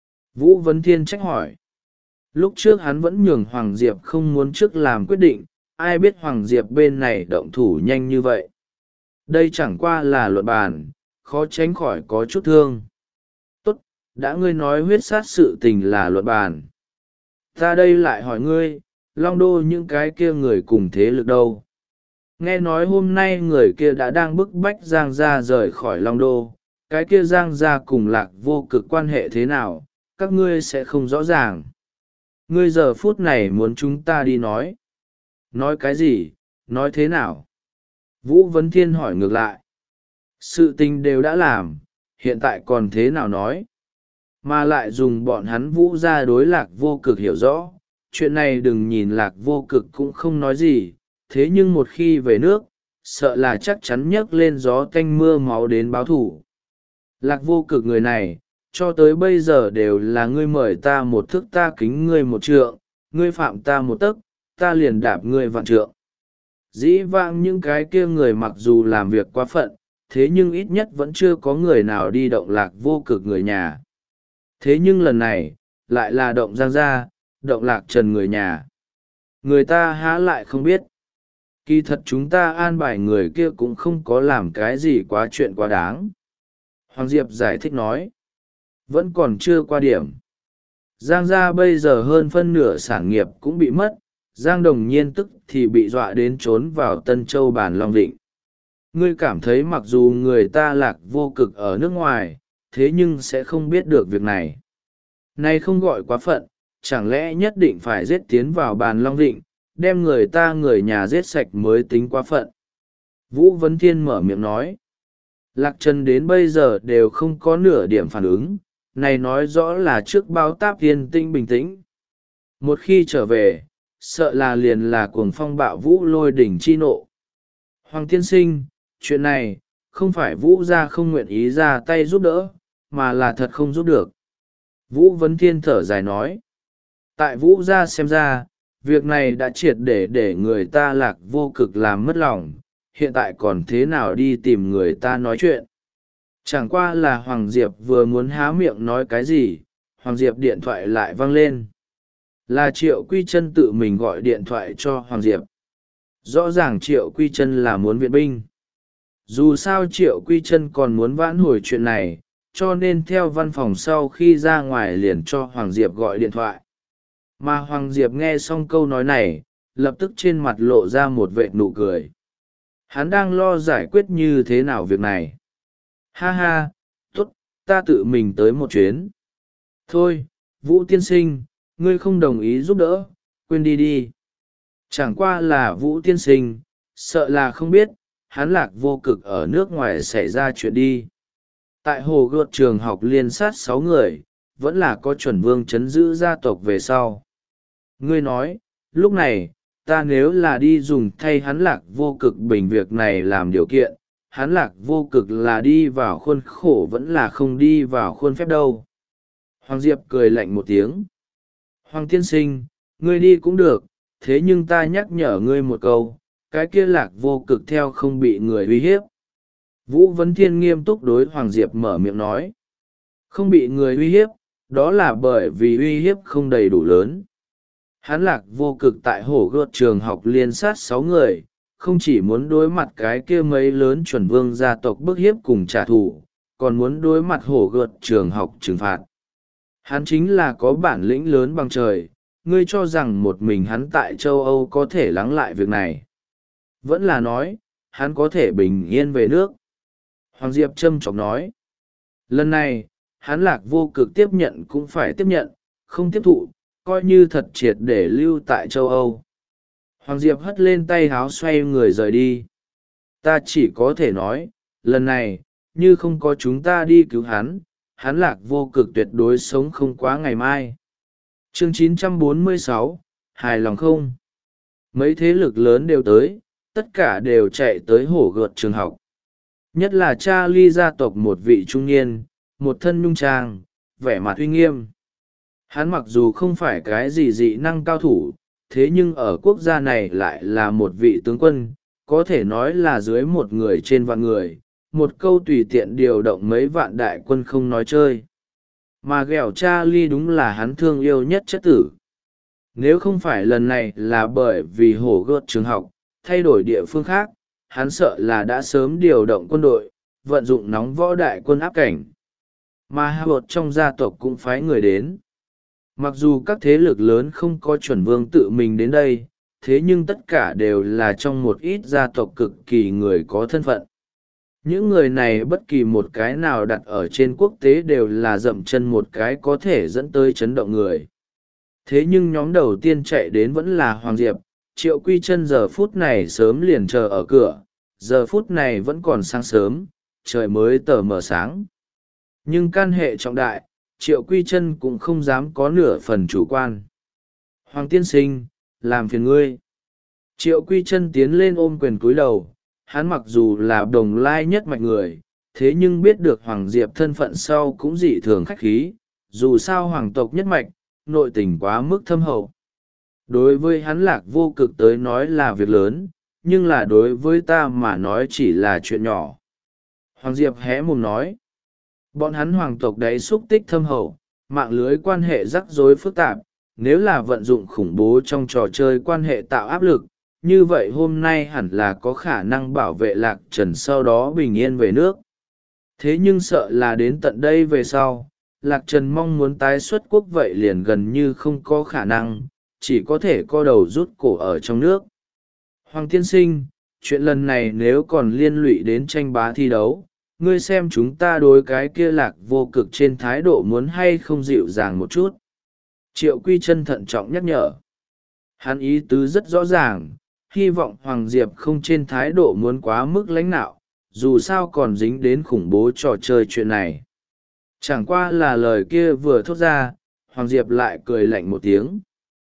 Vũ Vấn Thiên trách hỏi. Lúc trước hắn vẫn nhường Hoàng Diệp không muốn trước làm quyết định, ai biết Hoàng Diệp bên này động thủ nhanh như vậy. Đây chẳng qua là luận bàn, khó tránh khỏi có chút thương. Tốt, đã ngươi nói huyết sát sự tình là luận bàn. Ta đây lại hỏi ngươi, Long Đô những cái kia người cùng thế lực đâu? Nghe nói hôm nay người kia đã đang bức bách Giang Gia rời khỏi Long Đô, cái kia Giang Gia cùng lạc vô cực quan hệ thế nào, các ngươi sẽ không rõ ràng. Ngươi giờ phút này muốn chúng ta đi nói. Nói cái gì, nói thế nào? Vũ Vấn Thiên hỏi ngược lại. Sự tình đều đã làm, hiện tại còn thế nào nói? Mà lại dùng bọn hắn Vũ ra đối lạc vô cực hiểu rõ, chuyện này đừng nhìn lạc vô cực cũng không nói gì, thế nhưng một khi về nước, sợ là chắc chắn nhấc lên gió tanh mưa máu đến báo thủ. Lạc vô cực người này, cho tới bây giờ đều là ngươi mời ta một thước ta kính ngươi một trượng, ngươi phạm ta một tấc, ta liền đạp ngươi vạn trượng. Dĩ vãng những cái kia người mặc dù làm việc quá phận, thế nhưng ít nhất vẫn chưa có người nào đi động lạc vô cực người nhà. Thế nhưng lần này, lại là động Giang Gia, động lạc trần người nhà. Người ta há lại không biết. Kỳ thật chúng ta an bài người kia cũng không có làm cái gì quá chuyện quá đáng. Hoàng Diệp giải thích nói. Vẫn còn chưa qua điểm. Giang Gia bây giờ hơn phân nửa sản nghiệp cũng bị mất, Giang Đồng Nhiên tức thì bị dọa đến trốn vào Tân Châu Bản Long Định. Ngươi cảm thấy mặc dù người ta lạc vô cực ở nước ngoài, thế nhưng sẽ không biết được việc này. Này không gọi quá phận, chẳng lẽ nhất định phải giết tiến vào Bàn Long Định, đem người ta người nhà giết sạch mới tính quá phận. Vũ Vấn Thiên mở miệng nói. Lạc Trần đến bây giờ đều không có nửa điểm phản ứng, này nói rõ là trước báo táp yên tinh bình tĩnh. Một khi trở về, sợ là liền là cuồng phong bạo vũ lôi đỉnh chi nộ. Hoàng tiên sinh, chuyện này, không phải Vũ gia không nguyện ý ra tay giúp đỡ, mà là thật không giúp được. Vũ Vấn Thiên thở dài nói. Tại Vũ gia xem ra, việc này đã triệt để để người ta lạc vô cực làm mất lòng, hiện tại còn thế nào đi tìm người ta nói chuyện. Chẳng qua là Hoàng Diệp vừa muốn há miệng nói cái gì, Hoàng Diệp điện thoại lại vang lên. Là Triệu Quy Chân tự mình gọi điện thoại cho Hoàng Diệp. Rõ ràng Triệu Quy Chân là muốn viện binh. Dù sao Triệu Quy Chân còn muốn vãn hồi chuyện này, cho nên theo văn phòng sau khi ra ngoài liền cho Hoàng Diệp gọi điện thoại. Mà Hoàng Diệp nghe xong câu nói này, lập tức trên mặt lộ ra một vệt nụ cười. Hắn đang lo giải quyết như thế nào việc này. Ha ha, tốt, ta tự mình tới một chuyến. Thôi, Vũ tiên sinh, ngươi không đồng ý giúp đỡ, quên đi đi. Chẳng qua là Vũ tiên sinh, sợ là không biết, hắn Lạc Vô Cực ở nước ngoài xảy ra chuyện đi. Tại hồ gợt trường học liên sát sáu người, vẫn là có chuẩn vương chấn giữ gia tộc về sau. Ngươi nói, lúc này, ta nếu là đi dùng thay hắn Lạc Vô Cực bình việc này làm điều kiện, hắn Lạc Vô Cực là đi vào khuôn khổ vẫn là không đi vào khuôn phép đâu. Hoàng Diệp cười lạnh một tiếng. Hoàng tiên sinh, ngươi đi cũng được, thế nhưng ta nhắc nhở ngươi một câu, cái kia Lạc Vô Cực theo không bị người uy hiếp. Vũ Vấn Thiên nghiêm túc đối Hoàng Diệp mở miệng nói. Không bị người uy hiếp, đó là bởi vì uy hiếp không đầy đủ lớn. Hắn Lạc Vô Cực tại hổ gợt trường học liên sát sáu người, không chỉ muốn đối mặt cái kia mấy lớn chuẩn vương gia tộc bức hiếp cùng trả thù, còn muốn đối mặt hổ gợt trường học trừng phạt. Hắn chính là có bản lĩnh lớn bằng trời, ngươi cho rằng một mình hắn tại châu Âu có thể lắng lại việc này. Vẫn là nói, hắn có thể bình yên về nước. Hoàng Diệp châm chọc nói. Lần này, hắn Lạc Vô Cực tiếp nhận cũng phải tiếp nhận, không tiếp thụ, coi như thật triệt để lưu tại châu Âu. Hoàng Diệp hất lên tay háo xoay người rời đi. Ta chỉ có thể nói, lần này, như không có chúng ta đi cứu hắn, hắn Lạc Vô Cực tuyệt đối sống không quá ngày mai. Chương chín trăm bốn mươi sáu, hài lòng không? Mấy thế lực lớn đều tới, tất cả đều chạy tới hổ gợt trường học. Nhất là Charlie gia tộc một vị trung niên, một thân nhung trang, vẻ mặt uy nghiêm. Hắn mặc dù không phải cái gì dị năng cao thủ, thế nhưng ở quốc gia này lại là một vị tướng quân, có thể nói là dưới một người trên vạn người, một câu tùy tiện điều động mấy vạn đại quân không nói chơi. Mà ghẹo Charlie đúng là hắn thương yêu nhất chất tử. Nếu không phải lần này là bởi vì hổ gợt trường học, thay đổi địa phương khác, hắn sợ là đã sớm điều động quân đội, vận dụng nóng võ đại quân áp cảnh. Mà Howard trong gia tộc cũng phái người đến. Mặc dù các thế lực lớn không có chuẩn vương tự mình đến đây, thế nhưng tất cả đều là trong một ít gia tộc cực kỳ người có thân phận. Những người này bất kỳ một cái nào đặt ở trên quốc tế đều là dậm chân một cái có thể dẫn tới chấn động người. Thế nhưng nhóm đầu tiên chạy đến vẫn là Hoàng Diệp, Triệu Quy Chân giờ phút này sớm liền chờ ở cửa, giờ phút này vẫn còn sáng sớm, trời mới tờ mờ sáng. Nhưng căn hệ trọng đại, Triệu Quy Chân cũng không dám có nửa phần chủ quan. Hoàng tiên sinh, làm phiền ngươi. Triệu Quy Chân tiến lên ôm quyền cúi đầu, hắn mặc dù là đồng lai nhất mạch người, thế nhưng biết được Hoàng Diệp thân phận sau cũng dị thường khách khí, dù sao hoàng tộc nhất mạch, nội tình quá mức thâm hậu. Đối với hắn Lạc Vô Cực tới nói là việc lớn, nhưng là đối với ta mà nói chỉ là chuyện nhỏ. Hoàng Diệp hé mồm nói, bọn hắn hoàng tộc đấy xúc tích thâm hậu, mạng lưới quan hệ rắc rối phức tạp, nếu là vận dụng khủng bố trong trò chơi quan hệ tạo áp lực, như vậy hôm nay hẳn là có khả năng bảo vệ Lạc Trần sau đó bình yên về nước. Thế nhưng sợ là đến tận đây về sau, Lạc Trần mong muốn tái xuất quốc vậy liền gần như không có khả năng, chỉ có thể co đầu rút cổ ở trong nước. Hoàng tiên sinh, chuyện lần này nếu còn liên lụy đến tranh bá thi đấu, ngươi xem chúng ta đối cái kia Lạc Vô Cực trên thái độ muốn hay không dịu dàng một chút. Triệu Quy Chân thận trọng nhắc nhở. Hắn ý tứ rất rõ ràng, hy vọng Hoàng Diệp không trên thái độ muốn quá mức lãnh nạo, dù sao còn dính đến khủng bố trò chơi chuyện này. Chẳng qua là lời kia vừa thốt ra, Hoàng Diệp lại cười lạnh một tiếng.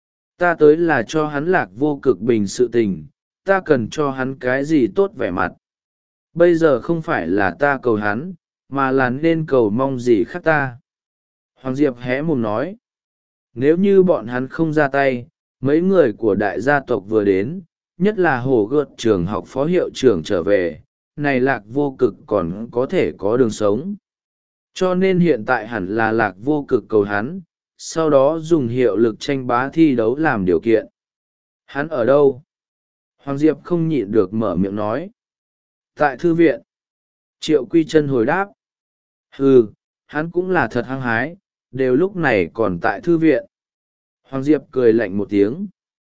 Ta tới là cho hắn Lạc Vô Cực bình sự tình, ta cần cho hắn cái gì tốt vẻ mặt. Bây giờ không phải là ta cầu hắn, mà là nên cầu mong gì khác ta. Hoàng Diệp hé mồm nói. Nếu như bọn hắn không ra tay, mấy người của đại gia tộc vừa đến, nhất là hồ gợt trường học phó hiệu trưởng trở về, này Lạc Vô Cực còn có thể có đường sống. Cho nên hiện tại hẳn là Lạc Vô Cực cầu hắn, sau đó dùng hiệu lực tranh bá thi đấu làm điều kiện. Hắn ở đâu? Hoàng Diệp không nhịn được mở miệng nói. Tại thư viện. Triệu Quy Chân hồi đáp. Ừ, hắn cũng là thật hăng hái, đều lúc này còn tại thư viện. Hoàng Diệp cười lạnh một tiếng.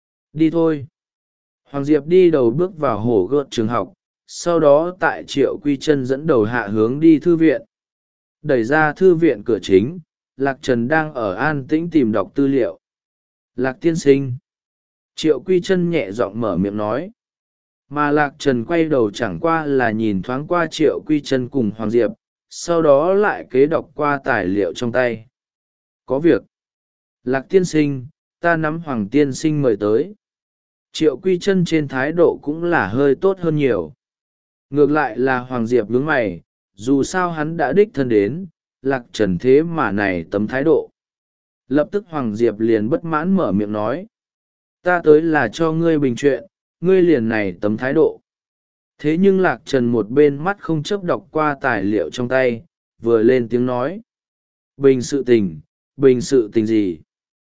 Đi thôi. Hoàng Diệp đi đầu bước vào hồ gợt trường học, sau đó tại Triệu Quy Chân dẫn đầu hạ hướng đi thư viện. Đẩy ra thư viện cửa chính, Lạc Trần đang ở an tĩnh tìm đọc tư liệu. Lạc tiên sinh. Triệu Quy Chân nhẹ giọng mở miệng nói. Mà Lạc Trần quay đầu chẳng qua là nhìn thoáng qua Triệu Quy Chân cùng Hoàng Diệp, sau đó lại kế đọc qua tài liệu trong tay. Có việc. Lạc tiên sinh, ta nắm Hoàng tiên sinh mời tới. Triệu Quy Chân trên thái độ cũng là hơi tốt hơn nhiều. Ngược lại là Hoàng Diệp nhướng mày, dù sao hắn đã đích thân đến, Lạc Trần thế mà này tấm thái độ. Lập tức Hoàng Diệp liền bất mãn mở miệng nói. Ta tới là cho ngươi bình chuyện, ngươi liền này tấm thái độ. Thế nhưng Lạc Trần một bên mắt không chớp đọc qua tài liệu trong tay, vừa lên tiếng nói. Bình sự tình, bình sự tình gì?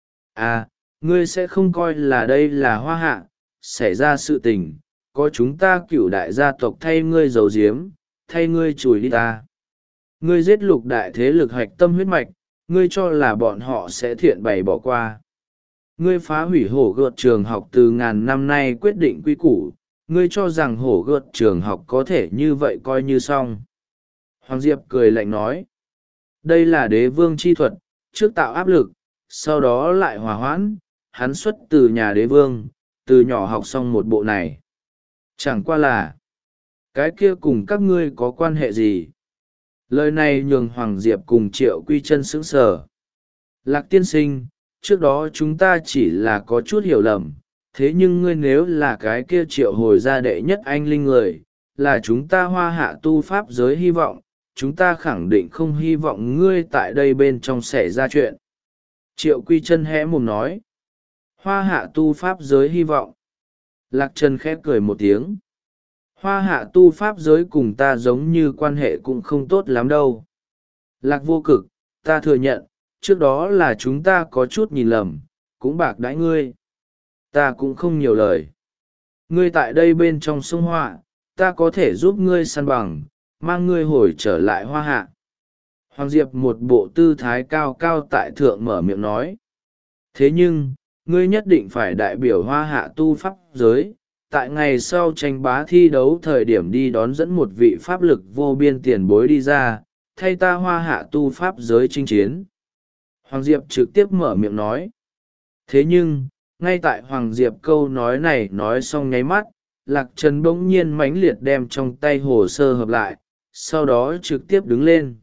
À, ngươi sẽ không coi là đây là hoa hạ, xảy ra sự tình, có chúng ta cửu đại gia tộc thay ngươi giấu giếm, thay ngươi chùi đi ta. Ngươi giết lục đại thế lực hạch tâm huyết mạch, ngươi cho là bọn họ sẽ thiện bày bỏ qua. Ngươi phá hủy hổ gợt trường học từ ngàn năm nay quyết định quy củ, ngươi cho rằng hổ gợt trường học có thể như vậy coi như xong. Hoàng Diệp cười lạnh nói. Đây là đế vương chi thuật, trước tạo áp lực, sau đó lại hòa hoãn, hắn xuất từ nhà đế vương, từ nhỏ học xong một bộ này. Chẳng qua là, cái kia cùng các ngươi có quan hệ gì? Lời này nhường Hoàng Diệp cùng Triệu Quy Chân sững sờ. Lạc tiên sinh, trước đó chúng ta chỉ là có chút hiểu lầm, thế nhưng ngươi nếu là cái kia triệu hồi gia đệ nhất anh linh người, là chúng ta hoa hạ tu pháp giới hy vọng, chúng ta khẳng định không hy vọng ngươi tại đây bên trong xảy ra chuyện. Triệu Quy Chân hé mồm nói. Hoa hạ tu pháp giới hy vọng. Lạc Trần khẽ cười một tiếng. Hoa hạ tu pháp giới cùng ta giống như quan hệ cũng không tốt lắm đâu. Lạc Vô Cực, ta thừa nhận, trước đó là chúng ta có chút nhìn lầm, cũng bạc đãi ngươi. Ta cũng không nhiều lời. Ngươi tại đây bên trong sông Họa, ta có thể giúp ngươi săn bằng, mang ngươi hồi trở lại hoa hạ. Hoàng Diệp một bộ tư thái cao cao tại thượng mở miệng nói. Thế nhưng, ngươi nhất định phải đại biểu hoa hạ tu pháp giới, tại ngày sau tranh bá thi đấu thời điểm đi đón dẫn một vị pháp lực vô biên tiền bối đi ra, thay ta hoa hạ tu pháp giới chinh chiến. Hoàng Diệp trực tiếp mở miệng nói. Thế nhưng, ngay tại Hoàng Diệp câu nói này nói xong nháy mắt, Lạc Trần bỗng nhiên mãnh liệt đem trong tay hồ sơ hợp lại, sau đó trực tiếp đứng lên.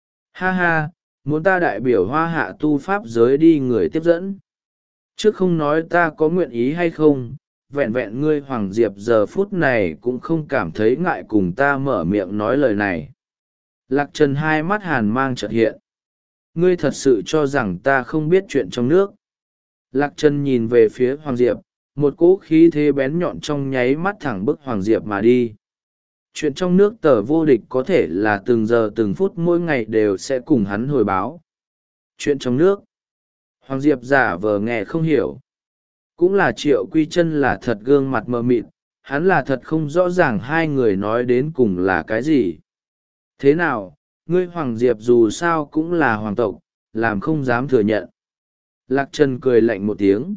Ha ha, muốn ta đại biểu hoa hạ tu pháp giới đi người tiếp dẫn. Trước không nói ta có nguyện ý hay không, vẹn vẹn ngươi Hoàng Diệp giờ phút này cũng không cảm thấy ngại cùng ta mở miệng nói lời này. Lạc Trần hai mắt hàn mang chợt hiện. Ngươi thật sự cho rằng ta không biết chuyện trong nước. Lạc Trần nhìn về phía Hoàng Diệp, một cỗ khí thế bén nhọn trong nháy mắt thẳng bức Hoàng Diệp mà đi. Chuyện trong nước tờ vô địch có thể là từng giờ từng phút mỗi ngày đều sẽ cùng hắn hồi báo. Chuyện trong nước. Hoàng Diệp giả vờ nghe không hiểu. Cũng là Triệu Quy Chân là thật gương mặt mờ mịt, hắn là thật không rõ ràng hai người nói đến cùng là cái gì. Thế nào, ngươi Hoàng Diệp dù sao cũng là hoàng tộc, làm không dám thừa nhận. Lạc Trần cười lạnh một tiếng.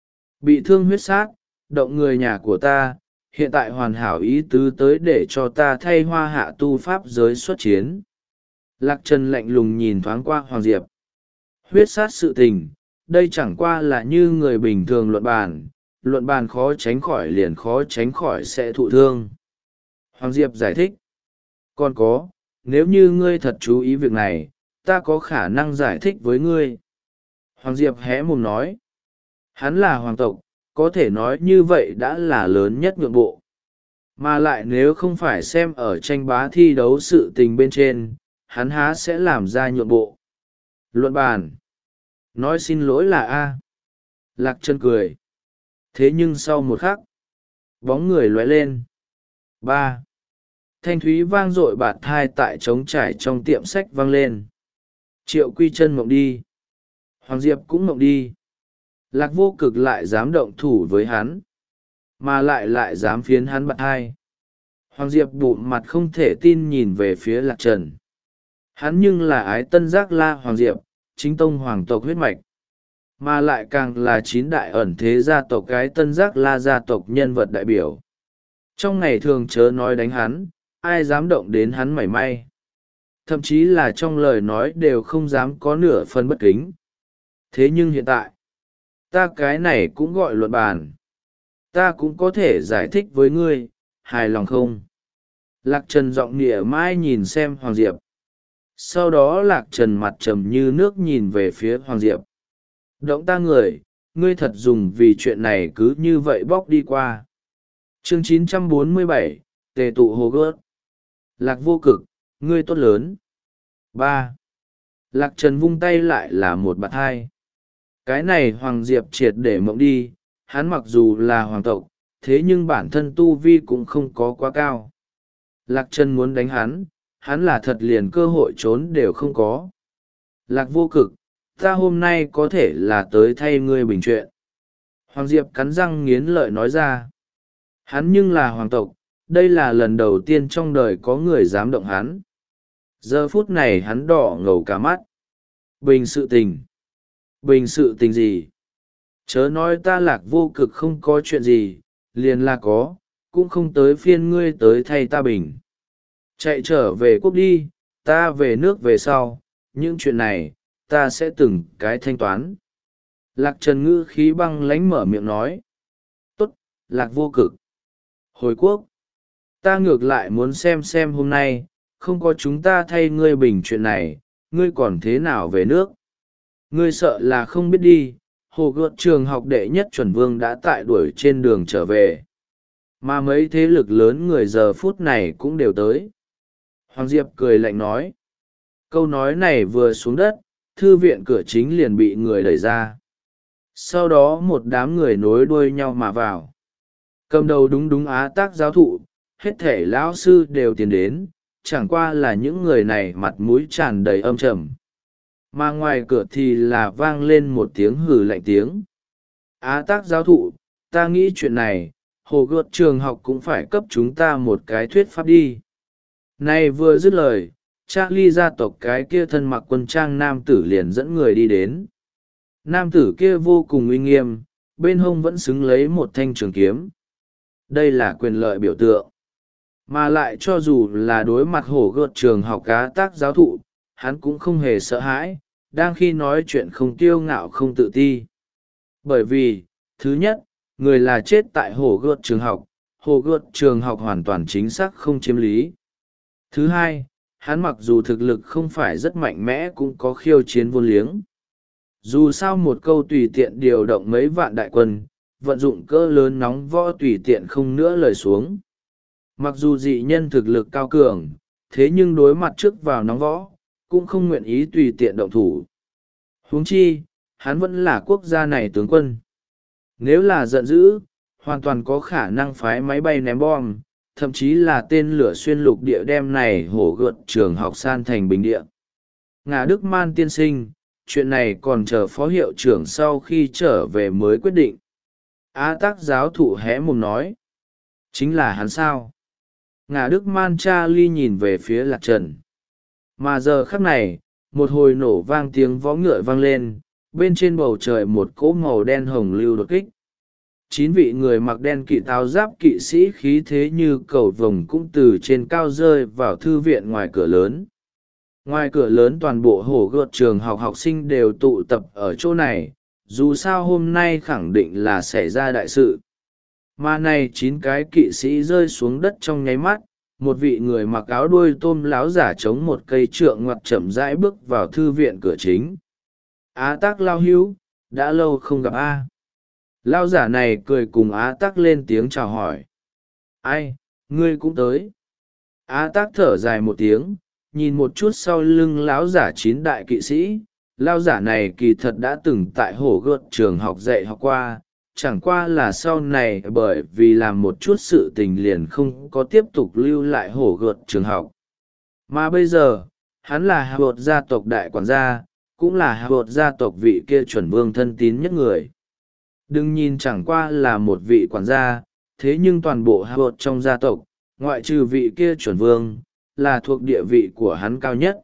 Bị thương huyết sát, động người nhà của ta, hiện tại hoàn hảo ý tứ tới để cho ta thay hoa hạ tu pháp giới xuất chiến. Lạc Trần lạnh lùng nhìn thoáng qua Hoàng Diệp. Huyết sát sự tình, đây chẳng qua là như người bình thường luận bàn, luận bàn khó tránh khỏi liền khó tránh khỏi sẽ thụ thương. Hoàng Diệp giải thích. Còn có, nếu như ngươi thật chú ý việc này, ta có khả năng giải thích với ngươi. Hoàng Diệp hé mồm nói. Hắn là hoàng tộc, có thể nói như vậy đã là lớn nhất nhượng bộ. Mà lại nếu không phải xem ở tranh bá thi đấu sự tình bên trên, hắn há sẽ làm ra nhượng bộ. Luận bàn. Nói xin lỗi là A. Lạc Trần cười. Thế nhưng sau một khắc, Bóng người lóe lên. Ba. Thanh thúy vang dội bạt thai tại trống trải trong tiệm sách vang lên. Triệu Quy Chân mộng đi. Hoàng Diệp cũng mộng đi. Lạc Vô Cực lại dám động thủ với hắn, mà lại lại dám phiến hắn bạt thai. Hoàng Diệp bụm mặt không thể tin nhìn về phía Lạc Trần. Hắn nhưng là ái tân giác la Hoàng Diệp, chính tông hoàng tộc huyết mạch, mà lại càng là chín đại ẩn thế gia tộc cái tân giác la gia tộc nhân vật đại biểu. Trong ngày thường chớ nói đánh hắn, ai dám động đến hắn mảy may. Thậm chí là trong lời nói đều không dám có nửa phần bất kính. Thế nhưng hiện tại, ta cái này cũng gọi luận bàn. Ta cũng có thể giải thích với ngươi, hài lòng không? Lạc Trần giọng nịa mai nhìn xem Hoàng Diệp. Sau đó Lạc Trần mặt trầm như nước nhìn về phía Hoàng Diệp. Động ta người, ngươi thật dùng vì chuyện này cứ như vậy bóc đi qua. Chương chín trăm bốn mươi bảy, Tề tụ hồ gớt. Lạc Vô Cực, ngươi tốt lớn. Ba. Lạc Trần vung tay lại là một bạt hai. Cái này Hoàng Diệp triệt để mộng đi, hắn mặc dù là hoàng tộc, thế nhưng bản thân tu vi cũng không có quá cao. Lạc Trần muốn đánh hắn, hắn là thật liền cơ hội trốn đều không có. Lạc Vô Cực, ta hôm nay có thể là tới thay ngươi bình chuyện. Hoàng Diệp cắn răng nghiến lợi nói ra. Hắn nhưng là hoàng tộc, đây là lần đầu tiên trong đời có người dám động hắn. Giờ phút này hắn đỏ ngầu cả mắt. Bình sự tình. Bình sự tình gì? Chớ nói ta Lạc Vô Cực không có chuyện gì, liền là có, cũng không tới phiên ngươi tới thay ta bình. Chạy trở về quốc đi, ta về nước về sau, những chuyện này, ta sẽ từng cái thanh toán. Lạc Trần ngữ khí băng lánh mở miệng nói. Tốt, Lạc Vô Cực. Hồi quốc, ta ngược lại muốn xem xem hôm nay, không có chúng ta thay ngươi bình chuyện này, ngươi còn thế nào về nước. Ngươi sợ là không biết đi, hồ gợt trường học đệ nhất chuẩn vương đã tại đuổi trên đường trở về. Mà mấy thế lực lớn người giờ phút này cũng đều tới. Hoàng Diệp cười lạnh nói. Câu nói này vừa xuống đất, thư viện cửa chính liền bị người đẩy ra. Sau đó một đám người nối đuôi nhau mà vào. Cầm đầu đúng đúng Á Tác giáo thụ, hết thể lão sư đều tiến đến, chẳng qua là những người này mặt mũi tràn đầy âm trầm. Mà ngoài cửa thì là vang lên một tiếng hừ lạnh tiếng. Á Tác giáo thụ, ta nghĩ chuyện này, hồ gợt trường học cũng phải cấp chúng ta một cái thuyết pháp đi. Này vừa dứt lời, Charlie gia tộc cái kia thân mặc quân trang nam tử liền dẫn người đi đến. Nam tử kia vô cùng uy nghiêm, bên hông vẫn xứng lấy một thanh trường kiếm. Đây là quyền lợi biểu tượng. Mà lại cho dù là đối mặt hổ gợt trường học Á Tác giáo thụ, hắn cũng không hề sợ hãi, đang khi nói chuyện không kiêu ngạo không tự ti. Bởi vì, thứ nhất, người là chết tại hổ gợt trường học, hổ gợt trường học hoàn toàn chính xác không chiếm lý. Thứ hai, hắn mặc dù thực lực không phải rất mạnh mẽ cũng có khiêu chiến vô liếng. Dù sao một câu tùy tiện điều động mấy vạn đại quân, vận dụng cỡ lớn nóng võ tùy tiện không nữa lời xuống. Mặc dù dị nhân thực lực cao cường, thế nhưng đối mặt trước vào nóng võ, cũng không nguyện ý tùy tiện động thủ. Huống chi, hắn vẫn là quốc gia này tướng quân. Nếu là giận dữ, hoàn toàn có khả năng phái máy bay ném bom, thậm chí là tên lửa xuyên lục địa đem này hổ gợt trường học san thành bình địa. Ngà Đức Man tiên sinh, chuyện này còn chờ phó hiệu trưởng sau khi trở về mới quyết định. Á Tác giáo thụ hé mồm nói. Chính là hắn sao? Ngà Đức Man Charlie nhìn về phía Lạc Trần. Mà giờ khắc này, một hồi nổ vang tiếng vó ngựa vang lên, bên trên bầu trời một cỗ màu đen hồng lưu đột kích. Chín vị người mặc đen kỵ áo giáp kỵ sĩ khí thế như cầu vồng cũng từ trên cao rơi vào thư viện ngoài cửa lớn. Ngoài cửa lớn toàn bộ hổ gợt trường học học sinh đều tụ tập ở chỗ này, dù sao hôm nay khẳng định là xảy ra đại sự. Mà này chín cái kỵ sĩ rơi xuống đất trong nháy mắt, một vị người mặc áo đuôi tôm láo giả chống một cây trượng ngoặt chậm rãi bước vào thư viện cửa chính. Á Tác lao hữu, đã lâu không gặp a. Lao giả này cười cùng Á Tác lên tiếng chào hỏi. Ai, ngươi cũng tới. Á Tác thở dài một tiếng, nhìn một chút sau lưng lão giả chín đại kỵ sĩ. Lao giả này kỳ thật đã từng tại hổ gợt trường học dạy học qua, chẳng qua là sau này bởi vì làm một chút sự tình liền không có tiếp tục lưu lại hổ gợt trường học. Mà bây giờ hắn là hạ bột gia tộc đại quản gia, cũng là hạ bột gia tộc vị kia chuẩn vương thân tín nhất người. Đừng nhìn chẳng qua là một vị quản gia, thế nhưng toàn bộ hạ bột trong gia tộc, ngoại trừ vị kia chuẩn vương, là thuộc địa vị của hắn cao nhất.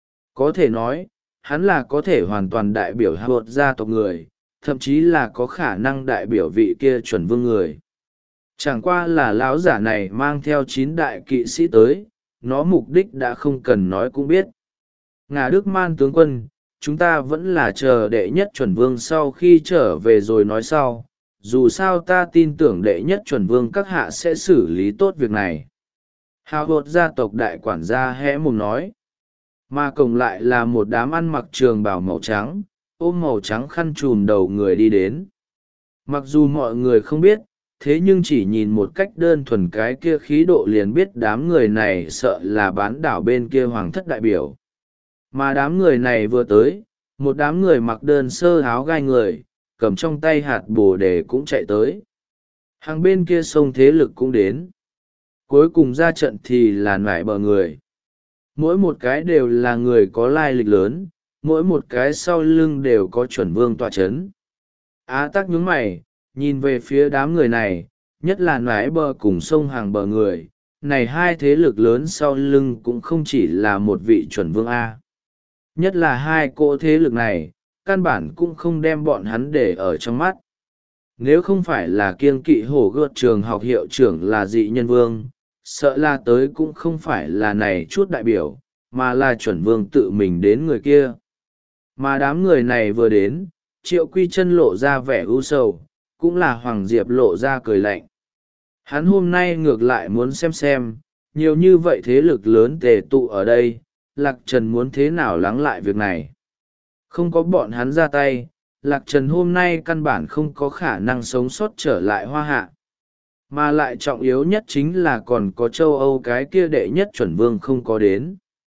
Có thể nói, hắn là có thể hoàn toàn đại biểu hạ bột gia tộc người, thậm chí là có khả năng đại biểu vị kia chuẩn vương người. Chẳng qua là lão giả này mang theo chín đại kỵ sĩ tới, nó mục đích đã không cần nói cũng biết. Ngà Đức Man tướng quân, chúng ta vẫn là chờ đệ nhất chuẩn vương sau khi trở về rồi nói sau, dù sao ta tin tưởng đệ nhất chuẩn vương các hạ sẽ xử lý tốt việc này. Hào hột gia tộc đại quản gia hẽ mồm nói. Mà cổng lại là một đám ăn mặc trường bào màu trắng, ôm màu trắng khăn trùm đầu người đi đến. Mặc dù mọi người không biết, thế nhưng chỉ nhìn một cách đơn thuần cái kia khí độ liền biết đám người này sợ là bán đảo bên kia hoàng thất đại biểu. Mà đám người này vừa tới, một đám người mặc đơn sơ áo gai người, cầm trong tay hạt bồ đề cũng chạy tới. Hàng bên kia sông thế lực cũng đến. Cuối cùng ra trận thì là nải bờ người. Mỗi một cái đều là người có lai lịch lớn, mỗi một cái sau lưng đều có chuẩn vương tọa chấn. Á tắc nhướng mày, nhìn về phía đám người này, nhất là nải bờ cùng sông hàng bờ người, này hai thế lực lớn sau lưng cũng không chỉ là một vị chuẩn vương A. Nhất là hai cỗ thế lực này, căn bản cũng không đem bọn hắn để ở trong mắt. Nếu không phải là kiêng kỵ hổ gợt trường học hiệu trưởng là dị nhân vương, sợ là tới cũng không phải là này chút đại biểu, mà là chuẩn vương tự mình đến người kia. Mà đám người này vừa đến, Triệu Quy Chân lộ ra vẻ ưu sầu, cũng là Hoàng Diệp lộ ra cười lạnh. Hắn hôm nay ngược lại muốn xem xem, nhiều như vậy thế lực lớn tề tụ ở đây, Lạc Trần muốn thế nào lắng lại việc này. Không có bọn hắn ra tay, Lạc Trần hôm nay căn bản không có khả năng sống sót trở lại Hoa Hạ. Mà lại trọng yếu nhất chính là còn có châu Âu cái kia đệ nhất chuẩn vương không có đến.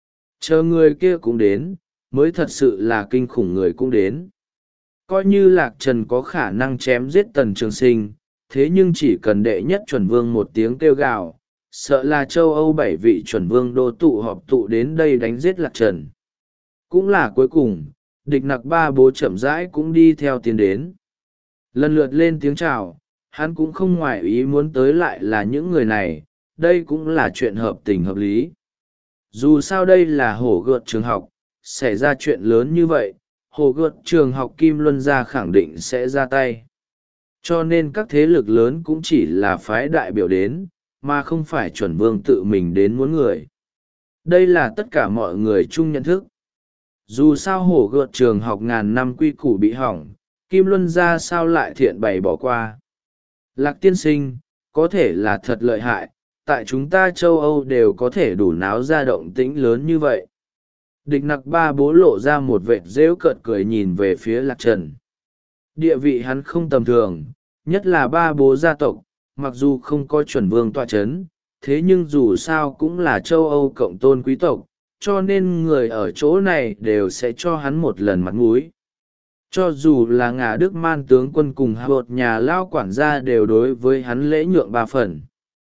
Chờ người kia cũng đến, mới thật sự là kinh khủng người cũng đến. Coi như Lạc Trần có khả năng chém giết Tần Trường Sinh, thế nhưng chỉ cần đệ nhất chuẩn vương một tiếng kêu gào, sợ là châu Âu bảy vị chuẩn vương đô tụ họp tụ đến đây đánh giết Lạc Trần. Cũng là cuối cùng, địch nặc ba bố chậm rãi cũng đi theo tiến đến. Lần lượt lên tiếng chào, hắn cũng không ngoại ý muốn tới lại là những người này, đây cũng là chuyện hợp tình hợp lý. Dù sao đây là hổ gợt trường học, xảy ra chuyện lớn như vậy, hổ gợt trường học Kim Luân gia khẳng định sẽ ra tay. Cho nên các thế lực lớn cũng chỉ là phái đại biểu đến, mà không phải chuẩn vương tự mình đến muốn người. Đây là tất cả mọi người chung nhận thức. Dù sao hổ gợt trường học ngàn năm quy củ bị hỏng, Kim Luân gia sao lại thiện bày bỏ qua. Lạc tiên sinh, có thể là thật lợi hại, tại chúng ta châu Âu đều có thể đủ náo ra động tĩnh lớn như vậy. Địch nặc ba bố lộ ra một vệt rêu cợt cười nhìn về phía Lạc Trần. Địa vị hắn không tầm thường, nhất là ba bố gia tộc, mặc dù không có chuẩn vương tọa chấn, thế nhưng dù sao cũng là châu Âu cộng tôn quý tộc, cho nên người ở chỗ này đều sẽ cho hắn một lần mặt mũi. Cho dù là Ngà Đức Man tướng quân cùng hạ bột nhà lao quản gia đều đối với hắn lễ nhượng ba phần.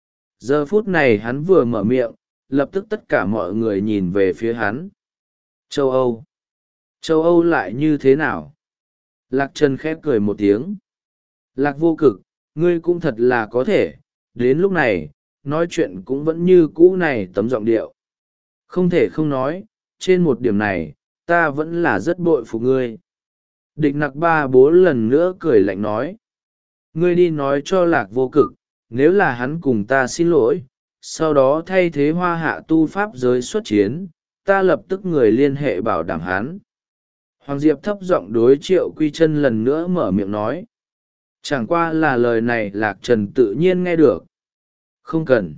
Giờ phút này hắn vừa mở miệng, lập tức tất cả mọi người nhìn về phía hắn. Châu Âu. Châu Âu lại như thế nào? Lạc Trần khép cười một tiếng. Lạc vô cực, ngươi cũng thật là có thể, đến lúc này, nói chuyện cũng vẫn như cũ này tấm giọng điệu. Không thể không nói, trên một điểm này, ta vẫn là rất bội phục ngươi. Địch nặc ba bố lần nữa cười lạnh nói. Ngươi đi nói cho Lạc vô cực, nếu là hắn cùng ta xin lỗi, sau đó thay thế hoa hạ tu pháp giới xuất chiến, ta lập tức người liên hệ bảo đảm hắn. Hoàng Diệp thấp giọng đối Triệu Quy Chân lần nữa mở miệng nói. Chẳng qua là lời này Lạc Trần tự nhiên nghe được. Không cần.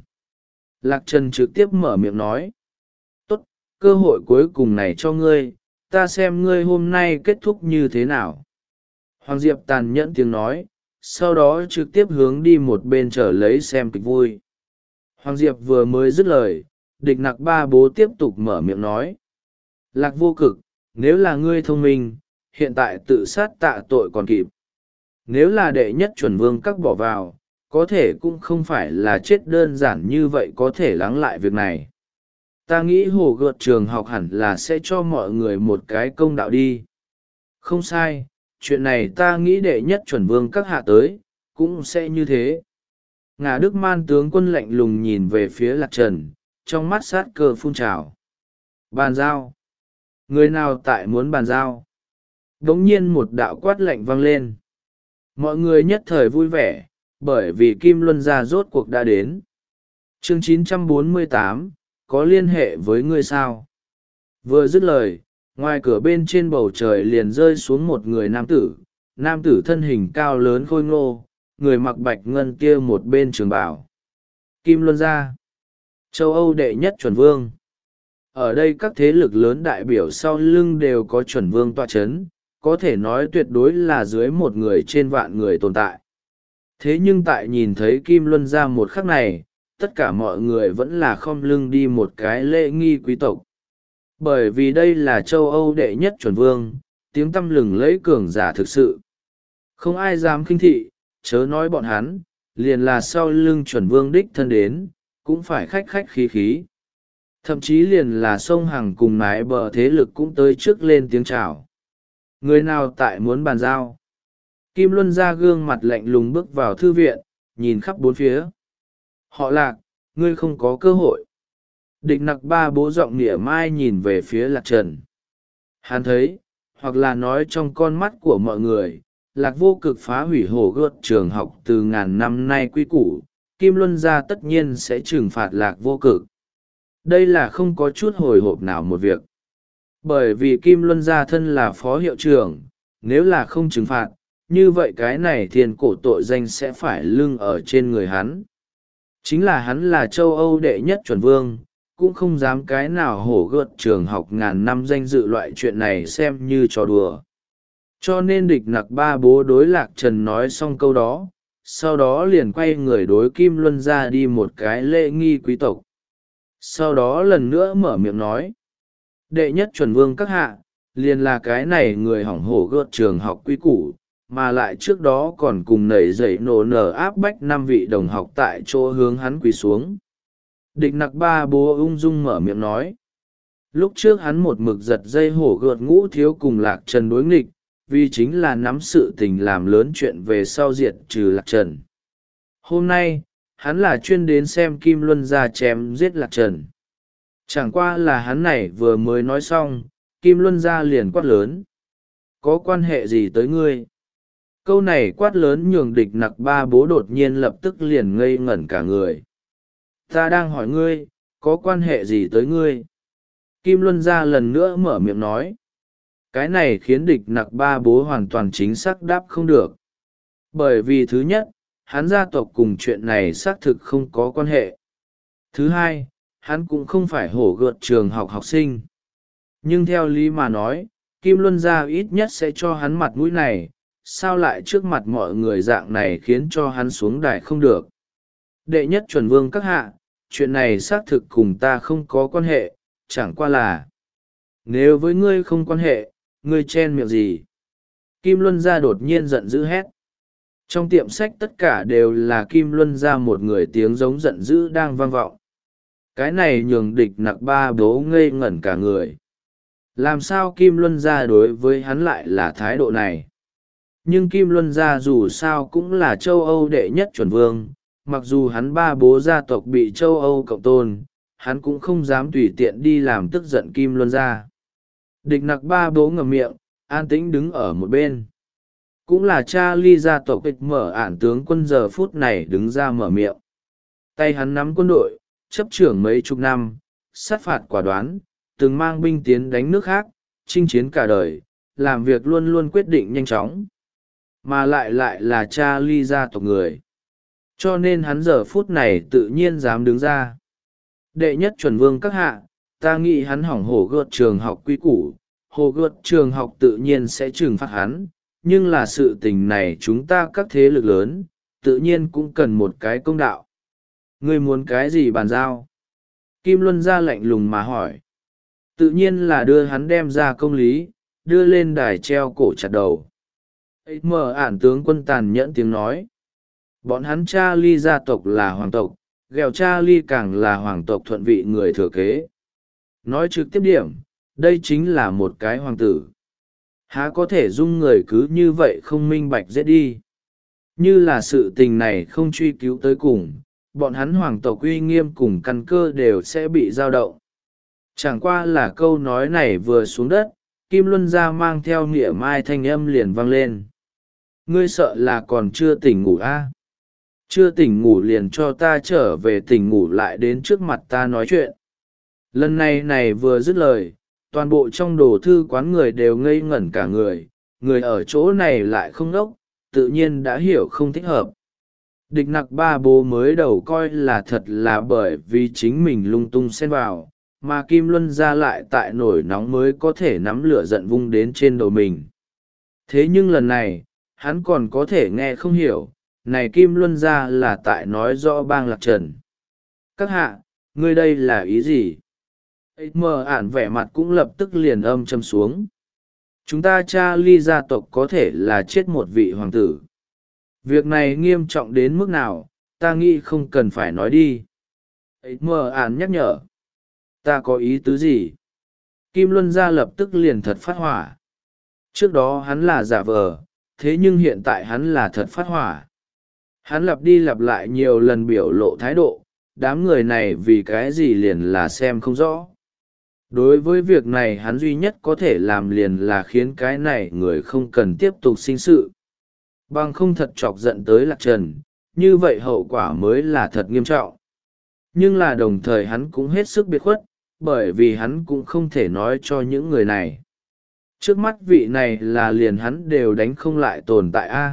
Lạc Trần trực tiếp mở miệng nói. Tốt, cơ hội cuối cùng này cho ngươi, ta xem ngươi hôm nay kết thúc như thế nào. Hoàng Diệp tàn nhẫn tiếng nói, sau đó trực tiếp hướng đi một bên trở lấy xem kịch vui. Hoàng Diệp vừa mới dứt lời, địch nặc ba bố tiếp tục mở miệng nói. Lạc vô cực, nếu là ngươi thông minh, hiện tại tự sát tạ tội còn kịp. nếu là đệ nhất chuẩn vương các bỏ vào, có thể cũng không phải là chết đơn giản như vậy có thể lắng lại việc này. Ta nghĩ hồ gợt trường học hẳn là sẽ cho mọi người một cái công đạo đi. Không sai, chuyện này ta nghĩ đệ nhất chuẩn vương các hạ tới, cũng sẽ như thế. Ngà Đức Man tướng quân lạnh lùng nhìn về phía Lạc Trần, trong mắt sát cơ phun trào. Bàn giao. Người nào tại muốn bàn giao? Đống nhiên một đạo quát lạnh vang lên. Mọi người nhất thời vui vẻ, bởi vì Kim Luân gia rốt cuộc đã đến. Chương chín trăm bốn mươi tám, có liên hệ với ngươi sao? Vừa dứt lời, ngoài cửa bên trên bầu trời liền rơi xuống một người nam tử. Nam tử thân hình cao lớn khôi ngô, người mặc bạch ngân kia một bên trường bảo. Kim Luân gia, châu Âu đệ nhất chuẩn vương. Ở đây các thế lực lớn đại biểu sau lưng đều có chuẩn vương tọa chấn, có thể nói tuyệt đối là dưới một người trên vạn người tồn tại. Thế nhưng tại nhìn thấy Kim Luân gia một khắc này, tất cả mọi người vẫn là khom lưng đi một cái lễ nghi quý tộc. Bởi vì đây là châu Âu đệ nhất chuẩn vương, tiếng tăm lừng lẫy cường giả thực sự. Không ai dám khinh thị, chớ nói bọn hắn, liền là sau lưng chuẩn vương đích thân đến, cũng phải khách khách khí khí. Thậm chí liền là sông Hằng cùng mái bờ thế lực cũng tới trước lên tiếng chào. Người nào tại muốn bàn giao? Kim Luân ra gương mặt lạnh lùng bước vào thư viện, nhìn khắp bốn phía. Họ Lạc, ngươi không có cơ hội. Địch nặc ba bố giọng nịa mai nhìn về phía Lạc Trần. Hắn thấy, hoặc là nói trong con mắt của mọi người, Lạc Vô Cực phá hủy hổ gợt trường học từ ngàn năm nay quy củ, Kim Luân gia tất nhiên sẽ trừng phạt Lạc Vô Cực. Đây là không có chút hồi hộp nào một việc. Bởi vì Kim Luân gia thân là phó hiệu trưởng, nếu là không trừng phạt, như vậy cái này thiên cổ tội danh sẽ phải lưng ở trên người hắn. Chính là hắn là châu Âu đệ nhất chuẩn vương, cũng không dám cái nào hổ gợt trường học ngàn năm danh dự loại chuyện này xem như trò đùa. Cho nên địch nặc ba bố đối Lạc Trần nói xong câu đó, sau đó liền quay người đối Kim Luân ra đi một cái lễ nghi quý tộc. Sau đó lần nữa mở miệng nói, đệ nhất chuẩn vương các hạ, liền là cái này người hỏng hổ gợt trường học quý củ, mà lại trước đó còn cùng nảy dậy nổ nở áp bách năm vị đồng học tại chỗ hướng hắn quỳ xuống. Địch nặc ba bố ung dung mở miệng nói, lúc trước hắn một mực giật dây hổ gợt ngũ thiếu cùng Lạc Trần đối nghịch, vì chính là nắm sự tình làm lớn chuyện về sau diệt trừ Lạc Trần. Hôm nay, hắn là chuyên đến xem Kim Luân ra chém giết Lạc Trần. Chẳng qua là hắn này vừa mới nói xong, Kim Luân ra liền quát lớn. Có quan hệ gì tới ngươi? Câu này quát lớn nhường địch nặc ba bố đột nhiên lập tức liền ngây ngẩn cả người. Ta đang hỏi ngươi, có quan hệ gì tới ngươi? Kim Luân ra lần nữa mở miệng nói. Cái này khiến địch nặc ba bố hoàn toàn chính xác đáp không được. Bởi vì thứ nhất, hắn gia tộc cùng chuyện này xác thực không có quan hệ. Thứ hai, hắn cũng không phải hổ gợt trường học học sinh. Nhưng theo lý mà nói, Kim Luân gia ít nhất sẽ cho hắn mặt mũi này, sao lại trước mặt mọi người dạng này khiến cho hắn xuống đài không được. Đệ nhất chuẩn vương các hạ, chuyện này xác thực cùng ta không có quan hệ, chẳng qua là nếu với ngươi không quan hệ, ngươi chen miệng gì? Kim Luân gia đột nhiên giận dữ hét. Trong tiệm sách tất cả đều là Kim Luân gia một người tiếng giống giận dữ đang vang vọng. Cái này nhường địch nặc ba bố ngây ngẩn cả người. Làm sao Kim Luân gia đối với hắn lại là thái độ này? Nhưng Kim Luân gia dù sao cũng là châu Âu đệ nhất chuẩn vương, mặc dù hắn ba bố gia tộc bị châu Âu cộng tôn, hắn cũng không dám tùy tiện đi làm tức giận Kim Luân gia. Địch nặc ba bố ngậm miệng, an tĩnh đứng ở một bên. Cũng là cha ly gia tộc kịch mở ản tướng quân giờ phút này đứng ra mở miệng. Tay hắn nắm quân đội, chấp trưởng mấy chục năm, sát phạt quả đoán, từng mang binh tiến đánh nước khác, chinh chiến cả đời, làm việc luôn luôn quyết định nhanh chóng. Mà lại lại là cha ly gia tộc người. Cho nên hắn giờ phút này tự nhiên dám đứng ra. Đệ nhất chuẩn vương các hạ, ta nghĩ hắn hỏng hổ gợt trường học quy củ, hổ gợt trường học tự nhiên sẽ trừng phạt hắn, nhưng là sự tình này chúng ta các thế lực lớn, tự nhiên cũng cần một cái công đạo. Ngươi muốn cái gì bàn giao? Kim Luân ra lạnh lùng mà hỏi. Tự nhiên là đưa hắn đem ra công lý, đưa lên đài treo cổ chặt đầu. Mở ản tướng quân tàn nhẫn tiếng nói. Bọn hắn Charlie gia tộc là hoàng tộc, ghẹo Charlie càng là hoàng tộc thuận vị người thừa kế. Nói trực tiếp điểm, đây chính là một cái hoàng tử. Há có thể dung người cứ như vậy không minh bạch giết đi. Như là sự tình này không truy cứu tới cùng, bọn hắn hoàng tộc uy nghiêm cùng căn cơ đều sẽ bị dao động. Chẳng qua là câu nói này vừa xuống đất, Kim Luân gia mang theo nghĩa mai thanh âm liền vang lên. Ngươi sợ là còn chưa tỉnh ngủ a? Chưa tỉnh ngủ liền cho ta trở về tỉnh ngủ lại đến trước mặt ta nói chuyện. Lần này này vừa dứt lời, toàn bộ trong đồ thư quán người đều ngây ngẩn cả người, người ở chỗ này lại không ngốc, tự nhiên đã hiểu không thích hợp. Địch nặc ba bố mới đầu coi là thật là bởi vì chính mình lung tung xen vào, mà Kim Luân gia lại tại nổi nóng mới có thể nắm lửa giận vung đến trên đầu mình. Thế nhưng lần này, hắn còn có thể nghe không hiểu, này Kim Luân gia là tại nói rõ bang lạc trần. Các hạ, ngươi đây là ý gì? Mờ ản vẻ mặt cũng lập tức liền âm châm xuống. Chúng ta Charlie gia tộc có thể là chết một vị hoàng tử. Việc này nghiêm trọng đến mức nào, ta nghĩ không cần phải nói đi. Mờ ản nhắc nhở. Ta có ý tứ gì? Kim Luân gia lập tức liền thật phát hỏa. Trước đó hắn là giả vờ, thế nhưng hiện tại hắn là thật phát hỏa. Hắn lặp đi lặp lại nhiều lần biểu lộ thái độ, đám người này vì cái gì liền là xem không rõ. Đối với việc này hắn duy nhất có thể làm liền là khiến cái này người không cần tiếp tục sinh sự. Bằng không thật chọc giận tới lạc trần, như vậy hậu quả mới là thật nghiêm trọng. Nhưng là đồng thời hắn cũng hết sức biệt khuất, bởi vì hắn cũng không thể nói cho những người này. Trước mắt vị này là liền hắn đều đánh không lại tồn tại a.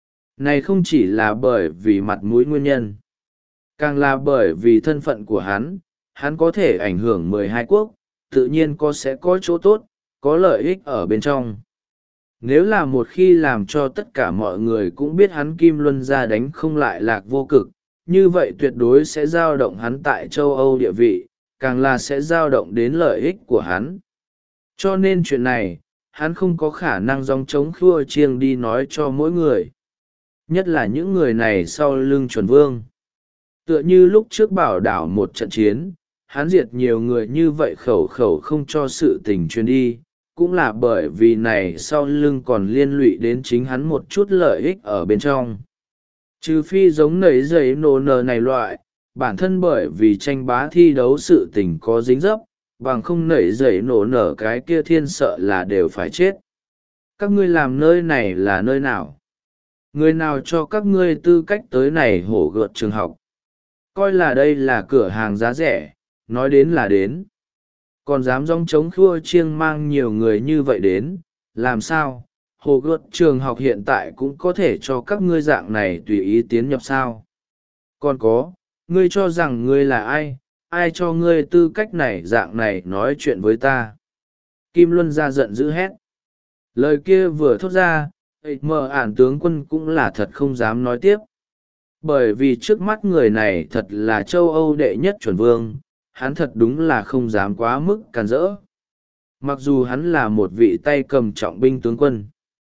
Này không chỉ là bởi vì mặt mũi nguyên nhân, càng là bởi vì thân phận của hắn, hắn có thể ảnh hưởng mười hai quốc, tự nhiên có sẽ có chỗ tốt, có lợi ích ở bên trong. Nếu là một khi làm cho tất cả mọi người cũng biết hắn Kim Luân gia đánh không lại lạc vô cực, như vậy tuyệt đối sẽ dao động hắn tại châu Âu địa vị, càng là sẽ dao động đến lợi ích của hắn. Cho nên chuyện này, hắn không có khả năng dòng chống khua chiêng đi nói cho mỗi người. Nhất là những người này sau lưng chuẩn vương. Tựa như lúc trước bảo đảo một trận chiến, hắn diệt nhiều người như vậy khẩu khẩu không cho sự tình truyền đi, cũng là bởi vì này sau lưng còn liên lụy đến chính hắn một chút lợi ích ở bên trong. Trừ phi giống nấy giấy nổ nờ này loại, bản thân bởi vì tranh bá thi đấu sự tình có dính dấp, bằng không nảy giấy nổ nở cái kia thiên sợ là đều phải chết. Các ngươi làm nơi này là nơi nào? Người nào cho các ngươi tư cách tới này hổ gợt trường học? Coi là đây là cửa hàng giá rẻ, nói đến là đến. Còn dám dòng chống khua chiêng mang nhiều người như vậy đến, làm sao? Hồ gợt trường học hiện tại cũng có thể cho các ngươi dạng này tùy ý tiến nhập sao? Còn có, ngươi cho rằng ngươi là ai? Ai cho ngươi tư cách này dạng này nói chuyện với ta? Kim Luân ra giận dữ hét. Lời kia vừa thốt ra, mờ ản tướng quân cũng là thật không dám nói tiếp. Bởi vì trước mắt người này thật là châu Âu đệ nhất chuẩn vương, hắn thật đúng là không dám quá mức càn rỡ. Mặc dù hắn là một vị tay cầm trọng binh tướng quân.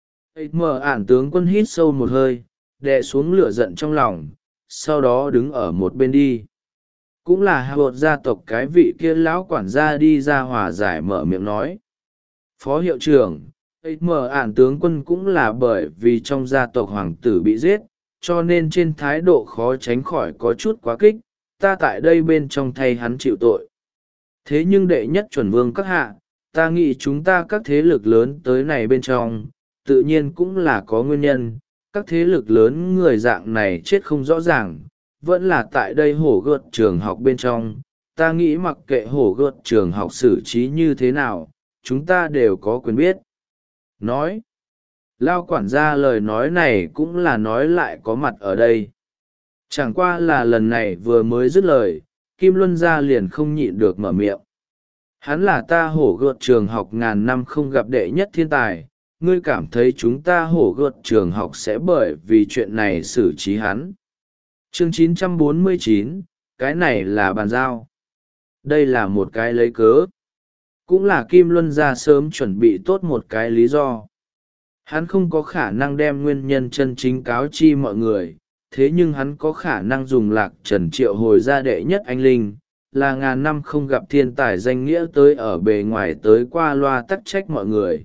Mờ ản tướng quân hít sâu một hơi, đè xuống lửa giận trong lòng, sau đó đứng ở một bên đi. Cũng là hạ bột gia tộc cái vị kia lão quản gia đi ra hòa giải mở miệng nói. Phó hiệu trưởng, mờ ản tướng quân cũng là bởi vì trong gia tộc hoàng tử bị giết, cho nên trên thái độ khó tránh khỏi có chút quá kích, ta tại đây bên trong thay hắn chịu tội. Thế nhưng đệ nhất chuẩn vương các hạ, ta nghĩ chúng ta các thế lực lớn tới này bên trong, tự nhiên cũng là có nguyên nhân, các thế lực lớn người dạng này chết không rõ ràng, vẫn là tại đây hổ gợt trường học bên trong, ta nghĩ mặc kệ hổ gợt trường học xử trí như thế nào, chúng ta đều có quyền biết. Nói, lao quản gia lời nói này cũng là nói lại có mặt ở đây. Chẳng qua là lần này vừa mới dứt lời, Kim Luân gia liền không nhịn được mở miệng. Hắn là ta hổ gợt trường học ngàn năm không gặp đệ nhất thiên tài, ngươi cảm thấy chúng ta hổ gợt trường học sẽ bởi vì chuyện này xử trí hắn. Chương chín trăm bốn mươi chín, cái này là bàn giao. Đây là một cái lấy cớ. Cũng là Kim Luân gia sớm chuẩn bị tốt một cái lý do. Hắn không có khả năng đem nguyên nhân chân chính cáo chi mọi người, thế nhưng hắn có khả năng dùng Lạc Trần triệu hồi ra đệ nhất anh linh, là ngàn năm không gặp thiên tài danh nghĩa tới ở bề ngoài tới qua loa tắc trách mọi người.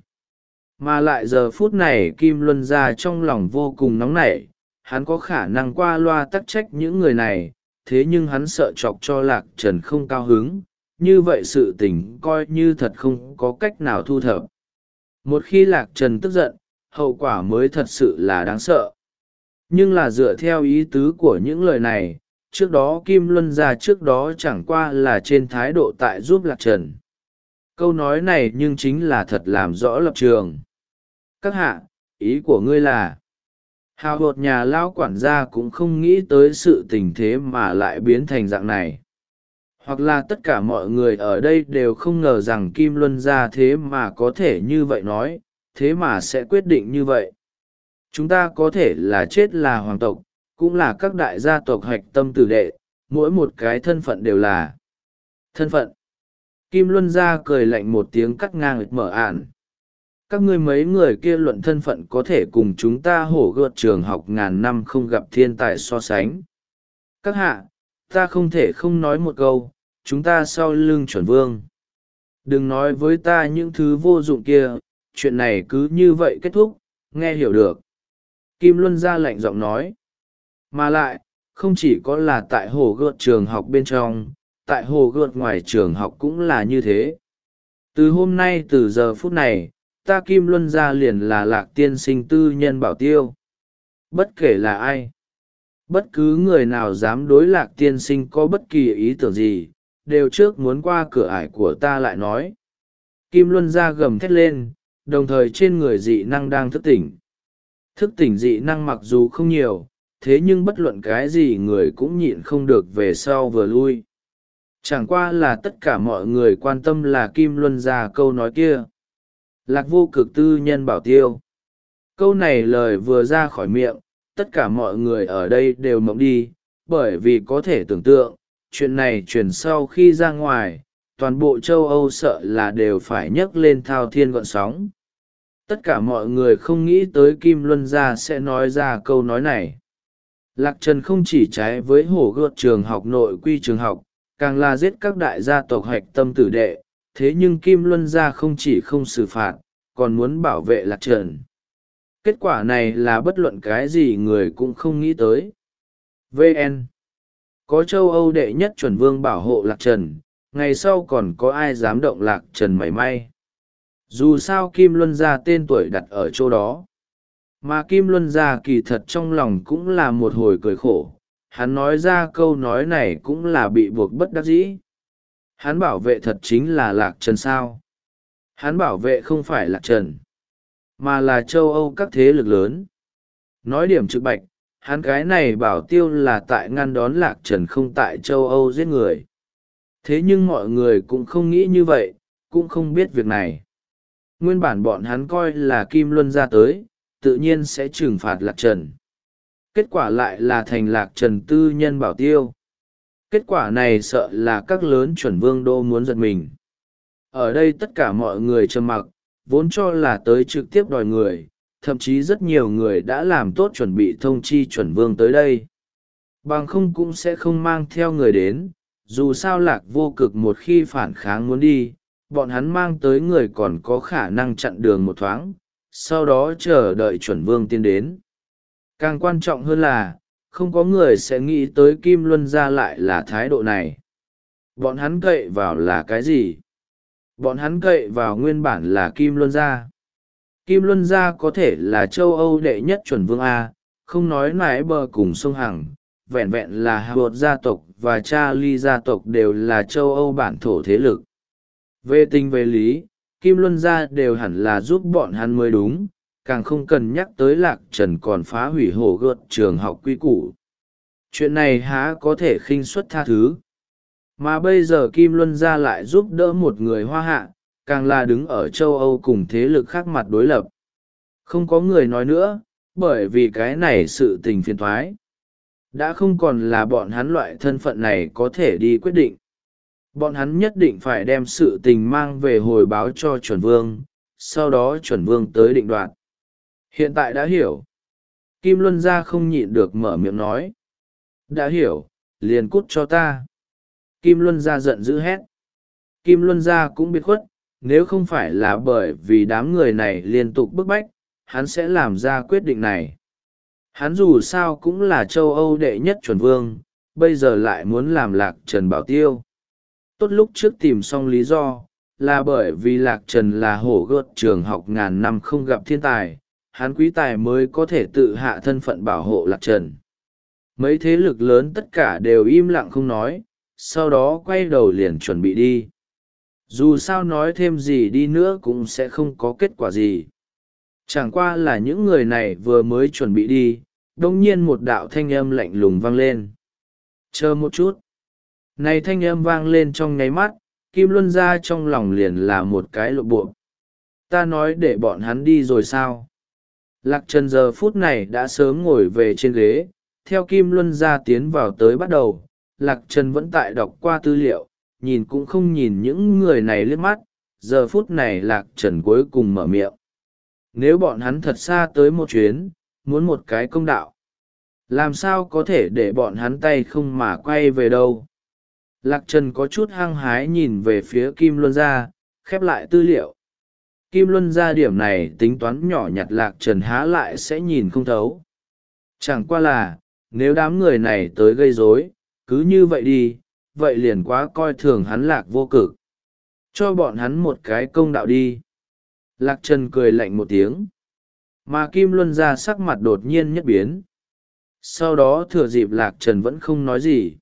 Mà lại giờ phút này Kim Luân ra trong lòng vô cùng nóng nảy, hắn có khả năng qua loa tắc trách những người này, thế nhưng hắn sợ chọc cho Lạc Trần không cao hứng, như vậy sự tình coi như thật không có cách nào thu thập. Một khi Lạc Trần tức giận, hậu quả mới thật sự là đáng sợ. Nhưng là dựa theo ý tứ của những lời này, trước đó Kim Luân ra trước đó chẳng qua là trên thái độ tại giúp Lạc Trần. Câu nói này nhưng chính là thật làm rõ lập trường. Các hạ, ý của ngươi là, hào hột nhà lão quản gia cũng không nghĩ tới sự tình thế mà lại biến thành dạng này. Hoặc là tất cả mọi người ở đây đều không ngờ rằng Kim Luân ra thế mà có thể như vậy nói, thế mà sẽ quyết định như vậy. Chúng ta có thể là chết là hoàng tộc, cũng là các đại gia tộc hạch tâm tử đệ, mỗi một cái thân phận đều là thân phận. Kim Luân ra cười lạnh một tiếng cắt ngang mở ản. Các ngươi mấy người kia luận thân phận có thể cùng chúng ta hổ gợt trường học ngàn năm không gặp thiên tài so sánh. Các hạ, ta không thể không nói một câu, chúng ta sau lưng chuẩn vương. Đừng nói với ta những thứ vô dụng kia, chuyện này cứ như vậy kết thúc, nghe hiểu được. Kim Luân ra lạnh giọng nói. Mà lại, không chỉ có là tại hồ gợt trường học bên trong, tại hồ gợt ngoài trường học cũng là như thế. Từ hôm nay từ giờ phút này, ta Kim Luân ra liền là Lạc tiên sinh tư nhân bảo tiêu. Bất kể là ai, bất cứ người nào dám đối Lạc tiên sinh có bất kỳ ý tưởng gì, đều trước muốn qua cửa ải của ta lại nói. Kim Luân ra gầm thét lên, đồng thời trên người dị năng đang thức tỉnh. Thức tỉnh dị năng mặc dù không nhiều, thế nhưng bất luận cái gì người cũng nhịn không được về sau vừa lui. Chẳng qua là tất cả mọi người quan tâm là Kim Luân ra câu nói kia. Lạc vô cực tư nhân bảo tiêu. Câu này lời vừa ra khỏi miệng, tất cả mọi người ở đây đều mộng đi, bởi vì có thể tưởng tượng, chuyện này truyền sau khi ra ngoài, toàn bộ châu Âu sợ là đều phải nhấc lên thao thiên gọn sóng. Tất cả mọi người không nghĩ tới Kim Luân gia sẽ nói ra câu nói này. Lạc Trần không chỉ trái với hổ gợt trường học nội quy trường học, càng là giết các đại gia tộc hạch tâm tử đệ, thế nhưng Kim Luân gia không chỉ không xử phạt, còn muốn bảo vệ Lạc Trần. Kết quả này là bất luận cái gì người cũng không nghĩ tới. vê en Có châu Âu đệ nhất chuẩn vương bảo hộ Lạc Trần, ngày sau còn có ai dám động Lạc Trần mảy may. Dù sao Kim Luân gia tên tuổi đặt ở chỗ đó. Mà Kim Luân gia kỳ thật trong lòng cũng là một hồi cười khổ. Hắn nói ra câu nói này cũng là bị buộc bất đắc dĩ. Hắn bảo vệ thật chính là Lạc Trần sao? Hắn bảo vệ không phải Lạc Trần, mà là châu Âu các thế lực lớn. Nói điểm trực bạch, hắn cái này bảo tiêu là tại ngăn đón Lạc Trần không tại châu Âu giết người. Thế nhưng mọi người cũng không nghĩ như vậy, cũng không biết việc này. Nguyên bản bọn hắn coi là Kim Luân ra tới, tự nhiên sẽ trừng phạt Lạc Trần. Kết quả lại là thành Lạc Trần tư nhân bảo tiêu. Kết quả này sợ là các lớn chuẩn vương đô muốn giật mình. Ở đây tất cả mọi người trầm mặc, vốn cho là tới trực tiếp đòi người, thậm chí rất nhiều người đã làm tốt chuẩn bị thông chi chuẩn vương tới đây. Bằng không cũng sẽ không mang theo người đến, dù sao Lạc vô cực một khi phản kháng muốn đi, bọn hắn mang tới người còn có khả năng chặn đường một thoáng, sau đó chờ đợi chuẩn vương tiến đến. Càng quan trọng hơn là, không có người sẽ nghĩ tới Kim Luân gia lại là thái độ này. Bọn hắn cậy vào là cái gì? Bọn hắn cậy vào nguyên bản là Kim Luân gia. Kim Luân gia có thể là châu Âu đệ nhất chuẩn vương A, không nói nái bờ cùng sông Hằng, vẹn vẹn là Hà Bột gia tộc và Charlie gia tộc đều là châu Âu bản thổ thế lực. Về tình về lý, Kim Luân gia đều hẳn là giúp bọn hắn mới đúng, càng không cần nhắc tới Lạc Trần còn phá hủy hổ gợt trường học quy củ. Chuyện này há có thể khinh suất tha thứ. Mà bây giờ Kim Luân gia lại giúp đỡ một người hoa hạ, càng là đứng ở châu Âu cùng thế lực khác mặt đối lập. Không có người nói nữa, bởi vì cái này sự tình phiền thoái. Đã không còn là bọn hắn loại thân phận này có thể đi quyết định. Bọn hắn nhất định phải đem sự tình mang về hồi báo cho chuẩn vương, sau đó chuẩn vương tới định đoạt. Hiện tại đã hiểu. Kim Luân gia không nhịn được mở miệng nói. Đã hiểu, liền cút cho ta. Kim Luân gia giận dữ hét. Kim Luân gia cũng biết khuất, nếu không phải là bởi vì đám người này liên tục bức bách, hắn sẽ làm ra quyết định này. Hắn dù sao cũng là châu Âu đệ nhất chuẩn vương, bây giờ lại muốn làm Lạc Trần bảo tiêu. Tốt lúc trước tìm xong lý do, là bởi vì Lạc Trần là hổ gợt trường học ngàn năm không gặp thiên tài, hắn quý tài mới có thể tự hạ thân phận bảo hộ Lạc Trần. Mấy thế lực lớn tất cả đều im lặng không nói, sau đó quay đầu liền chuẩn bị đi. Dù sao nói thêm gì đi nữa cũng sẽ không có kết quả gì. Chẳng qua là những người này vừa mới chuẩn bị đi, đông nhiên một đạo thanh âm lạnh lùng vang lên. Chờ một chút. Này thanh âm vang lên trong nháy mắt, Kim Luân ra trong lòng liền là một cái lộ bộ. Ta nói để bọn hắn đi rồi sao? Lạc Trần giờ phút này đã sớm ngồi về trên ghế, theo Kim Luân ra tiến vào tới bắt đầu. Lạc Trần vẫn tại đọc qua tư liệu, nhìn cũng không nhìn những người này liếc mắt. Giờ phút này Lạc Trần cuối cùng mở miệng. Nếu bọn hắn thật xa tới một chuyến, muốn một cái công đạo, làm sao có thể để bọn hắn tay không mà quay về đâu? Lạc Trần có chút hăng hái nhìn về phía Kim Luân gia, khép lại tư liệu. Kim Luân gia điểm này tính toán nhỏ nhặt Lạc Trần há lại sẽ nhìn không thấu. Chẳng qua là, nếu đám người này tới gây rối, cứ như vậy đi, vậy liền quá coi thường hắn Lạc Vô Cực. Cho bọn hắn một cái công đạo đi. Lạc Trần cười lạnh một tiếng. Mà Kim Luân gia sắc mặt đột nhiên nhất biến. Sau đó thừa dịp Lạc Trần vẫn không nói gì.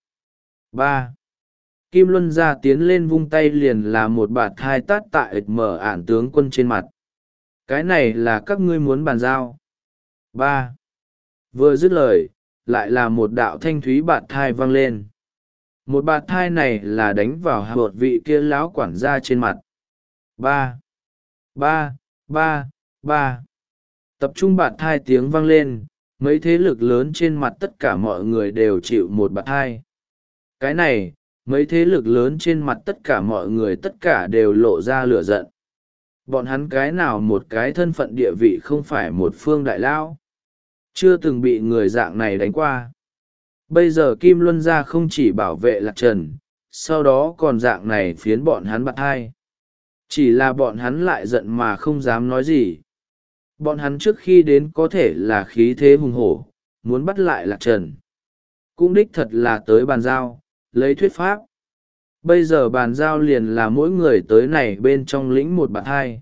ba. Kim Luân gia tiến lên vung tay liền là một bạt hai tát tại mở ản tướng quân trên mặt. Cái này là các ngươi muốn bàn giao. ba. Vừa dứt lời, lại là một đạo thanh thúy bạt thai vang lên. Một bạt thai này là đánh vào hạ bột vị kia lão quản gia trên mặt. ba. ba, ba, ba. Tập trung bạt thai tiếng vang lên, mấy thế lực lớn trên mặt tất cả mọi người đều chịu một bạt thai. Cái này, mấy thế lực lớn trên mặt tất cả mọi người tất cả đều lộ ra lửa giận. Bọn hắn cái nào một cái thân phận địa vị không phải một phương đại lao, chưa từng bị người dạng này đánh qua. Bây giờ Kim Luân gia không chỉ bảo vệ Lạc Trần, sau đó còn dạng này phiến bọn hắn bạt thai. Chỉ là bọn hắn lại giận mà không dám nói gì. Bọn hắn trước khi đến có thể là khí thế hùng hổ, muốn bắt lại Lạc Trần. Cũng đích thật là tới bàn giao, lấy thuyết pháp. Bây giờ bàn giao liền là mỗi người tới này bên trong lĩnh một bạt hai.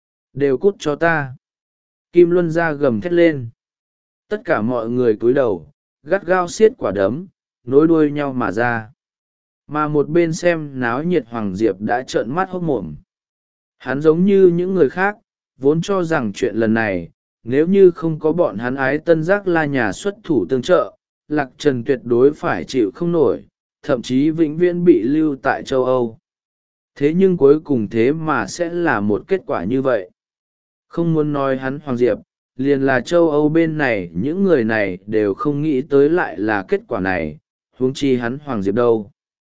Đều cút cho ta. Kim Luân gia gầm thét lên. Tất cả mọi người cúi đầu, gắt gao xiết quả đấm, nối đuôi nhau mà ra. Mà một bên xem náo nhiệt Hoàng Diệp đã trợn mắt hốc mồm. Hắn giống như những người khác, vốn cho rằng chuyện lần này, nếu như không có bọn hắn ái tân giác la nhà xuất thủ tương trợ, Lạc Trần tuyệt đối phải chịu không nổi, thậm chí vĩnh viễn bị lưu tại châu Âu. Thế nhưng cuối cùng thế mà sẽ là một kết quả như vậy. Không muốn nói hắn Hoàng Diệp, liền là châu Âu bên này những người này đều không nghĩ tới lại là kết quả này, huống chi hắn Hoàng Diệp đâu.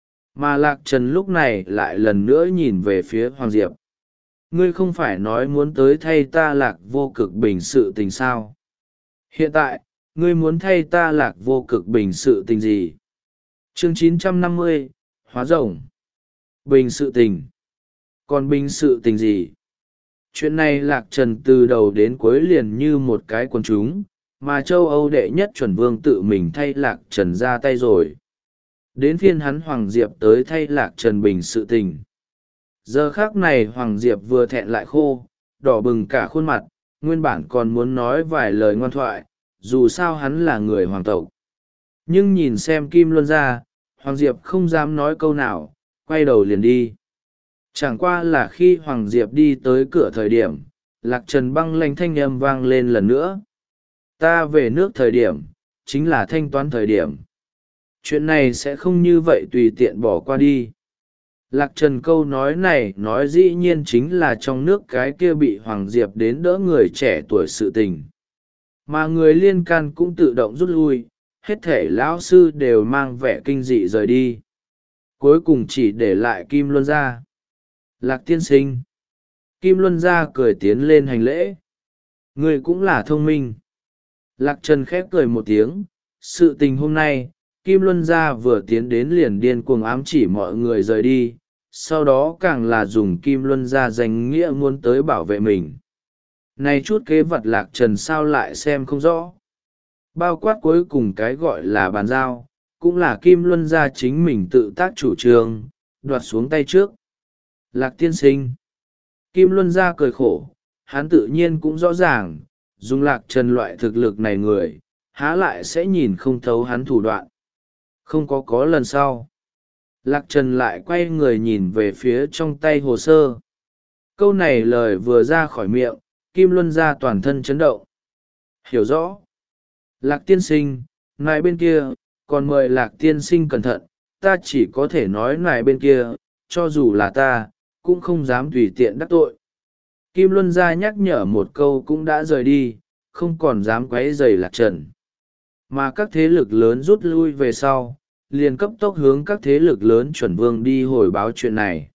Mà Lạc Trần lúc này lại lần nữa nhìn về phía Hoàng Diệp. Ngươi không phải nói muốn tới thay ta Lạc Vô Cực bình sự tình sao? Hiện tại, ngươi muốn thay ta Lạc Vô Cực bình sự tình gì? Chương chín trăm năm mươi, Hóa rồng. Bình sự tình. Còn bình sự tình gì? Chuyện này Lạc Trần từ đầu đến cuối liền như một cái quần chúng, mà châu Âu đệ nhất chuẩn vương tự mình thay Lạc Trần ra tay rồi. Đến phiên hắn Hoàng Diệp tới thay Lạc Trần bình sự tình. Giờ khác này Hoàng Diệp vừa thẹn lại khô, đỏ bừng cả khuôn mặt, nguyên bản còn muốn nói vài lời ngoan thoại, dù sao hắn là người hoàng tộc. Nhưng nhìn xem Kim Luân ra, Hoàng Diệp không dám nói câu nào, quay đầu liền đi. Chẳng qua là khi Hoàng Diệp đi tới cửa thời điểm, Lạc Trần băng lanh thanh âm vang lên lần nữa. Ta về nước thời điểm, chính là thanh toán thời điểm. Chuyện này sẽ không như vậy tùy tiện bỏ qua đi. Lạc Trần câu nói này nói dĩ nhiên chính là trong nước cái kia bị Hoàng Diệp đến đỡ người trẻ tuổi sự tình. Mà người liên can cũng tự động rút lui, hết thể lão sư đều mang vẻ kinh dị rời đi. Cuối cùng chỉ để lại Kim Luân gia. Lạc tiên sinh. Kim Luân gia cười tiến lên hành lễ. Ngươi cũng là thông minh. Lạc Trần khép cười một tiếng, sự tình hôm nay, Kim Luân gia vừa tiến đến liền điên cuồng ám chỉ mọi người rời đi, sau đó càng là dùng Kim Luân gia danh nghĩa muốn tới bảo vệ mình. Này chút kế vật Lạc Trần sao lại xem không rõ. Bao quát cuối cùng cái gọi là bàn giao, cũng là Kim Luân gia chính mình tự tác chủ trương, đoạt xuống tay trước. Lạc tiên sinh. Kim Luân gia cười khổ, hắn tự nhiên cũng rõ ràng, dùng Lạc Trần loại thực lực này người, há lại sẽ nhìn không thấu hắn thủ đoạn. Không có có lần sau. Lạc Trần lại quay người nhìn về phía trong tay hồ sơ. Câu này lời vừa ra khỏi miệng, Kim Luân gia toàn thân chấn động. Hiểu rõ. Lạc tiên sinh, nài bên kia, còn mời Lạc tiên sinh cẩn thận, ta chỉ có thể nói nài bên kia, cho dù là ta, cũng không dám tùy tiện đắc tội. Kim Luân gia nhắc nhở một câu cũng đã rời đi, không còn dám quấy rầy Lạc Trần. Mà các thế lực lớn rút lui về sau, liền cấp tốc hướng các thế lực lớn chuẩn vương đi hồi báo chuyện này.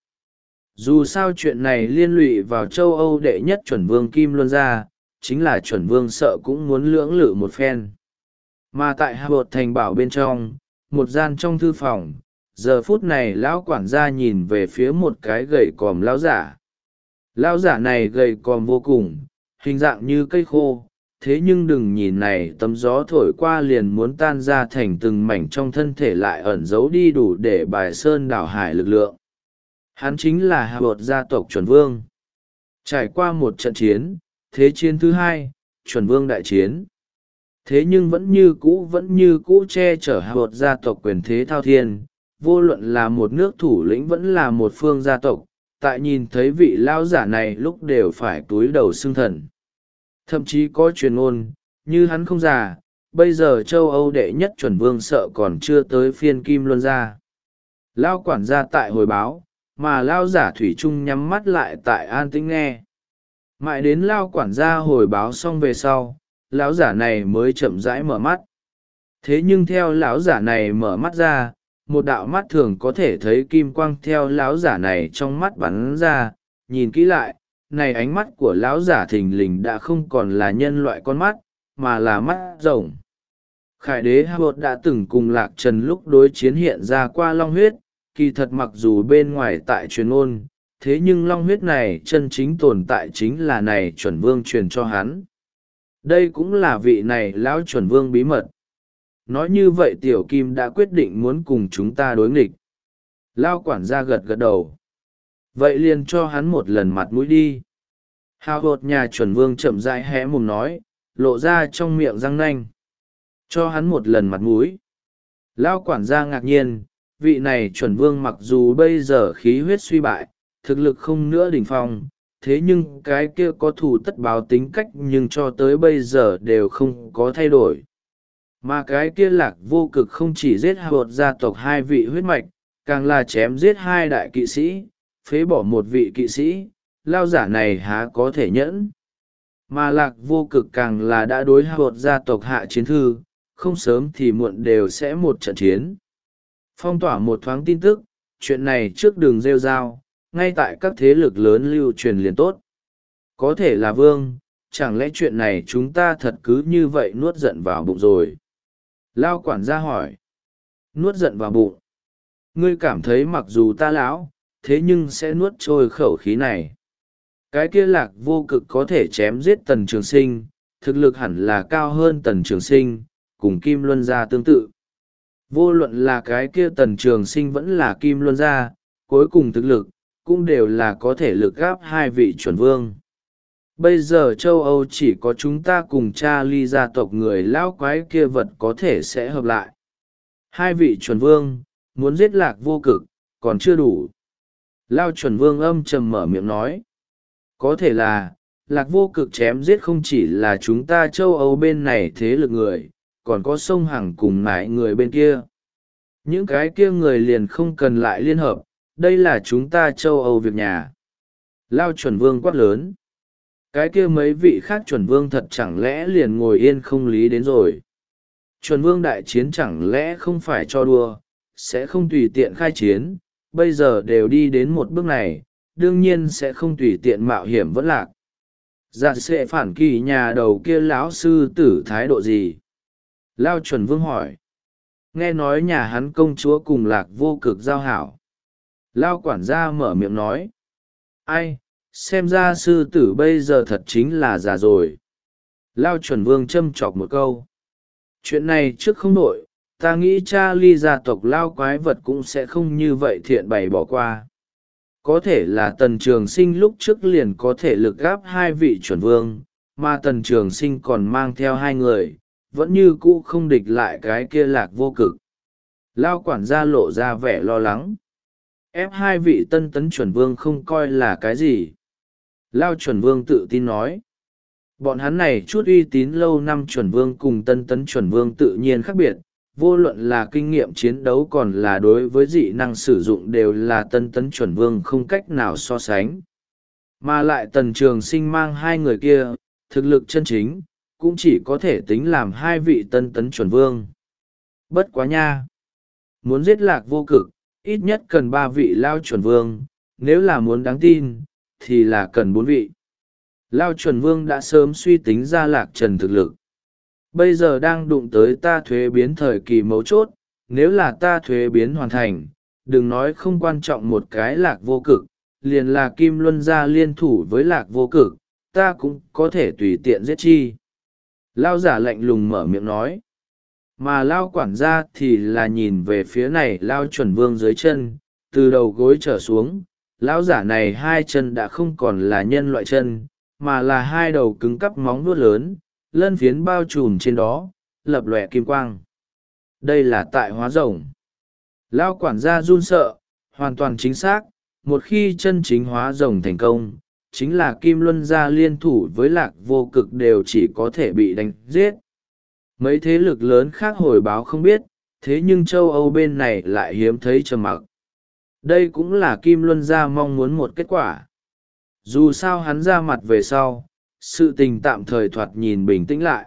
Dù sao chuyện này liên lụy vào châu Âu đệ nhất chuẩn vương Kim Luân gia, chính là chuẩn vương sợ cũng muốn lưỡng lự một phen. Mà tại Hà Bột Thành Bảo bên trong, một gian trong thư phòng, giờ phút này lão quản gia nhìn về phía một cái gầy còm lão giả. Lão giả này gầy còm vô cùng, hình dạng như cây khô, thế nhưng đừng nhìn này tấm gió thổi qua liền muốn tan ra thành từng mảnh trong thân thể lại ẩn giấu đi đủ để bài sơn đảo hải lực lượng. Hắn chính là Hà Bột gia tộc chuẩn vương. Trải qua một trận chiến, thế chiến thứ hai, chuẩn vương đại chiến. Thế nhưng vẫn như cũ vẫn như cũ che chở Hà Bột gia tộc quyền thế thao thiên, vô luận là một nước thủ lĩnh vẫn là một phương gia tộc, tại nhìn thấy vị lao giả này lúc đều phải túi đầu xưng thần. Thậm chí có truyền ngôn, như hắn không già, bây giờ châu Âu đệ nhất chuẩn vương sợ còn chưa tới phiên Kim Luân gia. Lao quản gia tại hồi báo, mà lao giả thủy chung nhắm mắt lại tại an tĩnh nghe. Mãi đến lao quản gia hồi báo xong về sau, lão giả này mới chậm rãi mở mắt. Thế nhưng theo lão giả này mở mắt ra, một đạo mắt thường có thể thấy kim quang theo lão giả này trong mắt bắn ra, nhìn kỹ lại, này ánh mắt của lão giả thình lình đã không còn là nhân loại con mắt, mà là mắt rồng. Khải đế Hà Bột đã từng cùng Lạc Trần lúc đối chiến hiện ra qua long huyết, kỳ thật mặc dù bên ngoài tại truyền ôn, thế nhưng long huyết này chân chính tồn tại chính là này chuẩn vương truyền cho hắn. Đây cũng là vị này lão chuẩn vương bí mật. Nói như vậy tiểu kim đã quyết định muốn cùng chúng ta đối nghịch. Lao quản gia gật gật đầu. Vậy liền cho hắn một lần mặt mũi đi. Hào hột nhà chuẩn vương chậm rãi hé mồm nói, lộ ra trong miệng răng nanh. Cho hắn một lần mặt mũi. Lao quản gia ngạc nhiên, vị này chuẩn vương mặc dù bây giờ khí huyết suy bại, thực lực không nữa đỉnh phong, thế nhưng cái kia có thù tất báo tính cách nhưng cho tới bây giờ đều không có thay đổi. Mà cái kia Lạc Vô Cực không chỉ giết Hà Bột gia tộc hai vị huyết mạch, càng là chém giết hai đại kỵ sĩ, phế bỏ một vị kỵ sĩ, lao giả này há có thể nhẫn. Mà Lạc Vô Cực càng là đã đối Hà Bột gia tộc hạ chiến thư, không sớm thì muộn đều sẽ một trận chiến. Phong tỏa một thoáng tin tức, chuyện này trước đường rêu rao, ngay tại các thế lực lớn lưu truyền liền tốt. Có thể là vương, chẳng lẽ chuyện này chúng ta thật cứ như vậy nuốt giận vào bụng rồi? Lao quản gia hỏi. Nuốt giận vào bụng. Ngươi cảm thấy mặc dù ta lão, thế nhưng sẽ nuốt trôi khẩu khí này. Cái kia Lạc Vô Cực có thể chém giết Tần Trường Sinh, thực lực hẳn là cao hơn Tần Trường Sinh, cùng Kim Luân gia tương tự. Vô luận là cái kia Tần Trường Sinh vẫn là Kim Luân gia, cuối cùng thực lực, cũng đều là có thể lực gáp hai vị chuẩn vương. Bây giờ châu Âu chỉ có chúng ta cùng cha ly gia tộc người lão quái kia vật có thể sẽ hợp lại. Hai vị chuẩn vương, muốn giết Lạc Vô Cực, còn chưa đủ. Lao chuẩn vương âm trầm mở miệng nói. Có thể là, Lạc Vô Cực chém giết không chỉ là chúng ta châu Âu bên này thế lực người, còn có sông Hằng cùng mãi người bên kia. Những cái kia người liền không cần lại liên hợp, đây là chúng ta châu Âu việc nhà. Lao chuẩn vương quát lớn. Cái kia mấy vị khác chuẩn vương thật chẳng lẽ liền ngồi yên không lý đến rồi. Chuẩn vương đại chiến chẳng lẽ không phải cho đùa, sẽ không tùy tiện khai chiến, bây giờ đều đi đến một bước này, đương nhiên sẽ không tùy tiện mạo hiểm vẫn lạc. Dạ sẽ phản kỳ nhà đầu kia lão sư tử thái độ gì? Lao chuẩn vương hỏi. Nghe nói nhà hắn công chúa cùng lạc vô cực giao hảo. Lao quản gia mở miệng nói. Ai, xem ra sư tử bây giờ thật chính là già rồi. Lao chuẩn vương châm chọc một câu. Chuyện này trước không nội, ta nghĩ cha ly gia tộc Lao quái vật cũng sẽ không như vậy thiện bày bỏ qua. Có thể là tần trường sinh lúc trước liền có thể lực gáp hai vị chuẩn vương, mà tần trường sinh còn mang theo hai người, vẫn như cũ không địch lại cái kia lạc vô cực. Lao quản gia lộ ra vẻ lo lắng. Ép hai vị tân tấn chuẩn vương không coi là cái gì. Lao chuẩn vương tự tin nói. Bọn hắn này chút uy tín lâu năm chuẩn vương cùng tân tấn chuẩn vương tự nhiên khác biệt, vô luận là kinh nghiệm chiến đấu còn là đối với dị năng sử dụng đều là tân tấn chuẩn vương không cách nào so sánh. Mà lại tần trường sinh mang hai người kia, thực lực chân chính, cũng chỉ có thể tính làm hai vị tân tấn chuẩn vương. Bất quá nha! Muốn giết lạc vô cực, ít nhất cần ba vị lao chuẩn vương, nếu là muốn đáng tin, thì là cần bốn vị. Lao chuẩn vương đã sớm suy tính ra lạc trần thực lực. Bây giờ đang đụng tới ta thuế biến thời kỳ mấu chốt, nếu là ta thuế biến hoàn thành, đừng nói không quan trọng một cái lạc vô cực, liền là Kim Luân gia liên thủ với lạc vô cực, ta cũng có thể tùy tiện giết chi. Lao giả lạnh lùng mở miệng nói. Mà Lao quản gia thì là nhìn về phía này Lao chuẩn vương dưới chân, từ đầu gối trở xuống, Lão giả này hai chân đã không còn là nhân loại chân, mà là hai đầu cứng cắp móng vuốt lớn, lân phiến bao trùm trên đó, lập lòe kim quang. Đây là tại hóa rồng. Lao quản gia run sợ, hoàn toàn chính xác, một khi chân chính hóa rồng thành công, chính là Kim Luân gia liên thủ với lạc vô cực đều chỉ có thể bị đánh giết. Mấy thế lực lớn khác hồi báo không biết, thế nhưng châu Âu bên này lại hiếm thấy trầm mặc. Đây cũng là Kim Luân gia mong muốn một kết quả. Dù sao hắn ra mặt về sau, sự tình tạm thời thoạt nhìn bình tĩnh lại.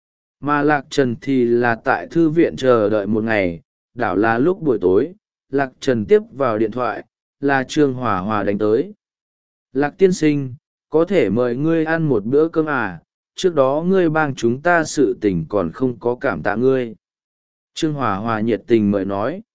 Mà Lạc Trần thì là tại thư viện chờ đợi một ngày, đảo là lúc buổi tối, Lạc Trần tiếp vào điện thoại, là Trương Hòa Hòa đánh tới. Lạc tiên sinh, có thể mời ngươi ăn một bữa cơm à, trước đó ngươi bang chúng ta sự tình còn không có cảm tạ ngươi. Trương Hòa Hòa nhiệt tình mời nói.